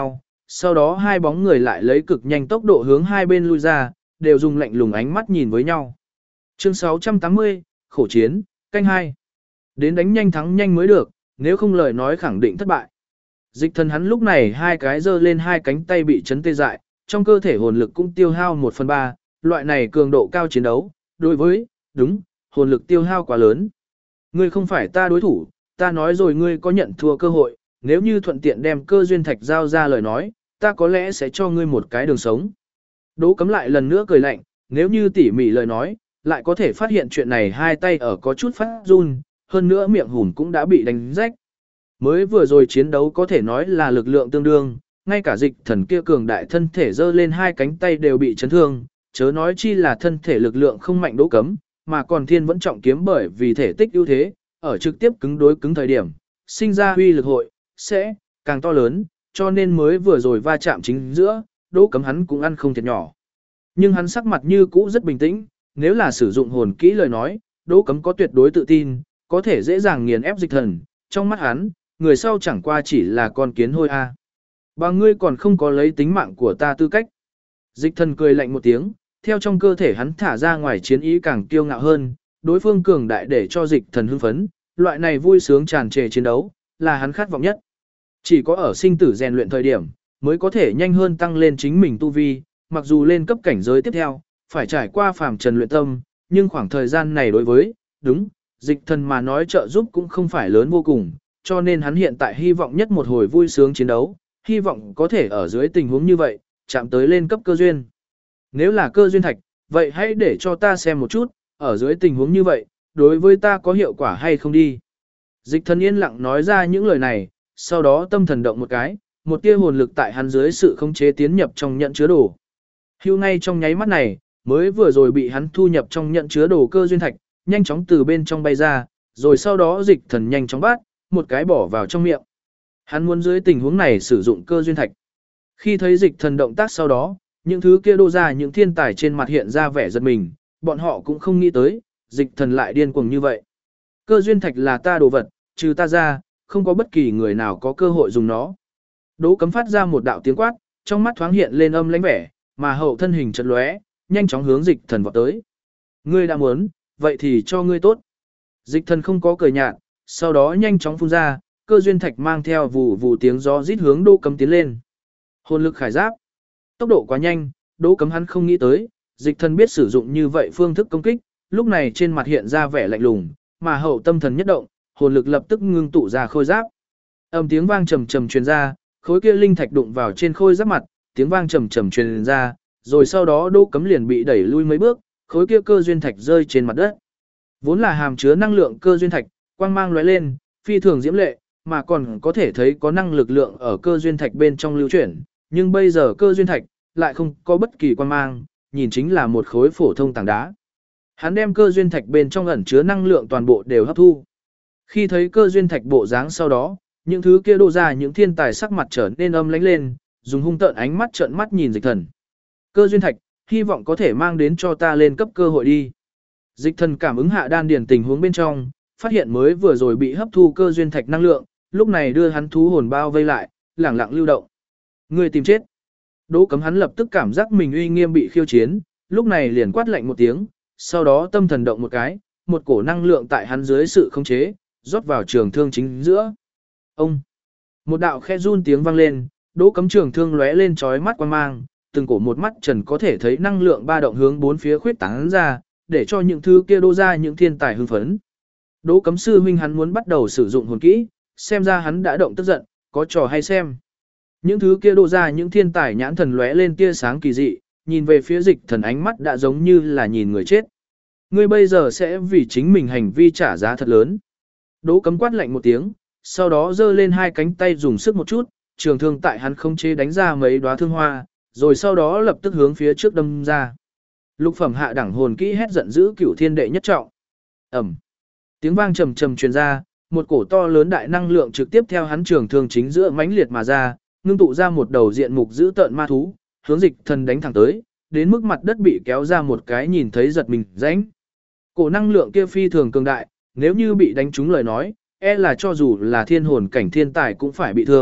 sau đó hai bóng người lại lấy cực nhanh tốc độ hướng hai bên lui ra, đều dùng lạnh lùng ánh mắt nhìn với nhau. Chương 680, khổ chiến, canh 2. Đến đánh nhanh thắng nhanh mới được, nếu không lời nói khẳng định thất bại. Dịch thần hắn lúc này hai cái giơ lên hai cánh tay bị chấn tê dại, trong cơ thể hồn lực cũng tiêu hao 1/3, loại này cường độ cao chiến đấu, đối với, đúng, hồn lực tiêu hao quá lớn. Ngươi không phải ta đối thủ, ta nói rồi ngươi có nhận thua cơ hội, nếu như thuận tiện đem cơ duyên thạch giao ra lời nói, ta có lẽ sẽ cho ngươi một cái đường sống. Đỗ Cấm lại lần nữa cười lạnh, nếu như tỉ mỉ lời nói, lại có thể phát hiện chuyện này hai tay ở có chút phát run, hơn nữa miệng hùn cũng đã bị đánh rách. Mới vừa rồi chiến đấu có thể nói là lực lượng tương đương, ngay cả dịch thần kia cường đại thân thể giơ lên hai cánh tay đều bị chấn thương, chớ nói chi là thân thể lực lượng không mạnh Đỗ Cấm, mà còn thiên vẫn trọng kiếm bởi vì thể tích ưu thế, ở trực tiếp cứng đối cứng thời điểm, sinh ra huy lực hội, sẽ càng to lớn, cho nên mới vừa rồi va chạm chính giữa, Đỗ Cấm hắn cũng ăn không thiệt nhỏ. Nhưng hắn sắc mặt như cũ rất bình tĩnh, nếu là sử dụng hồn kỹ lời nói, Đỗ Cấm có tuyệt đối tự tin, có thể dễ dàng nghiền ép dịch thần, trong mắt hắn, người sau chẳng qua chỉ là con kiến hôi a. Bà ngươi còn không có lấy tính mạng của ta tư cách. Dịch thần cười lạnh một tiếng, theo trong cơ thể hắn thả ra ngoài chiến ý càng kiêu ngạo hơn, đối phương cường đại để cho dịch thần hưng phấn, loại này vui sướng tràn trề chiến đấu, là hắn khát vọng nhất. Chỉ có ở sinh tử rèn luyện thời điểm, mới có thể nhanh hơn tăng lên chính mình tu vi, mặc dù lên cấp cảnh giới tiếp theo, phải trải qua phàm trần luyện tâm, nhưng khoảng thời gian này đối với, đúng, dịch thần mà nói trợ giúp cũng không phải lớn vô cùng, cho nên hắn hiện tại hy vọng nhất một hồi vui sướng chiến đấu, hy vọng có thể ở dưới tình huống như vậy, chạm tới lên cấp cơ duyên. Nếu là cơ duyên thạch, vậy hãy để cho ta xem một chút, ở dưới tình huống như vậy, đối với ta có hiệu quả hay không đi. Dịch thần yên lặng nói ra những lời này, sau đó tâm thần động một cái, một tia hồn lực tại hắn dưới sự khống chế tiến nhập trong nhận chứa đồ. Hưu ngay trong nháy mắt này, mới vừa rồi bị hắn thu nhập trong nhận chứa đồ cơ duyên thạch, nhanh chóng từ bên trong bay ra, rồi sau đó dịch thần nhanh chóng bắt, một cái bỏ vào trong miệng. Hắn muốn dưới tình huống này sử dụng cơ duyên thạch. Khi thấy dịch thần động tác sau đó, những thứ kia đô ra những thiên tài trên mặt hiện ra vẻ giật mình, bọn họ cũng không nghĩ tới, dịch thần lại điên cuồng như vậy. Cơ duyên thạch là ta đồ vật, trừ ta ra, không có bất kỳ người nào có cơ hội dùng nó. Đỗ Cấm phát ra một đạo tiếng quát, trong mắt thoáng hiện lên âm lãnh vẻ, mà hậu thân hình chợt lóe, nhanh chóng hướng dịch thần vọt tới. Ngươi đã muốn, vậy thì cho ngươi tốt. Dịch thần không có cười nhạt, sau đó nhanh chóng phun ra, cơ duyên thạch mang theo vù vù tiếng gió rít hướng Đỗ Cấm tiến lên. Hồn lực khải giáp. Tốc độ quá nhanh, Đỗ Cấm hắn không nghĩ tới, dịch thần biết sử dụng như vậy phương thức công kích, lúc này trên mặt hiện ra vẻ lạnh lùng, mà hậu tâm thần nhất động, hồn lực lập tức ngưng tụ ra khôi giáp. Âm tiếng vang trầm trầm truyền ra, khối kia linh thạch đụng vào trên khôi giáp mặt, tiếng vang trầm trầm truyền ra, rồi sau đó Đỗ Cấm liền bị đẩy lui mấy bước, khối kia cơ duyên thạch rơi trên mặt đất. Vốn là hàm chứa năng lượng cơ duyên thạch, quang mang lóe lên, phi thường diễm lệ, mà còn có thể thấy có năng lực lượng ở cơ duyên thạch bên trong lưu chuyển, nhưng bây giờ cơ duyên thạch lại không có bất kỳ quang mang, nhìn chính là một khối phổ thông tảng đá. Hắn đem cơ duyên thạch bên trong ẩn chứa năng lượng toàn bộ đều hấp thu. Khi thấy cơ duyên thạch bộ dáng sau đó, những thứ kia đô ra những thiên tài sắc mặt trở nên âm lãnh lên, dùng hung tợn ánh mắt trợn mắt nhìn dịch thần. Cơ duyên thạch, hy vọng có thể mang đến cho ta lên cấp cơ hội đi. Dịch thần cảm ứng hạ đan điền tình huống bên trong, phát hiện mới vừa rồi bị hấp thu cơ duyên thạch năng lượng, lúc này đưa hắn thú hồn bao vây lại, lẳng lặng lưu động. Người tìm chết. Đỗ Cấm hắn lập tức cảm giác mình uy nghiêm bị khiêu chiến, lúc này liền quát lạnh một tiếng, sau đó tâm thần động một cái, một cổ năng lượng tại hắn dưới sự khống chế, rót vào trường thương chính giữa. Ông! Một đạo khe run tiếng vang lên, Đỗ Cấm trường thương lóe lên chói mắt quang mang, từng cổ một mắt trần có thể thấy năng lượng ba động hướng bốn phía khuyết tán ra, để cho những thứ kia đô ra những thiên tài hưng phấn. Đỗ Cấm sư huynh hắn muốn bắt đầu sử dụng hồn kỹ, xem ra hắn đã động tức giận, có trò hay xem. Những thứ kia đô ra những thiên tài nhãn thần lóe lên tia sáng kỳ dị, nhìn về phía dịch thần ánh mắt đã giống như là nhìn người chết. Ngươi bây giờ sẽ vì chính mình hành vi trả giá thật lớn. Đỗ Cấm quát lạnh một tiếng, sau đó giơ lên hai cánh tay dùng sức một chút, trường thương tại hắn không chế đánh ra mấy đóa thương hoa, rồi sau đó lập tức hướng phía trước đâm ra. Lục phẩm hạ đẳng hồn kỹ hét giận dữ cửu thiên đệ nhất trọng. Ầm. Tiếng vang trầm trầm truyền ra, một cổ to lớn đại năng lượng trực tiếp theo hắn trường thương chính giữa mãnh liệt mà ra, ngưng tụ ra một đầu diện mục dữ tợn ma thú, hướng dịch thần đánh thẳng tới, đến mức mặt đất bị kéo ra một cái nhìn thấy giật mình rãnh. Cổ năng lượng kia phi thường cường đại, nếu như bị đánh trúng lời nói, e là cho dù là thiên hồn cảnh thiên tài cũng phải bị thương,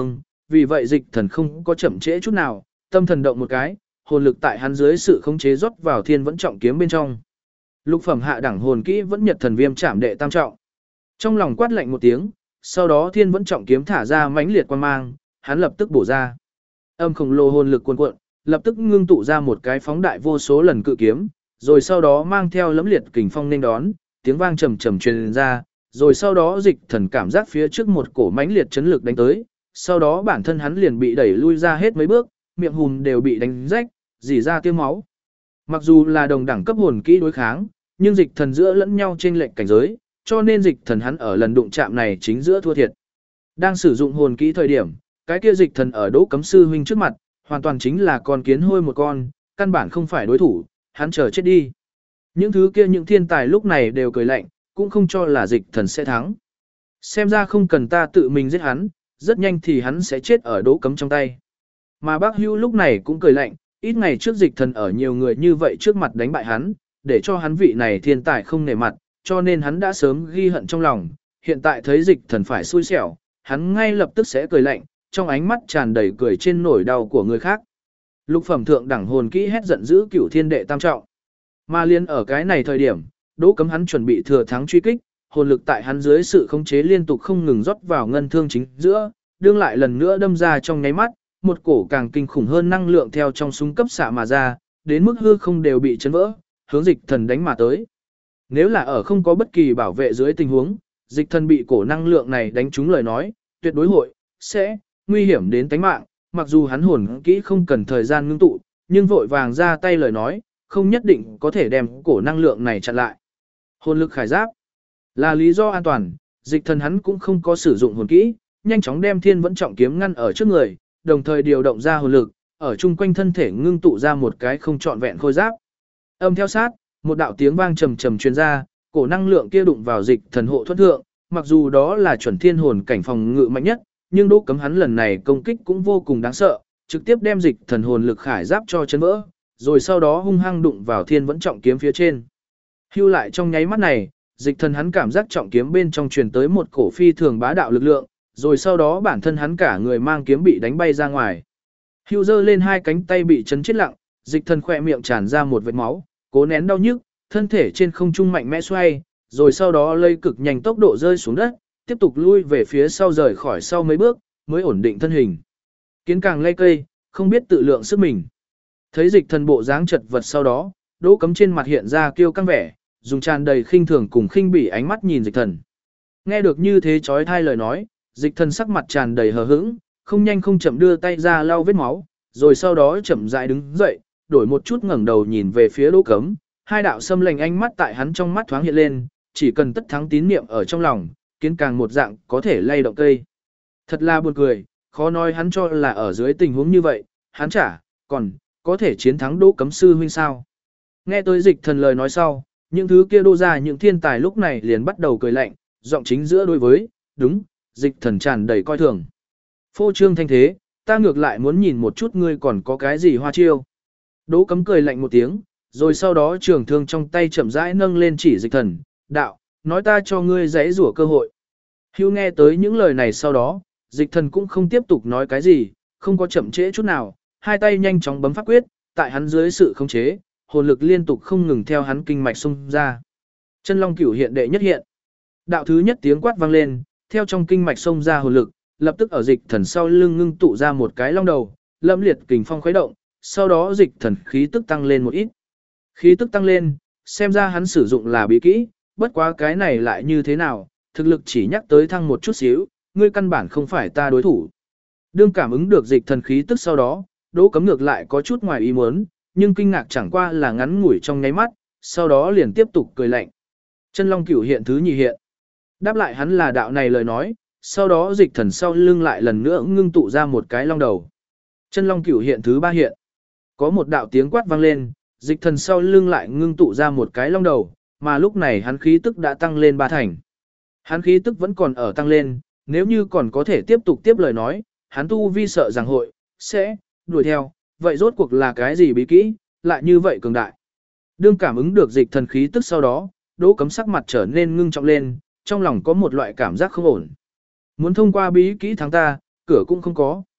vì vậy dịch thần không có chậm trễ chút nào, tâm thần động một cái, hồn lực tại hắn dưới sự khống chế rót vào thiên vẫn trọng kiếm bên trong. Lục phẩm hạ đẳng hồn kỹ vẫn nhật thần viêm chạm đệ tam trọng. Trong lòng quát lạnh một tiếng, sau đó thiên vẫn trọng kiếm thả ra mãnh liệt quang mang, hắn lập tức bổ ra. Âm khổng lồ hồn lực cuồn cuộn, lập tức ngưng tụ ra một cái phóng đại vô số lần cự kiếm, rồi sau đó mang theo lẫm liệt kình phong nên đón, tiếng vang trầm trầm truyền ra, rồi sau đó dịch thần cảm giác phía trước một cổ mãnh liệt chấn lực đánh tới, sau đó bản thân hắn liền bị đẩy lui ra hết mấy bước, miệng hùm đều bị đánh rách, rỉ ra tiêu máu. Mặc dù là đồng đẳng cấp hồn kỹ đối kháng, nhưng dịch thần giữa lẫn nhau chênh lệch cảnh giới, cho nên dịch thần hắn ở lần đụng chạm này chính giữa thua thiệt. Đang sử dụng hồn kỹ thời điểm, cái kia dịch thần ở Đỗ Cấm sư huynh trước mặt, hoàn toàn chính là con kiến hôi một con, căn bản không phải đối thủ, hắn chờ chết đi. Những thứ kia những thiên tài lúc này đều cười lạnh, cũng không cho là dịch thần sẽ thắng. Xem ra không cần ta tự mình giết hắn, rất nhanh thì hắn sẽ chết ở Đỗ Cấm trong tay. Mà bác Hưu lúc này cũng cười lạnh, ít ngày trước dịch thần ở nhiều người như vậy trước mặt đánh bại hắn, để cho hắn vị này thiên tài không nể mặt, cho nên hắn đã sớm ghi hận trong lòng, hiện tại thấy dịch thần phải xui xẻo, hắn ngay lập tức sẽ cười lạnh, trong ánh mắt tràn đầy cười trên nỗi đau của người khác. Lục phẩm thượng đẳng hồn kỹ hét giận dữ cửu thiên đệ tam trọng. Mà liên ở cái này thời điểm, Đỗ Cấm hắn chuẩn bị thừa thắng truy kích, hồn lực tại hắn dưới sự khống chế liên tục không ngừng rót vào ngân thương chính giữa, đương lại lần nữa đâm ra trong nháy mắt, một cổ càng kinh khủng hơn năng lượng theo trong súng cấp xạ mà ra, đến mức hư không đều bị chấn vỡ, hướng dịch thần đánh mà tới. Nếu là ở không có bất kỳ bảo vệ dưới tình huống, dịch thần bị cổ năng lượng này đánh trúng lời nói, tuyệt đối sẽ nguy hiểm đến tính mạng, mặc dù hắn hồn kỹ không cần thời gian ngưng tụ, nhưng vội vàng ra tay lời nói, không nhất định có thể đem cổ năng lượng này chặn lại. Hồn lực khải giáp là lý do an toàn, dịch thần hắn cũng không có sử dụng hồn kỹ, nhanh chóng đem thiên vẫn trọng kiếm ngăn ở trước người, đồng thời điều động ra hồn lực, ở chung quanh thân thể ngưng tụ ra một cái không trọn vẹn khôi giáp. Âm theo sát, một đạo tiếng vang trầm trầm truyền ra, cổ năng lượng kia đụng vào dịch thần hộ thuẫn thượng, mặc dù đó là chuẩn thiên hồn cảnh phòng ngự mạnh nhất, nhưng Đỗ Cấm hắn lần này công kích cũng vô cùng đáng sợ, trực tiếp đem dịch thần hồn lực khải giáp cho chấn vỡ, rồi sau đó hung hăng đụng vào thiên vẫn trọng kiếm phía trên. Hưu lại trong nháy mắt này, dịch thần hắn cảm giác trọng kiếm bên trong truyền tới một cổ phi thường bá đạo lực lượng, rồi sau đó bản thân hắn cả người mang kiếm bị đánh bay ra ngoài. Hưu giơ lên hai cánh tay bị chấn chết lặng, dịch thần khỏe miệng tràn ra một vệt máu, cố nén đau nhức, thân thể trên không trung mạnh mẽ xoay, rồi sau đó lây cực nhanh tốc độ rơi xuống đất, tiếp tục lui về phía sau rời khỏi sau mấy bước, mới ổn định thân hình. Kiến càng lay cây, không biết tự lượng sức mình. Thấy dịch thần bộ dáng chật vật sau đó, Đỗ Cấm trên mặt hiện ra kiêu căng vẻ, dùng tràn đầy khinh thường cùng khinh bỉ ánh mắt nhìn dịch thần. Nghe được như thế chói tai lời nói, dịch thần sắc mặt tràn đầy hờ hững, không nhanh không chậm đưa tay ra lau vết máu, rồi sau đó chậm rãi đứng dậy, đổi một chút ngẩng đầu nhìn về phía Đỗ Cấm, hai đạo xâm lệnh ánh mắt tại hắn trong mắt thoáng hiện lên, chỉ cần tất thắng tín niệm ở trong lòng, kiến càng một dạng có thể lay động cây. Thật là buồn cười, khó nói hắn cho là ở dưới tình huống như vậy, hắn còn có thể chiến thắng Đỗ Cấm sư huynh sao. Nghe tới dịch thần lời nói sau, những thứ kia đô ra những thiên tài lúc này liền bắt đầu cười lạnh, giọng chính giữa đối với, đúng, dịch thần tràn đầy coi thường. Phô trương thanh thế, ta ngược lại muốn nhìn một chút ngươi còn có cái gì hoa chiêu. Đỗ Cấm cười lạnh một tiếng, rồi sau đó trường thương trong tay chậm rãi nâng lên chỉ dịch thần, đạo, nói ta cho ngươi giãy rủa cơ hội. Hưu nghe tới những lời này sau đó, dịch thần cũng không tiếp tục nói cái gì, không có chậm trễ chút nào, hai tay nhanh chóng bấm pháp quyết, tại hắn dưới sự khống chế, hồn lực liên tục không ngừng theo hắn kinh mạch xung ra. Chân Long Cửu hiện đệ nhất hiện. Đạo thứ nhất tiếng quát vang lên, theo trong kinh mạch xông ra hồn lực, lập tức ở dịch thần sau lưng ngưng tụ ra một cái long đầu, lâm liệt kình phong khuấy động, sau đó dịch thần khí tức tăng lên một ít. Khí tức tăng lên, xem ra hắn sử dụng là bí kỹ, bất quá cái này lại như thế nào, thực lực chỉ nhắc tới thăng một chút xíu, ngươi căn bản không phải ta đối thủ. Đương cảm ứng được dịch thần khí tức sau đó, Đỗ Cấm ngược lại có chút ngoài ý muốn, nhưng kinh ngạc chẳng qua là ngắn ngủi trong nháy mắt, sau đó liền tiếp tục cười lạnh. Chân Long Cửu hiện thứ nhì hiện. Đáp lại hắn là đạo này lời nói, sau đó dịch thần sau lưng lại lần nữa ngưng tụ ra một cái long đầu. Chân Long Cửu hiện thứ ba hiện. Có một đạo tiếng quát vang lên, dịch thần sau lưng lại ngưng tụ ra một cái long đầu, mà lúc này hắn khí tức đã tăng lên ba thành. Hắn khí tức vẫn còn ở tăng lên, nếu như còn có thể tiếp tục tiếp lời nói, hắn tu vi sợ rằng sẽ đuổi theo, vậy rốt cuộc là cái gì bí kỹ, lại như vậy cường đại. Đương cảm ứng được dịch thần khí tức sau đó, Đỗ Cấm sắc mặt trở nên ngưng trọng lên, trong lòng có một loại cảm giác không ổn. Muốn thông qua bí kỹ thắng ta, cửa cũng không có.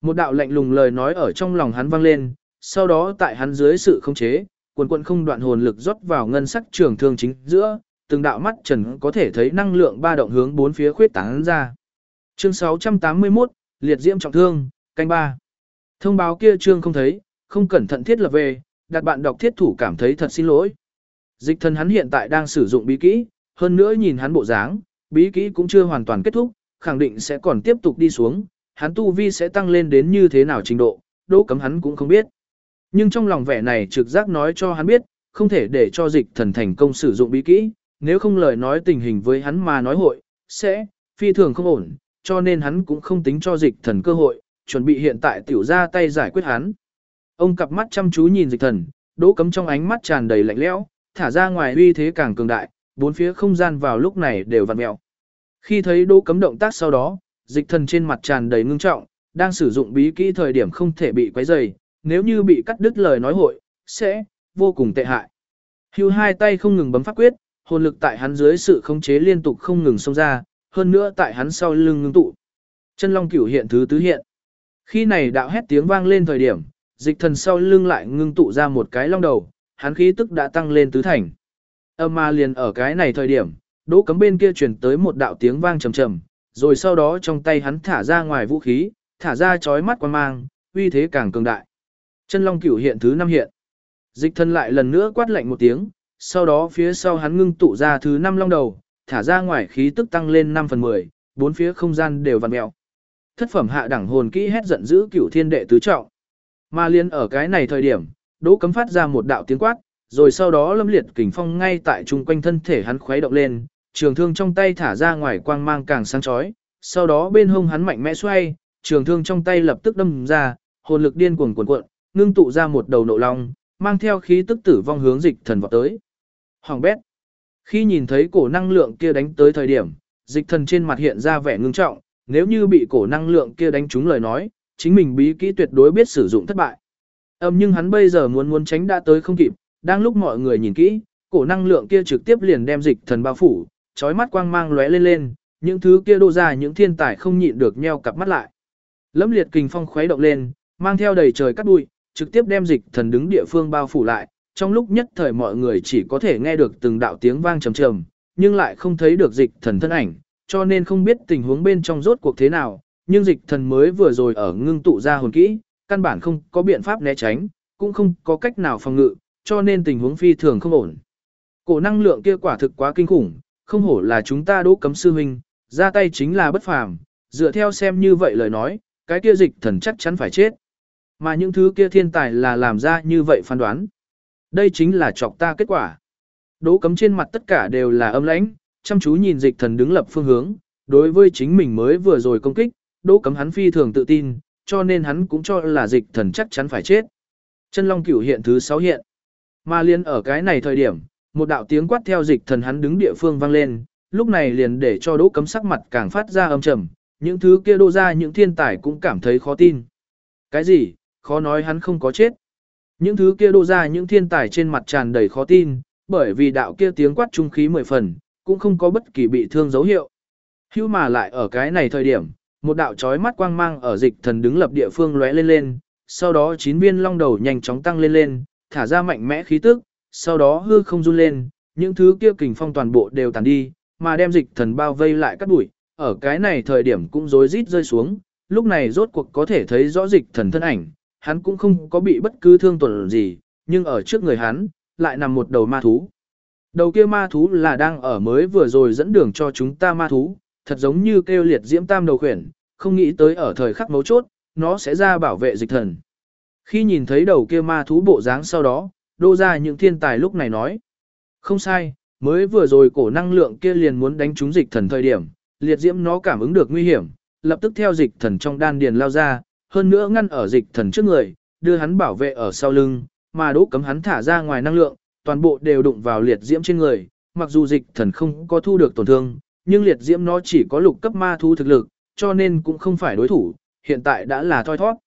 Một đạo lạnh lùng lời nói ở trong lòng hắn vang lên, sau đó tại hắn dưới sự khống chế, quần quần không đoạn hồn lực rót vào ngân sắc trường thương chính giữa, từng đạo mắt trần có thể thấy năng lượng ba động hướng bốn phía khuyết tán ra. Chương 681, liệt diễm trọng thương, canh 3. Thông báo kia chương không thấy, không cẩn thận thiết lập về, đặt bạn đọc thiết thủ cảm thấy thật xin lỗi. Dịch thần hắn hiện tại đang sử dụng bí kỹ, hơn nữa nhìn hắn bộ dáng, bí kỹ cũng chưa hoàn toàn kết thúc, khẳng định sẽ còn tiếp tục đi xuống, hắn tu vi sẽ tăng lên đến như thế nào trình độ, Đỗ Cấm hắn cũng không biết. Nhưng trong lòng vẻ này trực giác nói cho hắn biết, không thể để cho dịch thần thành công sử dụng bí kỹ, nếu không lời nói tình hình với hắn mà nói hội, sẽ, phi thường không ổn, cho nên hắn cũng không tính cho dịch thần cơ hội, chuẩn bị hiện tại tiểu ra tay giải quyết hắn. Ông cặp mắt chăm chú nhìn dịch thần, Đỗ Cấm trong ánh mắt tràn đầy lạnh lẽo, thả ra ngoài uy thế càng cường đại, bốn phía không gian vào lúc này đều vặn mèo. Khi thấy Đỗ Cấm động tác sau đó, dịch thần trên mặt tràn đầy ngưng trọng, đang sử dụng bí kỹ thời điểm không thể bị quấy rầy, nếu như bị cắt đứt lời nói hội, sẽ vô cùng tệ hại. Hưu hai tay không ngừng bấm pháp quyết, hồn lực tại hắn dưới sự khống chế liên tục không ngừng xông ra, hơn nữa tại hắn sau lưng ngưng tụ. Chân Long Cửu hiện thứ tứ hiện. Khi này đạo hét tiếng vang lên thời điểm, dịch thần sau lưng lại ngưng tụ ra một cái long đầu, hắn khí tức đã tăng lên tứ thành. Mà liền ở cái này thời điểm, Đỗ Cấm bên kia truyền tới một đạo tiếng vang trầm trầm, rồi sau đó trong tay hắn thả ra ngoài vũ khí, thả ra chói mắt quang mang, uy thế càng cường đại. Chân Long Cửu hiện thứ 5 hiện. Dịch thần lại lần nữa quát lạnh một tiếng, sau đó phía sau hắn ngưng tụ ra thứ 5 long đầu, thả ra ngoài khí tức tăng lên 5/10, bốn phía không gian đều vặn mèo. Thất phẩm hạ đẳng hồn kỹ hét giận dữ Cửu Thiên đệ tứ trọng. Mà liên ở cái này thời điểm, Đỗ Cấm phát ra một đạo tiếng quát, rồi sau đó lâm liệt kình phong ngay tại trung quanh thân thể hắn khuấy động lên, trường thương trong tay thả ra ngoài quang mang càng sáng chói, sau đó bên hông hắn mạnh mẽ xoay, trường thương trong tay lập tức đâm ra, hồn lực điên cuồng cuộn cuộn, ngưng tụ ra một đầu nộ long, mang theo khí tức tử vong hướng dịch thần vọt tới. Hoàng bét. Khi nhìn thấy cổ năng lượng kia đánh tới thời điểm, dịch thần trên mặt hiện ra vẻ ngưng trọng, nếu như bị cổ năng lượng kia đánh trúng lời nói, chính mình bí kỹ tuyệt đối biết sử dụng thất bại. Nhưng hắn bây giờ muốn tránh đã tới không kịp, đang lúc mọi người nhìn kỹ, cổ năng lượng kia trực tiếp liền đem dịch thần bao phủ, chói mắt quang mang lóe lên lên, những thứ kia đô ra những thiên tài không nhịn được nheo cặp mắt lại. Lâm liệt kình phong khuấy động lên, mang theo đầy trời cát bụi, trực tiếp đem dịch thần đứng địa phương bao phủ lại, trong lúc nhất thời mọi người chỉ có thể nghe được từng đạo tiếng vang trầm trầm, nhưng lại không thấy được dịch thần thân ảnh, cho nên không biết tình huống bên trong rốt cuộc thế nào, nhưng dịch thần mới vừa rồi ở ngưng tụ ra hồn kỹ, căn bản không có biện pháp né tránh, cũng không có cách nào phòng ngự, cho nên tình huống phi thường không ổn. Cổ năng lượng kia quả thực quá kinh khủng, không hổ là chúng ta Đỗ Cấm sư huynh, ra tay chính là bất phàm, dựa theo xem như vậy lời nói, cái kia dịch thần chắc chắn phải chết. Mà những thứ kia thiên tài là làm ra như vậy phán đoán. Đây chính là chọc ta kết quả. Đỗ Cấm trên mặt tất cả đều là âm lãnh, chăm chú nhìn dịch thần đứng lập phương hướng, đối với chính mình mới vừa rồi công kích, Đỗ Cấm hắn phi thường tự tin, cho nên hắn cũng cho là dịch thần chắc chắn phải chết. Chân Long Cửu hiện thứ 6 hiện. Mà liên ở cái này thời điểm, một đạo tiếng quát theo dịch thần hắn đứng địa phương vang lên, lúc này liền để cho Đỗ Cấm sắc mặt càng phát ra âm trầm, những thứ kia đô ra những thiên tài cũng cảm thấy khó tin. Cái gì? Khó nói hắn không có chết. Những thứ kia đô ra những thiên tài trên mặt tràn đầy khó tin, bởi vì đạo kia tiếng quát trung khí 10 phần, cũng không có bất kỳ bị thương dấu hiệu. Hưu mà lại ở cái này thời điểm, một đạo chói mắt quang mang ở dịch thần đứng lập địa phương lóe lên lên, sau đó 9 viên long đầu nhanh chóng tăng lên lên, thả ra mạnh mẽ khí tức, sau đó hư không run lên, những thứ kia kình phong toàn bộ đều tàn đi, mà đem dịch thần bao vây lại cắt đuổi, ở cái này thời điểm cũng rối rít rơi xuống, lúc này rốt cuộc có thể thấy rõ dịch thần thân ảnh, hắn cũng không có bị bất cứ thương tổn gì, nhưng ở trước người hắn, lại nằm một đầu ma thú. Đầu kia ma thú là đang ở mới vừa rồi dẫn đường cho chúng ta ma thú, thật giống như kêu liệt diễm tam đầu khuyển, không nghĩ tới ở thời khắc mấu chốt, nó sẽ ra bảo vệ dịch thần. Khi nhìn thấy đầu kia ma thú bộ dáng sau đó, đô ra những thiên tài lúc này nói. Không sai, mới vừa rồi cổ năng lượng kia liền muốn đánh trúng dịch thần thời điểm, liệt diễm nó cảm ứng được nguy hiểm, lập tức theo dịch thần trong đan điền lao ra, hơn nữa ngăn ở dịch thần trước người, đưa hắn bảo vệ ở sau lưng, mà Đỗ Cấm hắn thả ra ngoài năng lượng, toàn bộ đều đụng vào liệt diễm trên người, mặc dù dịch thần không có thu được tổn thương, nhưng liệt diễm nó chỉ có lục cấp ma thú thực lực, cho nên cũng không phải đối thủ, hiện tại đã là thoi thoát.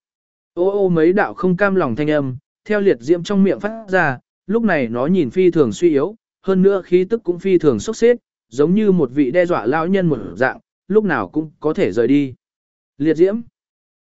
Ô mấy đạo không cam lòng thanh âm, theo liệt diễm trong miệng phát ra, lúc này nó nhìn phi thường suy yếu, hơn nữa khí tức cũng phi thường sốc xếp, giống như một vị đe dọa lão nhân một dạng, lúc nào cũng có thể rời đi. Liệt diễm.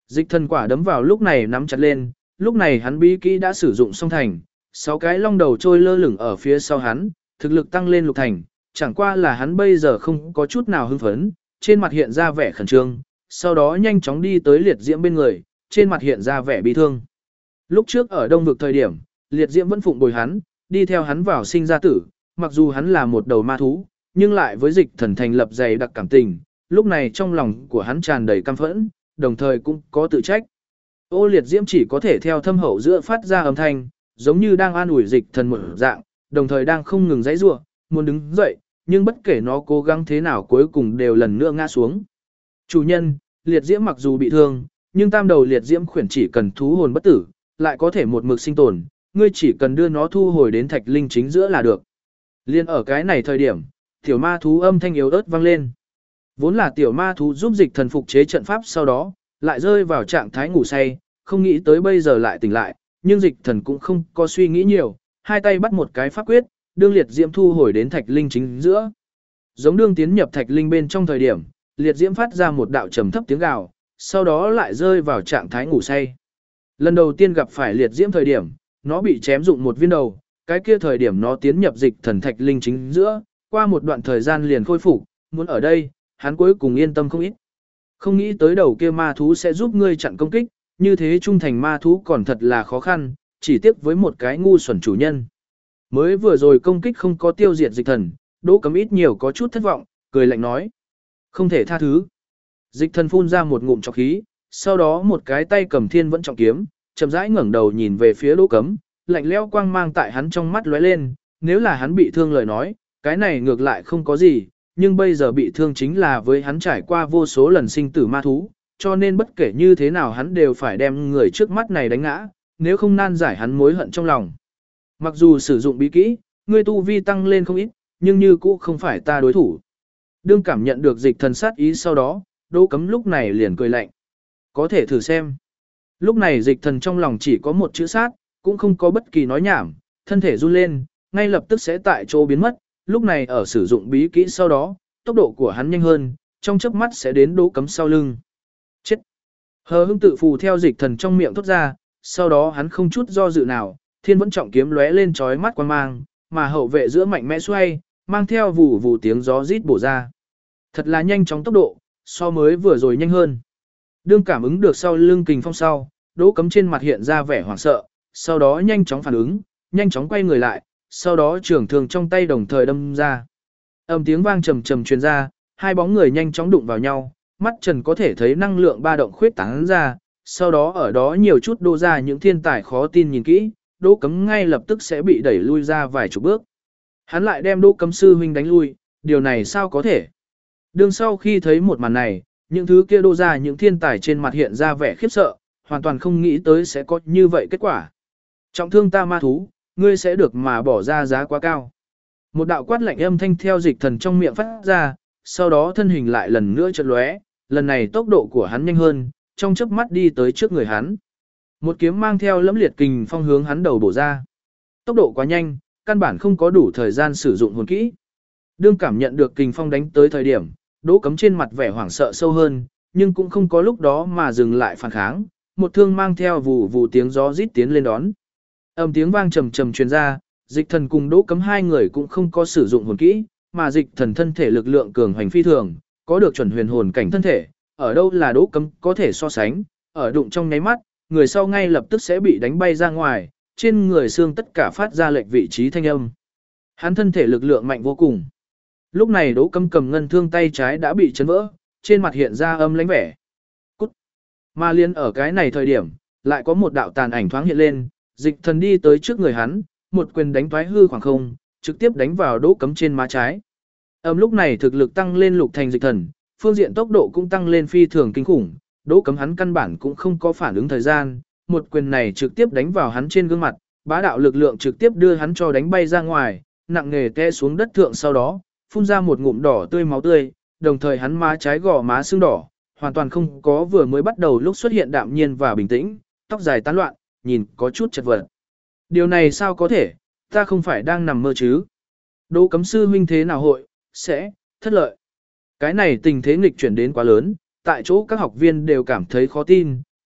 Dịch thần quả đấm vào lúc này nắm chặt lên, lúc này hắn bí kỹ đã sử dụng xong thành, 6 cái long đầu trôi lơ lửng ở phía sau hắn, thực lực tăng lên lục thành, chẳng qua là hắn bây giờ không có chút nào hưng phấn, trên mặt hiện ra vẻ khẩn trương, sau đó nhanh chóng đi tới liệt diễm bên người, trên mặt hiện ra vẻ bi thương. Lúc trước ở đông vực thời điểm, liệt diễm vẫn phụng bồi hắn, đi theo hắn vào sinh ra tử, mặc dù hắn là một đầu ma thú, nhưng lại với dịch thần thành lập dày đặc cảm tình, lúc này trong lòng của hắn tràn đầy căm phẫn, đồng thời cũng có tự trách. Ô liệt diễm chỉ có thể theo thâm hậu giữa phát ra âm thanh, giống như đang an ủi dịch thần một dạng, đồng thời đang không ngừng giãy giụa, muốn đứng dậy, nhưng bất kể nó cố gắng thế nào cuối cùng đều lần nữa ngã xuống. Chủ nhân, liệt diễm mặc dù bị thương, nhưng tam đầu liệt diễm khuyển chỉ cần thú hồn bất tử, lại có thể một mực sinh tồn, ngươi chỉ cần đưa nó thu hồi đến thạch linh chính giữa là được. Liên ở cái này thời điểm, tiểu ma thú âm thanh yếu ớt vang lên. Vốn là tiểu ma thú giúp dịch thần phục chế trận pháp sau đó, lại rơi vào trạng thái ngủ say, không nghĩ tới bây giờ lại tỉnh lại, nhưng dịch thần cũng không có suy nghĩ nhiều, hai tay bắt một cái pháp quyết, đương liệt diễm thu hồi đến thạch linh chính giữa. Giống đương tiến nhập thạch linh bên trong thời điểm, liệt diễm phát ra một đạo trầm thấp tiếng gào, sau đó lại rơi vào trạng thái ngủ say. Lần đầu tiên gặp phải liệt diễm thời điểm, nó bị chém dụng một viên đầu, cái kia thời điểm nó tiến nhập dịch thần thạch linh chính giữa, qua một đoạn thời gian liền khôi phục, muốn ở đây, hắn cuối cùng yên tâm không ít. Không nghĩ tới đầu kia ma thú sẽ giúp ngươi chặn công kích, như thế trung thành ma thú còn thật là khó khăn, chỉ tiếc với một cái ngu xuẩn chủ nhân. Mới vừa rồi công kích không có tiêu diệt dịch thần, Đỗ Cấm ít nhiều có chút thất vọng, cười lạnh nói. Không thể tha thứ. Dịch thần phun ra một ngụm trọc khí, sau đó một cái tay cầm thiên vẫn trọng kiếm, chậm rãi ngẩng đầu nhìn về phía Đỗ Cấm, lạnh lẽo quang mang tại hắn trong mắt lóe lên, nếu là hắn bị thương lời nói, cái này ngược lại không có gì, nhưng bây giờ bị thương chính là với hắn trải qua vô số lần sinh tử ma thú, cho nên bất kể như thế nào hắn đều phải đem người trước mắt này đánh ngã, nếu không nan giải hắn mối hận trong lòng. Mặc dù sử dụng bí kỹ, ngươi tu vi tăng lên không ít, nhưng như cũ không phải ta đối thủ. Đương cảm nhận được dịch thần sát ý sau đó, Đỗ Cấm lúc này liền cười lạnh. Có thể thử xem. Lúc này dịch thần trong lòng chỉ có một chữ sát, cũng không có bất kỳ nói nhảm, thân thể run lên, ngay lập tức sẽ tại chỗ biến mất, lúc này ở sử dụng bí kỹ sau đó, tốc độ của hắn nhanh hơn, trong chớp mắt sẽ đến Đỗ Cấm sau lưng. Chết! Hờ hững tự phù theo dịch thần trong miệng thốt ra, sau đó hắn không chút do dự nào, thiên vẫn trọng kiếm lóe lên chói mắt quan mang, mà hậu vệ giữa mạnh mẽ xoay, mang theo vù vù tiếng gió rít bổ ra. Thật là nhanh chóng tốc độ, so mới vừa rồi nhanh hơn. Đương cảm ứng được sau lưng kình phong sau, Đỗ Cấm trên mặt hiện ra vẻ hoảng sợ, sau đó nhanh chóng phản ứng, nhanh chóng quay người lại, sau đó trường thương trong tay đồng thời đâm ra. Âm tiếng vang trầm trầm truyền ra, hai bóng người nhanh chóng đụng vào nhau, mắt Trần có thể thấy năng lượng ba động khuyết tán ra, sau đó ở đó nhiều chút đô ra những thiên tài khó tin nhìn kỹ, Đỗ Cấm ngay lập tức sẽ bị đẩy lui ra vài chục bước. Hắn lại đem Đỗ Cấm sư huynh đánh lui, điều này sao có thể? Đương sau khi thấy một màn này, những thứ kia đô ra những thiên tài trên mặt hiện ra vẻ khiếp sợ, hoàn toàn không nghĩ tới sẽ có như vậy kết quả. Trọng thương ta ma thú, ngươi sẽ được mà bỏ ra giá quá cao. Một đạo quát lạnh âm thanh theo dịch thần trong miệng phát ra, sau đó thân hình lại lần nữa chợt lóe, lần này tốc độ của hắn nhanh hơn, trong chớp mắt đi tới trước người hắn. Một kiếm mang theo lẫm liệt kình phong hướng hắn đầu bổ ra. Tốc độ quá nhanh, căn bản không có đủ thời gian sử dụng hồn kỹ. Đương cảm nhận được kình phong đánh tới thời điểm, Đỗ Cấm trên mặt vẻ hoảng sợ sâu hơn, nhưng cũng không có lúc đó mà dừng lại phản kháng, một thương mang theo vù vù tiếng gió rít tiến lên đón. Âm tiếng vang trầm trầm truyền ra, dịch thần cùng Đỗ Cấm hai người cũng không có sử dụng hồn kỹ, mà dịch thần thân thể lực lượng cường hoành phi thường, có được chuẩn huyền hồn cảnh thân thể, ở đâu là Đỗ Cấm có thể so sánh, ở đụng trong nháy mắt, người sau ngay lập tức sẽ bị đánh bay ra ngoài, trên người xương tất cả phát ra lệch vị trí thanh âm. Hắn thân thể lực lượng mạnh vô cùng. Lúc này Đỗ Cấm cầm ngân thương tay trái đã bị chấn vỡ, trên mặt hiện ra âm lãnh vẻ. Cút. Mà liên ở cái này thời điểm, lại có một đạo tàn ảnh thoáng hiện lên, dịch thần đi tới trước người hắn, một quyền đánh thoái hư khoảng không, trực tiếp đánh vào Đỗ Cấm trên má trái. Lúc này thực lực tăng lên lục thành dịch thần, phương diện tốc độ cũng tăng lên phi thường kinh khủng, Đỗ Cấm hắn căn bản cũng không có phản ứng thời gian, một quyền này trực tiếp đánh vào hắn trên gương mặt, bá đạo lực lượng trực tiếp đưa hắn cho đánh bay ra ngoài, nặng nề té xuống đất thượng sau đó, phun ra một ngụm đỏ tươi máu tươi, đồng thời hắn má trái gò má sưng đỏ, hoàn toàn không có vừa mới bắt đầu lúc xuất hiện đạm nhiên và bình tĩnh, tóc dài tán loạn, nhìn có chút chật vật. Điều này sao có thể, ta không phải đang nằm mơ chứ? Đỗ Cấm sư huynh thế nào hội, sẽ, thất lợi. Cái này tình thế nghịch chuyển đến quá lớn, tại chỗ các học viên đều cảm thấy khó tin,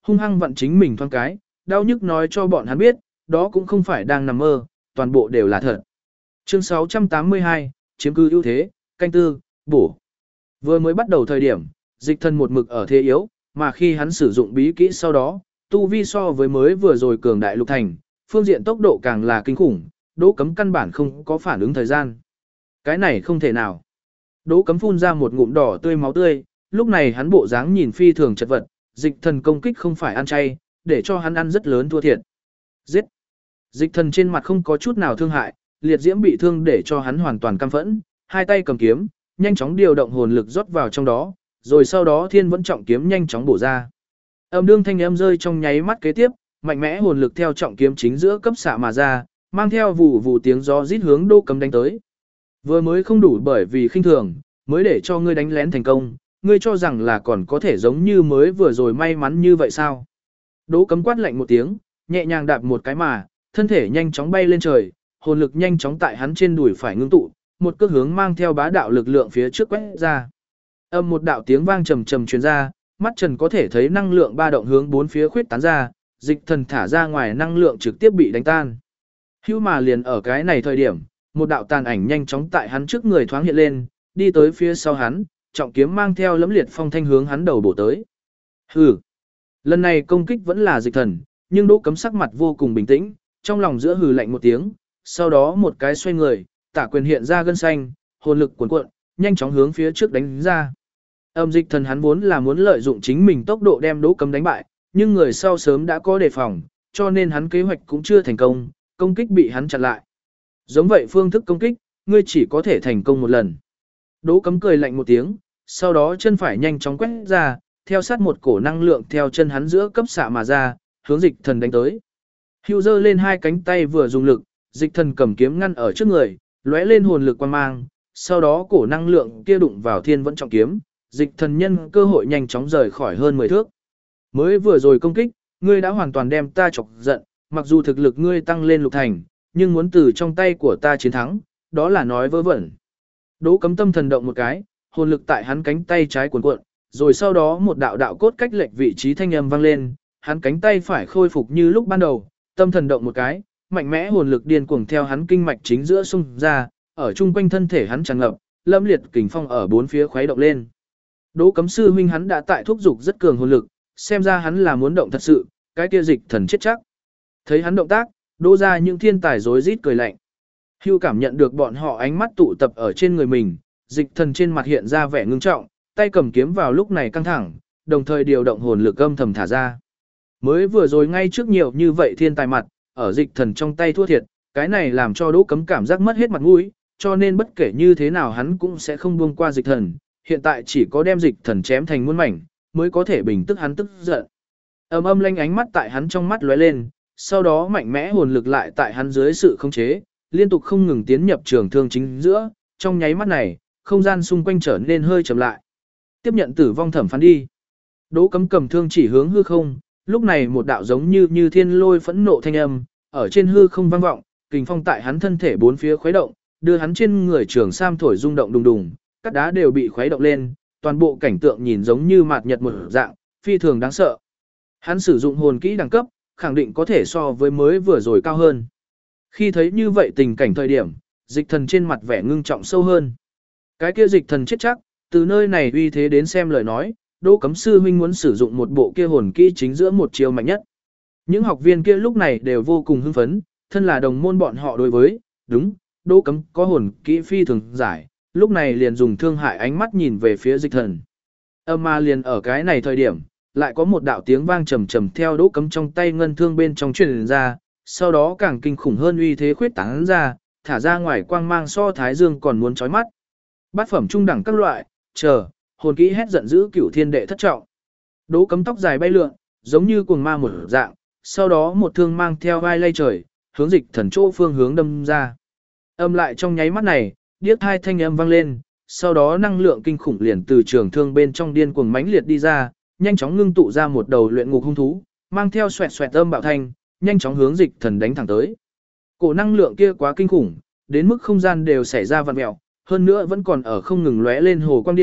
hung hăng vặn chính mình thoáng cái, đau nhức nói cho bọn hắn biết, đó cũng không phải đang nằm mơ, toàn bộ đều là thật. Chương 682, chiếm cứ ưu thế, canh tư, bổ. Vừa mới bắt đầu thời điểm, dịch thần một mực ở thế yếu, mà khi hắn sử dụng bí kỹ sau đó, tu vi so với mới vừa rồi cường đại lục thành, phương diện tốc độ càng là kinh khủng, Đỗ Cấm căn bản không có phản ứng thời gian. Cái này không thể nào. Đỗ Cấm phun ra một ngụm đỏ tươi máu tươi, lúc này hắn bộ dáng nhìn phi thường chật vật, dịch thần công kích không phải ăn chay, để cho hắn ăn rất lớn thua thiệt. Giết! Dịch thần trên mặt không có chút nào thương hại, liệt diễm bị thương để cho hắn hoàn toàn căm phẫn, hai tay cầm kiếm, nhanh chóng điều động hồn lực rót vào trong đó, rồi sau đó thiên vẫn trọng kiếm nhanh chóng bổ ra. Âm đương thanh âm rơi trong nháy mắt kế tiếp, mạnh mẽ hồn lực theo trọng kiếm chính giữa cấp xạ mà ra, mang theo vụ vụ tiếng gió rít hướng Đỗ Cấm đánh tới. Vừa mới không đủ bởi vì khinh thường, mới để cho ngươi đánh lén thành công, ngươi cho rằng là còn có thể giống như mới vừa rồi may mắn như vậy sao? Đỗ Cấm quát lạnh một tiếng, nhẹ nhàng đạp một cái mà, thân thể nhanh chóng bay lên trời, hồn lực nhanh chóng tại hắn trên đùi phải ngưng tụ, một cước hướng mang theo bá đạo lực lượng phía trước quét ra. Âm một đạo tiếng vang trầm trầm truyền ra, mắt Trần có thể thấy năng lượng ba động hướng bốn phía khuyết tán ra, dịch thần thả ra ngoài năng lượng trực tiếp bị đánh tan. Hưu mà liền ở cái này thời điểm, một đạo tàn ảnh nhanh chóng tại hắn trước người thoáng hiện lên, đi tới phía sau hắn, trọng kiếm mang theo lẫm liệt phong thanh hướng hắn đầu bổ tới. Hừ. Lần này công kích vẫn là dịch thần, nhưng Đỗ Cấm sắc mặt vô cùng bình tĩnh, trong lòng giữa hừ lạnh một tiếng, sau đó một cái xoay người, tả quyền hiện ra gân xanh, hồn lực cuồn cuộn, nhanh chóng hướng phía trước đánh ra. Âm dịch thần hắn vốn là muốn lợi dụng chính mình tốc độ đem Đỗ Cấm đánh bại, nhưng người sau sớm đã có đề phòng, cho nên hắn kế hoạch cũng chưa thành công, công kích bị hắn chặn lại. Giống vậy phương thức công kích, ngươi chỉ có thể thành công một lần. Đỗ Cấm cười lạnh một tiếng, sau đó chân phải nhanh chóng quét ra, theo sát một cổ năng lượng theo chân hắn giữa cấp xạ mà ra, hướng dịch thần đánh tới. Hưu giơ lên hai cánh tay vừa dùng lực, dịch thần cầm kiếm ngăn ở trước người, lóe lên hồn lực quang mang, sau đó cổ năng lượng kia đụng vào thiên vẫn trọng kiếm, dịch thần nhân cơ hội nhanh chóng rời khỏi hơn 10 thước. Mới vừa rồi công kích, ngươi đã hoàn toàn đem ta chọc giận, mặc dù thực lực ngươi tăng lên lục thành, nhưng muốn từ trong tay của ta chiến thắng, đó là nói vớ vẩn. Đỗ Cấm tâm thần động một cái, hồn lực tại hắn cánh tay trái cuộn cuộn, rồi sau đó một đạo đạo cốt cách lệch vị trí thanh âm vang lên, hắn cánh tay phải khôi phục như lúc ban đầu, tâm thần động một cái, mạnh mẽ hồn lực điên cuồng theo hắn kinh mạch chính giữa xung ra, ở chung quanh thân thể hắn tràn ngập, lâm liệt kình phong ở bốn phía khuấy động lên. Đỗ Cấm sư huynh hắn đã tại thúc dục rất cường hồn lực, xem ra hắn là muốn động thật sự, cái kia dịch thần chết chắc. Thấy hắn động tác, Đỗ ra những thiên tài rối rít cười lạnh. Hưu cảm nhận được bọn họ ánh mắt tụ tập ở trên người mình, dịch thần trên mặt hiện ra vẻ ngưng trọng, tay cầm kiếm vào lúc này căng thẳng, đồng thời điều động hồn lực âm thầm thả ra. Mới vừa rồi ngay trước nhiều như vậy thiên tài mặt, ở dịch thần trong tay thua thiệt, cái này làm cho Đỗ Cấm cảm giác mất hết mặt mũi, cho nên bất kể như thế nào hắn cũng sẽ không buông qua dịch thần, hiện tại chỉ có đem dịch thần chém thành muôn mảnh, mới có thể bình tức hắn tức giận. Âm lanh ánh mắt tại hắn trong mắt lóe lên, sau đó mạnh mẽ hồn lực lại tại hắn dưới sự khống chế, liên tục không ngừng tiến nhập trường thương chính giữa, trong nháy mắt này, không gian xung quanh trở nên hơi chậm lại. Tiếp nhận tử vong thẩm phán đi. Đỗ Cấm cầm thương chỉ hướng hư không, lúc này một đạo giống như thiên lôi phẫn nộ thanh âm, ở trên hư không vang vọng, kình phong tại hắn thân thể bốn phía khuấy động, đưa hắn trên người trường sam thổi rung động đùng đùng, các đá đều bị khuấy động lên, toàn bộ cảnh tượng nhìn giống như mạt nhật một dạng, phi thường đáng sợ. Hắn sử dụng hồn kỹ đẳng cấp, khẳng định có thể so với mới vừa rồi cao hơn. Khi thấy như vậy tình cảnh thời điểm, dịch thần trên mặt vẻ ngưng trọng sâu hơn. Cái kia dịch thần chết chắc, từ nơi này uy thế đến xem lời nói, Đỗ Cấm sư huynh muốn sử dụng một bộ kia hồn kỹ chính giữa một chiêu mạnh nhất. Những học viên kia lúc này đều vô cùng hưng phấn, thân là đồng môn bọn họ đối với, đúng, Đỗ Cấm có hồn kỹ phi thường giải, lúc này liền dùng thương hại ánh mắt nhìn về phía dịch thần. Mà liền ở cái này thời điểm, lại có một đạo tiếng vang trầm trầm theo Đỗ Cấm trong tay ngân thương bên trong truyền ra, sau đó càng kinh khủng hơn uy thế khuyết tán ra, thả ra ngoài quang mang so thái dương còn muốn chói mắt. Bát phẩm trung đẳng các loại, hồn kỹ hét giận dữ cửu thiên đệ thất trọng. Đỗ Cấm tóc dài bay lượn, giống như cuồng ma một dạng, sau đó một thương mang theo vai lay trời, hướng dịch thần chỗ phương hướng đâm ra. Lại trong nháy mắt này, điếc hai thanh âm vang lên, sau đó năng lượng kinh khủng liền từ trường thương bên trong điên cuồng mãnh liệt đi ra, nhanh chóng ngưng tụ ra một đầu luyện ngục hung thú, mang theo xoẹt xoẹt âm bạo thanh, nhanh chóng hướng dịch thần đánh thẳng tới. Cổ năng lượng kia quá kinh khủng, đến mức không gian đều xảy ra vặn mèo, hơn nữa vẫn còn ở không ngừng lóe lên hồ quang điện,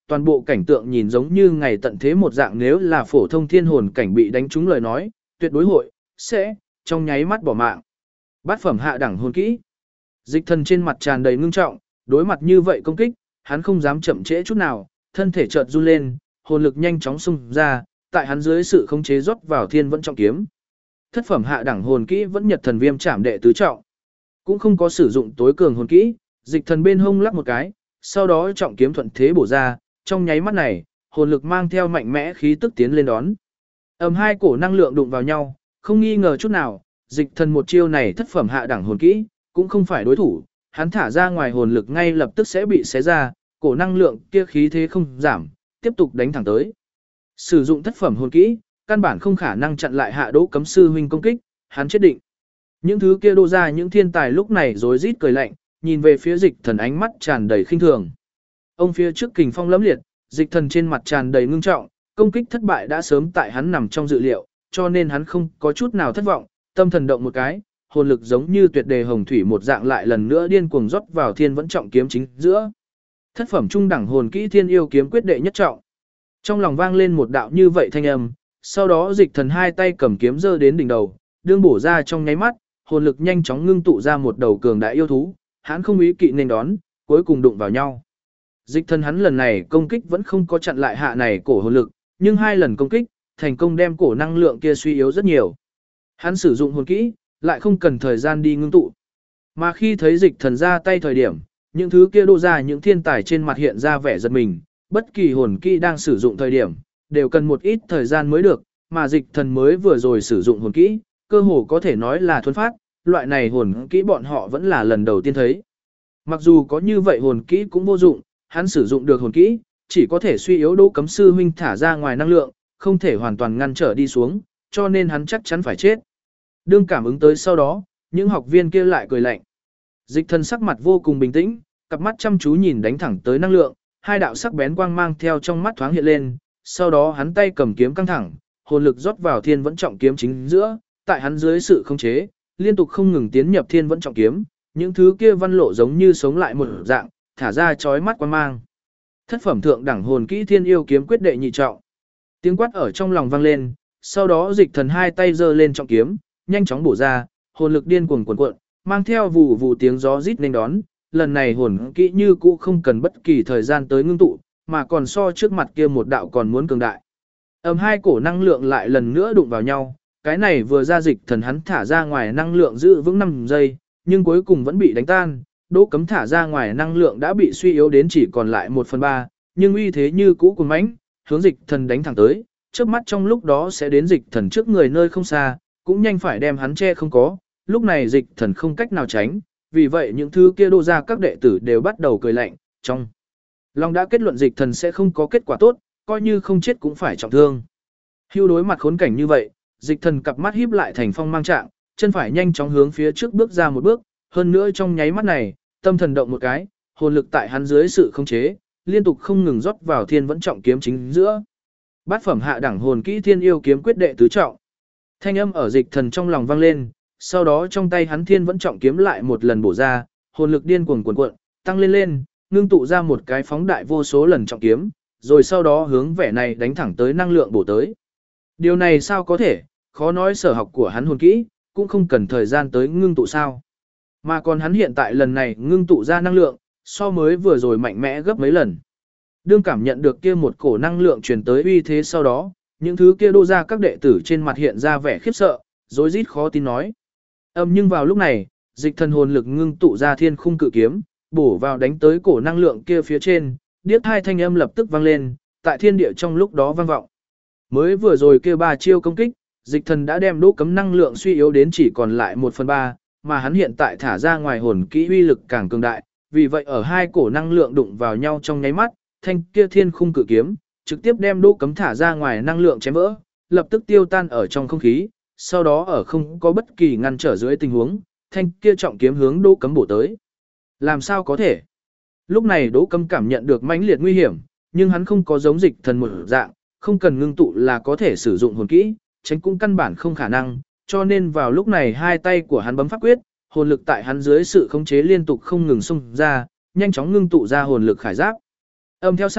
toàn bộ cảnh tượng nhìn giống như ngày tận thế một dạng, nếu là phổ thông thiên hồn cảnh bị đánh trúng lời nói, tuyệt đối sẽ trong nháy mắt bỏ mạng. Bát phẩm hạ đẳng hồn kỹ. Dịch thần trên mặt tràn đầy ngưng trọng, đối mặt như vậy công kích, hắn không dám chậm trễ chút nào, thân thể chợt run lên, hồn lực nhanh chóng xung ra, tại hắn dưới sự khống chế rót vào thiên vẫn trọng kiếm. Thất phẩm hạ đẳng hồn kỹ vẫn nhật thần viêm trảm đệ tứ trọng. Cũng không có sử dụng tối cường hồn kỹ, dịch thần bên hông lắc một cái, sau đó trọng kiếm thuận thế bổ ra, trong nháy mắt này, hồn lực mang theo mạnh mẽ khí tức tiến lên đón. Hai cổ năng lượng đụng vào nhau, không nghi ngờ chút nào, dịch thần một chiêu này thất phẩm hạ đẳng hồn kỹ, cũng không phải đối thủ, hắn thả ra ngoài hồn lực ngay lập tức sẽ bị xé ra, cổ năng lượng kia khí thế không giảm, tiếp tục đánh thẳng tới. Sử dụng thất phẩm hồn kỹ, căn bản không khả năng chặn lại Hạ Đỗ Cấm sư huynh công kích, hắn chết định. Những thứ kia đô ra những thiên tài lúc này rối rít cười lạnh, nhìn về phía dịch thần ánh mắt tràn đầy khinh thường. Ông phía trước kình phong lẫm liệt, dịch thần trên mặt tràn đầy ngưng trọng, công kích thất bại đã sớm tại hắn nằm trong dự liệu, cho nên hắn không có chút nào thất vọng, tâm thần động một cái, hồn lực giống như tuyệt đề hồng thủy một dạng lại lần nữa điên cuồng rót vào thiên vẫn trọng kiếm chính giữa. Thất phẩm trung đẳng hồn kỹ thiên yêu kiếm quyết đệ nhất trọng. Trong lòng vang lên một đạo như vậy thanh âm, sau đó dịch thần hai tay cầm kiếm giơ đến đỉnh đầu, đương bổ ra trong nháy mắt, hồn lực nhanh chóng ngưng tụ ra một đầu cường đại yêu thú, hắn không ý kỵ nên đón, cuối cùng đụng vào nhau. Dịch thần hắn lần này công kích vẫn không có chặn lại hạ này cổ hồn lực, nhưng hai lần công kích, thành công đem cổ năng lượng kia suy yếu rất nhiều. Hắn sử dụng hồn kỹ, lại không cần thời gian đi ngưng tụ. Mà khi thấy dịch thần ra tay thời điểm, những thứ kia đô ra những thiên tài trên mặt hiện ra vẻ giật mình, bất kỳ hồn kỹ đang sử dụng thời điểm, đều cần một ít thời gian mới được, mà dịch thần mới vừa rồi sử dụng hồn kỹ, cơ hồ có thể nói là thuần phát, loại này hồn kỹ bọn họ vẫn là lần đầu tiên thấy. Mặc dù có như vậy hồn kỹ cũng vô dụng, hắn sử dụng được hồn kỹ, chỉ có thể suy yếu Đỗ Cấm sư huynh thả ra ngoài năng lượng, không thể hoàn toàn ngăn trở đi xuống, cho nên hắn chắc chắn phải chết. Đương cảm ứng tới sau đó, những học viên kia lại cười lạnh. Dịch thần sắc mặt vô cùng bình tĩnh, cặp mắt chăm chú nhìn đánh thẳng tới năng lượng, hai đạo sắc bén quang mang theo trong mắt thoáng hiện lên, sau đó hắn tay cầm kiếm căng thẳng, hồn lực rót vào thiên vẫn trọng kiếm chính giữa, tại hắn dưới sự khống chế, liên tục không ngừng tiến nhập thiên vẫn trọng kiếm, những thứ kia văn lộ giống như sống lại một dạng, thả ra chói mắt quang mang. Thất phẩm thượng đẳng hồn kỹ thiên yêu kiếm quyết đệ nhị trọng. Tiếng quát ở trong lòng vang lên, sau đó dịch thần hai tay giơ lên trọng kiếm, nhanh chóng bổ ra, hồn lực điên cuồng cuộn cuộn, mang theo vù vù tiếng gió rít nên đón, lần này hồn kỹ như cũ không cần bất kỳ thời gian tới ngưng tụ, mà còn so trước mặt kia một đạo còn muốn cường đại. Hai cổ năng lượng lại lần nữa đụng vào nhau, cái này vừa ra dịch thần hắn thả ra ngoài năng lượng giữ vững 5 giây, nhưng cuối cùng vẫn bị đánh tan, Đỗ Cấm thả ra ngoài năng lượng đã bị suy yếu đến chỉ còn lại 1/3, nhưng uy thế như cũ cuồng mãnh, hướng dịch thần đánh thẳng tới, trước mắt trong lúc đó sẽ đến dịch thần trước người nơi không xa, cũng nhanh phải đem hắn che không có, lúc này dịch thần không cách nào tránh, vì vậy những thứ kia đô ra các đệ tử đều bắt đầu cười lạnh, trong lòng đã kết luận dịch thần sẽ không có kết quả tốt, coi như không chết cũng phải trọng thương. Hưu đối mặt khốn cảnh như vậy, dịch thần cặp mắt híp lại thành phong mang trạng, chân phải nhanh chóng hướng phía trước bước ra một bước, hơn nữa trong nháy mắt này, tâm thần động một cái, hồn lực tại hắn dưới sự khống chế, liên tục không ngừng rót vào thiên vẫn trọng kiếm chính giữa. Bát phẩm hạ đẳng hồn kỹ thiên yêu kiếm quyết đệ tứ trọng. Thanh âm ở dịch thần trong lòng vang lên, sau đó trong tay hắn thiên vẫn trọng kiếm lại một lần bổ ra, hồn lực điên cuồng cuộn cuộn, tăng lên lên, ngưng tụ ra một cái phóng đại vô số lần trọng kiếm, rồi sau đó hướng vẻ này đánh thẳng tới năng lượng bổ tới. Điều này sao có thể, khó nói sở học của hắn hồn kỹ, cũng không cần thời gian tới ngưng tụ sao. Mà còn hắn hiện tại lần này ngưng tụ ra năng lượng, so mới vừa rồi mạnh mẽ gấp mấy lần. Đương cảm nhận được kia một cổ năng lượng truyền tới uy thế sau đó, những thứ kia đô ra các đệ tử trên mặt hiện ra vẻ khiếp sợ, rối rít khó tin nói. Nhưng vào lúc này, dịch thần hồn lực ngưng tụ ra thiên khung cự kiếm, bổ vào đánh tới cổ năng lượng kia phía trên, điếc hai thanh âm lập tức vang lên, tại thiên địa trong lúc đó vang vọng. Mới vừa rồi kia 3 chiêu công kích, dịch thần đã đem Đỗ Cấm năng lượng suy yếu đến chỉ còn lại 1/3, mà hắn hiện tại thả ra ngoài hồn kỹ uy lực càng cường đại, vì vậy ở hai cổ năng lượng đụng vào nhau trong nháy mắt, thanh kia thiên khung cự kiếm trực tiếp đem Đỗ Cấm thả ra ngoài năng lượng chém vỡ, lập tức tiêu tan ở trong không khí, sau đó ở không có bất kỳ ngăn trở dưới tình huống, thanh kia trọng kiếm hướng Đỗ Cấm bổ tới. Làm sao có thể? Lúc này Đỗ Cấm cảm nhận được mãnh liệt nguy hiểm, nhưng hắn không có giống dịch thần một dạng, không cần ngưng tụ là có thể sử dụng hồn kỹ, tránh cũng căn bản không khả năng, cho nên vào lúc này hai tay của hắn bấm pháp quyết, hồn lực tại hắn dưới sự khống chế liên tục không ngừng xung ra, nhanh chóng ngưng tụ ra hồn lực khải giáp. Theo sát,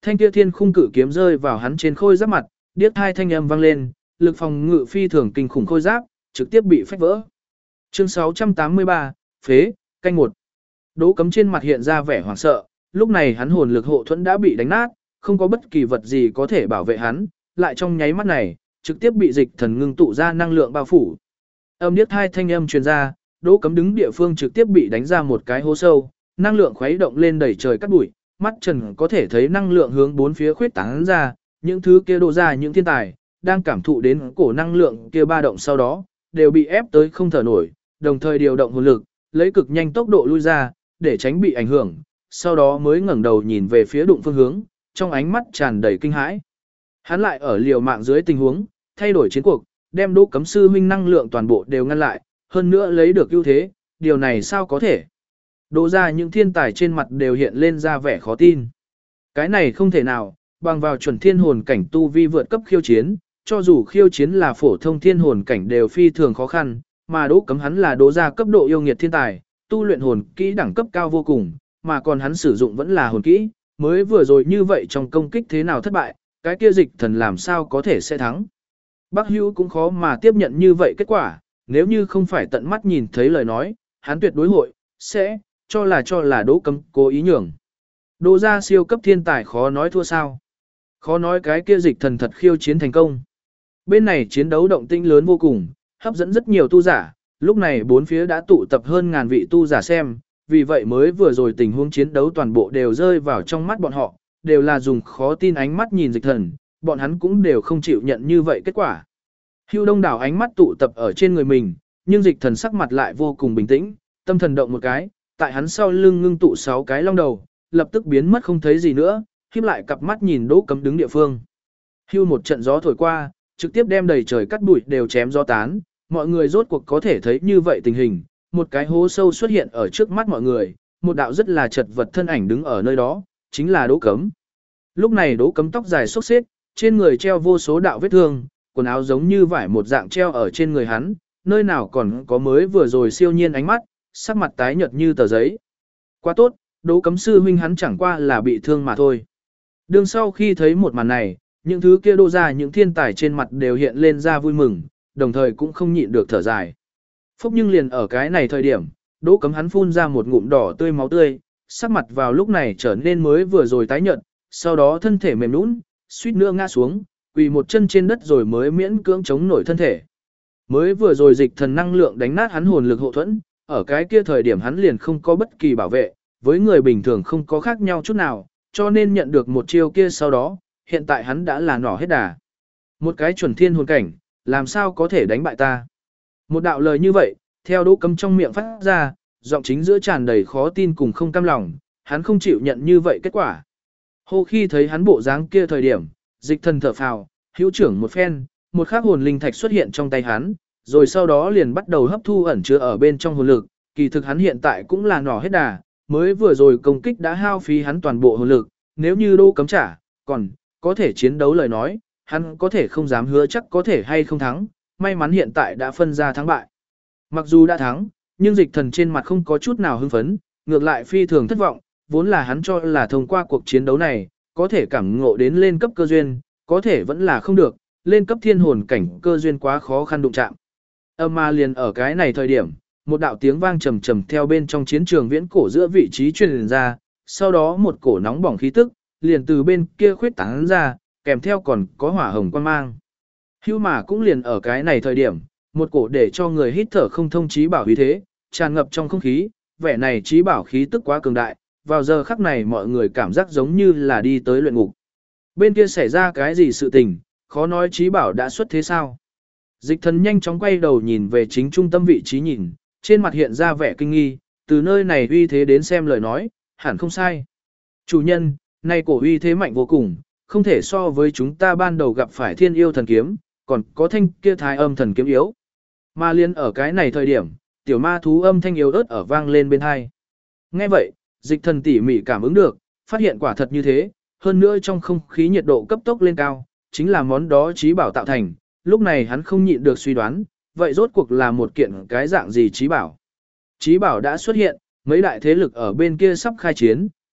thanh kia thiên khung cự kiếm rơi vào hắn trên khôi giáp mặt, điếc hai thanh âm vang lên, lực phòng ngự phi thường kinh khủng khôi giáp, trực tiếp bị phách vỡ. Chương 683, phế, canh 1. Đỗ Cấm trên mặt hiện ra vẻ hoảng sợ, lúc này hắn hồn lực hộ thuẫn đã bị đánh nát, không có bất kỳ vật gì có thể bảo vệ hắn, lại trong nháy mắt này, trực tiếp bị dịch thần ngưng tụ ra năng lượng bao phủ. Âm điếc hai thanh âm truyền ra, Đỗ Cấm đứng địa phương trực tiếp bị đánh ra một cái hố sâu, năng lượng khuấy động lên đầy trời cát bụi, mắt trần có thể thấy năng lượng hướng bốn phía khuyết tán ra, những thứ kia đổ ra những thiên tài, đang cảm thụ đến cổ năng lượng kia ba động sau đó, đều bị ép tới không thở nổi, đồng thời điều động hồn lực, lấy cực nhanh tốc độ lui ra, để tránh bị ảnh hưởng, sau đó mới ngẩng đầu nhìn về phía đụng phương hướng, trong ánh mắt tràn đầy kinh hãi. Hắn lại ở liều mạng dưới tình huống, thay đổi chiến cuộc, đem Đỗ Cấm sư huynh năng lượng toàn bộ đều ngăn lại, hơn nữa lấy được ưu thế, điều này sao có thể? Đỗ ra những thiên tài trên mặt đều hiện lên ra vẻ khó tin. Cái này không thể nào, bằng vào chuẩn thiên hồn cảnh tu vi vượt cấp khiêu chiến, cho dù khiêu chiến là phổ thông thiên hồn cảnh đều phi thường khó khăn, mà Đỗ Cấm hắn là Đỗ ra cấp độ yêu nghiệt thiên tài, tu luyện hồn kỹ đẳng cấp cao vô cùng, mà còn hắn sử dụng vẫn là hồn kỹ, mới vừa rồi như vậy trong công kích thế nào thất bại, cái kia dịch thần làm sao có thể sẽ thắng. Bắc Hữu cũng khó mà tiếp nhận như vậy kết quả, nếu như không phải tận mắt nhìn thấy lời nói, hắn tuyệt đối hội, sẽ, cho là Đỗ Cấm cố ý nhường. Đỗ ra siêu cấp thiên tài khó nói thua sao. Khó nói cái kia dịch thần thật khiêu chiến thành công. Bên này chiến đấu động tĩnh lớn vô cùng, hấp dẫn rất nhiều tu giả, lúc này bốn phía đã tụ tập hơn ngàn vị tu giả xem, vì vậy mới vừa rồi tình huống chiến đấu toàn bộ đều rơi vào trong mắt bọn họ, đều là dùng khó tin ánh mắt nhìn dịch thần, bọn hắn cũng đều không chịu nhận như vậy kết quả. Hưu đông đảo ánh mắt tụ tập ở trên người mình, nhưng dịch thần sắc mặt lại vô cùng bình tĩnh, tâm thần động một cái, tại hắn sau lưng ngưng tụ 6 cái long đầu, lập tức biến mất không thấy gì nữa, khép lại cặp mắt nhìn Đỗ Cấm đứng địa phương. Hưu một trận gió thổi qua, trực tiếp đem đầy trời cắt bụi đều chém gió tán, mọi người rốt cuộc có thể thấy như vậy tình hình, một cái hố sâu xuất hiện ở trước mắt mọi người, một đạo rất là chật vật thân ảnh đứng ở nơi đó, chính là Đỗ Cấm. Lúc này Đỗ Cấm tóc dài xốc xếp, trên người treo vô số đạo vết thương, quần áo giống như vải một dạng treo ở trên người hắn, nơi nào còn có mới vừa rồi siêu nhiên ánh mắt, sắc mặt tái nhợt như tờ giấy. Quá tốt, Đỗ Cấm sư huynh hắn chẳng qua là bị thương mà thôi. Đương sau khi thấy một màn này, những thứ kia đô ra những thiên tài trên mặt đều hiện lên ra vui mừng, đồng thời cũng không nhịn được thở dài. Phúc nhưng liền ở cái này thời điểm, Đỗ Cấm hắn phun ra một ngụm đỏ tươi máu tươi, sắc mặt vào lúc này trở nên mới vừa rồi tái nhợt, sau đó thân thể mềm nhũn, suýt nữa ngã xuống, quỳ một chân trên đất rồi mới miễn cưỡng chống nổi thân thể. Mới vừa rồi dịch thần năng lượng đánh nát hắn hồn lực hộ thuẫn, ở cái kia thời điểm hắn liền không có bất kỳ bảo vệ, với người bình thường không có khác nhau chút nào, cho nên nhận được một chiêu kia sau đó, hiện tại hắn đã là nỏ hết đà. Một cái chuẩn thiên hồn cảnh, làm sao có thể đánh bại ta? Một đạo lời như vậy, theo Đỗ Cấm trong miệng phát ra, giọng chính giữa tràn đầy khó tin cùng không cam lòng, hắn không chịu nhận như vậy kết quả. Hô khi thấy hắn bộ dáng kia thời điểm, dịch thần thở phào, hữu trưởng một phen, một khắc hồn linh thạch xuất hiện trong tay hắn, rồi sau đó liền bắt đầu hấp thu ẩn chứa ở bên trong hồn lực, kỳ thực hắn hiện tại cũng là nỏ hết đà, mới vừa rồi công kích đã hao phí hắn toàn bộ hồn lực, nếu như Đỗ Cấm trả, còn có thể chiến đấu lời nói, hắn có thể không dám hứa chắc có thể hay không thắng, may mắn hiện tại đã phân ra thắng bại. Mặc dù đã thắng, nhưng dịch thần trên mặt không có chút nào hưng phấn, ngược lại phi thường thất vọng, vốn là hắn cho là thông qua cuộc chiến đấu này, có thể cảm ngộ đến lên cấp cơ duyên, có thể vẫn là không được, lên cấp thiên hồn cảnh cơ duyên quá khó khăn đụng chạm. Mà liền ở cái này thời điểm, một đạo tiếng vang trầm trầm theo bên trong chiến trường viễn cổ giữa vị trí truyền ra, sau đó một cổ nóng bỏng khí tức, liền từ bên kia khuyết tán ra, kèm theo còn có hỏa hồng quang mang. Hưu mà cũng liền ở cái này thời điểm, một cổ để cho người hít thở không thông trí bảo khí thế, tràn ngập trong không khí, vẻ này trí bảo khí tức quá cường đại, vào giờ khắc này mọi người cảm giác giống như là đi tới luyện ngục. Bên kia xảy ra cái gì sự tình, khó nói trí bảo đã xuất thế sao. Dịch thần nhanh chóng quay đầu nhìn về chính trung tâm vị trí nhìn, trên mặt hiện ra vẻ kinh nghi, từ nơi này uy thế đến xem lời nói, hẳn không sai. Chủ nhân, nay cổ uy thế mạnh vô cùng, không thể so với chúng ta ban đầu gặp phải thiên yêu thần kiếm, còn có thanh kia thái âm thần kiếm yếu. Mà liên ở cái này thời điểm, tiểu ma thú âm thanh yếu ớt ở vang lên bên hai. Nghe vậy, dịch thần tỉ mỉ cảm ứng được, phát hiện quả thật như thế, hơn nữa trong không khí nhiệt độ cấp tốc lên cao, chính là món đó trí bảo tạo thành, lúc này hắn không nhịn được suy đoán, vậy rốt cuộc là một kiện cái dạng gì trí bảo. Trí bảo đã xuất hiện, mấy đại thế lực ở bên kia sắp khai chiến,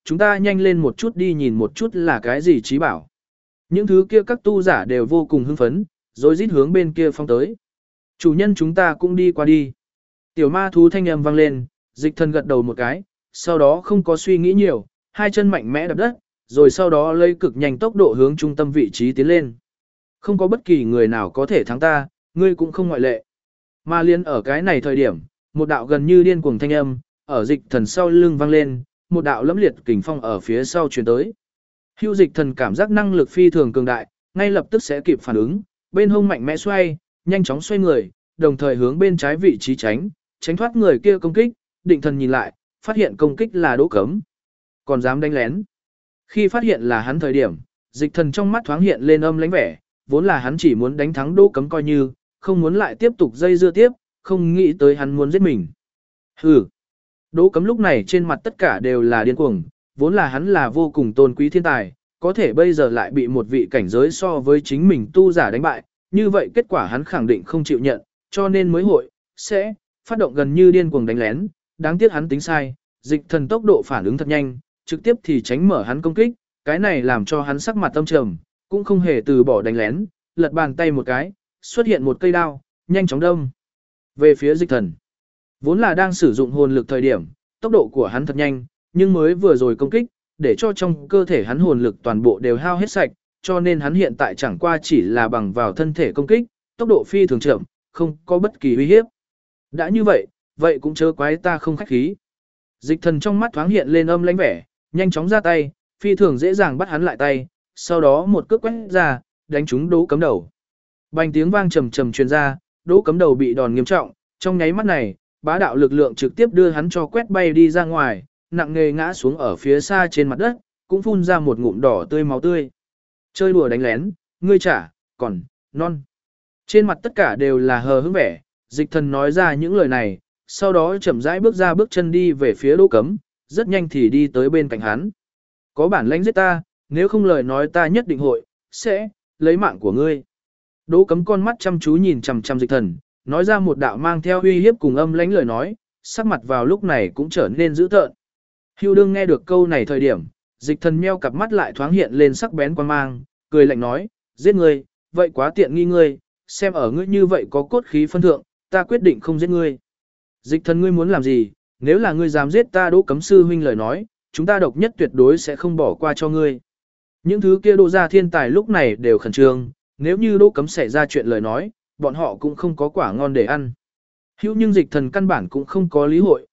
chúng ta nhanh lên một chút đi nhìn một chút là cái gì trí bảo. Những thứ kia các tu giả đều vô cùng hưng phấn, rồi rít hướng bên kia phong tới. Chủ nhân chúng ta cũng đi qua đi. Tiểu ma thú thanh âm vang lên, Dịch Thần gật đầu một cái, sau đó không có suy nghĩ nhiều, hai chân mạnh mẽ đập đất, rồi sau đó lấy cực nhanh tốc độ hướng trung tâm vị trí tiến lên. Không có bất kỳ người nào có thể thắng ta, ngươi cũng không ngoại lệ. Mà liên ở cái này thời điểm, một đạo gần như điên cuồng thanh âm, ở Dịch Thần sau lưng vang lên, một đạo lẫm liệt kình phong ở phía sau truyền tới. Hưu Dịch Thần cảm giác năng lực phi thường cường đại, ngay lập tức sẽ kịp phản ứng, bên hông mạnh mẽ xoay, nhanh chóng xoay người, đồng thời hướng bên trái vị trí tránh thoát người kia công kích, định thần nhìn lại, phát hiện công kích là Đỗ Cấm. Còn dám đánh lén. Khi phát hiện là hắn thời điểm, Dịch Thần trong mắt thoáng hiện lên âm lãnh vẻ, vốn là hắn chỉ muốn đánh thắng Đỗ Cấm coi như, không muốn lại tiếp tục dây dưa tiếp, không nghĩ tới hắn muốn giết mình. Hừ. Đỗ Cấm lúc này trên mặt tất cả đều là điên cuồng, vốn là hắn là vô cùng tôn quý thiên tài, có thể bây giờ lại bị một vị cảnh giới so với chính mình tu giả đánh bại, như vậy kết quả hắn khẳng định không chịu nhận, cho nên mới sẽ phát động gần như điên cuồng đánh lén, đáng tiếc hắn tính sai, Dịch Thần tốc độ phản ứng thật nhanh, trực tiếp thì tránh mở hắn công kích, cái này làm cho hắn sắc mặt tâm trầm, cũng không hề từ bỏ đánh lén, lật bàn tay một cái, xuất hiện một cây đao, nhanh chóng đâm về phía Dịch Thần. Vốn là đang sử dụng hồn lực thời điểm, tốc độ của hắn thật nhanh, nhưng mới vừa rồi công kích, để cho trong cơ thể hắn hồn lực toàn bộ đều hao hết sạch, cho nên hắn hiện tại chẳng qua chỉ là bằng vào thân thể công kích, tốc độ phi thường chậm, không có bất kỳ uy hiếp. Đã như vậy, vậy cũng chớ quái ta không khách khí. Dịch Thần trong mắt thoáng hiện lên âm lãnh vẻ, nhanh chóng ra tay, phi thường dễ dàng bắt hắn lại tay, sau đó một cước quét ra, đánh trúng Đỗ Cấm đầu. Bành tiếng vang trầm trầm truyền ra, Đỗ Cấm đầu bị đòn nghiêm trọng, trong nháy mắt này, bá đạo lực lượng trực tiếp đưa hắn cho quét bay đi ra ngoài, nặng nề ngã xuống ở phía xa trên mặt đất, cũng phun ra một ngụm đỏ tươi máu tươi. Chơi đùa đánh lén, ngươi trả, còn, non. Trên mặt tất cả đều là hờ hững vẻ, Dịch Thần nói ra những lời này, sau đó chậm rãi bước ra bước chân đi về phía Đỗ Cấm, rất nhanh thì đi tới bên cạnh hắn. Có bản lãnh giết ta, nếu không lời nói ta nhất định sẽ lấy mạng của ngươi. Đỗ Cấm con mắt chăm chú nhìn chằm chằm Dịch Thần, nói ra một đạo mang theo uy hiếp cùng âm lãnh lời nói, sắc mặt vào lúc này cũng trở nên dữ tợn. Hưu Đương nghe được câu này thời điểm, Dịch Thần meo cặp mắt lại thoáng hiện lên sắc bén quan mang, cười lạnh nói, giết ngươi, vậy quá tiện nghi ngươi, xem ở ngươi như vậy có cốt khí phân thượng, ta quyết định không giết ngươi. Dịch Thần ngươi muốn làm gì, nếu là ngươi dám giết ta Đỗ Cấm sư huynh lời nói, chúng ta độc nhất tuyệt đối sẽ không bỏ qua cho ngươi. Những thứ kia Đỗ gia thiên tài lúc này đều khẩn trương, nếu như Đỗ Cấm xảy ra chuyện lời nói, bọn họ cũng không có quả ngon để ăn. Hữu nhưng Dịch Thần căn bản cũng không có lý hội,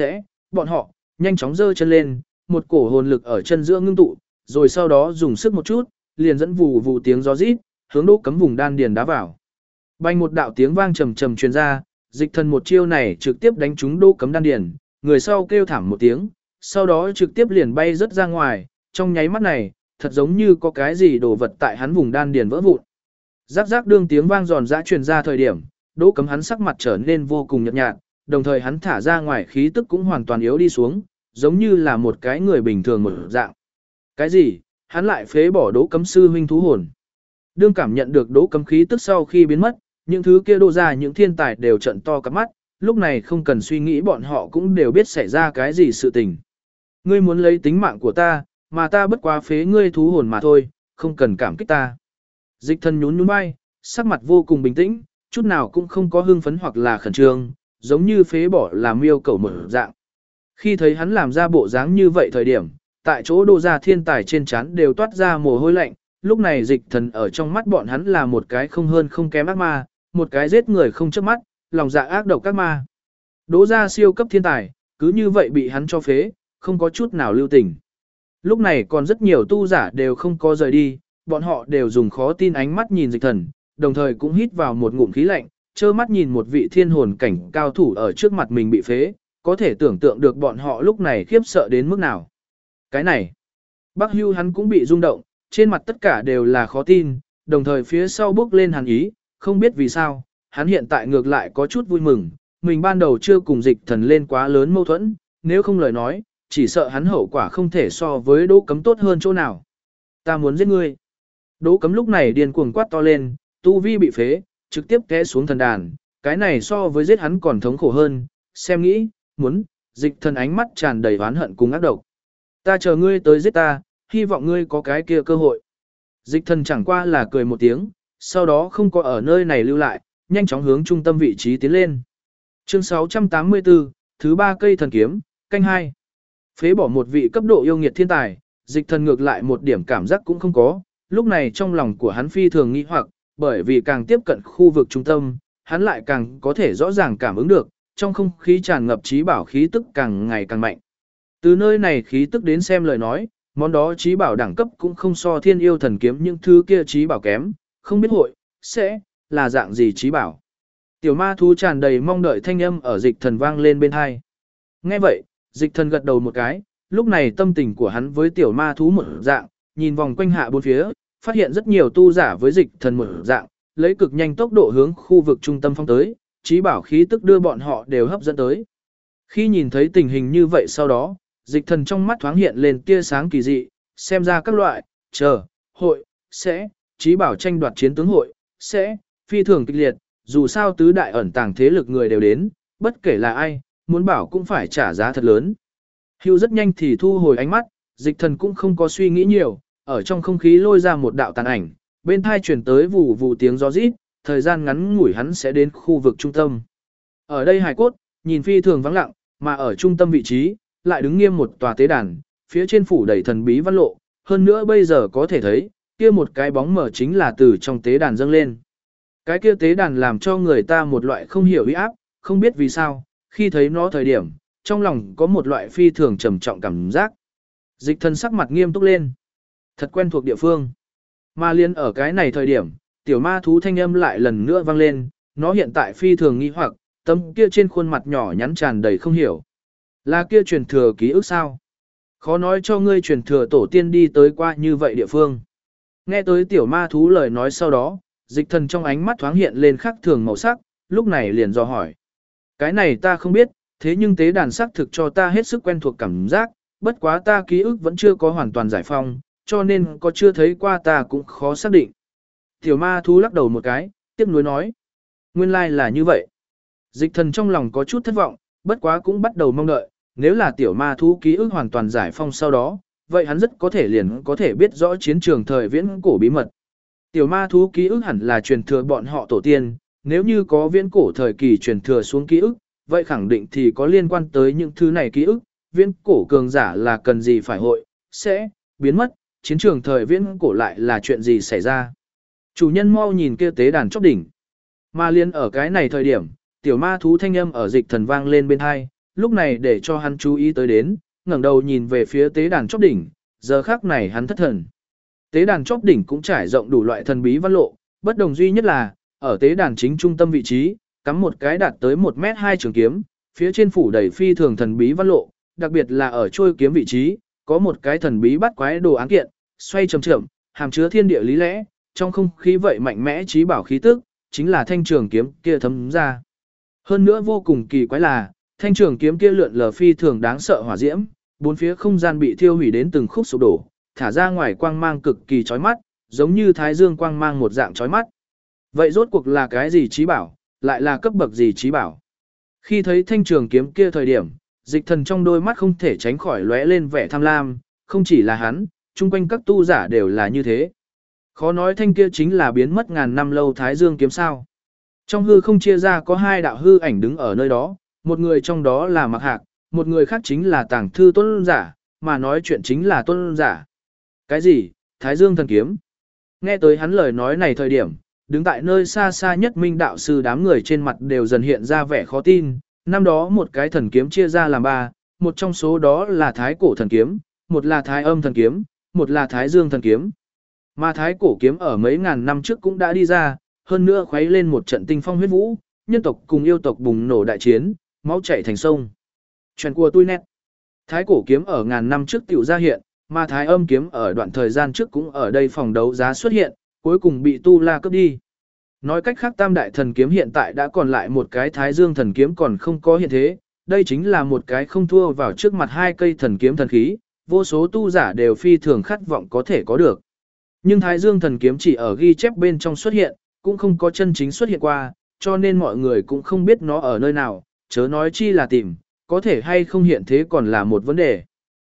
bọn họ nhanh chóng giơ chân lên, một cổ hồn lực ở chân giữa ngưng tụ, rồi sau đó dùng sức một chút, liền dẫn vù vù tiếng gió rít, hướng Đỗ Cấm vùng đan điền đá vào. Bành một đạo tiếng vang trầm trầm truyền ra, Dịch Thần một chiêu này trực tiếp đánh trúng Đỗ Cấm đan điền, người sau kêu thảm một tiếng, sau đó trực tiếp liền bay rất ra ngoài, trong nháy mắt này, thật giống như có cái gì đổ vật tại hắn vùng đan điền vỡ vụn. Rắc rắc đương tiếng vang giòn giã truyền ra thời điểm, Đỗ Cấm hắn sắc mặt trở nên vô cùng nhợt nhạt, đồng thời hắn thả ra ngoài khí tức cũng hoàn toàn yếu đi xuống, giống như là một cái người bình thường một dạng. Cái gì? Hắn lại phế bỏ Đỗ Cấm sư huynh thú hồn. Đương cảm nhận được Đỗ Cấm khí tức sau khi biến mất, những thứ kia Đỗ ra những thiên tài đều trợn to cặp mắt, lúc này không cần suy nghĩ bọn họ cũng đều biết xảy ra cái gì sự tình. Ngươi muốn lấy tính mạng của ta, mà ta bất quá phế ngươi thú hồn mà thôi, không cần cảm kích ta. Dịch Thần nhún nhún vai, sắc mặt vô cùng bình tĩnh, chút nào cũng không có hưng phấn hoặc là khẩn trương, giống như phế bỏ làm miêu cầu mở dạng. Khi thấy hắn làm ra bộ dáng như vậy thời điểm, tại chỗ Đỗ gia thiên tài trên trán đều toát ra mồ hôi lạnh, lúc này Dịch Thần ở trong mắt bọn hắn là một cái không hơn không kém ác ma, một cái giết người không chớp mắt, lòng dạ ác độc các ma. Đỗ gia siêu cấp thiên tài, cứ như vậy bị hắn cho phế, không có chút nào lưu tình. Lúc này còn rất nhiều tu giả đều không có rời đi, bọn họ đều dùng khó tin ánh mắt nhìn Dịch Thần, đồng thời cũng hít vào một ngụm khí lạnh, trơ mắt nhìn một vị thiên hồn cảnh cao thủ ở trước mặt mình bị phế, có thể tưởng tượng được bọn họ lúc này khiếp sợ đến mức nào. Cái này, Bắc Hưu hắn cũng bị rung động, trên mặt tất cả đều là khó tin, đồng thời phía sau bước lên hàn ý, không biết vì sao, hắn hiện tại ngược lại có chút vui mừng, mình ban đầu chưa cùng Dịch Thần lên quá lớn mâu thuẫn, nếu không lời nói, chỉ sợ hắn hậu quả không thể so với Đỗ Cấm tốt hơn chỗ nào. Ta muốn giết ngươi. Đỗ Cấm lúc này điên cuồng quát to lên, tu vi bị phế, trực tiếp té xuống thần đàn, cái này so với giết hắn còn thống khổ hơn, xem nghĩ, muốn, Dịch Thần ánh mắt tràn đầy oán hận cùng ác độc. Ta chờ ngươi tới giết ta, hy vọng ngươi có cái kia cơ hội. Dịch thần chẳng qua là cười một tiếng, sau đó không có ở nơi này lưu lại, nhanh chóng hướng trung tâm vị trí tiến lên. Chương 684, thứ 3 cây thần kiếm, canh 2. Phế bỏ một vị cấp độ yêu nghiệt thiên tài, dịch thần ngược lại một điểm cảm giác cũng không có, lúc này trong lòng của hắn phi thường nghi hoặc, bởi vì càng tiếp cận khu vực trung tâm, hắn lại càng có thể rõ ràng cảm ứng được, trong không khí tràn ngập trí bảo khí tức càng ngày càng mạnh. Từ nơi này khí tức đến xem lời nói, món đó trí bảo đẳng cấp cũng không so thiên yêu thần kiếm những thứ kia trí bảo kém, không biết hội, sẽ, là dạng gì trí bảo. Tiểu ma thú tràn đầy mong đợi thanh âm ở dịch thần vang lên bên hai. Nghe vậy, dịch thần gật đầu một cái, lúc này tâm tình của hắn với tiểu ma thú một dạng, nhìn vòng quanh hạ bốn phía, phát hiện rất nhiều tu giả với dịch thần một dạng, lấy cực nhanh tốc độ hướng khu vực trung tâm phong tới, trí bảo khí tức đưa bọn họ đều hấp dẫn tới. Khi nhìn thấy tình hình như vậy sau đó, dịch thần trong mắt thoáng hiện lên tia sáng kỳ dị, xem ra các loại, hội, sẽ, trí bảo tranh đoạt chiến tướng hội, sẽ, phi thường kịch liệt, dù sao tứ đại ẩn tàng thế lực người đều đến, bất kể là ai, muốn bảo cũng phải trả giá thật lớn. Hưu rất nhanh thì thu hồi ánh mắt, dịch thần cũng không có suy nghĩ nhiều, ở trong không khí lôi ra một đạo tàn ảnh, bên thai chuyển tới vù vù tiếng gió rít, thời gian ngắn ngủi hắn sẽ đến khu vực trung tâm. Ở đây hài cốt, nhìn phi thường vắng lặng, mà ở trung tâm vị trí, lại đứng nghiêm một tòa tế đàn, phía trên phủ đầy thần bí văn lộ, hơn nữa bây giờ có thể thấy, kia một cái bóng mờ chính là từ trong tế đàn dâng lên. Cái kia tế đàn làm cho người ta một loại không hiểu uy áp, không biết vì sao, khi thấy nó thời điểm, trong lòng có một loại phi thường trầm trọng cảm giác. Dịch thần sắc mặt nghiêm túc lên. Thật quen thuộc địa phương. Mà liên ở cái này thời điểm, tiểu ma thú thanh âm lại lần nữa vang lên, nó hiện tại phi thường nghi hoặc, tấm kia trên khuôn mặt nhỏ nhắn tràn đầy không hiểu. Là kia truyền thừa ký ức sao? Khó nói cho ngươi truyền thừa tổ tiên đi tới qua như vậy địa phương. Nghe tới tiểu ma thú lời nói sau đó, dịch thần trong ánh mắt thoáng hiện lên khác thường màu sắc, lúc này liền dò hỏi. Cái này ta không biết, thế nhưng tế đàn sắc thực cho ta hết sức quen thuộc cảm giác, bất quá ta ký ức vẫn chưa có hoàn toàn giải phóng, cho nên có chưa thấy qua ta cũng khó xác định. Tiểu ma thú lắc đầu một cái, tiếc nuối nói. Nguyên lai là như vậy. Dịch thần trong lòng có chút thất vọng, bất quá cũng bắt đầu mong đợi, nếu là tiểu ma thú ký ức hoàn toàn giải phóng sau đó, vậy hắn rất có thể liền có thể biết rõ chiến trường thời viễn cổ bí mật. Tiểu ma thú ký ức hẳn là truyền thừa bọn họ tổ tiên, nếu như có viễn cổ thời kỳ truyền thừa xuống ký ức, vậy khẳng định thì có liên quan tới những thứ này ký ức, viễn cổ cường giả là cần gì phải hội, sẽ, biến mất, chiến trường thời viễn cổ lại là chuyện gì xảy ra. Chủ nhân mau nhìn kia tế đàn chóp đỉnh. Mà liên ở cái này thời điểm, tiểu ma thú thanh âm ở dịch thần vang lên bên hai, lúc này để cho hắn chú ý tới đến, ngẩng đầu nhìn về phía tế đàn chóp đỉnh, giờ khắc này hắn thất thần. Tế đàn chóp đỉnh cũng trải rộng đủ loại thần bí văn lộ, bất đồng duy nhất là, ở tế đàn chính trung tâm vị trí, cắm một cái đạt tới 1m2 trường kiếm, phía trên phủ đầy phi thường thần bí văn lộ, đặc biệt là ở trôi kiếm vị trí, có một cái thần bí bắt quái đồ án kiện, xoay chậm chậm, hàm chứa thiên địa lý lẽ, trong không khí vậy mạnh mẽ trí bảo khí tức, chính là thanh trường kiếm kia thấm ra. Hơn nữa vô cùng kỳ quái là, thanh trường kiếm kia lượn lờ phi thường đáng sợ hỏa diễm, bốn phía không gian bị thiêu hủy đến từng khúc sụp đổ, thả ra ngoài quang mang cực kỳ chói mắt, giống như thái dương quang mang một dạng chói mắt. Vậy rốt cuộc là cái gì trí bảo, lại là cấp bậc gì trí bảo? Khi thấy thanh trường kiếm kia thời điểm, dịch thần trong đôi mắt không thể tránh khỏi lóe lên vẻ tham lam, không chỉ là hắn, chung quanh các tu giả đều là như thế. Khó nói thanh kia chính là biến mất ngàn năm lâu thái dương kiếm sao. Trong hư không chia ra có hai đạo hư ảnh đứng ở nơi đó, một người trong đó là Mặc Hạc, một người khác chính là Tàng Thư Tôn giả, mà nói chuyện chính là Tôn giả. Cái gì? Thái Dương thần kiếm? Nghe tới hắn lời nói này thời điểm, đứng tại nơi xa xa nhất Minh đạo sư đám người trên mặt đều dần hiện ra vẻ khó tin, năm đó một cái thần kiếm chia ra làm ba, một trong số đó là Thái Cổ thần kiếm, một là Thái Âm thần kiếm, một là Thái Dương thần kiếm. Mà Thái Cổ kiếm ở mấy ngàn năm trước cũng đã đi ra, hơn nữa khuấy lên một trận tinh phong huyết vũ, nhân tộc cùng yêu tộc bùng nổ đại chiến, máu chảy thành sông. Chuyện của tôi nét. Thái Cổ kiếm ở ngàn năm trước tiểu ra hiện, mà Thái Âm kiếm ở đoạn thời gian trước cũng ở đây phòng đấu giá xuất hiện, cuối cùng bị Tu La cướp đi. Nói cách khác Tam Đại thần kiếm hiện tại đã còn lại một cái Thái Dương thần kiếm còn không có hiện thế, đây chính là một cái không thua vào trước mặt hai cây thần kiếm thần khí, vô số tu giả đều phi thường khát vọng có thể có được. Nhưng Thái Dương thần kiếm chỉ ở ghi chép bên trong xuất hiện, cũng không có chân chính xuất hiện qua, cho nên mọi người cũng không biết nó ở nơi nào, chớ nói chi là tìm, có thể hay không hiện thế còn là một vấn đề.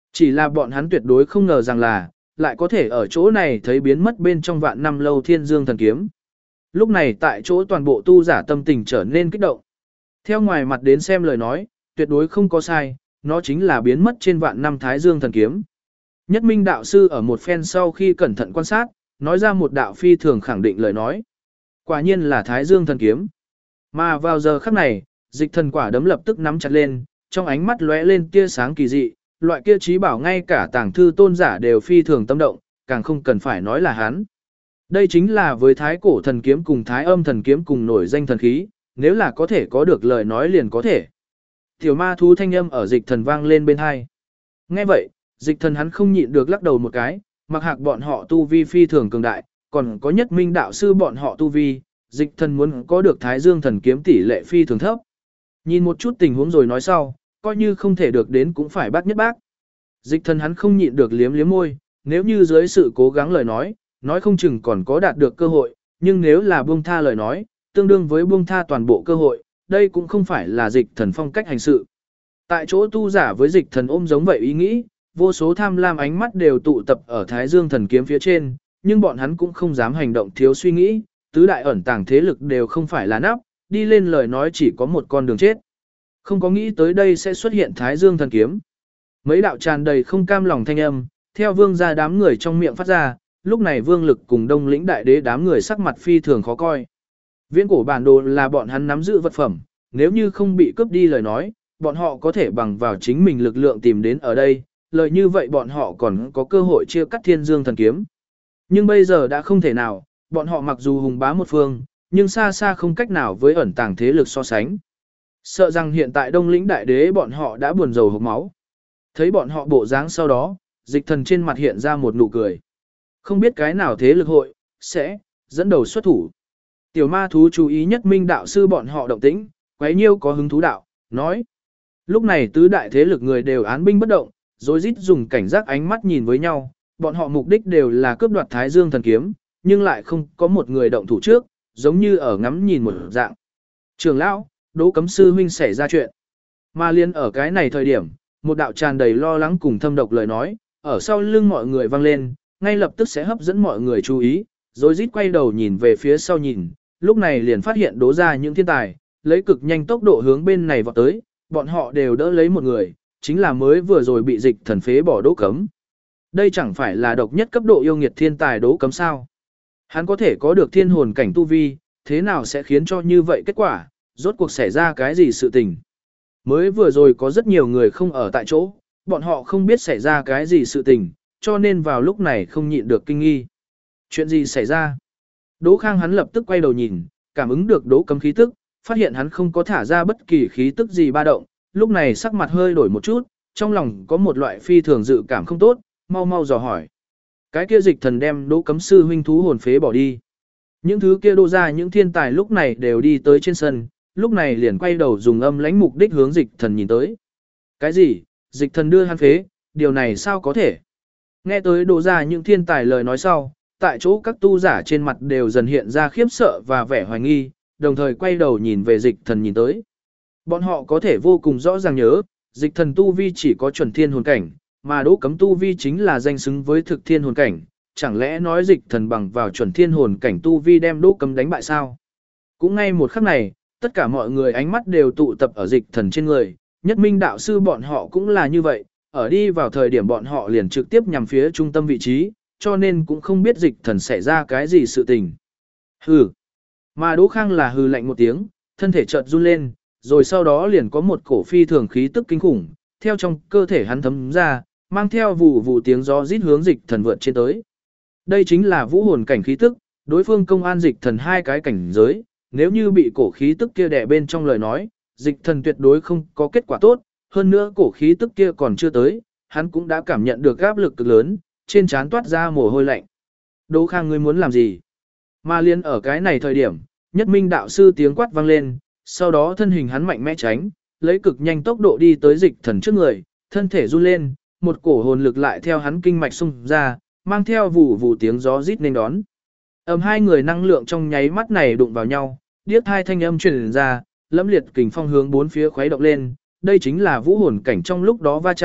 Chỉ là bọn hắn tuyệt đối không ngờ rằng là, lại có thể ở chỗ này thấy biến mất bên trong vạn năm lâu thiên dương thần kiếm. Lúc này tại chỗ toàn bộ tu giả tâm tình trở nên kích động. Theo ngoài mặt đến xem lời nói, tuyệt đối không có sai, nó chính là biến mất trên vạn năm thái dương thần kiếm. Nhất Minh đạo sư ở một phen sau khi cẩn thận quan sát, nói ra một đạo phi thường khẳng định lời nói. Quả nhiên là thái dương thần kiếm. Mà vào giờ khắc này, dịch thần quả đấm lập tức nắm chặt lên, trong ánh mắt lóe lên tia sáng kỳ dị, loại kia trí bảo ngay cả tàng thư tôn giả đều phi thường tâm động, càng không cần phải nói là hắn. Đây chính là với thái cổ thần kiếm cùng thái âm thần kiếm cùng nổi danh thần khí, nếu là có thể có được lời nói liền có thể. Tiểu ma thú thanh âm ở dịch thần vang lên bên hai. Nghe vậy, dịch thần hắn không nhịn được lắc đầu một cái, mặc hạc bọn họ tu vi phi thường cường đại, còn có nhất minh đạo sư bọn họ tu vi, dịch thần muốn có được thái dương thần kiếm tỷ lệ phi thường thấp. Nhìn một chút tình huống rồi nói sau, coi như không thể được đến cũng phải bác nhất bác. Dịch thần hắn không nhịn được liếm liếm môi, nếu như dưới sự cố gắng lời nói không chừng còn có đạt được cơ hội, nhưng nếu là buông tha lời nói, tương đương với buông tha toàn bộ cơ hội, đây cũng không phải là dịch thần phong cách hành sự. Tại chỗ tu giả với dịch thần ôm giống vậy ý nghĩ, vô số tham lam ánh mắt đều tụ tập ở thái dương thần kiếm phía trên, nhưng bọn hắn cũng không dám hành động thiếu suy nghĩ, tứ đại ẩn tàng thế lực đều không phải là nắp, đi lên lời nói chỉ có một con đường chết. Không có nghĩ tới đây sẽ xuất hiện thái dương thần kiếm. Mấy đạo tràn đầy không cam lòng thanh âm, theo vương gia đám người trong miệng phát ra, lúc này vương lực cùng đông lĩnh đại đế đám người sắc mặt phi thường khó coi. Viễn cổ bản đồ là bọn hắn nắm giữ vật phẩm, nếu như không bị cướp đi lời nói, bọn họ có thể bằng vào chính mình lực lượng tìm đến ở đây, lời như vậy bọn họ còn có cơ hội chia cắt thiên dương thần kiếm. Nhưng bây giờ đã không thể nào, bọn họ mặc dù hùng bá một phương, nhưng xa xa không cách nào với ẩn tàng thế lực so sánh. Sợ rằng hiện tại đông lĩnh đại đế bọn họ đã buồn rầu hộc máu. Thấy bọn họ bộ dáng sau đó, dịch thần trên mặt hiện ra một nụ cười. Không biết cái nào thế lực hội, sẽ, dẫn đầu xuất thủ. Tiểu ma thú chú ý nhất minh đạo sư bọn họ động tĩnh, quấy nhiêu có hứng thú đạo, nói. Lúc này tứ đại thế lực người đều án binh bất động, rồi rít dùng cảnh giác ánh mắt nhìn với nhau, bọn họ mục đích đều là cướp đoạt thái dương thần kiếm, nhưng lại không có một người động thủ trước, giống như ở ngắm nhìn một dạng. Trường lão, Đỗ Cấm sư huynh xảy ra chuyện. Mà liên ở cái này thời điểm, một đạo tràn đầy lo lắng cùng thâm độc lời nói, ở sau lưng mọi người vang lên, ngay lập tức sẽ hấp dẫn mọi người chú ý, rồi rít quay đầu nhìn về phía sau nhìn, lúc này liền phát hiện Đỗ ra những thiên tài, lấy cực nhanh tốc độ hướng bên này vọt tới, bọn họ đều đỡ lấy một người, chính là mới vừa rồi bị dịch thần phế bỏ Đỗ Cấm. Đây chẳng phải là độc nhất cấp độ yêu nghiệt thiên tài Đỗ Cấm sao? Hắn có thể có được thiên hồn cảnh tu vi, thế nào sẽ khiến cho như vậy kết quả, rốt cuộc xảy ra cái gì sự tình? Mới vừa rồi có rất nhiều người không ở tại chỗ, bọn họ không biết xảy ra cái gì sự tình, cho nên vào lúc này không nhịn được kinh nghi. Chuyện gì xảy ra? Đỗ Khang hắn lập tức quay đầu nhìn, cảm ứng được Đỗ Cấm khí tức, phát hiện hắn không có thả ra bất kỳ khí tức gì ba động, lúc này sắc mặt hơi đổi một chút, trong lòng có một loại phi thường dự cảm không tốt, mau mau dò hỏi. Cái kia dịch thần đem Đỗ Cấm sư huynh thú hồn phế bỏ đi. Những thứ kia đô ra những thiên tài lúc này đều đi tới trên sân, lúc này liền quay đầu dùng âm lãnh mục đích hướng dịch thần nhìn tới. Cái gì? Dịch thần đưa hắn phế, điều này sao có thể? Nghe tới đô ra những thiên tài lời nói sau, tại chỗ các tu giả trên mặt đều dần hiện ra khiếp sợ và vẻ hoài nghi, đồng thời quay đầu nhìn về dịch thần nhìn tới. Bọn họ có thể vô cùng rõ ràng nhớ, dịch thần tu vi chỉ có chuẩn thiên hồn cảnh, mà Đỗ Cấm tu vi chính là danh xứng với thực thiên hồn cảnh, chẳng lẽ nói dịch thần bằng vào chuẩn thiên hồn cảnh tu vi đem Đỗ Cấm đánh bại sao? Cũng ngay một khắc này, tất cả mọi người ánh mắt đều tụ tập ở dịch thần trên người, nhất minh đạo sư bọn họ cũng là như vậy, ở đi vào thời điểm bọn họ liền trực tiếp nhằm phía trung tâm vị trí, cho nên cũng không biết dịch thần xảy ra cái gì sự tình. Hừ. Mà Đỗ Khang là hừ lạnh một tiếng, thân thể chợt run lên, rồi sau đó liền có một cổ phi thường khí tức kinh khủng, theo trong cơ thể hắn thấm ra, mang theo vụ vụ tiếng gió rít hướng dịch thần vượt trên tới. Đây chính là vũ hồn cảnh khí tức, đối phương công an dịch thần hai cái cảnh giới, nếu như bị cổ khí tức kia đè bên trong lời nói, dịch thần tuyệt đối không có kết quả tốt, hơn nữa cổ khí tức kia còn chưa tới, hắn cũng đã cảm nhận được áp lực cực lớn, trên trán toát ra mồ hôi lạnh. Đỗ Khang ngươi muốn làm gì? Mà liên ở cái này thời điểm, nhất minh đạo sư tiếng quát vang lên, sau đó thân hình hắn mạnh mẽ tránh, lấy cực nhanh tốc độ đi tới dịch thần trước người, thân thể run lên, một cổ hồn lực lại theo hắn kinh mạch xung ra, mang theo vụ vụ tiếng gió rít nên đón. Hai người năng lượng trong nháy mắt này đụng vào nhau, điếc hai thanh âm truyền ra, lẫm liệt kình phong hướng bốn phía khuấy động lên, đây chính là vũ hồn cảnh trong lúc đó va chạm,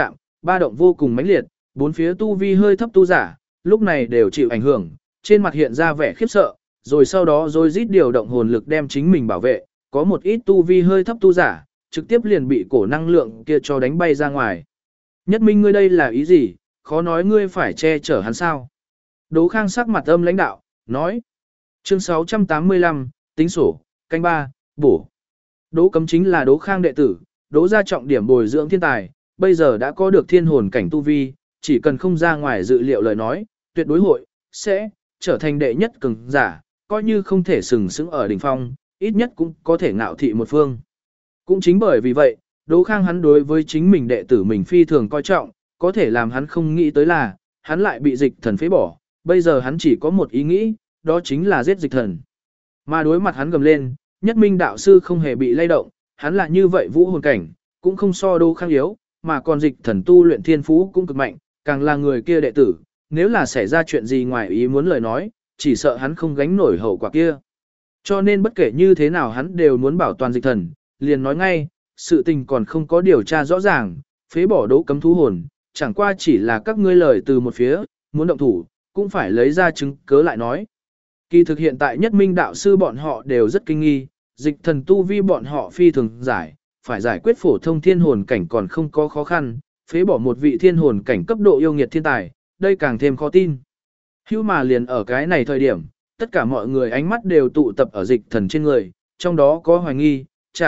ba động vô cùng mãnh liệt, bốn phía tu vi hơi thấp tu giả, lúc này đều chịu ảnh hưởng, trên mặt hiện ra vẻ khiếp sợ, rồi sau đó rồi rít điều động hồn lực đem chính mình bảo vệ, có một ít tu vi hơi thấp tu giả, trực tiếp liền bị cổ năng lượng kia cho đánh bay ra ngoài. Nhất Minh ngươi đây là ý gì, khó nói ngươi phải che chở hắn sao? Đỗ Khang sắc mặt âm lãnh đạo, nói. Chương 685, tính sổ, canh ba, bổ. Đỗ Cấm chính là Đỗ Khang đệ tử, Đỗ gia trọng điểm bồi dưỡng thiên tài, bây giờ đã có được thiên hồn cảnh tu vi, chỉ cần không ra ngoài dự liệu lời nói, tuyệt đối hội, sẽ, trở thành đệ nhất cường giả, coi như không thể sừng sững ở đỉnh phong, ít nhất cũng có thể ngạo thị một phương. Cũng chính bởi vì vậy, Đỗ Khang hắn đối với chính mình đệ tử mình phi thường coi trọng, có thể làm hắn không nghĩ tới là, hắn lại bị dịch thần phế bỏ, bây giờ hắn chỉ có một ý nghĩ, đó chính là giết dịch thần. Mà đối mặt hắn gầm lên, Nhất Minh đạo sư không hề bị lay động, hắn là như vậy vũ hồn cảnh, cũng không so Đỗ Khang yếu, mà còn dịch thần tu luyện thiên phú cũng cực mạnh, càng là người kia đệ tử, nếu là xảy ra chuyện gì ngoài ý muốn lời nói, chỉ sợ hắn không gánh nổi hậu quả kia. Cho nên bất kể như thế nào hắn đều muốn bảo toàn dịch thần, liền nói ngay, sự tình còn không có điều tra rõ ràng, phế bỏ Đỗ Cấm thú hồn, chẳng qua chỉ là các ngươi lời từ một phía, muốn động thủ, cũng phải lấy ra chứng cớ lại nói. Kỳ thực hiện tại Nhất Minh đạo sư bọn họ đều rất kinh nghi, dịch thần tu vi bọn họ phi thường giải, phải giải quyết phổ thông thiên hồn cảnh còn không có khó khăn, phế bỏ một vị thiên hồn cảnh cấp độ yêu nghiệt thiên tài, đây càng thêm khó tin. Hữu mà liền ở cái này thời điểm, tất cả mọi người ánh mắt đều tụ tập ở dịch thần trên người, trong đó có hoài nghi,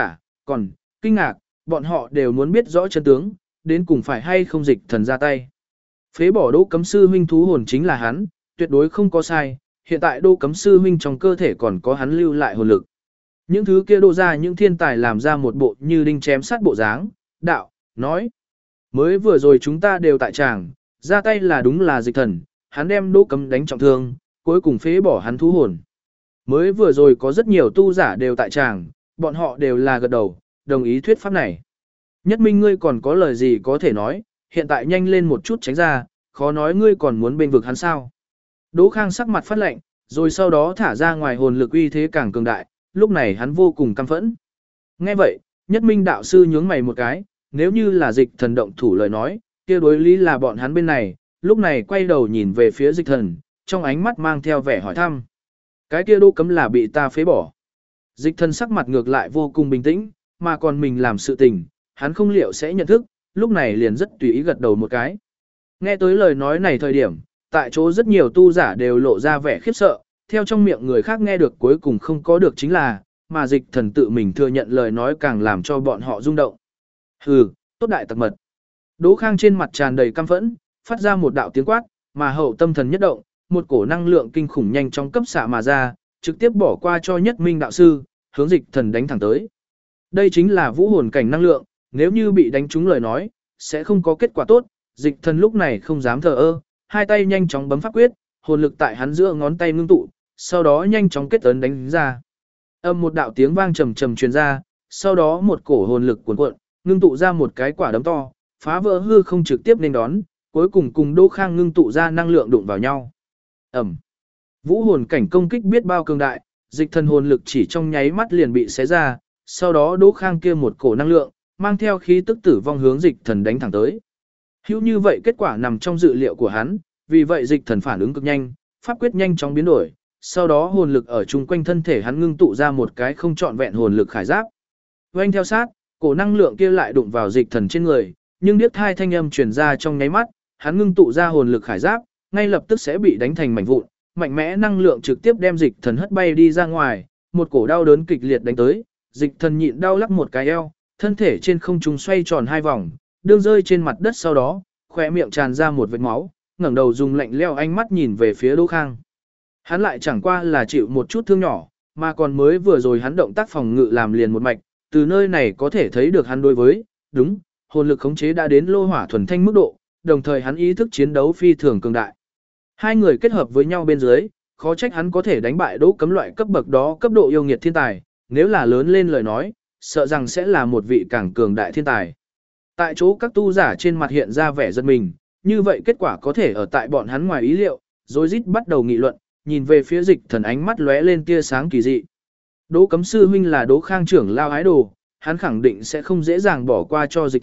còn kinh ngạc, bọn họ đều muốn biết rõ chân tướng, đến cùng phải hay không dịch thần ra tay. Phế bỏ Đỗ Cấm sư huynh thú hồn chính là hắn, tuyệt đối không có sai, hiện tại Đỗ Cấm sư huynh trong cơ thể còn có hắn lưu lại hồn lực. Những thứ kia đô ra những thiên tài làm ra một bộ như đinh chém sát bộ dáng, đạo, nói. Mới vừa rồi chúng ta đều tại tràng, ra tay là đúng là dịch thần, hắn đem Đỗ Cấm đánh trọng thương, cuối cùng phế bỏ hắn thú hồn. Mới vừa rồi có rất nhiều tu giả đều tại tràng, bọn họ đều là gật đầu, đồng ý thuyết pháp này. Nhất Minh ngươi còn có lời gì có thể nói, hiện tại nhanh lên một chút tránh ra, khó nói ngươi còn muốn bên vực hắn sao. Đỗ Khang sắc mặt phát lệnh, rồi sau đó thả ra ngoài hồn lực uy thế càng cường đại, lúc này hắn vô cùng căm phẫn. Nghe vậy, Nhất Minh đạo sư nhướng mày một cái, nếu như là dịch thần động thủ lời nói, kia đối lý là bọn hắn bên này, lúc này quay đầu nhìn về phía dịch thần, trong ánh mắt mang theo vẻ hỏi thăm. Cái kia Đỗ Cấm là bị ta phế bỏ. Dịch thần sắc mặt ngược lại vô cùng bình tĩnh, mà còn mình làm sự tình, hắn không liệu sẽ nhận thức, lúc này liền rất tùy ý gật đầu một cái. Nghe tới lời nói này thời điểm, tại chỗ rất nhiều tu giả đều lộ ra vẻ khiếp sợ, theo trong miệng người khác nghe được cuối cùng không có được chính là, mà dịch thần tự mình thừa nhận lời nói càng làm cho bọn họ rung động. Hừ, tốt đại tặc mật. Đỗ Khang trên mặt tràn đầy căm phẫn, phát ra một đạo tiếng quát, mà hậu tâm thần nhất động, một cổ năng lượng kinh khủng nhanh chóng cấp xạ mà ra, trực tiếp bỏ qua cho Nhất Minh đạo sư, hướng dịch thần đánh thẳng tới. Đây chính là vũ hồn cảnh năng lượng, nếu như bị đánh trúng lời nói, sẽ không có kết quả tốt, dịch thần lúc này không dám thờ ơ, hai tay nhanh chóng bấm pháp quyết, hồn lực tại hắn giữa ngón tay ngưng tụ, sau đó nhanh chóng kết ấn đánh ra. Âm một đạo tiếng vang trầm trầm truyền ra, sau đó một cổ hồn lực cuồn cuộn, ngưng tụ ra một cái quả đấm to, phá vỡ hư không trực tiếp nên đón, cuối cùng cùng Đỗ Khang ngưng tụ ra năng lượng đụng vào nhau. Ầm. Vũ hồn cảnh công kích biết bao cường đại, dịch thần hồn lực chỉ trong nháy mắt liền bị xé ra, sau đó Đỗ Khang kia một cổ năng lượng, mang theo khí tức tử vong hướng dịch thần đánh thẳng tới. Hữu như vậy kết quả nằm trong dự liệu của hắn, vì vậy dịch thần phản ứng cực nhanh, pháp quyết nhanh chóng biến đổi, sau đó hồn lực ở chung quanh thân thể hắn ngưng tụ ra một cái không trọn vẹn hồn lực khải giáp. Oanh theo sát, cổ năng lượng kia lại đụng vào dịch thần trên người, nhưng điếc thai thanh âm truyền ra trong nháy mắt, hắn ngưng tụ ra hồn lực khải giáp, ngay lập tức sẽ bị đánh thành mảnh vụn, mạnh mẽ năng lượng trực tiếp đem dịch thần hất bay đi ra ngoài, một cổ đau đớn kịch liệt đánh tới, dịch thần nhịn đau lắc một cái eo, thân thể trên không trung xoay tròn hai vòng, đương rơi trên mặt đất sau đó, khóe miệng tràn ra một vệt máu, ngẩng đầu dùng lạnh lẽo ánh mắt nhìn về phía Đỗ Khang. Hắn lại chẳng qua là chịu một chút thương nhỏ, mà còn mới vừa rồi hắn động tác phòng ngự làm liền một mạch, từ nơi này có thể thấy được hắn đối với, đúng, hồn lực khống chế đã đến lô hỏa thuần thanh mức độ, đồng thời hắn ý thức chiến đấu phi thường cường đại. Hai người kết hợp với nhau bên dưới, khó trách hắn có thể đánh bại Đỗ Cấm loại cấp bậc đó cấp độ yêu nghiệt thiên tài, nếu là lớn lên lời nói, sợ rằng sẽ là một vị càng cường đại thiên tài. Tại chỗ các tu giả trên mặt hiện ra vẻ giật mình, như vậy kết quả có thể ở tại bọn hắn ngoài ý liệu, rồi rít bắt đầu nghị luận, nhìn về phía dịch thần ánh mắt lóe lên tia sáng kỳ dị. Đỗ Cấm sư huynh là Đỗ Khang trưởng lao ái đồ, hắn khẳng định sẽ không dễ dàng bỏ qua cho dịch thần,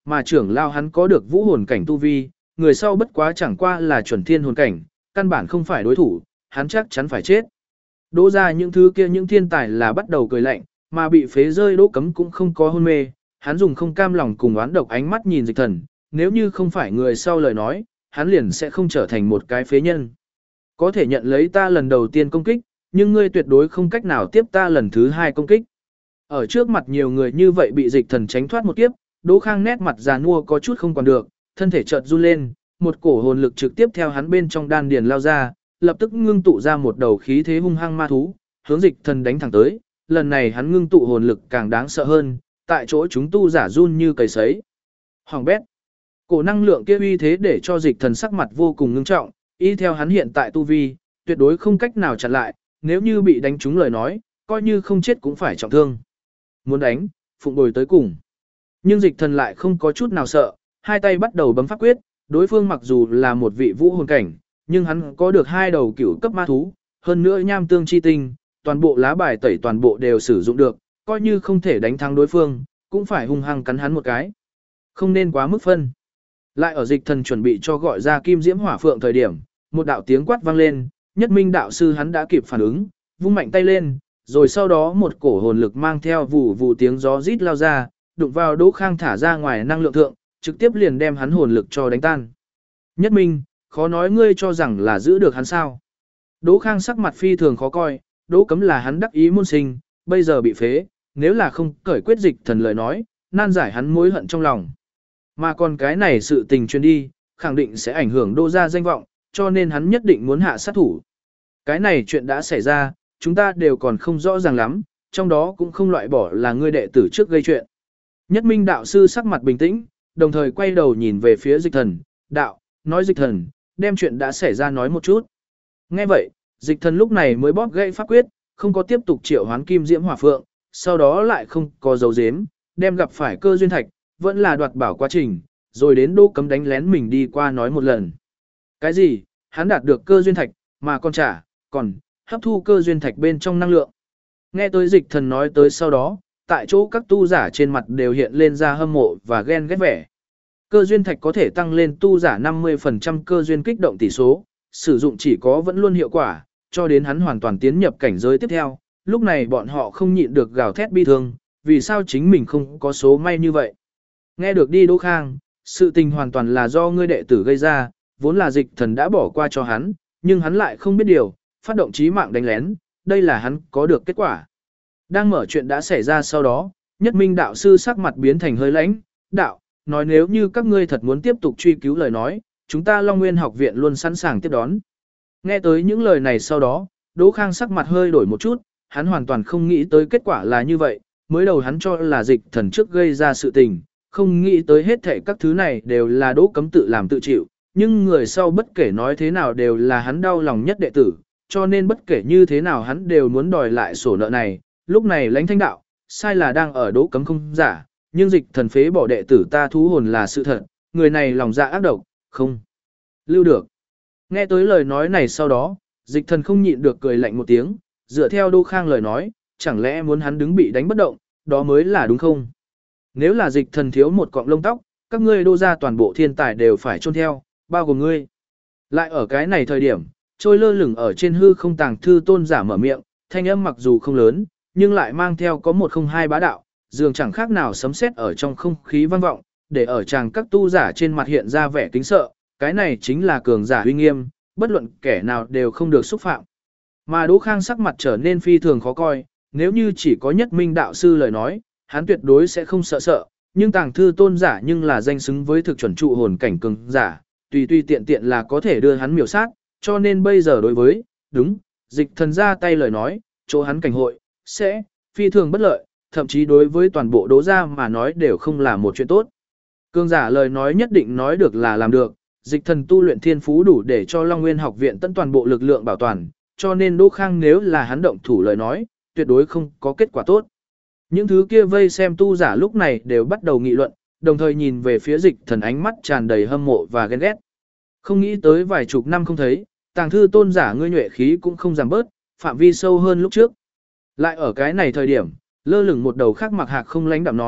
mà trưởng lao hắn có được vũ hồn cảnh tu vi, người sau bất quá chẳng qua là chuẩn thiên hồn cảnh, căn bản không phải đối thủ, hắn chắc chắn phải chết. Đỗ ra những thứ kia những thiên tài là bắt đầu cười lạnh, mà bị phế rơi Đỗ Cấm cũng không có hôn mê, hắn dùng không cam lòng cùng oán độc ánh mắt nhìn Dịch Thần, nếu như không phải người sau lời nói, hắn liền sẽ không trở thành một cái phế nhân. Có thể nhận lấy ta lần đầu tiên công kích, nhưng ngươi tuyệt đối không cách nào tiếp ta lần thứ hai công kích. Ở trước mặt nhiều người như vậy bị Dịch Thần tránh thoát một kiếp, Đỗ Khang nét mặt già nua có chút không còn được, thân thể chợt run lên, một cổ hồn lực trực tiếp theo hắn bên trong đan điền lao ra, lập tức ngưng tụ ra một đầu khí thế hung hăng ma thú, hướng Dịch Thần đánh thẳng tới. Lần này hắn ngưng tụ hồn lực càng đáng sợ hơn, tại chỗ chúng tu giả run như cầy sấy. Hoàng bét. Cổ năng lượng kia uy thế để cho Dịch Thần sắc mặt vô cùng ngưng trọng, y theo hắn hiện tại tu vi, tuyệt đối không cách nào chặn lại, nếu như bị đánh trúng lời nói, coi như không chết cũng phải trọng thương. Muốn đánh, phụng bồi tới cùng. Nhưng Dịch Thần lại không có chút nào sợ, hai tay bắt đầu bấm pháp quyết, đối phương mặc dù là một vị vũ hồn cảnh, nhưng hắn có được hai đầu cửu cấp ma thú, hơn nữa nham tương chi tinh, toàn bộ lá bài tẩy toàn bộ đều sử dụng được, coi như không thể đánh thắng đối phương, cũng phải hung hăng cắn hắn một cái. Không nên quá mức phân. Lại ở Dịch Thần chuẩn bị cho gọi ra Kim Diễm Hỏa Phượng thời điểm, một đạo tiếng quát vang lên, Nhất Minh đạo sư hắn đã kịp phản ứng, vung mạnh tay lên, rồi sau đó một cổ hồn lực mang theo vụ vụ tiếng gió rít lao ra, đụng vào Đỗ Khang thả ra ngoài năng lượng thượng, trực tiếp liền đem hắn hồn lực cho đánh tan. Nhất Minh, khó nói ngươi cho rằng là giữ được hắn sao? Đỗ Khang sắc mặt phi thường khó coi, Đỗ Cấm là hắn đắc ý môn sinh, bây giờ bị phế, nếu là không cởi quyết Dịch Thần lời nói, nan giải hắn mối hận trong lòng. Mà còn cái này sự tình truyền đi, khẳng định sẽ ảnh hưởng Đỗ gia danh vọng, cho nên hắn nhất định muốn hạ sát thủ. Cái này chuyện đã xảy ra, chúng ta đều còn không rõ ràng lắm, trong đó cũng không loại bỏ là ngươi đệ tử trước gây chuyện. Nhất Minh đạo sư sắc mặt bình tĩnh, đồng thời quay đầu nhìn về phía Dịch Thần, đạo, nói Dịch Thần, đem chuyện đã xảy ra nói một chút. Nghe vậy, Dịch Thần lúc này mới bóp gãy pháp quyết, không có tiếp tục triệu hoán Kim Diễm Hỏa Phượng, sau đó lại không có dấu dếm, đem gặp phải cơ duyên thạch, vẫn là đoạt bảo quá trình, rồi đến Đỗ Cấm đánh lén mình đi qua nói một lần. Cái gì? Hắn đạt được cơ duyên thạch, mà còn hấp thu cơ duyên thạch bên trong năng lượng. Nghe tới Dịch Thần nói tới sau đó, tại chỗ các tu giả trên mặt đều hiện lên ra hâm mộ và ghen ghét vẻ. Cơ duyên thạch có thể tăng lên tu giả 50% cơ duyên kích động tỷ số, sử dụng chỉ có vẫn luôn hiệu quả, cho đến hắn hoàn toàn tiến nhập cảnh giới tiếp theo. Lúc này bọn họ không nhịn được gào thét bi thương, vì sao chính mình không có số may như vậy. Nghe được đi Đỗ Khang, sự tình hoàn toàn là do ngươi đệ tử gây ra, vốn là Dịch Thần đã bỏ qua cho hắn, nhưng hắn lại không biết điều, phát động chí mạng đánh lén, đây là hắn có được kết quả. Đang mở chuyện đã xảy ra sau đó, Nhất Minh đạo sư sắc mặt biến thành hơi lãnh, đạo, nói nếu như các ngươi thật muốn tiếp tục truy cứu lời nói, chúng ta Long Nguyên học viện luôn sẵn sàng tiếp đón. Nghe tới những lời này sau đó, Đỗ Khang sắc mặt hơi đổi một chút, hắn hoàn toàn không nghĩ tới kết quả là như vậy, mới đầu hắn cho là Dịch Thần trước gây ra sự tình, không nghĩ tới hết thảy các thứ này đều là Đỗ Cấm tự làm tự chịu, nhưng người sau bất kể nói thế nào đều là hắn đau lòng nhất đệ tử, cho nên bất kể như thế nào hắn đều muốn đòi lại sổ nợ này. Lúc này Lãnh Thanh đạo, sai là đang ở Đỗ Cấm không giả, nhưng Dịch Thần phế bỏ đệ tử ta thú hồn là sự thật, người này lòng dạ ác độc, không lưu được. Nghe tới lời nói này sau đó, Dịch Thần không nhịn được cười lạnh một tiếng, dựa theo Đỗ Khang lời nói, chẳng lẽ muốn hắn đứng bị đánh bất động, đó mới là đúng không? Nếu là Dịch Thần thiếu một cọng lông tóc, các ngươi Đỗ gia toàn bộ thiên tài đều phải chôn theo, bao gồm ngươi. Lại ở cái này thời điểm, trôi lơ lửng ở trên hư không Tàng Thư Tôn giả mở miệng, thanh âm mặc dù không lớn, nhưng lại mang theo có 102 bá đạo, dường chẳng khác nào sấm sét ở trong không khí vang vọng, để ở chàng các tu giả trên mặt hiện ra vẻ kính sợ, cái này chính là cường giả uy nghiêm, bất luận kẻ nào đều không được xúc phạm. Mà Đỗ Khang sắc mặt trở nên phi thường khó coi, nếu như chỉ có Nhất Minh đạo sư lời nói, hắn tuyệt đối sẽ không sợ, nhưng Tàng Thư Tôn giả nhưng là danh xứng với thực chuẩn trụ hồn cảnh cường giả, tùy tiện tiện là có thể đưa hắn miểu sát, cho nên bây giờ đối với, đúng, Dịch Thần ra tay lời nói, chỗ hắn cảnh hội, sẽ, phi thường bất lợi, thậm chí đối với toàn bộ Đỗ gia mà nói đều không là một chuyện tốt. Cường giả lời nói nhất định nói được là làm được, Dịch Thần tu luyện thiên phú đủ để cho Long Nguyên học viện tận toàn bộ lực lượng bảo toàn, cho nên Đỗ Khang nếu là hắn động thủ lời nói, tuyệt đối không có kết quả tốt. Những thứ kia vây xem tu giả lúc này đều bắt đầu nghị luận, đồng thời nhìn về phía Dịch Thần ánh mắt tràn đầy hâm mộ và ghen ghét. Không nghĩ tới vài chục năm không thấy, Tàng Thư Tôn giả ngươi nhuệ khí cũng không giảm bớt, phạm vi sâu hơn lúc trước. Lại ở cái này thời điểm, lơ lửng một đầu khác mặc hạc không lãnh đạm nói,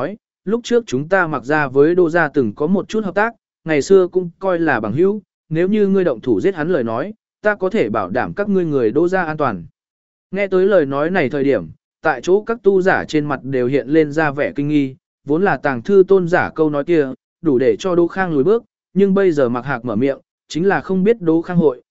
lúc trước chúng ta mặc ra với Đô gia từng có một chút hợp tác, ngày xưa cũng coi là bằng hữu, nếu như ngươi động thủ giết hắn lời nói, ta có thể bảo đảm các ngươi người Đô gia an toàn. Nghe tới lời nói này thời điểm, tại chỗ các tu giả trên mặt đều hiện lên ra vẻ kinh nghi, vốn là Tàng Thư Tôn giả câu nói kia, đủ để cho Đỗ Khang lùi bước, nhưng bây giờ Mạc Hạc mở miệng, chính là không biết Đỗ Khang hội,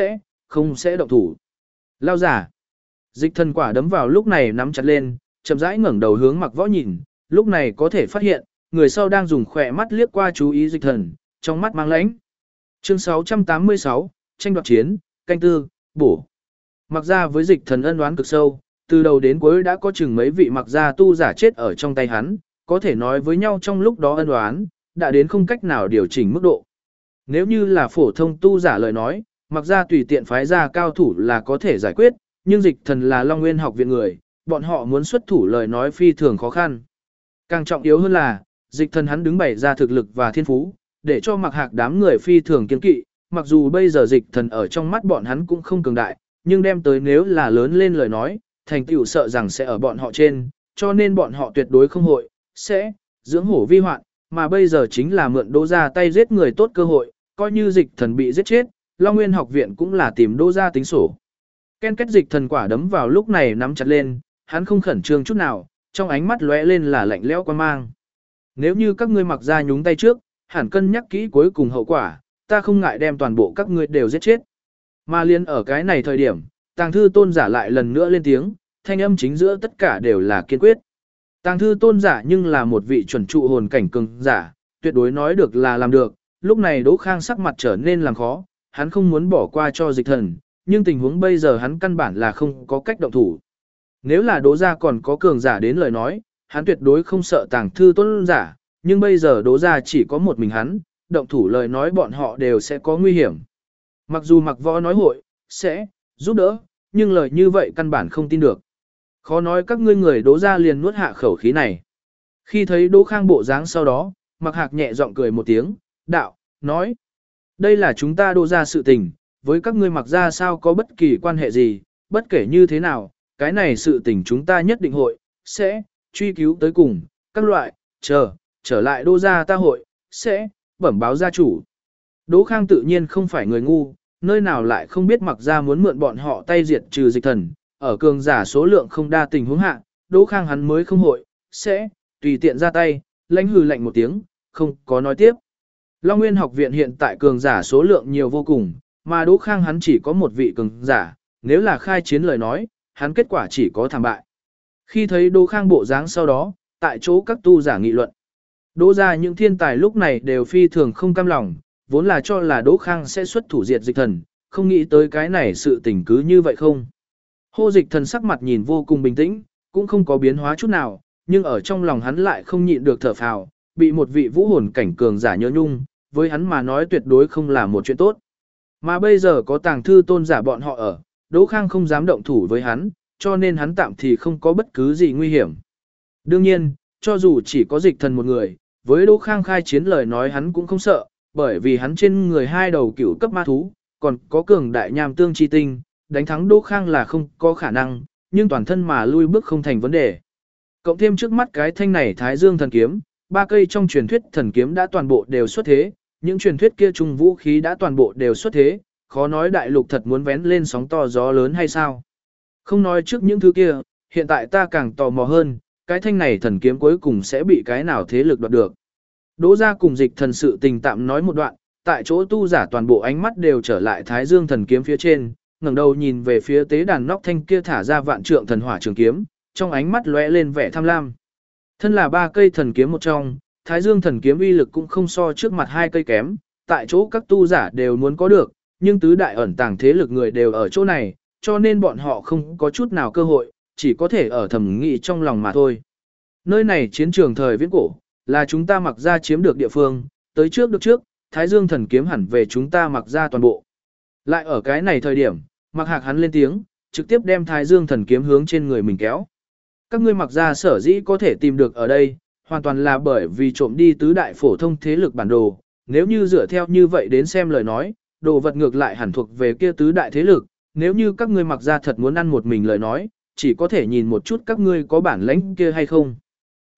sẽ động thủ. Lao giả. Dịch Thần quả đấm vào lúc này nắm chặt lên, chậm rãi ngẩng đầu hướng Mạc Võ nhìn, lúc này có thể phát hiện, người sau đang dùng khỏe mắt liếc qua chú ý Dịch Thần, trong mắt mang lãnh. Chương 686, tranh đoạt chiến, canh tư, bổ. Mặc ra với Dịch Thần ân oán cực sâu, từ đầu đến cuối đã có chừng mấy vị Mặc gia tu giả chết ở trong tay hắn, có thể nói với nhau trong lúc đó ân oán, đã đến không cách nào điều chỉnh mức độ. Nếu như là phổ thông tu giả lời nói, Mặc ra tùy tiện phái ra cao thủ là có thể giải quyết, nhưng Dịch Thần là Long Nguyên học viện người, bọn họ muốn xuất thủ lời nói phi thường khó khăn. Càng trọng yếu hơn là, Dịch Thần hắn đứng bày ra thực lực và thiên phú, để cho Mạc Hạc đám người phi thường kiên kỵ, mặc dù bây giờ Dịch Thần ở trong mắt bọn hắn cũng không cường đại, nhưng đem tới nếu là lớn lên lời nói, thành tựu sợ rằng sẽ ở bọn họ trên, cho nên bọn họ tuyệt đối không hội, sẽ dưỡng hổ vi hoạn, mà bây giờ chính là mượn Đỗ gia tay giết người tốt cơ hội, coi như Dịch Thần bị giết chết, Long Nguyên học viện cũng là tìm Đỗ gia tính sổ. Ken kết Dịch Thần quả đấm vào lúc này nắm chặt lên, hắn không khẩn trương chút nào, trong ánh mắt lóe lên là lạnh lẽo quan mang. Nếu như các ngươi Mặc ra nhúng tay trước, hẳn cân nhắc kỹ cuối cùng hậu quả, ta không ngại đem toàn bộ các ngươi đều giết chết. Mà liên ở cái này thời điểm, Tàng Thư Tôn giả lại lần nữa lên tiếng, thanh âm chính giữa tất cả đều là kiên quyết. Tàng Thư Tôn giả nhưng là một vị chuẩn trụ hồn cảnh cường giả, tuyệt đối nói được là làm được, lúc này Đỗ Khang sắc mặt trở nên làm khó, hắn không muốn bỏ qua cho Dịch Thần, nhưng tình huống bây giờ hắn căn bản là không có cách động thủ. Nếu là Đỗ gia còn có cường giả đến lời nói, hắn tuyệt đối không sợ Tàng Thư Tôn giả, nhưng bây giờ Đỗ gia chỉ có một mình hắn, động thủ lời nói bọn họ đều sẽ có nguy hiểm. Mặc dù Mạc Võ nói hội, sẽ giúp đỡ, nhưng lời như vậy căn bản không tin được. Khó nói các ngươi người Đỗ gia liền nuốt hạ khẩu khí này. Khi thấy Đỗ Khang bộ dáng sau đó, Mạc Hạc nhẹ giọng cười một tiếng, đạo, nói. Đây là chúng ta Đỗ gia sự tình, với các ngươi Mạc gia sao có bất kỳ quan hệ gì, bất kể như thế nào, cái này sự tình chúng ta nhất định hội, sẽ truy cứu tới cùng, các loại, trở lại Đỗ gia ta hội, sẽ bẩm báo gia chủ. Đỗ Khang tự nhiên không phải người ngu, nơi nào lại không biết Mạc gia muốn mượn bọn họ tay diệt trừ Dịch Thần, ở cường giả số lượng không đa tình huống hạ, Đỗ Khang hắn mới không hội, sẽ tùy tiện ra tay, lãnh hừ lạnh một tiếng, không có nói tiếp. Long Nguyên học viện hiện tại cường giả số lượng nhiều vô cùng, mà Đỗ Khang hắn chỉ có một vị cường giả, nếu là khai chiến lời nói, hắn kết quả chỉ có thảm bại. Khi thấy Đỗ Khang bộ dáng sau đó, tại chỗ các tu giả nghị luận. Đỗ gia những thiên tài lúc này đều phi thường không cam lòng, vốn là cho là Đỗ Khang sẽ xuất thủ diệt Dịch Thần, không nghĩ tới cái này sự tình cứ như vậy không. Hô Dịch Thần sắc mặt nhìn vô cùng bình tĩnh, cũng không có biến hóa chút nào, nhưng ở trong lòng hắn lại không nhịn được thở phào, bị một vị vũ hồn cảnh cường giả nhớ nhung, với hắn mà nói tuyệt đối không là một chuyện tốt. Mà bây giờ có Tàng Thư Tôn giả bọn họ ở, Đỗ Khang không dám động thủ với hắn, cho nên hắn tạm thì không có bất cứ gì nguy hiểm. Đương nhiên, cho dù chỉ có Dịch Thần một người, với Đỗ Khang khai chiến lời nói hắn cũng không sợ, bởi vì hắn trên người hai đầu cửu cấp ma thú, còn có cường đại nham tương chi tinh, đánh thắng Đỗ Khang là không có khả năng, nhưng toàn thân mà lui bước không thành vấn đề. Cộng thêm trước mắt cái thanh này Thái Dương thần kiếm, ba cây trong truyền thuyết thần kiếm đã toàn bộ đều xuất thế, những truyền thuyết kia trùng vũ khí đã toàn bộ đều xuất thế, khó nói đại lục thật muốn vén lên sóng to gió lớn hay sao. Không nói trước những thứ kia, hiện tại ta càng tò mò hơn, cái thanh này thần kiếm cuối cùng sẽ bị cái nào thế lực đoạt được. Đỗ gia cùng Dịch Thần sự tình tạm nói một đoạn, tại chỗ tu giả toàn bộ ánh mắt đều trở lại Thái Dương thần kiếm phía trên, ngẩng đầu nhìn về phía tế đàn nóc thanh kia thả ra vạn trượng thần hỏa trường kiếm, trong ánh mắt lóe lên vẻ tham lam. Thân là ba cây thần kiếm một trong, Thái Dương thần kiếm uy lực cũng không so trước mặt hai cây kém, tại chỗ các tu giả đều muốn có được, nhưng tứ đại ẩn tàng thế lực người đều ở chỗ này, cho nên bọn họ không có chút nào cơ hội, chỉ có thể ở thầm nghĩ trong lòng mà thôi. Nơi này chiến trường thời viễn cổ, là chúng ta Mặc ra chiếm được địa phương, tới trước được trước, Thái Dương thần kiếm hẳn về chúng ta Mặc ra toàn bộ. Lại ở cái này thời điểm, Mạc Hạc hắn lên tiếng, trực tiếp đem Thái Dương thần kiếm hướng trên người mình kéo. Các ngươi Mặc ra sở dĩ có thể tìm được ở đây, hoàn toàn là bởi vì trộm đi tứ đại phổ thông thế lực bản đồ, nếu như dựa theo như vậy đến xem lời nói, đồ vật ngược lại hẳn thuộc về kia tứ đại thế lực, nếu như các ngươi Mặc ra thật muốn ăn một mình lời nói, chỉ có thể nhìn một chút các ngươi có bản lãnh kia hay không.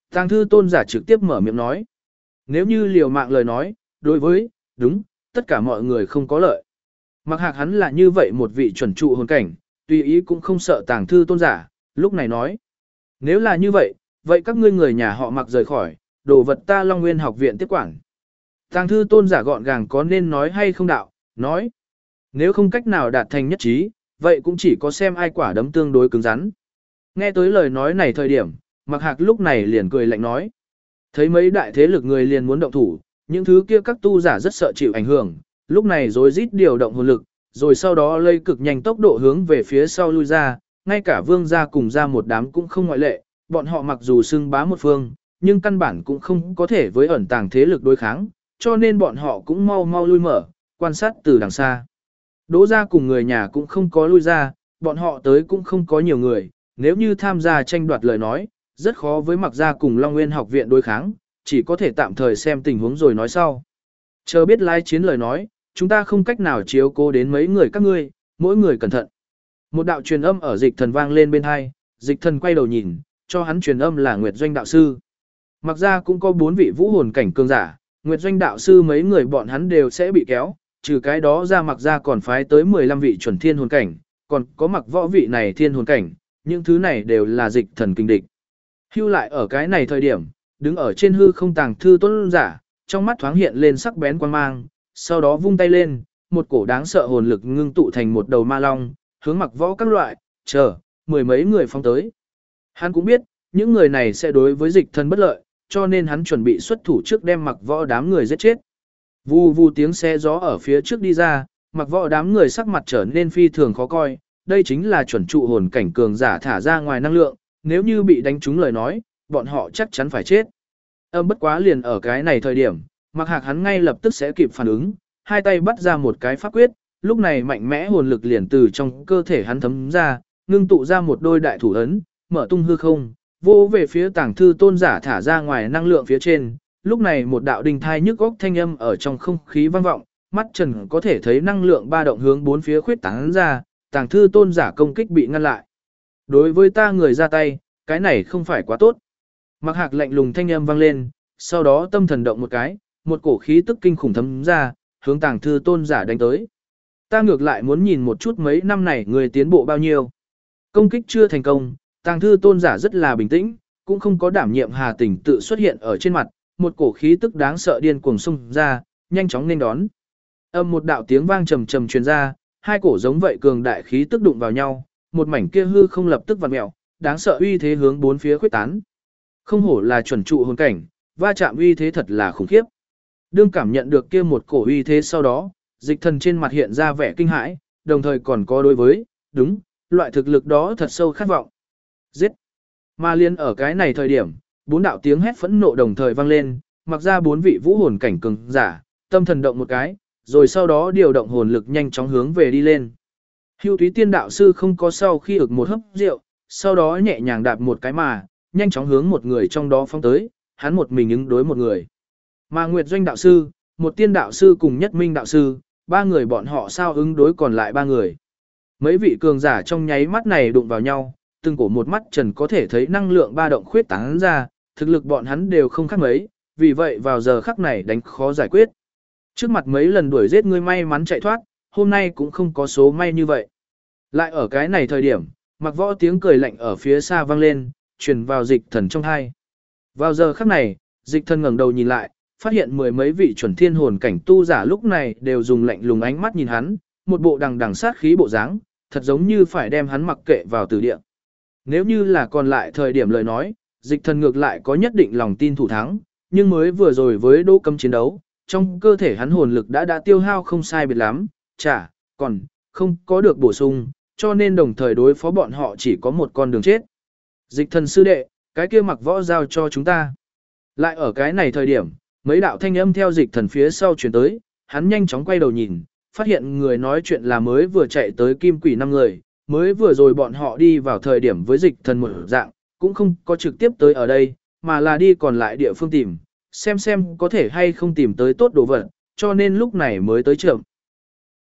Tàng thư tôn giả trực tiếp mở miệng nói. Nếu như liều mạng lời nói, đối với, đúng, tất cả mọi người không có lợi. Mặc hạc hắn là như vậy một vị chuẩn trụ hồn cảnh, tùy ý cũng không sợ tàng thư tôn giả, lúc này nói. Nếu là như vậy, vậy các ngươi người nhà họ Mặc rời khỏi, đồ vật ta Long Nguyên học viện tiếp quản. Tàng thư tôn giả gọn gàng có nên nói hay không đạo, nói. Nếu không cách nào đạt thành nhất trí, vậy cũng chỉ có xem ai quả đấm tương đối cứng rắn. Nghe tới lời nói này thời điểm, Mặc hạc lúc này liền cười lạnh nói. Thấy mấy đại thế lực người liền muốn động thủ, những thứ kia các tu giả rất sợ chịu ảnh hưởng, lúc này rồi rít điều động hồn lực, rồi sau đó lây cực nhanh tốc độ hướng về phía sau lui ra, ngay cả vương gia cùng ra một đám cũng không ngoại lệ, bọn họ mặc dù xưng bá một phương, nhưng căn bản cũng không có thể với ẩn tàng thế lực đối kháng, cho nên bọn họ cũng mau mau lui mở, quan sát từ đằng xa. Đỗ gia cùng người nhà cũng không có lui ra, bọn họ tới cũng không có nhiều người, nếu như tham gia tranh đoạt lời nói, rất khó với Mặc gia cùng Long Nguyên học viện đối kháng, chỉ có thể tạm thời xem tình huống rồi nói sau. Chờ biết lái chiến lời nói, chúng ta không cách nào chiếu cố đến mấy người các ngươi, mỗi người cẩn thận. Một đạo truyền âm ở dịch thần vang lên bên hai, dịch thần quay đầu nhìn, cho hắn truyền âm là Nguyệt Doanh đạo sư. Mặc ra cũng có 4 vị vũ hồn cảnh cường giả, Nguyệt Doanh đạo sư mấy người bọn hắn đều sẽ bị kéo, trừ cái đó ra Mặc ra còn phái tới 15 vị chuẩn thiên hồn cảnh, còn có Mặc võ vị này thiên hồn cảnh, những thứ này đều là dịch thần kinh địch. Hưu lại ở cái này thời điểm, đứng ở trên hư không tàng thư tôn giả, trong mắt thoáng hiện lên sắc bén quan mang, sau đó vung tay lên, một cổ đáng sợ hồn lực ngưng tụ thành một đầu ma long, hướng Mặc võ các loại, mười mấy người phóng tới. Hắn cũng biết, những người này sẽ đối với dịch thần bất lợi, cho nên hắn chuẩn bị xuất thủ trước đem Mặc võ đám người giết chết. Vù vù tiếng xe gió ở phía trước đi ra, Mặc võ đám người sắc mặt trở nên phi thường khó coi, đây chính là chuẩn trụ hồn cảnh cường giả thả ra ngoài năng lượng, nếu như bị đánh trúng lời nói, bọn họ chắc chắn phải chết. Bất quá liền ở cái này thời điểm, Mặc hạc hắn ngay lập tức sẽ kịp phản ứng, hai tay bắt ra một cái pháp quyết, lúc này mạnh mẽ hồn lực liền từ trong cơ thể hắn thấm ra, ngưng tụ ra một đôi đại thủ ấn, mở tung hư không, vô về phía tàng thư tôn giả thả ra ngoài năng lượng phía trên, lúc này một đạo đình thai nhức góc thanh âm ở trong không khí vang vọng, mắt trần có thể thấy năng lượng ba động hướng bốn phía khuyết tán ra, tàng thư tôn giả công kích bị ngăn lại. Đối với ta người ra tay, cái này không phải quá tốt. Mặc hạc lạnh lùng thanh âm vang lên, sau đó tâm thần động một cái, một cổ khí tức kinh khủng thấm ra, hướng tàng thư tôn giả đánh tới. Ta ngược lại muốn nhìn một chút mấy năm này người tiến bộ bao nhiêu. Công kích chưa thành công, tàng thư tôn giả rất là bình tĩnh, cũng không có đảm nhiệm hà tình tự xuất hiện ở trên mặt, một cổ khí tức đáng sợ điên cuồng xông ra, nhanh chóng nên đón. Một đạo tiếng vang trầm trầm truyền ra, hai cổ giống vậy cường đại khí tức đụng vào nhau, một mảnh kia hư không lập tức vặn mèo, đáng sợ uy thế hướng bốn phía khuếch tán. Không hổ là chuẩn trụ hồn cảnh, va chạm uy thế thật là khủng khiếp. Đương cảm nhận được kia một cổ uy thế sau đó, dịch thần trên mặt hiện ra vẻ kinh hãi, đồng thời còn có đối với, đúng, loại thực lực đó thật sâu khát vọng. Giết! Mà liên ở cái này thời điểm, 4 đạo tiếng hét phẫn nộ đồng thời vang lên, mặc ra 4 vị vũ hồn cảnh cường giả, tâm thần động một cái, rồi sau đó điều động hồn lực nhanh chóng hướng về đi lên. Hưu Thúy Tiên đạo sư không có sau khi ực một hớp rượu, sau đó nhẹ nhàng đạp một cái mà, nhanh chóng hướng một người trong đó phóng tới, hắn một mình ứng đối một người. Mà Nguyệt Doanh đạo sư, một Tiên đạo sư cùng Nhất Minh đạo sư, 3 người bọn họ sao ứng đối còn lại 3 người. Mấy vị cường giả trong nháy mắt này đụng vào nhau, từng cổ một mắt trần có thể thấy năng lượng ba động khuyết tán ra, thực lực bọn hắn đều không khác mấy, vì vậy vào giờ khắc này đánh khó giải quyết. Trước mặt mấy lần đuổi giết ngươi may mắn chạy thoát, hôm nay cũng không có số may như vậy. Lại ở cái này thời điểm, Mặc Võ tiếng cười lạnh ở phía xa vang lên, truyền vào dịch thần trong tai. Vào giờ khắc này, dịch thần ngẩng đầu nhìn lại, phát hiện mười mấy vị chuẩn thiên hồn cảnh tu giả lúc này đều dùng lạnh lùng ánh mắt nhìn hắn, một bộ đằng đằng sát khí bộ dáng, thật giống như phải đem hắn mặc kệ vào tử địa. Nếu như là còn lại thời điểm lời nói, dịch thần ngược lại có nhất định lòng tin thủ thắng, nhưng mới vừa rồi với Đỗ Cấm chiến đấu, trong cơ thể hắn hồn lực đã tiêu hao không sai biệt lắm, còn không có được bổ sung, cho nên đồng thời đối phó bọn họ chỉ có một con đường chết. Dịch thần sư đệ, cái kia Mặc Võ giao cho chúng ta. Lại ở cái này thời điểm, mấy đạo thanh âm theo dịch thần phía sau truyền tới, hắn nhanh chóng quay đầu nhìn, phát hiện người nói chuyện là mới vừa chạy tới Kim Quỷ 5 người, mới vừa rồi bọn họ đi vào thời điểm với dịch thần một dạng, cũng không có trực tiếp tới ở đây, mà là đi còn lại địa phương tìm, xem có thể hay không tìm tới tốt đồ vật, cho nên lúc này mới tới trưởng.